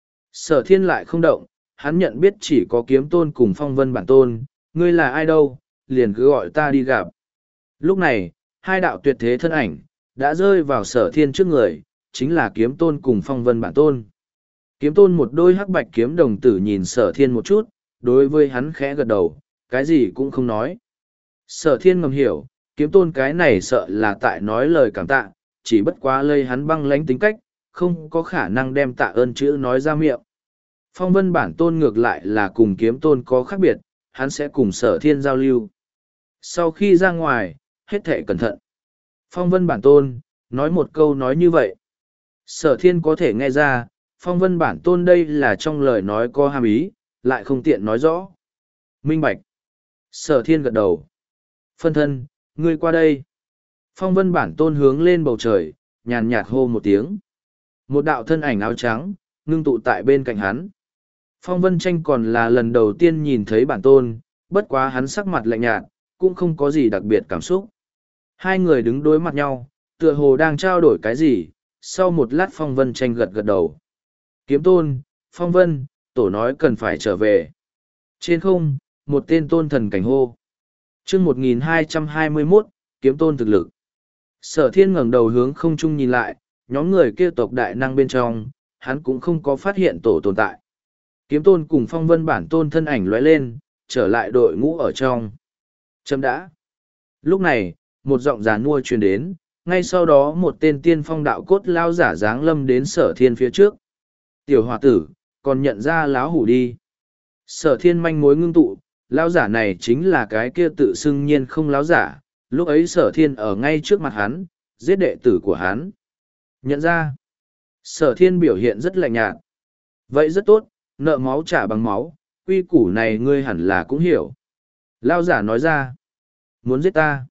Sở thiên lại không động, hắn nhận biết chỉ có kiếm tôn cùng phong vân bản tôn, ngươi là ai đâu, liền cứ gọi ta đi gặp. Lúc này, hai đạo tuyệt thế thân ảnh, đã rơi vào sở thiên trước người, chính là kiếm tôn cùng phong vân bản tôn. Kiếm tôn một đôi hắc bạch kiếm đồng tử nhìn sở thiên một chút, đối với hắn khẽ gật đầu, cái gì cũng không nói. Sở thiên ngầm hiểu, kiếm tôn cái này sợ là tại nói lời cảm tạ, chỉ bất quá lây hắn băng lánh tính cách, không có khả năng đem tạ ơn chữ nói ra miệng. Phong vân bản tôn ngược lại là cùng kiếm tôn có khác biệt, hắn sẽ cùng sở thiên giao lưu. Sau khi ra ngoài, hết thệ cẩn thận. Phong vân bản tôn, nói một câu nói như vậy. Sở thiên có thể nghe ra, phong vân bản tôn đây là trong lời nói có hàm ý, lại không tiện nói rõ. Minh bạch. Sở thiên gật đầu. Phân thân, ngươi qua đây. Phong vân bản tôn hướng lên bầu trời, nhàn nhạt hô một tiếng. Một đạo thân ảnh áo trắng, ngưng tụ tại bên cạnh hắn. Phong vân tranh còn là lần đầu tiên nhìn thấy bản tôn, bất quá hắn sắc mặt lạnh nhạt, cũng không có gì đặc biệt cảm xúc. Hai người đứng đối mặt nhau, tựa hồ đang trao đổi cái gì, sau một lát phong vân tranh gật gật đầu. Kiếm tôn, phong vân, tổ nói cần phải trở về. Trên không, một tên tôn thần cảnh hô. chương một nghìn hai trăm hai mươi mốt, kiếm tôn thực lực. Sở thiên ngẩng đầu hướng không trung nhìn lại, nhóm người kia tộc đại năng bên trong, hắn cũng không có phát hiện tổ tồn tại. Kiếm tôn cùng phong vân bản tôn thân ảnh lóe lên, trở lại đội ngũ ở trong. Chấm đã. Lúc này, một giọng giàn nua truyền đến, ngay sau đó một tên tiên phong đạo cốt lao giả dáng lâm đến sở thiên phía trước. Tiểu hòa tử, còn nhận ra láo hủ đi. Sở thiên manh mối ngưng tụ, lao giả này chính là cái kia tự xưng nhiên không láo giả, lúc ấy sở thiên ở ngay trước mặt hắn, giết đệ tử của hắn. Nhận ra, sở thiên biểu hiện rất lạnh nhạt. Vậy rất tốt, nợ máu trả bằng máu, quy củ này ngươi hẳn là cũng hiểu. Lao giả nói ra, muốn giết ta.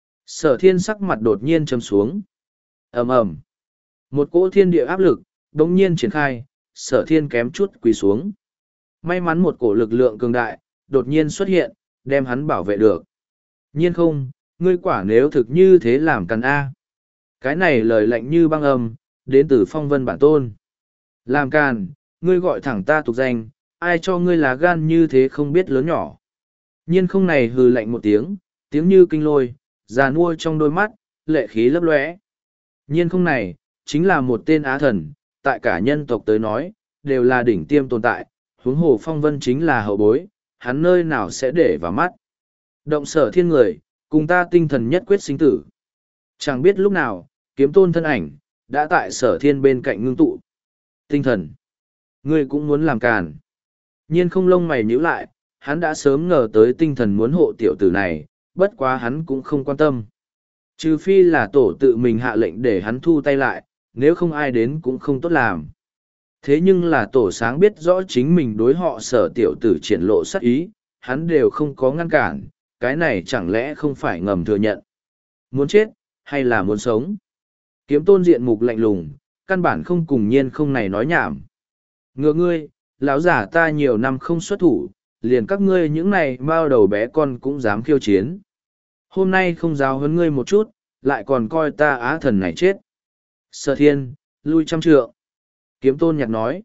Sở thiên sắc mặt đột nhiên châm xuống. ầm ầm, một cỗ thiên địa áp lực, đống nhiên triển khai, sở thiên kém chút quỳ xuống. May mắn một cổ lực lượng cường đại, đột nhiên xuất hiện, đem hắn bảo vệ được. Nhiên không, ngươi quả nếu thực như thế làm cần A. Cái này lời lạnh như băng âm, đến từ phong vân bản tôn. Làm càn, ngươi gọi thẳng ta tục danh, ai cho ngươi là gan như thế không biết lớn nhỏ. Nhiên không này hừ lạnh một tiếng, tiếng như kinh lôi, già nua trong đôi mắt, lệ khí lấp lóe. Nhiên không này, chính là một tên á thần, tại cả nhân tộc tới nói, đều là đỉnh tiêm tồn tại, huống hồ phong vân chính là hậu bối, hắn nơi nào sẽ để vào mắt. Động sở thiên người, cùng ta tinh thần nhất quyết sinh tử. Chẳng biết lúc nào, kiếm tôn thân ảnh, đã tại sở thiên bên cạnh ngưng tụ. Tinh thần. Ngươi cũng muốn làm càn. Nhiên không lông mày nhíu lại, hắn đã sớm ngờ tới tinh thần muốn hộ tiểu tử này, bất quá hắn cũng không quan tâm. Trừ phi là tổ tự mình hạ lệnh để hắn thu tay lại, nếu không ai đến cũng không tốt làm. Thế nhưng là tổ sáng biết rõ chính mình đối họ sở tiểu tử triển lộ sát ý, hắn đều không có ngăn cản, cái này chẳng lẽ không phải ngầm thừa nhận. Muốn chết, hay là muốn sống? Kiếm tôn diện mục lạnh lùng, căn bản không cùng nhiên không này nói nhảm. Ngựa ngươi, lão giả ta nhiều năm không xuất thủ, liền các ngươi những này bao đầu bé con cũng dám khiêu chiến. Hôm nay không giáo huấn ngươi một chút, lại còn coi ta á thần này chết. Sở thiên, lui trăm trượng. Kiếm tôn nhạc nói.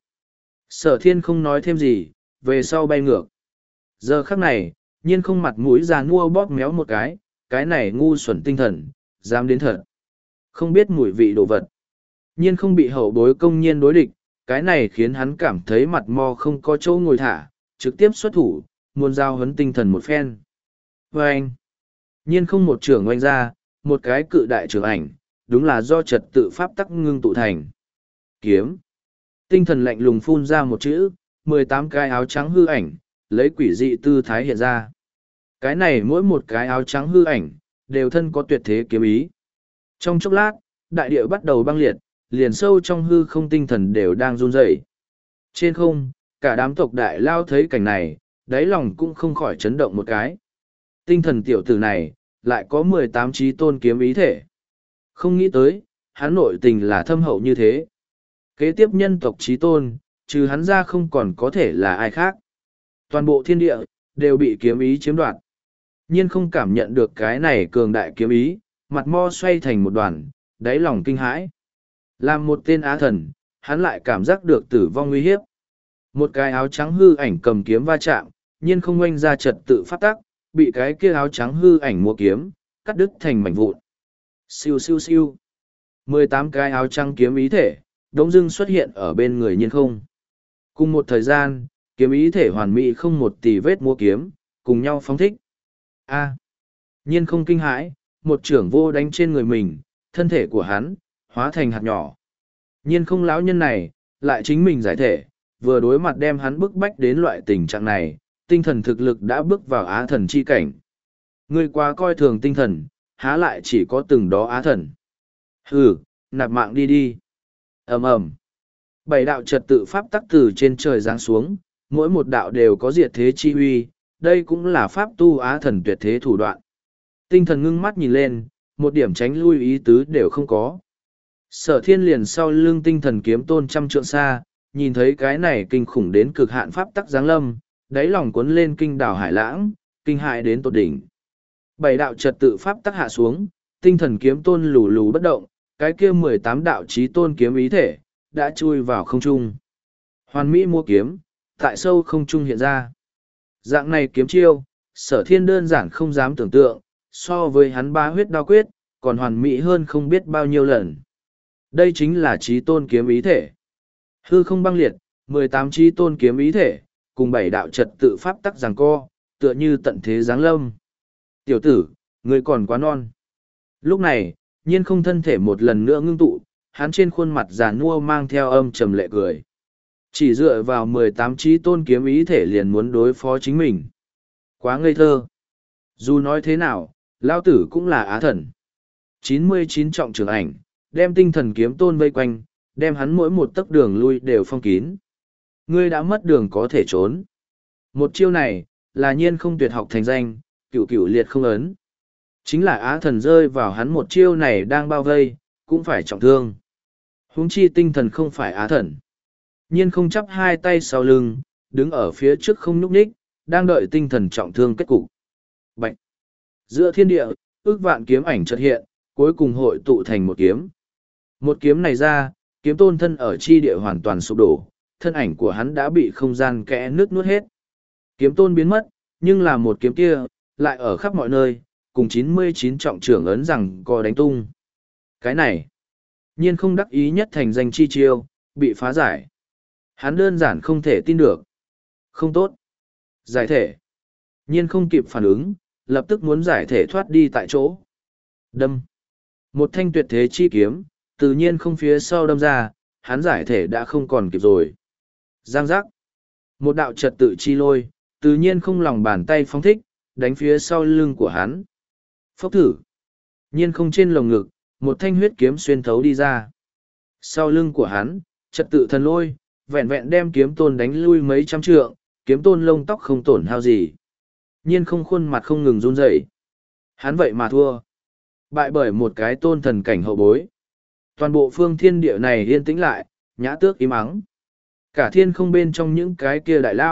Sở thiên không nói thêm gì, về sau bay ngược. Giờ khắc này, nhiên không mặt mũi già nua bóp méo một cái, cái này ngu xuẩn tinh thần, dám đến thật. Không biết mùi vị đồ vật. Nhiên không bị hậu bối công nhiên đối địch, cái này khiến hắn cảm thấy mặt mo không có chỗ ngồi thả, trực tiếp xuất thủ, muốn giao huấn tinh thần một phen. Và anh, nhiên không một trưởng oanh ra, một cái cự đại trưởng ảnh, đúng là do trật tự pháp tắc ngưng tụ thành. Kiếm. Tinh thần lạnh lùng phun ra một chữ, mười tám cái áo trắng hư ảnh, lấy quỷ dị tư thái hiện ra. Cái này mỗi một cái áo trắng hư ảnh, đều thân có tuyệt thế kiếm ý. Trong chốc lát, đại địa bắt đầu băng liệt, liền sâu trong hư không tinh thần đều đang run rẩy. Trên không, cả đám tộc đại lao thấy cảnh này, đáy lòng cũng không khỏi chấn động một cái. Tinh thần tiểu tử này, lại có mười tám trí tôn kiếm ý thể. Không nghĩ tới, hắn nội tình là thâm hậu như thế. Kế tiếp nhân tộc trí tôn, trừ hắn ra không còn có thể là ai khác. Toàn bộ thiên địa, đều bị kiếm ý chiếm đoạt. Nhiên không cảm nhận được cái này cường đại kiếm ý, mặt mo xoay thành một đoàn, đáy lòng kinh hãi. Làm một tên á thần, hắn lại cảm giác được tử vong nguy hiếp. Một cái áo trắng hư ảnh cầm kiếm va chạm, nhiên không oanh ra trật tự phát tắc, bị cái kia áo trắng hư ảnh mua kiếm, cắt đứt thành mảnh vụn. Siêu siêu siêu. mười tám cái áo trắng kiếm ý thể, đống dưng xuất hiện ở bên người nhiên không. Cùng một thời gian, kiếm ý thể hoàn mỹ không một tì vết mua kiếm, cùng nhau phóng thích. A. Nhiên không kinh hãi, một trưởng vô đánh trên người mình, thân thể của hắn, hóa thành hạt nhỏ. Nhiên không lão nhân này, lại chính mình giải thể, vừa đối mặt đem hắn bức bách đến loại tình trạng này, tinh thần thực lực đã bước vào á thần chi cảnh. Ngươi quá coi thường tinh thần, há lại chỉ có từng đó á thần. Hừ, nạp mạng đi đi. Ầm ầm. Bảy đạo trật tự pháp tắc từ trên trời giáng xuống, mỗi một đạo đều có diệt thế chi huy, đây cũng là pháp tu á thần tuyệt thế thủ đoạn. Tinh thần ngưng mắt nhìn lên, một điểm tránh lui ý tứ đều không có. Sở thiên liền sau lưng tinh thần kiếm tôn trăm trượng xa, nhìn thấy cái này kinh khủng đến cực hạn pháp tắc giáng lâm, đáy lòng cuốn lên kinh đảo hải lãng, kinh hại đến tột đỉnh. Bảy đạo trật tự pháp tắc hạ xuống, tinh thần kiếm tôn lù lù bất động, cái kia mười tám đạo chí tôn kiếm ý thể, đã chui vào không trung. Hoàn mỹ mua kiếm, tại sâu không trung hiện ra. Dạng này kiếm chiêu, sở thiên đơn giản không dám tưởng tượng, so với hắn ba huyết đao quyết, còn hoàn mỹ hơn không biết bao nhiêu lần. Đây chính là chí tôn kiếm ý thể. Hư không băng liệt, mười tám chí tôn kiếm ý thể, cùng bảy đạo trật tự pháp tắc giằng co, tựa như tận thế giáng lâm. Tiểu tử, ngươi còn quá non. Lúc này, nhiên không thân thể một lần nữa ngưng tụ, hắn trên khuôn mặt già nua mang theo âm trầm lệ cười. Chỉ dựa vào mười tám chí tôn kiếm ý thể liền muốn đối phó chính mình. Quá ngây thơ. Dù nói thế nào, lao tử cũng là á thần. chín mươi chín trọng trưởng ảnh, đem tinh thần kiếm tôn vây quanh, đem hắn mỗi một tấc đường lui đều phong kín. Ngươi đã mất đường có thể trốn. Một chiêu này, là nhiên không tuyệt học thành danh, cửu cửu liệt không ấn. Chính là á thần rơi vào hắn một chiêu này đang bao vây, cũng phải trọng thương. Huống chi tinh thần không phải á thần. Nhiên không chắp hai tay sau lưng, đứng ở phía trước không nhúc nhích, đang đợi tinh thần trọng thương kết cục. Bạch! Giữa thiên địa, ước vạn kiếm ảnh chợt hiện, cuối cùng hội tụ thành một kiếm. Một kiếm này ra, kiếm tôn thân ở chi địa hoàn toàn sụp đổ, thân ảnh của hắn đã bị không gian kẽ nước nuốt hết. Kiếm tôn biến mất, nhưng là một kiếm kia, lại ở khắp mọi nơi, cùng chín mươi chín trọng trưởng ấn rằng co đánh tung. Cái này, nhiên không đắc ý nhất thành danh chi chiêu, bị phá giải. Hắn đơn giản không thể tin được. Không tốt. Giải thể. Nhiên không kịp phản ứng, lập tức muốn giải thể thoát đi tại chỗ. Đâm. Một thanh tuyệt thế chi kiếm, tự nhiên không phía sau đâm ra, hắn giải thể đã không còn kịp rồi. Giang giác. Một đạo trật tự chi lôi, tự nhiên không lòng bàn tay phóng thích, đánh phía sau lưng của hắn. Phốc thử. Nhiên không trên lồng ngực, một thanh huyết kiếm xuyên thấu đi ra. Sau lưng của hắn, trật tự thần lôi, vẹn vẹn đem kiếm tôn đánh lui mấy trăm trượng, kiếm tôn lông tóc không tổn hao gì. Nhiên không khuôn mặt không ngừng run rẩy. Hắn vậy mà thua. Bại bởi một cái tôn thần cảnh hậu bối. Toàn bộ phương thiên địa này yên tĩnh lại, nhã tước im ắng. Cả thiên không bên trong những cái kia đại lão,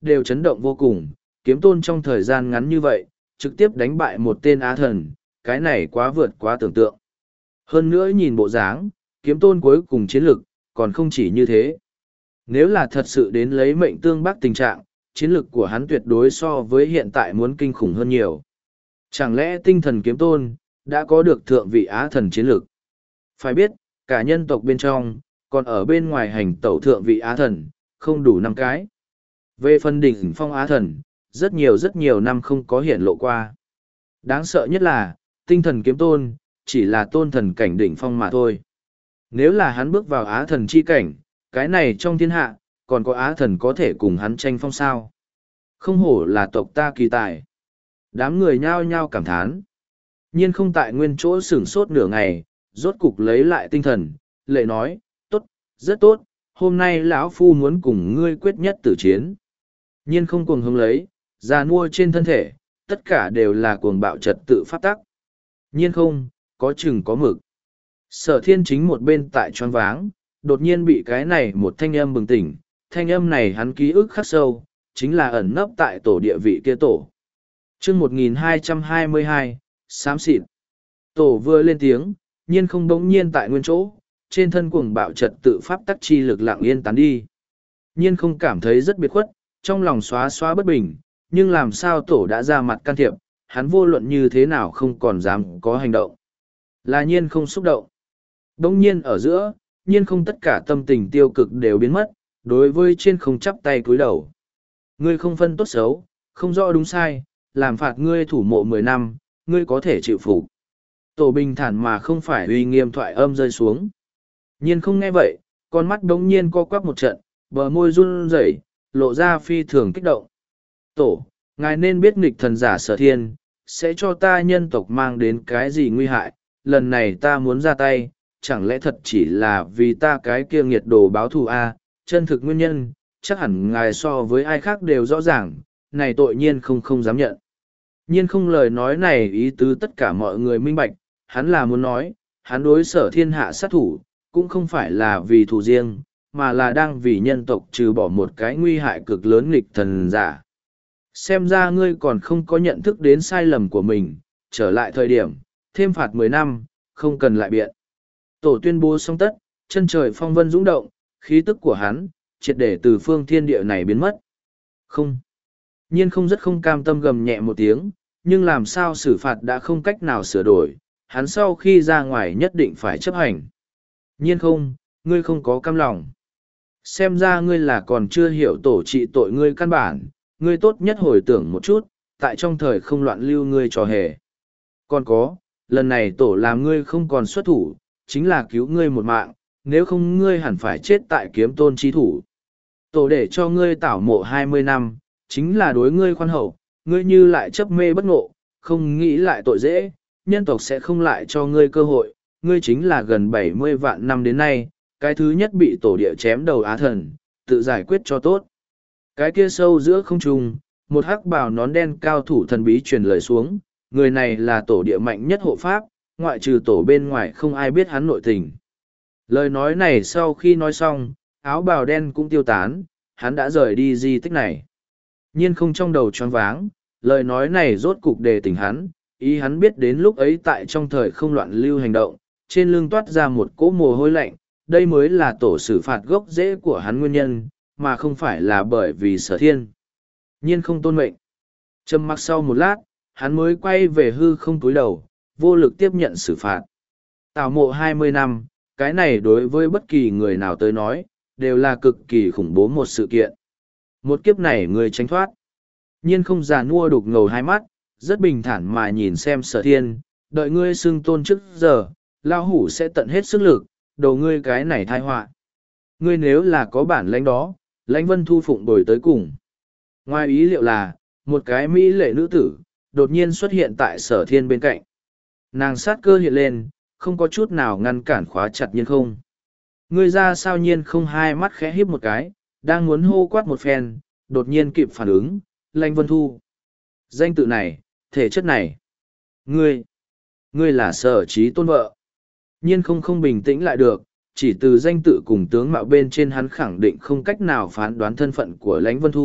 đều chấn động vô cùng, kiếm tôn trong thời gian ngắn như vậy, trực tiếp đánh bại một tên á thần, cái này quá vượt quá tưởng tượng. Hơn nữa nhìn bộ dáng, kiếm tôn cuối cùng chiến lực, còn không chỉ như thế. Nếu là thật sự đến lấy mệnh tương bắc tình trạng, chiến lực của hắn tuyệt đối so với hiện tại muốn kinh khủng hơn nhiều. Chẳng lẽ tinh thần kiếm tôn, đã có được thượng vị á thần chiến lực? Phải biết, cả nhân tộc bên trong, còn ở bên ngoài hành tẩu thượng vị á thần, không đủ năm cái. Về phần đỉnh phong á thần, rất nhiều rất nhiều năm không có hiện lộ qua. Đáng sợ nhất là, tinh thần kiếm tôn, chỉ là tôn thần cảnh đỉnh phong mà thôi. Nếu là hắn bước vào á thần chi cảnh, cái này trong thiên hạ, còn có á thần có thể cùng hắn tranh phong sao. Không hổ là tộc ta kỳ tài. Đám người nhao nhao cảm thán. Nhiên không tại nguyên chỗ sửng sốt nửa ngày, rốt cục lấy lại tinh thần, lệ nói, tốt, rất tốt, hôm nay lão phu muốn cùng ngươi quyết nhất tử chiến. Nhiên không cuồng hứng lấy, già nua trên thân thể, tất cả đều là cuồng bạo trật tự pháp tắc. Nhiên không, có chừng có mực. Sở thiên chính một bên tại choáng váng, đột nhiên bị cái này một thanh âm bừng tỉnh, thanh âm này hắn ký ức khắc sâu, chính là ẩn nấp tại tổ địa vị kia tổ. chương một nghìn hai trăm hai mươi hai, xám xịt. Tổ vừa lên tiếng, nhiên không bỗng nhiên tại nguyên chỗ, trên thân cuồng bạo trật tự pháp tắc chi lực lặng yên tán đi. Nhiên không cảm thấy rất biệt khuất, trong lòng xóa xóa bất bình, nhưng làm sao tổ đã ra mặt can thiệp, hắn vô luận như thế nào không còn dám có hành động. Là nhiên không xúc động. Bỗng nhiên ở giữa, nhiên không tất cả tâm tình tiêu cực đều biến mất, đối với trên không chắp tay cúi đầu. Ngươi không phân tốt xấu, không rõ đúng sai, làm phạt ngươi thủ mộ mười năm, ngươi có thể chịu phục. Tổ bình thản mà không phải uy nghiêm thoại âm rơi xuống. Nhiên không nghe vậy, con mắt đống nhiên co quắp một trận, bờ môi run rẩy, lộ ra phi thường kích động. Tổ, ngài nên biết nghịch thần giả Sở Thiên, sẽ cho ta nhân tộc mang đến cái gì nguy hại, lần này ta muốn ra tay, chẳng lẽ thật chỉ là vì ta cái kia nghiệt đồ báo thù a? Chân thực nguyên nhân, chắc hẳn ngài so với ai khác đều rõ ràng, này tội nhiên không không dám nhận. Nhiên không lời nói này ý tứ tất cả mọi người minh bạch, hắn là muốn nói, hắn đối Sở Thiên hạ sát thủ, cũng không phải là vì thù riêng, mà là đang vì nhân tộc trừ bỏ một cái nguy hại cực lớn nghịch thần giả. Xem ra ngươi còn không có nhận thức đến sai lầm của mình, trở lại thời điểm, thêm phạt mười năm, không cần lại biện. Tổ tuyên bố xong tất, chân trời phong vân dũng động, khí tức của hắn, triệt để từ phương thiên địa này biến mất. Không. Nhiên không rất không cam tâm gầm nhẹ một tiếng, nhưng làm sao xử phạt đã không cách nào sửa đổi, hắn sau khi ra ngoài nhất định phải chấp hành. Nhiên không, ngươi không có cam lòng. Xem ra ngươi là còn chưa hiểu tổ trị tội ngươi căn bản, ngươi tốt nhất hồi tưởng một chút, tại trong thời không loạn lưu ngươi trò hề. Còn có, lần này tổ làm ngươi không còn xuất thủ, chính là cứu ngươi một mạng, nếu không ngươi hẳn phải chết tại kiếm tôn chi thủ. Tổ để cho ngươi tảo mộ hai mươi năm, chính là đối ngươi khoan hậu, ngươi như lại chấp mê bất ngộ, không nghĩ lại tội dễ, nhân tộc sẽ không lại cho ngươi cơ hội, ngươi chính là gần bảy mươi vạn năm đến nay, cái thứ nhất bị tổ địa chém đầu á thần, tự giải quyết cho tốt. Cái kia sâu giữa không trung, một hắc bào nón đen cao thủ thần bí truyền lời xuống, người này là tổ địa mạnh nhất hộ pháp, ngoại trừ tổ bên ngoài không ai biết hắn nội tình. Lời nói này sau khi nói xong, áo bào đen cũng tiêu tán, hắn đã rời đi di tích này. Nhiên không trong đầu choáng váng, lời nói này rốt cục đề tỉnh hắn, ý hắn biết đến lúc ấy tại trong thời không loạn lưu hành động, trên lưng toát ra một cỗ mồ hôi lạnh, đây mới là tổ xử phạt gốc rễ của hắn nguyên nhân, mà không phải là bởi vì Sở Thiên. Nhiên không tôn mệnh. Trầm mặc sau một lát, hắn mới quay về hư không túi đầu, vô lực tiếp nhận xử phạt. Tảo mộ hai mươi năm, cái này đối với bất kỳ người nào tới nói, đều là cực kỳ khủng bố một sự kiện. Một kiếp này người tránh thoát. Nhiên không già nua đục ngầu hai mắt, rất bình thản mà nhìn xem Sở Thiên, đợi ngươi xưng tôn trước giờ, lao hủ sẽ tận hết sức lực, đầu ngươi cái này thai họa. Ngươi nếu là có bản lãnh đó, lãnh vân thu phụng đổi tới cùng. Ngoài ý liệu là, một cái mỹ lệ nữ tử, đột nhiên xuất hiện tại Sở Thiên bên cạnh. Nàng sát cơ hiện lên, không có chút nào ngăn cản khóa chặt nhiên không. Ngươi ra sao nhiên không hai mắt khẽ híp một cái, đang muốn hô quát một phen, đột nhiên kịp phản ứng, lãnh vân thu. Danh tự này, thể chất này. Ngươi, ngươi là Sở Trí Tôn vợ. Nhiên không không bình tĩnh lại được, chỉ từ danh tự cùng tướng mạo bên trên hắn khẳng định không cách nào phán đoán thân phận của lãnh vân thu,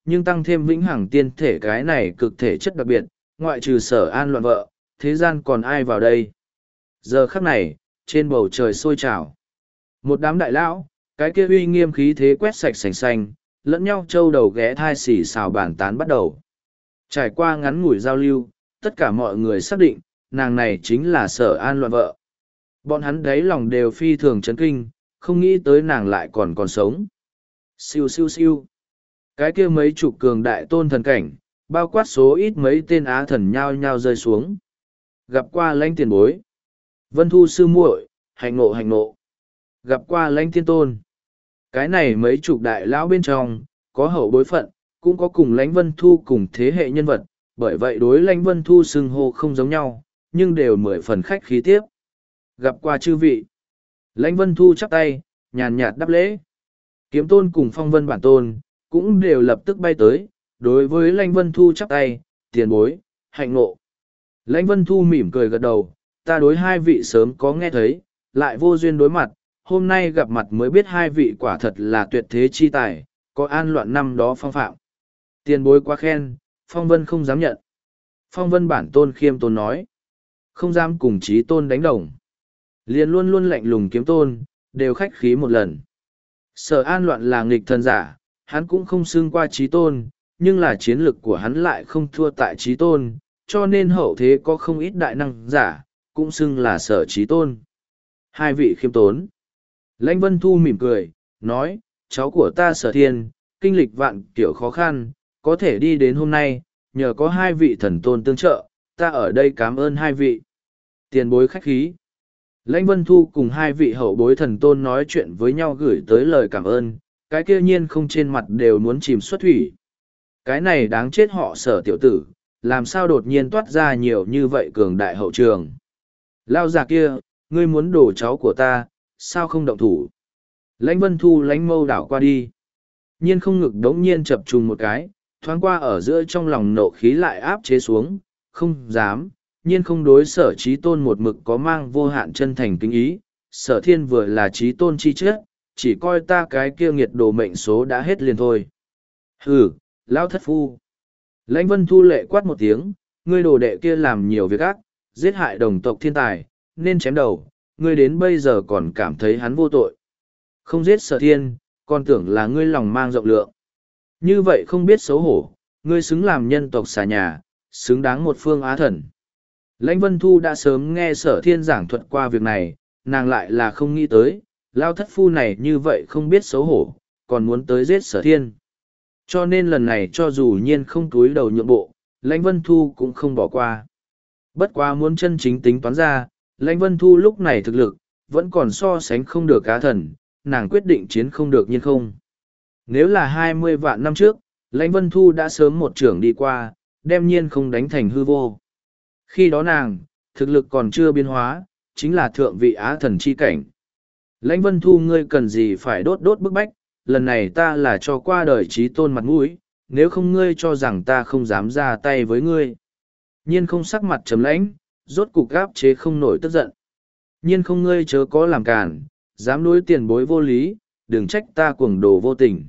nhưng tăng thêm vĩnh hằng tiên thể cái này cực thể chất đặc biệt, ngoại trừ Sở An loạn vợ, thế gian còn ai vào đây. Giờ khắc này, trên bầu trời sôi trào. Một đám đại lão, cái kia uy nghiêm khí thế quét sạch sành xanh, lẫn nhau trâu đầu ghé thai xỉ xào bàn tán bắt đầu. Trải qua ngắn ngủi giao lưu, tất cả mọi người xác định, nàng này chính là Sở An loạn vợ. Bọn hắn đáy lòng đều phi thường chấn kinh, không nghĩ tới nàng lại còn còn sống. Siêu siêu siêu. Cái kia mấy chục cường đại tôn thần cảnh, bao quát số ít mấy tên á thần nhao nhao rơi xuống. Gặp qua lãnh tiền bối. Vân Thu sư muội, hành nộ hành nộ. Gặp qua lãnh tiên tôn. Cái này mấy chục đại lão bên trong, có hậu bối phận, cũng có cùng lãnh Vân Thu cùng thế hệ nhân vật, bởi vậy đối lãnh Vân Thu xưng hô không giống nhau, nhưng đều mười phần khách khí tiếp. Gặp qua chư vị. Lãnh Vân Thu chắp tay, nhàn nhạt đáp lễ. Kiếm tôn cùng phong vân bản tôn, cũng đều lập tức bay tới, đối với lãnh Vân Thu chắp tay, tiền bối, hạnh ngộ. Lãnh Vân Thu mỉm cười gật đầu, ta đối hai vị sớm có nghe thấy, lại vô duyên đối mặt, hôm nay gặp mặt mới biết hai vị quả thật là tuyệt thế chi tài, có an loạn năm đó phong phạm. Tiền bối quá khen, phong vân không dám nhận. Phong vân bản tôn khiêm tôn nói, không dám cùng chí tôn đánh đồng. Liền luôn luôn lạnh lùng kiếm tôn, đều khách khí một lần. Sở An loạn là nghịch thần giả, hắn cũng không xưng qua chí tôn, nhưng là chiến lực của hắn lại không thua tại chí tôn, cho nên hậu thế có không ít đại năng giả, cũng xưng là sở chí tôn. Hai vị khiêm tốn. Lãnh Vân Thu mỉm cười, nói, cháu của ta Sở Thiên, kinh lịch vạn kiểu khó khăn, có thể đi đến hôm nay, nhờ có hai vị thần tôn tương trợ, ta ở đây cảm ơn hai vị. Tiền bối khách khí. Lãnh Vân Thu cùng hai vị hậu bối thần tôn nói chuyện với nhau gửi tới lời cảm ơn, cái kia nhiên không trên mặt đều muốn chìm xuất thủy. Cái này đáng chết họ Sở tiểu tử, làm sao đột nhiên toát ra nhiều như vậy cường đại hậu trường. Lao già kia, ngươi muốn đổ cháu của ta, sao không động thủ? Lãnh Vân Thu lánh mâu đảo qua đi. Nhiên không ngực đống nhiên chập trùng một cái, thoáng qua ở giữa trong lòng nộ khí lại áp chế xuống, không dám, nhiên không đối sở trí tôn một mực có mang vô hạn chân thành kính ý, sở thiên vừa là trí tôn chi chết, chỉ coi ta cái kia nghiệt đồ mệnh số đã hết liền thôi. Hừ, lão thất phu. Lãnh Vân Thu lệ quát một tiếng, ngươi đồ đệ kia làm nhiều việc ác, giết hại đồng tộc thiên tài, nên chém đầu, ngươi đến bây giờ còn cảm thấy hắn vô tội. Không giết sở thiên, còn tưởng là ngươi lòng mang rộng lượng. Như vậy không biết xấu hổ, ngươi xứng làm nhân tộc xà nhà, xứng đáng một phương á thần. Lãnh Vân Thu đã sớm nghe sở thiên giảng thuật qua việc này, nàng lại là không nghĩ tới, lao thất phu này như vậy không biết xấu hổ, còn muốn tới giết sở thiên. Cho nên lần này cho dù nhiên không túi đầu nhượng bộ, Lãnh Vân Thu cũng không bỏ qua. Bất quá muốn chân chính tính toán ra, Lãnh Vân Thu lúc này thực lực, vẫn còn so sánh không được cá thần, nàng quyết định chiến không được nhiên không. Nếu là hai mươi vạn năm trước, Lãnh Vân Thu đã sớm một trưởng đi qua, đem nhiên không đánh thành hư vô. Khi đó nàng, thực lực còn chưa biến hóa, chính là thượng vị á thần chi cảnh. Lãnh Vân Thu ngươi cần gì phải đốt đốt bức bách, lần này ta là cho qua đời trí tôn mặt mũi, nếu không ngươi cho rằng ta không dám ra tay với ngươi. Nhiên không sắc mặt trầm lãnh, rốt cục gáp chế không nổi tức giận. Nhiên không ngươi chớ có làm cản, dám đối tiền bối vô lý, đừng trách ta cuồng đồ vô tình.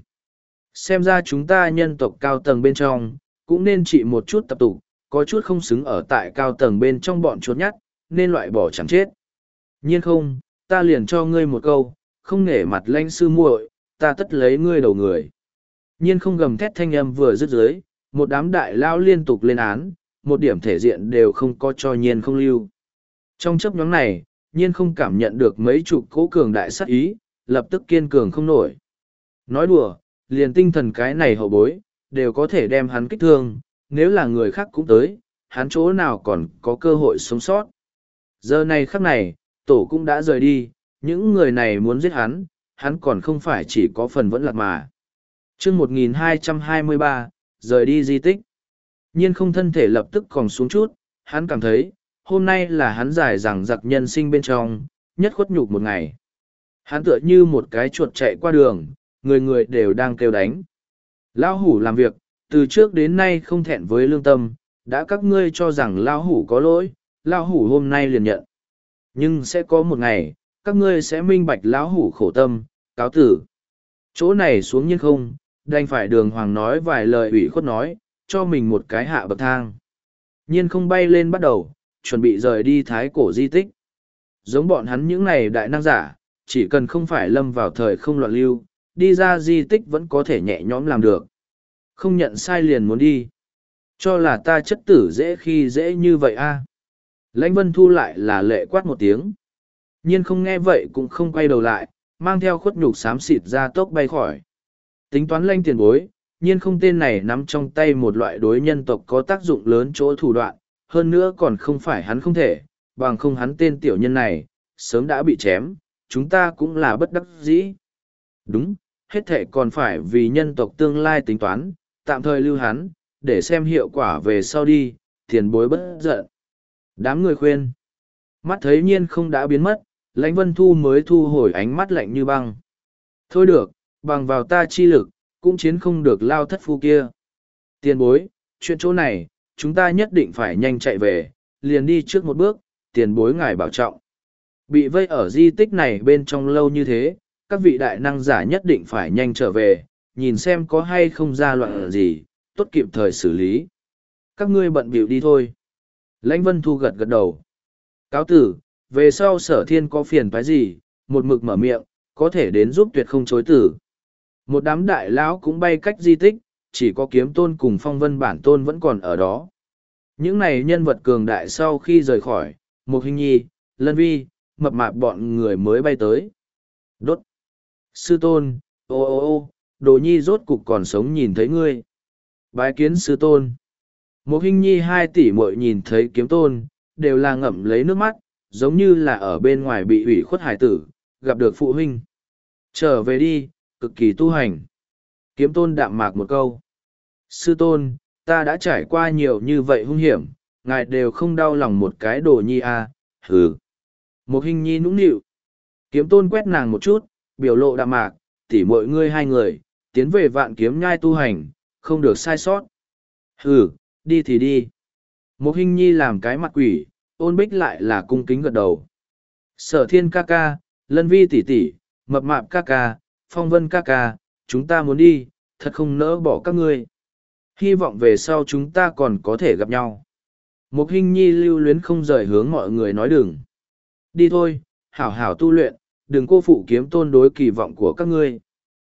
Xem ra chúng ta nhân tộc cao tầng bên trong, cũng nên trị một chút tập tục, có chút không xứng ở tại cao tầng bên trong bọn chuột nhắt, nên loại bỏ chẳng chết. Nhiên không, ta liền cho ngươi một câu, không nể mặt lãnh sư muội, ta tất lấy ngươi đầu người. Nhiên không gầm thét thanh âm vừa dứt dưới, một đám đại lao liên tục lên án, một điểm thể diện đều không có cho nhiên không lưu. Trong chấp nhóm này, nhiên không cảm nhận được mấy chục cố cường đại sát ý, lập tức kiên cường không nổi. Nói đùa, liền tinh thần cái này hậu bối, đều có thể đem hắn kích thương, nếu là người khác cũng tới, hắn chỗ nào còn có cơ hội sống sót. Giờ này khắc này, tổ cũng đã rời đi, những người này muốn giết hắn, hắn còn không phải chỉ có phần vẫn lạc mà. chương một nghìn hai trăm hai mươi ba, rời đi di tích. Nhiên không thân thể lập tức còn xuống chút, hắn cảm thấy, hôm nay là hắn giải rằng giặc nhân sinh bên trong, nhất khuất nhục một ngày. Hắn tựa như một cái chuột chạy qua đường, người người đều đang kêu đánh. Lão hủ làm việc, từ trước đến nay không thẹn với lương tâm, đã các ngươi cho rằng lão hủ có lỗi, lão hủ hôm nay liền nhận. Nhưng sẽ có một ngày, các ngươi sẽ minh bạch lão hủ khổ tâm, cáo tử. Chỗ này xuống nhiên không, đành phải đường hoàng nói vài lời ủy khuất nói, cho mình một cái hạ bậc thang. Nhiên không bay lên bắt đầu, chuẩn bị rời đi thái cổ di tích. Giống bọn hắn những này đại năng giả, chỉ cần không phải lâm vào thời không loạn lưu, đi ra di tích vẫn có thể nhẹ nhõm làm được. Không nhận sai liền muốn đi. Cho là ta chất tử dễ khi dễ như vậy a. Lãnh Vân Thu lại là lệ quát một tiếng. Nhiên không nghe vậy cũng không quay đầu lại, mang theo khuất nhục xám xịt ra tốc bay khỏi. Tính toán Lãnh tiền bối, nhiên không tên này nắm trong tay một loại đối nhân tộc có tác dụng lớn chỗ thủ đoạn, hơn nữa còn không phải hắn không thể, bằng không hắn tên tiểu nhân này, sớm đã bị chém, chúng ta cũng là bất đắc dĩ. Đúng, hết thệ còn phải vì nhân tộc tương lai tính toán, tạm thời lưu hắn, để xem hiệu quả về sau đi, tiền bối bất giận. Đám người khuyên. Mắt thấy nhiên không đã biến mất, Lãnh Vân Thu mới thu hồi ánh mắt lạnh như băng. Thôi được, bằng vào ta chi lực, cũng chiến không được lao thất phu kia. Tiền bối, chuyện chỗ này, chúng ta nhất định phải nhanh chạy về, liền đi trước một bước, tiền bối ngài bảo trọng. Bị vây ở di tích này bên trong lâu như thế, các vị đại năng giả nhất định phải nhanh trở về, nhìn xem có hay không ra loạn gì, tốt kịp thời xử lý. Các ngươi bận bịu đi thôi. Lãnh Vân Thu gật gật đầu. Cáo tử, về sau Sở Thiên có phiền phái gì, một mực mở miệng, có thể đến giúp tuyệt không chối tử. Một đám đại lão cũng bay cách di tích, chỉ có Kiếm Tôn cùng Phong Vân Bản Tôn vẫn còn ở đó. Những này nhân vật cường đại sau khi rời khỏi, Mục Hinh Nhi, Lân Vi, mập mạp bọn người mới bay tới. Đốt. Sư Tôn, ô ô ô, Đồ Nhi rốt cục còn sống nhìn thấy ngươi. Bái kiến Sư Tôn. Mục Hinh Nhi hai tỷ muội nhìn thấy Kiếm Tôn, đều là ngậm lấy nước mắt, giống như là ở bên ngoài bị ủy khuất hải tử, gặp được phụ huynh. Trở về đi, cực kỳ tu hành. Kiếm Tôn đạm mạc một câu. Sư Tôn, ta đã trải qua nhiều như vậy hung hiểm, ngài đều không đau lòng một cái Đồ Nhi à, hừ. Mục Hinh Nhi nũng nịu. Kiếm Tôn quét nàng một chút, biểu lộ đạm mạc, tỉ mọi ngươi hai người, tiến về vạn kiếm nhai tu hành, không được sai sót. Hừ, đi thì đi. Mục Hinh Nhi làm cái mặt quỷ, Ôn Bích lại là cung kính gật đầu. Sở Thiên ca ca, Lân Vi tỷ tỷ, mập mạp ca ca, Phong Vân ca ca, chúng ta muốn đi, thật không nỡ bỏ các ngươi. Hy vọng về sau chúng ta còn có thể gặp nhau. Mục Hinh Nhi lưu luyến không rời hướng mọi người nói đừng. Đi thôi, hảo hảo tu luyện, đừng cô phụ Kiếm Tôn đối kỳ vọng của các ngươi.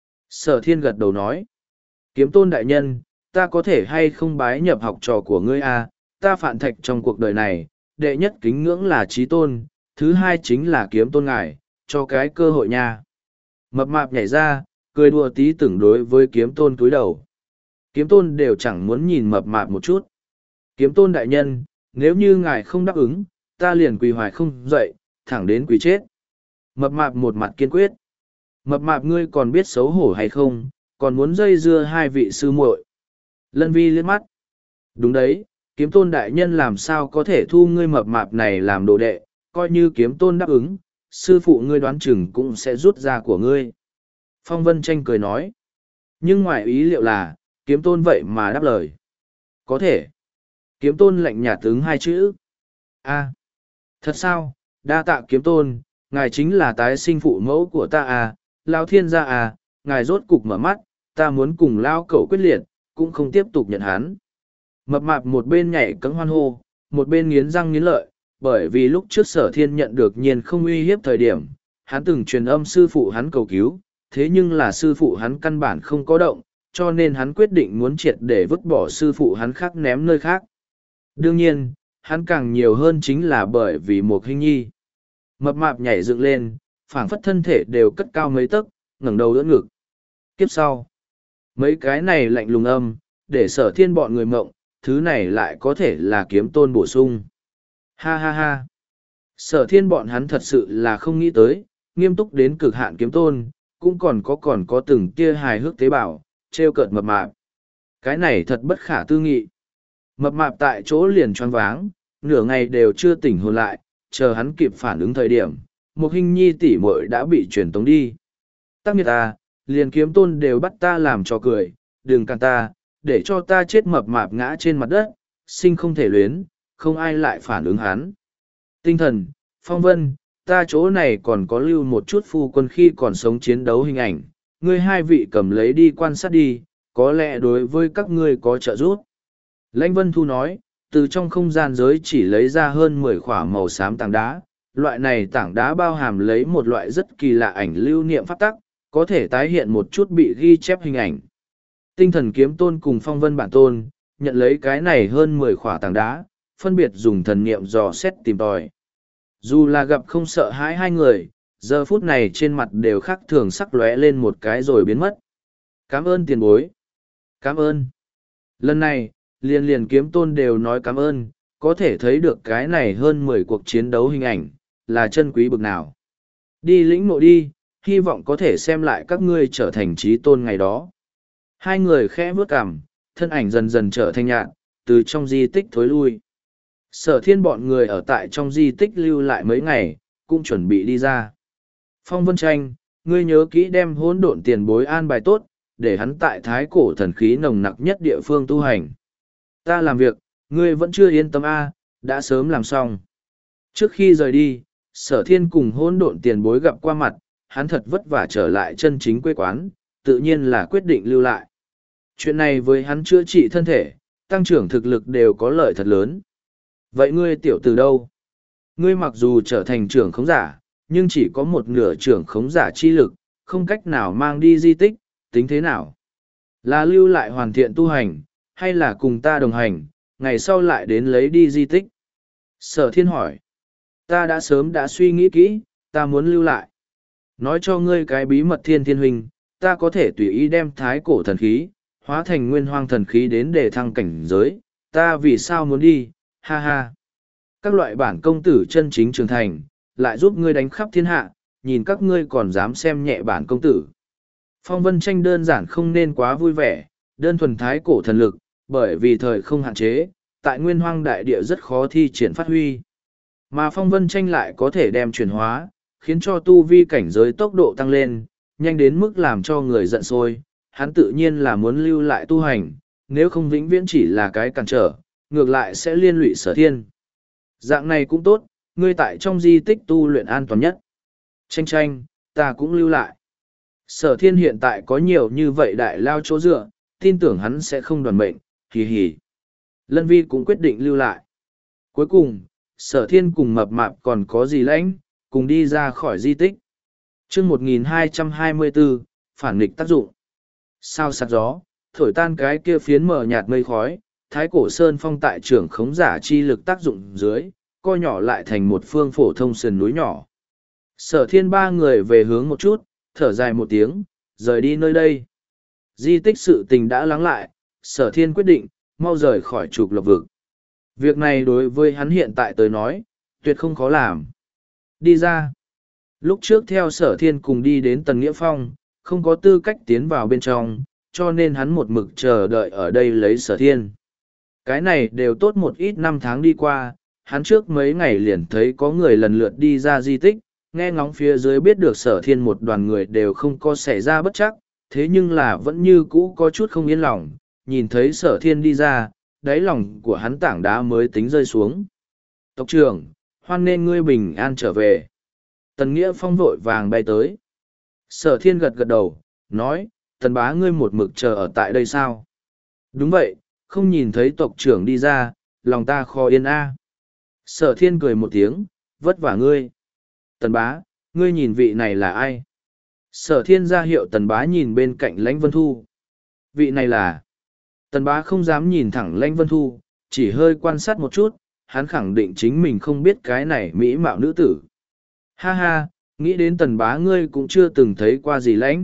Sở Thiên gật đầu nói. Kiếm Tôn đại nhân, ta có thể hay không bái nhập học trò của ngươi à, ta Phạn Thạch trong cuộc đời này, đệ nhất kính ngưỡng là Chí Tôn, thứ hai chính là Kiếm Tôn ngài, cho cái cơ hội nha. Mập mạp nhảy ra, cười đùa tí tưởng đối với Kiếm Tôn cúi đầu. Kiếm Tôn đều chẳng muốn nhìn mập mạp một chút. Kiếm Tôn đại nhân, nếu như ngài không đáp ứng, ta liền quỳ hoài không dậy, thẳng đến quỳ chết. Mập mạp một mặt kiên quyết. Mập mạp ngươi còn biết xấu hổ hay không, còn muốn dây dưa hai vị sư muội. Lân Vi liếc mắt. Đúng đấy, Kiếm Tôn đại nhân làm sao có thể thu ngươi mập mạp này làm đồ đệ, coi như Kiếm Tôn đáp ứng, sư phụ ngươi đoán chừng cũng sẽ rút ra của ngươi. Phong Vân Tranh cười nói. Nhưng ngoài ý liệu là, Kiếm Tôn vậy mà đáp lời. Có thể. Kiếm Tôn lạnh nhạt ứng hai chữ. A. Thật sao, đa tạ Kiếm Tôn, ngài chính là tái sinh phụ mẫu của ta à, Lão Thiên gia à, ngài rốt cục mở mắt, ta muốn cùng Lao Cẩu quyết liệt, cũng không tiếp tục nhận hắn. Mập mạp một bên nhảy cẫng hoan hô, một bên nghiến răng nghiến lợi, bởi vì lúc trước Sở Thiên nhận được Nhiên không uy hiếp thời điểm, hắn từng truyền âm sư phụ hắn cầu cứu, thế nhưng là sư phụ hắn căn bản không có động, cho nên hắn quyết định muốn triệt để vứt bỏ sư phụ hắn khác ném nơi khác. Đương nhiên, hắn càng nhiều hơn chính là bởi vì Mục Hinh Nhi. Mập mạp nhảy dựng lên, phảng phất thân thể đều cất cao mấy tấc, ngẩng đầu đỡ ngực. Kiếp sau, mấy cái này lạnh lùng âm, để Sở Thiên bọn người mộng, thứ này lại có thể là Kiếm Tôn bổ sung. Ha ha ha. Sở Thiên bọn hắn thật sự là không nghĩ tới, nghiêm túc đến cực hạn Kiếm Tôn, cũng còn có còn có từng kia hài hước tế bào, trêu cợt mập mạp. Cái này thật bất khả tư nghị. Mập mạp tại chỗ liền choáng váng, nửa ngày đều chưa tỉnh hồn lại, chờ hắn kịp phản ứng thời điểm, Mục Hinh Nhi tỷ muội đã bị truyền tống đi. Tắc nghiệt ta, liền Kiếm Tôn đều bắt ta làm cho cười, đừng cản ta, để cho ta chết mập mạp ngã trên mặt đất, sinh không thể luyến, không ai lại phản ứng hắn. Tinh thần, Phong Vân, ta chỗ này còn có lưu một chút phu quân khi còn sống chiến đấu hình ảnh, ngươi hai vị cầm lấy đi quan sát đi, có lẽ đối với các ngươi có trợ giúp. Lãnh Vân Thu nói, từ trong không gian giới chỉ lấy ra hơn mười khỏa màu xám tảng đá. Loại này tảng đá bao hàm lấy một loại rất kỳ lạ ảnh lưu niệm pháp tắc, có thể tái hiện một chút bị ghi chép hình ảnh. Tinh thần kiếm tôn cùng phong vân bản tôn, nhận lấy cái này hơn mười khỏa tảng đá, phân biệt dùng thần niệm dò xét tìm tòi. Dù là gặp không sợ hãi hai người, giờ phút này trên mặt đều khác thường sắc lóe lên một cái rồi biến mất. Cảm ơn tiền bối. Cảm ơn. Lần này, liền liền kiếm tôn đều nói cảm ơn, có thể thấy được cái này hơn mười cuộc chiến đấu hình ảnh, là chân quý bực nào. Đi lĩnh ngộ đi, hy vọng có thể xem lại các ngươi trở thành trí tôn ngày đó. Hai người khẽ vướt cằm, thân ảnh dần dần trở thành nhạt, từ trong di tích thối lui. Sở thiên bọn người ở tại trong di tích lưu lại mấy ngày, cũng chuẩn bị đi ra. Phong Vân Tranh, ngươi nhớ kỹ đem hỗn độn tiền bối an bài tốt, để hắn tại thái cổ thần khí nồng nặc nhất địa phương tu hành. Ta làm việc, ngươi vẫn chưa yên tâm a, đã sớm làm xong. Trước khi rời đi, sở thiên cùng hỗn độn tiền bối gặp qua mặt, hắn thật vất vả trở lại chân chính quê quán, tự nhiên là quyết định lưu lại. Chuyện này với hắn chữa trị thân thể, tăng trưởng thực lực đều có lợi thật lớn. Vậy ngươi tiểu từ đâu? Ngươi mặc dù trở thành trưởng khống giả, nhưng chỉ có một nửa trưởng khống giả chi lực, không cách nào mang đi di tích, tính thế nào? Là lưu lại hoàn thiện tu hành, hay là cùng ta đồng hành, ngày sau lại đến lấy đi di tích? Sở thiên hỏi. Ta đã sớm đã suy nghĩ kỹ, ta muốn lưu lại. Nói cho ngươi cái bí mật thiên thiên huynh, ta có thể tùy ý đem thái cổ thần khí, hóa thành nguyên hoang thần khí đến để thăng cảnh giới, ta vì sao muốn đi, ha ha. Các loại bản công tử chân chính trưởng thành, lại giúp ngươi đánh khắp thiên hạ, nhìn các ngươi còn dám xem nhẹ bản công tử. Phong Vân Tranh đơn giản không nên quá vui vẻ, đơn thuần thái cổ thần lực, bởi vì thời không hạn chế, tại nguyên hoang đại địa rất khó thi triển phát huy. Mà Phong Vân Tranh lại có thể đem chuyển hóa, khiến cho tu vi cảnh giới tốc độ tăng lên, nhanh đến mức làm cho người giận sôi. Hắn tự nhiên là muốn lưu lại tu hành, nếu không vĩnh viễn chỉ là cái cản trở, ngược lại sẽ liên lụy sở thiên. Dạng này cũng tốt, ngươi tại trong di tích tu luyện an toàn nhất. Tranh tranh, ta cũng lưu lại. Sở thiên hiện tại có nhiều như vậy đại lao chỗ dựa, tin tưởng hắn sẽ không đoàn mệnh, hì hì. Lân Vi cũng quyết định lưu lại. Cuối cùng, sở thiên cùng mập mạp còn có gì lãnh, cùng đi ra khỏi di tích. chương một nghìn hai trăm hai mươi bốn, phản nghịch tác dụng. Sao sạc gió, thổi tan cái kia phiến mờ nhạt mây khói, thái cổ sơn phong tại trưởng khống giả chi lực tác dụng dưới, co nhỏ lại thành một phương phổ thông sườn núi nhỏ. Sở thiên ba người về hướng một chút, thở dài một tiếng, rời đi nơi đây. Di tích sự tình đã lắng lại, sở thiên quyết định, mau rời khỏi trục lộc vực. Việc này đối với hắn hiện tại tới nói, tuyệt không khó làm. Đi ra. Lúc trước theo sở thiên cùng đi đến Tần Nghĩa Phong, không có tư cách tiến vào bên trong, cho nên hắn một mực chờ đợi ở đây lấy sở thiên. Cái này đều tốt một ít năm tháng đi qua, hắn trước mấy ngày liền thấy có người lần lượt đi ra di tích, nghe ngóng phía dưới biết được sở thiên một đoàn người đều không có xảy ra bất chắc, thế nhưng là vẫn như cũ có chút không yên lòng, nhìn thấy sở thiên đi ra, đáy lòng của hắn tảng đá mới tính rơi xuống. Tộc trưởng, hoan nên ngươi bình an trở về. Tần Nghĩa Phong vội vàng bay tới. Sở thiên gật gật đầu, nói, tần bá ngươi một mực chờ ở tại đây sao? Đúng vậy, không nhìn thấy tộc trưởng đi ra, lòng ta khó yên a. Sở thiên cười một tiếng, vất vả ngươi. Tần bá, ngươi nhìn vị này là ai? Sở thiên ra hiệu tần bá nhìn bên cạnh Lãnh Vân Thu. Vị này là... Tần bá không dám nhìn thẳng Lãnh Vân Thu, chỉ hơi quan sát một chút, hắn khẳng định chính mình không biết cái này mỹ mạo nữ tử. Ha ha, nghĩ đến tần bá ngươi cũng chưa từng thấy qua gì Lãnh.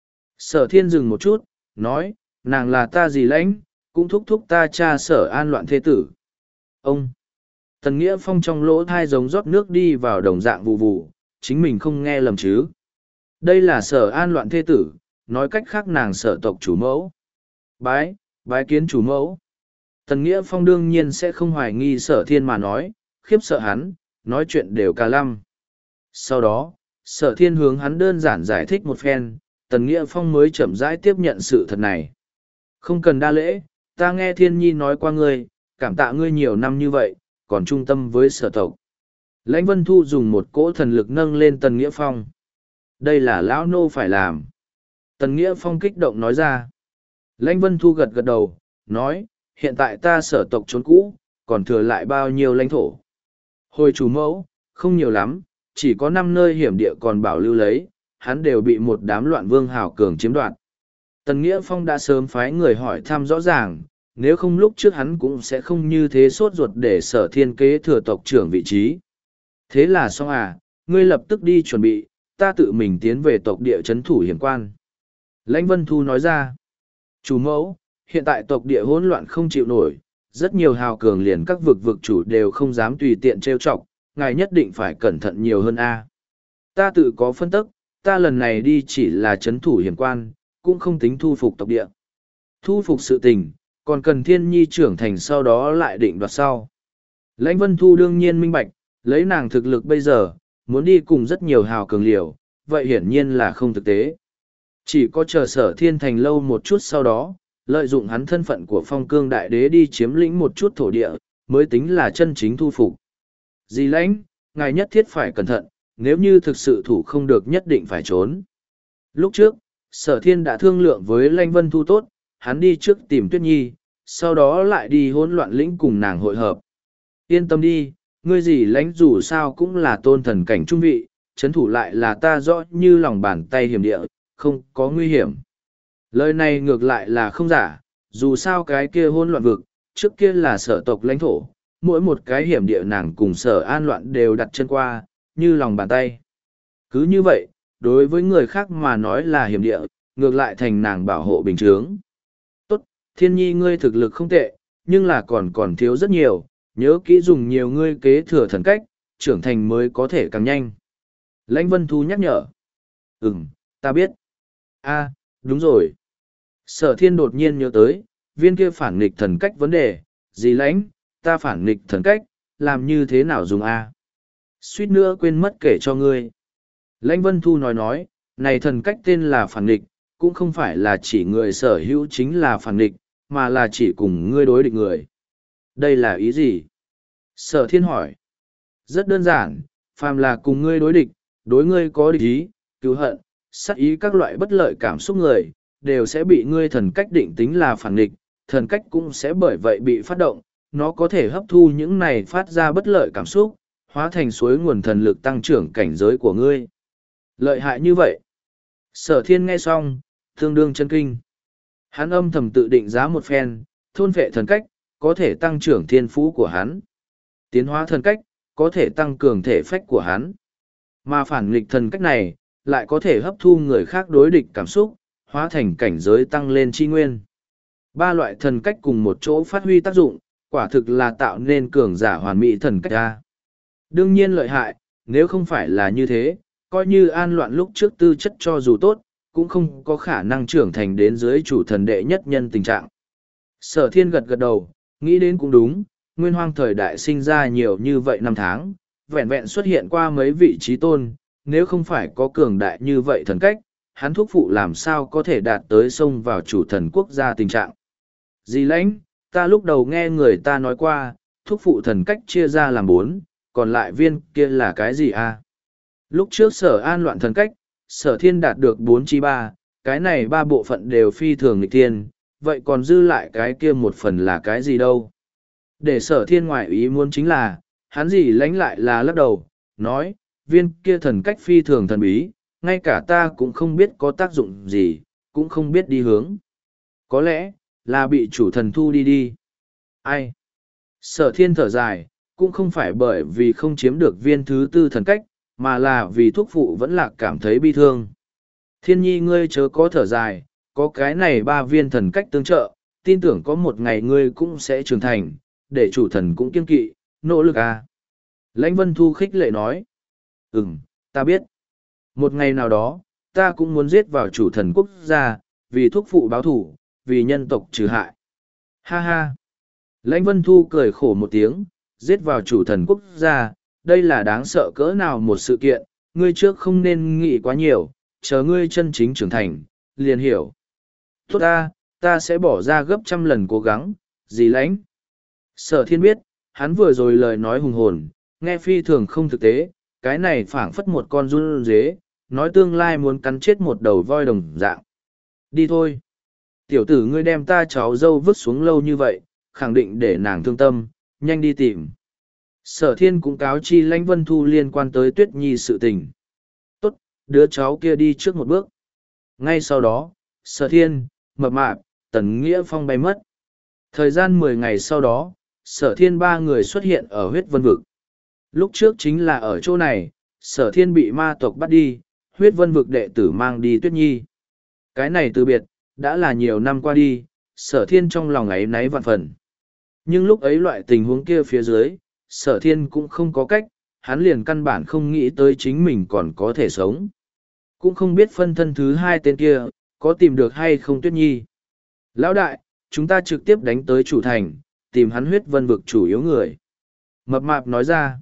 Sở thiên dừng một chút, nói, nàng là ta gì Lãnh, cũng thúc thúc ta cha sở an loạn thế tử. Ông! Tần Nghĩa Phong trong lỗ thai giống rót nước đi vào đồng dạng vụ vụ, chính mình không nghe lầm chứ. Đây là sở an loạn thế tử, nói cách khác nàng sở tộc chủ mẫu. Bái, bái kiến chủ mẫu. Tần Nghĩa Phong đương nhiên sẽ không hoài nghi sở thiên mà nói, khiếp sợ hắn, nói chuyện đều cả lăm. Sau đó, sở thiên hướng hắn đơn giản giải thích một phen, Tần Nghĩa Phong mới chậm rãi tiếp nhận sự thật này. Không cần đa lễ, ta nghe thiên nhi nói qua ngươi, cảm tạ ngươi nhiều năm như vậy, còn trung tâm với sở tộc. Lãnh Vân Thu dùng một cỗ thần lực nâng lên Tần Nghĩa Phong. Đây là lão nô phải làm. Tần Nghĩa Phong kích động nói ra. Lãnh Vân Thu gật gật đầu, nói, hiện tại ta sở tộc trốn cũ, còn thừa lại bao nhiêu lãnh thổ. Hồi chủ mẫu, không nhiều lắm, chỉ có năm nơi hiểm địa còn bảo lưu lấy, hắn đều bị một đám loạn vương hào cường chiếm đoạt. Tần Nghĩa Phong đã sớm phái người hỏi thăm rõ ràng, nếu không lúc trước hắn cũng sẽ không như thế sốt ruột để sở thiên kế thừa tộc trưởng vị trí. Thế là xong à, ngươi lập tức đi chuẩn bị, ta tự mình tiến về tộc địa chấn thủ hiểm quan. Lãnh Vân Thu nói ra, chủ mẫu, hiện tại tộc địa hỗn loạn không chịu nổi, rất nhiều hào cường liền các vực vực chủ đều không dám tùy tiện trêu chọc, ngài nhất định phải cẩn thận nhiều hơn a. Ta tự có phân tức, ta lần này đi chỉ là chấn thủ hiểm quan, cũng không tính thu phục tộc địa. Thu phục sự tình, còn cần thiên nhi trưởng thành sau đó lại định đoạt sau. Lãnh Vân Thu đương nhiên minh bạch, lấy nàng thực lực bây giờ, muốn đi cùng rất nhiều hào cường liều, vậy hiển nhiên là không thực tế. Chỉ có chờ sở thiên thành lâu một chút sau đó, lợi dụng hắn thân phận của phong cương đại đế đi chiếm lĩnh một chút thổ địa, mới tính là chân chính thu phục. Dì lãnh, ngài nhất thiết phải cẩn thận, nếu như thực sự thủ không được nhất định phải trốn. Lúc trước, sở thiên đã thương lượng với Lãnh Vân Thu tốt, hắn đi trước tìm Tuyết Nhi, sau đó lại đi hỗn loạn lĩnh cùng nàng hội hợp. Yên tâm đi, ngươi dì lãnh dù sao cũng là tôn thần cảnh trung vị, chấn thủ lại là ta rõ như lòng bàn tay hiểm địa, không có nguy hiểm. Lời này ngược lại là không giả, dù sao cái kia hôn loạn vực, trước kia là sở tộc lãnh thổ, mỗi một cái hiểm địa nàng cùng sở an loạn đều đặt chân qua, như lòng bàn tay. Cứ như vậy, đối với người khác mà nói là hiểm địa, ngược lại thành nàng bảo hộ bình chướng. Tốt, thiên nhi ngươi thực lực không tệ, nhưng là còn còn thiếu rất nhiều, nhớ kỹ dùng nhiều ngươi kế thừa thần cách, trưởng thành mới có thể càng nhanh. Lãnh Vân Thu nhắc nhở. Ừm, ta biết. A, đúng rồi. Sở thiên đột nhiên nhớ tới, viên kia phản nghịch thần cách vấn đề, gì lãnh, ta phản nghịch thần cách, làm như thế nào dùng A. Suýt nữa quên mất kể cho ngươi. Lãnh Vân Thu nói nói, này thần cách tên là phản nghịch, cũng không phải là chỉ người sở hữu chính là phản nghịch, mà là chỉ cùng ngươi đối địch người. Đây là ý gì? Sở thiên hỏi. Rất đơn giản, phàm là cùng ngươi đối địch, đối ngươi có địch ý, cứu hận, sát ý các loại bất lợi cảm xúc người, đều sẽ bị ngươi thần cách định tính là phản nghịch, thần cách cũng sẽ bởi vậy bị phát động, nó có thể hấp thu những này phát ra bất lợi cảm xúc, hóa thành suối nguồn thần lực tăng trưởng cảnh giới của ngươi. Lợi hại như vậy. Sở thiên nghe xong, tương đương chân kinh. Hắn âm thầm tự định giá một phen, thôn vệ thần cách, có thể tăng trưởng thiên phú của hắn. Tiến hóa thần cách, có thể tăng cường thể phách của hắn. Mà phản nghịch thần cách này, lại có thể hấp thu người khác đối địch cảm xúc, hóa thành cảnh giới tăng lên chi nguyên. Ba loại thần cách cùng một chỗ phát huy tác dụng, quả thực là tạo nên cường giả hoàn mỹ thần cách ra. Đương nhiên lợi hại, nếu không phải là như thế, coi như an loạn lúc trước tư chất cho dù tốt, cũng không có khả năng trưởng thành đến dưới chủ thần đệ nhất nhân tình trạng. Sở thiên gật gật đầu, nghĩ đến cũng đúng, nguyên hoang thời đại sinh ra nhiều như vậy năm tháng, vẹn vẹn xuất hiện qua mấy vị trí tôn, nếu không phải có cường đại như vậy thần cách, hắn thuốc phụ làm sao có thể đạt tới sông vào chủ thần quốc gia tình trạng. Dì lãnh, ta lúc đầu nghe người ta nói qua, thuốc phụ thần cách chia ra làm bốn, còn lại viên kia là cái gì à? Lúc trước sở an loạn thần cách, sở thiên đạt được bốn chi ba, cái này ba bộ phận đều phi thường nghịch thiên, vậy còn dư lại cái kia một phần là cái gì đâu? Để sở thiên ngoại ý muốn chính là, hắn gì lãnh lại là lắc đầu, nói, viên kia thần cách phi thường thần bí, ngay cả ta cũng không biết có tác dụng gì, cũng không biết đi hướng. Có lẽ, là bị chủ thần thu đi đi. Ai? Sở thiên thở dài, cũng không phải bởi vì không chiếm được viên thứ tư thần cách, mà là vì thuốc phụ vẫn là cảm thấy bi thương. Thiên nhi ngươi chớ có thở dài, có cái này ba viên thần cách tương trợ, tin tưởng có một ngày ngươi cũng sẽ trưởng thành, để chủ thần cũng kiên kỵ, nỗ lực à. Lãnh Vân Thu khích lệ nói. Ừm, ta biết. Một ngày nào đó, ta cũng muốn giết vào chủ thần quốc gia, vì thuốc phụ báo thủ, vì nhân tộc trừ hại. Ha ha. Lãnh Vân Thu cười khổ một tiếng, giết vào chủ thần quốc gia, đây là đáng sợ cỡ nào một sự kiện, ngươi trước không nên nghĩ quá nhiều, chờ ngươi chân chính trưởng thành, liền hiểu. Tốt ta, ta sẽ bỏ ra gấp trăm lần cố gắng, dì lãnh. Sở thiên biết, hắn vừa rồi lời nói hùng hồn, nghe phi thường không thực tế, cái này phảng phất một con run dế, nói tương lai muốn cắn chết một đầu voi đồng dạng. Đi thôi. Tiểu tử ngươi đem ta cháu dâu vứt xuống lâu như vậy, khẳng định để nàng thương tâm, nhanh đi tìm. Sở thiên cũng cáo chi Lãnh Vân Thu liên quan tới Tuyết Nhi sự tình. Tốt, đứa cháu kia đi trước một bước. Ngay sau đó, Sở thiên, Mập Mạp, Tần Nghĩa Phong bay mất. Thời gian mười ngày sau đó, Sở thiên ba người xuất hiện ở huyết vân vực. Lúc trước chính là ở chỗ này, Sở thiên bị ma tộc bắt đi, huyết vân vực đệ tử mang đi Tuyết Nhi. Cái này từ biệt, đã là nhiều năm qua đi, Sở thiên trong lòng ấy náy vạn phần. Nhưng lúc ấy loại tình huống kia phía dưới, Sở thiên cũng không có cách, hắn liền căn bản không nghĩ tới chính mình còn có thể sống. Cũng không biết phân thân thứ hai tên kia, có tìm được hay không Tuyết Nhi. Lão đại, chúng ta trực tiếp đánh tới chủ thành, tìm hắn huyết vân vực chủ yếu người. Mập Mạp nói ra.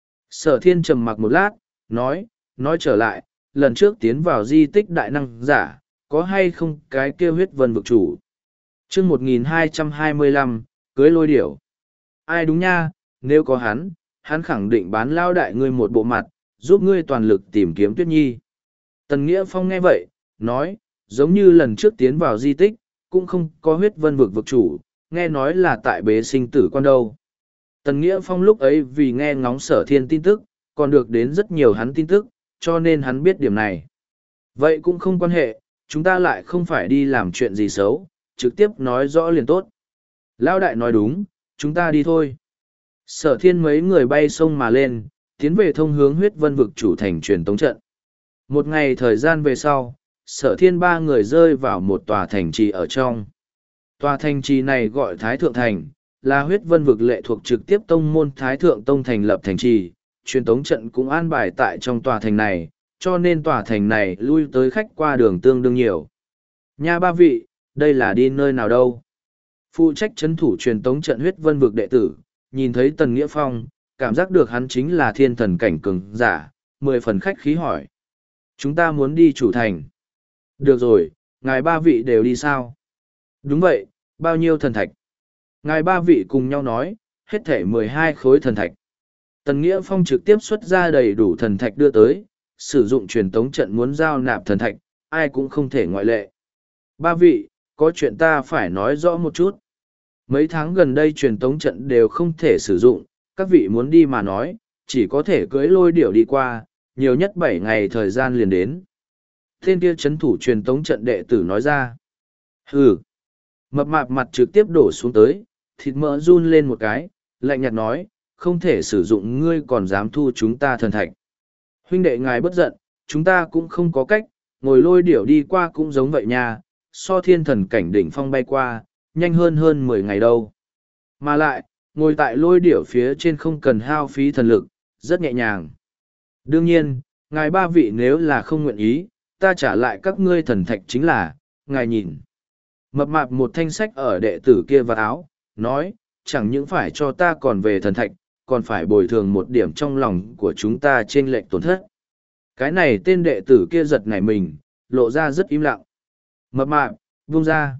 Sở thiên trầm mặc một lát, nói, nói trở lại, lần trước tiến vào di tích đại năng giả, có hay không cái kia huyết vân vực chủ. chương một nghìn hai trăm hai mươi lăm, cưới lôi điểu. Ai đúng nha, nếu có hắn, hắn khẳng định bán lao đại ngươi một bộ mặt, giúp ngươi toàn lực tìm kiếm Tuyết Nhi. Tần Nghĩa Phong nghe vậy, nói, giống như lần trước tiến vào di tích, cũng không có huyết vân vực vực chủ, nghe nói là tại bế sinh tử quan đâu. Tần Nghĩa Phong lúc ấy vì nghe ngóng Sở thiên tin tức, còn được đến rất nhiều hắn tin tức, cho nên hắn biết điểm này. Vậy cũng không quan hệ, chúng ta lại không phải đi làm chuyện gì xấu, trực tiếp nói rõ liền tốt. Lão đại nói đúng, chúng ta đi thôi. Sở thiên mấy người bay sông mà lên, tiến về thông hướng huyết vân vực chủ thành truyền tống trận. Một ngày thời gian về sau, sở thiên ba người rơi vào một tòa thành trì ở trong. Tòa thành trì này gọi Thái Thượng Thành, là huyết vân vực lệ thuộc trực tiếp tông môn Thái Thượng Tông thành lập thành trì, truyền tống trận cũng an bài tại trong tòa thành này, cho nên tòa thành này lui tới khách qua đường tương đương nhiều. Nha ba vị, đây là đi nơi nào đâu? Phụ trách chấn thủ truyền tống trận huyết vân vực đệ tử, nhìn thấy Tần Nghĩa Phong, cảm giác được hắn chính là thiên thần cảnh cường giả, mười phần khách khí hỏi. Chúng ta muốn đi chủ thành. Được rồi, ngài ba vị đều đi sao? Đúng vậy, bao nhiêu thần thạch? Ngài ba vị cùng nhau nói, hết thể mười hai khối thần thạch. Tần Nghĩa Phong trực tiếp xuất ra đầy đủ thần thạch đưa tới, sử dụng truyền tống trận muốn giao nạp thần thạch, ai cũng không thể ngoại lệ. Ba vị, có chuyện ta phải nói rõ một chút. Mấy tháng gần đây truyền tống trận đều không thể sử dụng, các vị muốn đi mà nói, chỉ có thể cưỡi lôi điểu đi qua, nhiều nhất bảy ngày thời gian liền đến. Tên kia chấn thủ truyền tống trận đệ tử nói ra. Hừ. Mập Mạp mặt trực tiếp đổ xuống tới, thịt mỡ run lên một cái, lạnh nhạt nói, không thể sử dụng ngươi còn dám thu chúng ta thần thạch. Huynh đệ ngài bất giận, chúng ta cũng không có cách, ngồi lôi điểu đi qua cũng giống vậy nha, so thiên thần cảnh đỉnh phong bay qua, nhanh hơn hơn mười ngày đâu. Mà lại, ngồi tại lôi điểu phía trên không cần hao phí thần lực, rất nhẹ nhàng. Đương nhiên, ngài ba vị nếu là không nguyện ý, ta trả lại các ngươi thần thạch chính là, ngài nhìn. Mập Mạp một thanh sách ở đệ tử kia vào áo, nói, chẳng những phải cho ta còn về thần thạch, còn phải bồi thường một điểm trong lòng của chúng ta trên lệnh tổn thất. Cái này tên đệ tử kia giật nảy mình, lộ ra rất im lặng. Mập Mạp, buông ra.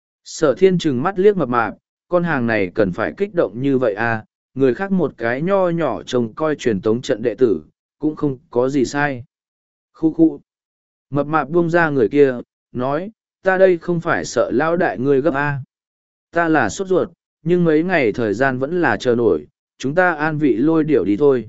Sở thiên trừng mắt liếc Mập Mạp, con hàng này cần phải kích động như vậy à, người khác một cái nho nhỏ trông coi truyền tống trận đệ tử, cũng không có gì sai. Khu khu. Mập Mạp buông ra người kia, nói, ta đây không phải sợ lão đại ngươi gấp a. Ta là sốt ruột, nhưng mấy ngày thời gian vẫn là chờ nổi, chúng ta an vị lôi điểu đi thôi.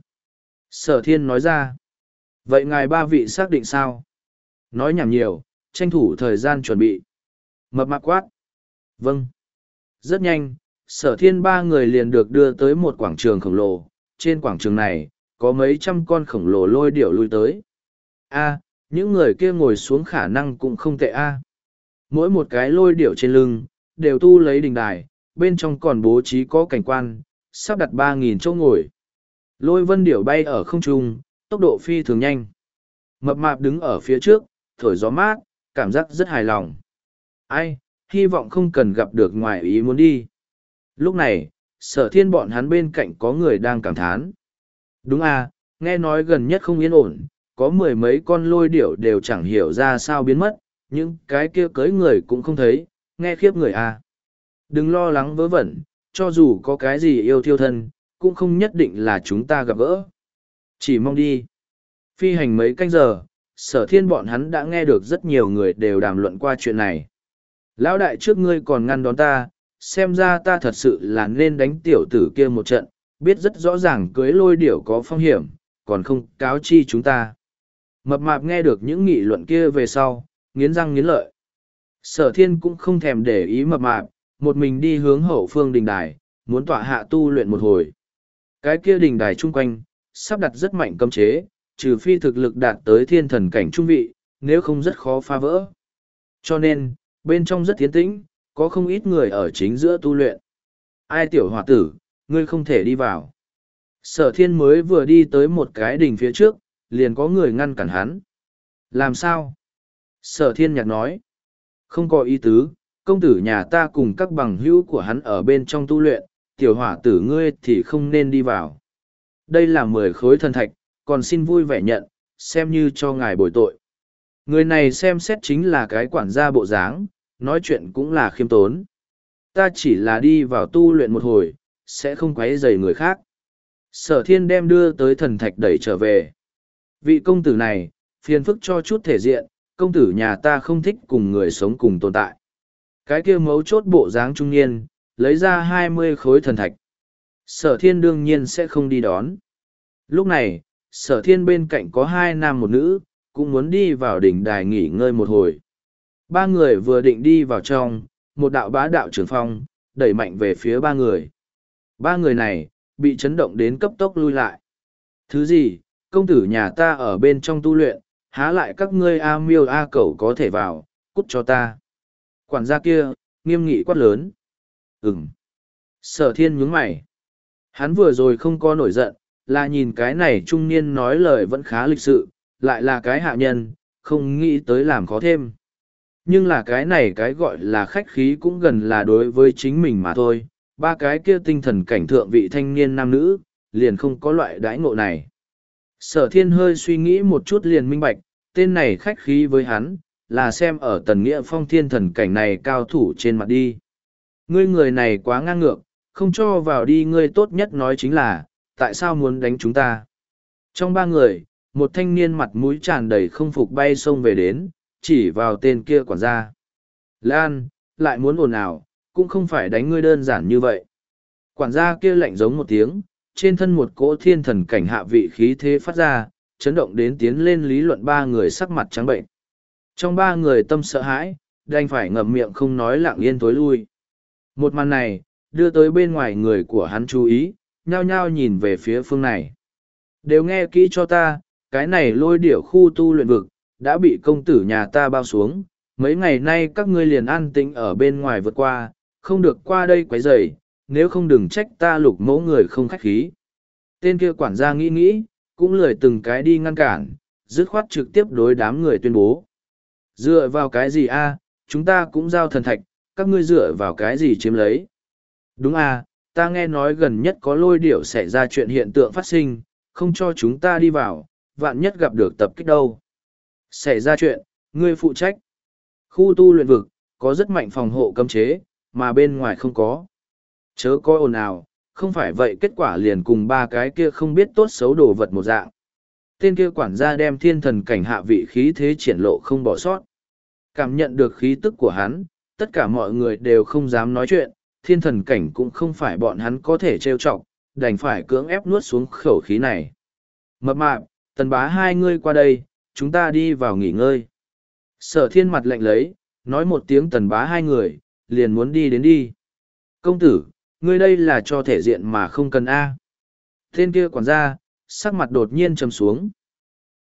Sở thiên nói ra. Vậy ngài ba vị xác định sao? Nói nhảm nhiều, tranh thủ thời gian chuẩn bị. Mập Mạp quát. Vâng. Rất nhanh, sở thiên ba người liền được đưa tới một quảng trường khổng lồ. Trên quảng trường này, có mấy trăm con khổng lồ lôi điểu lui tới. A, những người kia ngồi xuống khả năng cũng không tệ a. Mỗi một cái lôi điểu trên lưng, đều tu lấy đình đài, bên trong còn bố trí có cảnh quan, sắp đặt ba nghìn chỗ ngồi. Lôi vân điểu bay ở không trung, tốc độ phi thường nhanh. Mập Mạp đứng ở phía trước, thổi gió mát, cảm giác rất hài lòng. Ai, hy vọng không cần gặp được ngoài ý muốn đi. Lúc này, sở thiên bọn hắn bên cạnh có người đang cảm thán. Đúng à, nghe nói gần nhất không yên ổn, có mười mấy con lôi điểu đều chẳng hiểu ra sao biến mất, những cái kia cưới người cũng không thấy, nghe khiếp người à. Đừng lo lắng vớ vẩn, cho dù có cái gì yêu thiêu thân, cũng không nhất định là chúng ta gặp gỡ. Chỉ mong đi. Phi hành mấy canh giờ, sở thiên bọn hắn đã nghe được rất nhiều người đều đàm luận qua chuyện này. Lão đại trước ngươi còn ngăn đón ta, xem ra ta thật sự là nên đánh tiểu tử kia một trận, biết rất rõ ràng cưới lôi điểu có phong hiểm, còn không cáo chi chúng ta. Mập mạp nghe được những nghị luận kia về sau, nghiến răng nghiến lợi. Sở thiên cũng không thèm để ý mập mạp, một mình đi hướng hậu phương đình đài, muốn tọa hạ tu luyện một hồi. Cái kia đình đài chung quanh, sắp đặt rất mạnh cấm chế, trừ phi thực lực đạt tới thiên thần cảnh trung vị, nếu không rất khó phá vỡ. Cho nên, bên trong rất tiến tĩnh, có không ít người ở chính giữa tu luyện. Ai tiểu hòa tử, ngươi không thể đi vào. Sở thiên mới vừa đi tới một cái đỉnh phía trước, liền có người ngăn cản hắn. Làm sao? Sở thiên nhạc nói. Không có ý tứ, công tử nhà ta cùng các bằng hữu của hắn ở bên trong tu luyện, tiểu hỏa tử ngươi thì không nên đi vào. Đây là mười khối thần thạch, còn xin vui vẻ nhận, xem như cho ngài bồi tội. Người này xem xét chính là cái quản gia bộ dáng, nói chuyện cũng là khiêm tốn. Ta chỉ là đi vào tu luyện một hồi, sẽ không quấy rầy người khác. Sở thiên đem đưa tới thần thạch đẩy trở về. Vị công tử này, phiền phức cho chút thể diện, công tử nhà ta không thích cùng người sống cùng tồn tại. Cái kia mấu chốt bộ dáng trung niên, lấy ra hai mươi khối thần thạch. Sở thiên đương nhiên sẽ không đi đón. Lúc này, sở thiên bên cạnh có hai nam một nữ, cũng muốn đi vào đỉnh đài nghỉ ngơi một hồi. Ba người vừa định đi vào trong, một đạo bá đạo trưởng phong, đẩy mạnh về phía ba người. Ba người này, bị chấn động đến cấp tốc lui lại. Thứ gì, công tử nhà ta ở bên trong tu luyện, há lại các ngươi a miêu a cẩu có thể vào, cút cho ta. Quản gia kia, nghiêm nghị quát lớn. Ừm. Sở thiên nhướng mày. Hắn vừa rồi không có nổi giận, là nhìn cái này trung niên nói lời vẫn khá lịch sự, lại là cái hạ nhân, không nghĩ tới làm khó thêm. Nhưng là cái này cái gọi là khách khí cũng gần là đối với chính mình mà thôi, ba cái kia tinh thần cảnh thượng vị thanh niên nam nữ, liền không có loại đãi ngộ này. Sở thiên hơi suy nghĩ một chút liền minh bạch, tên này khách khí với hắn, là xem ở tần nghĩa phong thiên thần cảnh này cao thủ trên mặt đi. Ngươi người này quá ngang ngược, không cho vào đi ngươi tốt nhất nói chính là, tại sao muốn đánh chúng ta? Trong ba người, một thanh niên mặt mũi tràn đầy không phục bay xông về đến, chỉ vào tên kia quản gia. Lan, lại muốn ồn ào, cũng không phải đánh ngươi đơn giản như vậy. Quản gia kia lạnh giống một tiếng, trên thân một cỗ thiên thần cảnh hạ vị khí thế phát ra, chấn động đến tiến lên lý luận ba người sắc mặt trắng bệnh. Trong ba người tâm sợ hãi, đành phải ngậm miệng không nói lặng yên tối lui. Một màn này, đưa tới bên ngoài người của hắn chú ý, nhao nhao nhìn về phía phương này. Đều nghe kỹ cho ta, cái này lôi điểu khu tu luyện vực, đã bị công tử nhà ta bao xuống, mấy ngày nay các ngươi liền an tĩnh ở bên ngoài vượt qua, không được qua đây quấy rầy, nếu không đừng trách ta lục mẫu người không khách khí. Tên kia quản gia nghĩ nghĩ, cũng lười từng cái đi ngăn cản, dứt khoát trực tiếp đối đám người tuyên bố. Dựa vào cái gì a? Chúng ta cũng giao thần thạch, các ngươi dựa vào cái gì chiếm lấy? Đúng a, ta nghe nói gần nhất có lôi điểu xảy ra chuyện hiện tượng phát sinh, không cho chúng ta đi vào, vạn nhất gặp được tập kích đâu. Xảy ra chuyện, ngươi phụ trách. Khu tu luyện vực, có rất mạnh phòng hộ cấm chế, mà bên ngoài không có. Chớ có ồn ào, không phải vậy kết quả liền cùng ba cái kia không biết tốt xấu đồ vật một dạng. Tên kia quản gia đem thiên thần cảnh hạ vị khí thế triển lộ không bỏ sót. Cảm nhận được khí tức của hắn, tất cả mọi người đều không dám nói chuyện, thiên thần cảnh cũng không phải bọn hắn có thể trêu chọc, đành phải cưỡng ép nuốt xuống khẩu khí này. Mập mạp, tần bá hai ngươi qua đây, chúng ta đi vào nghỉ ngơi. Sở thiên mặt lạnh lấy, nói một tiếng tần bá hai người, liền muốn đi đến đi. Công tử, ngươi đây là cho thể diện mà không cần A. Tên kia quản gia, sắc mặt đột nhiên trầm xuống.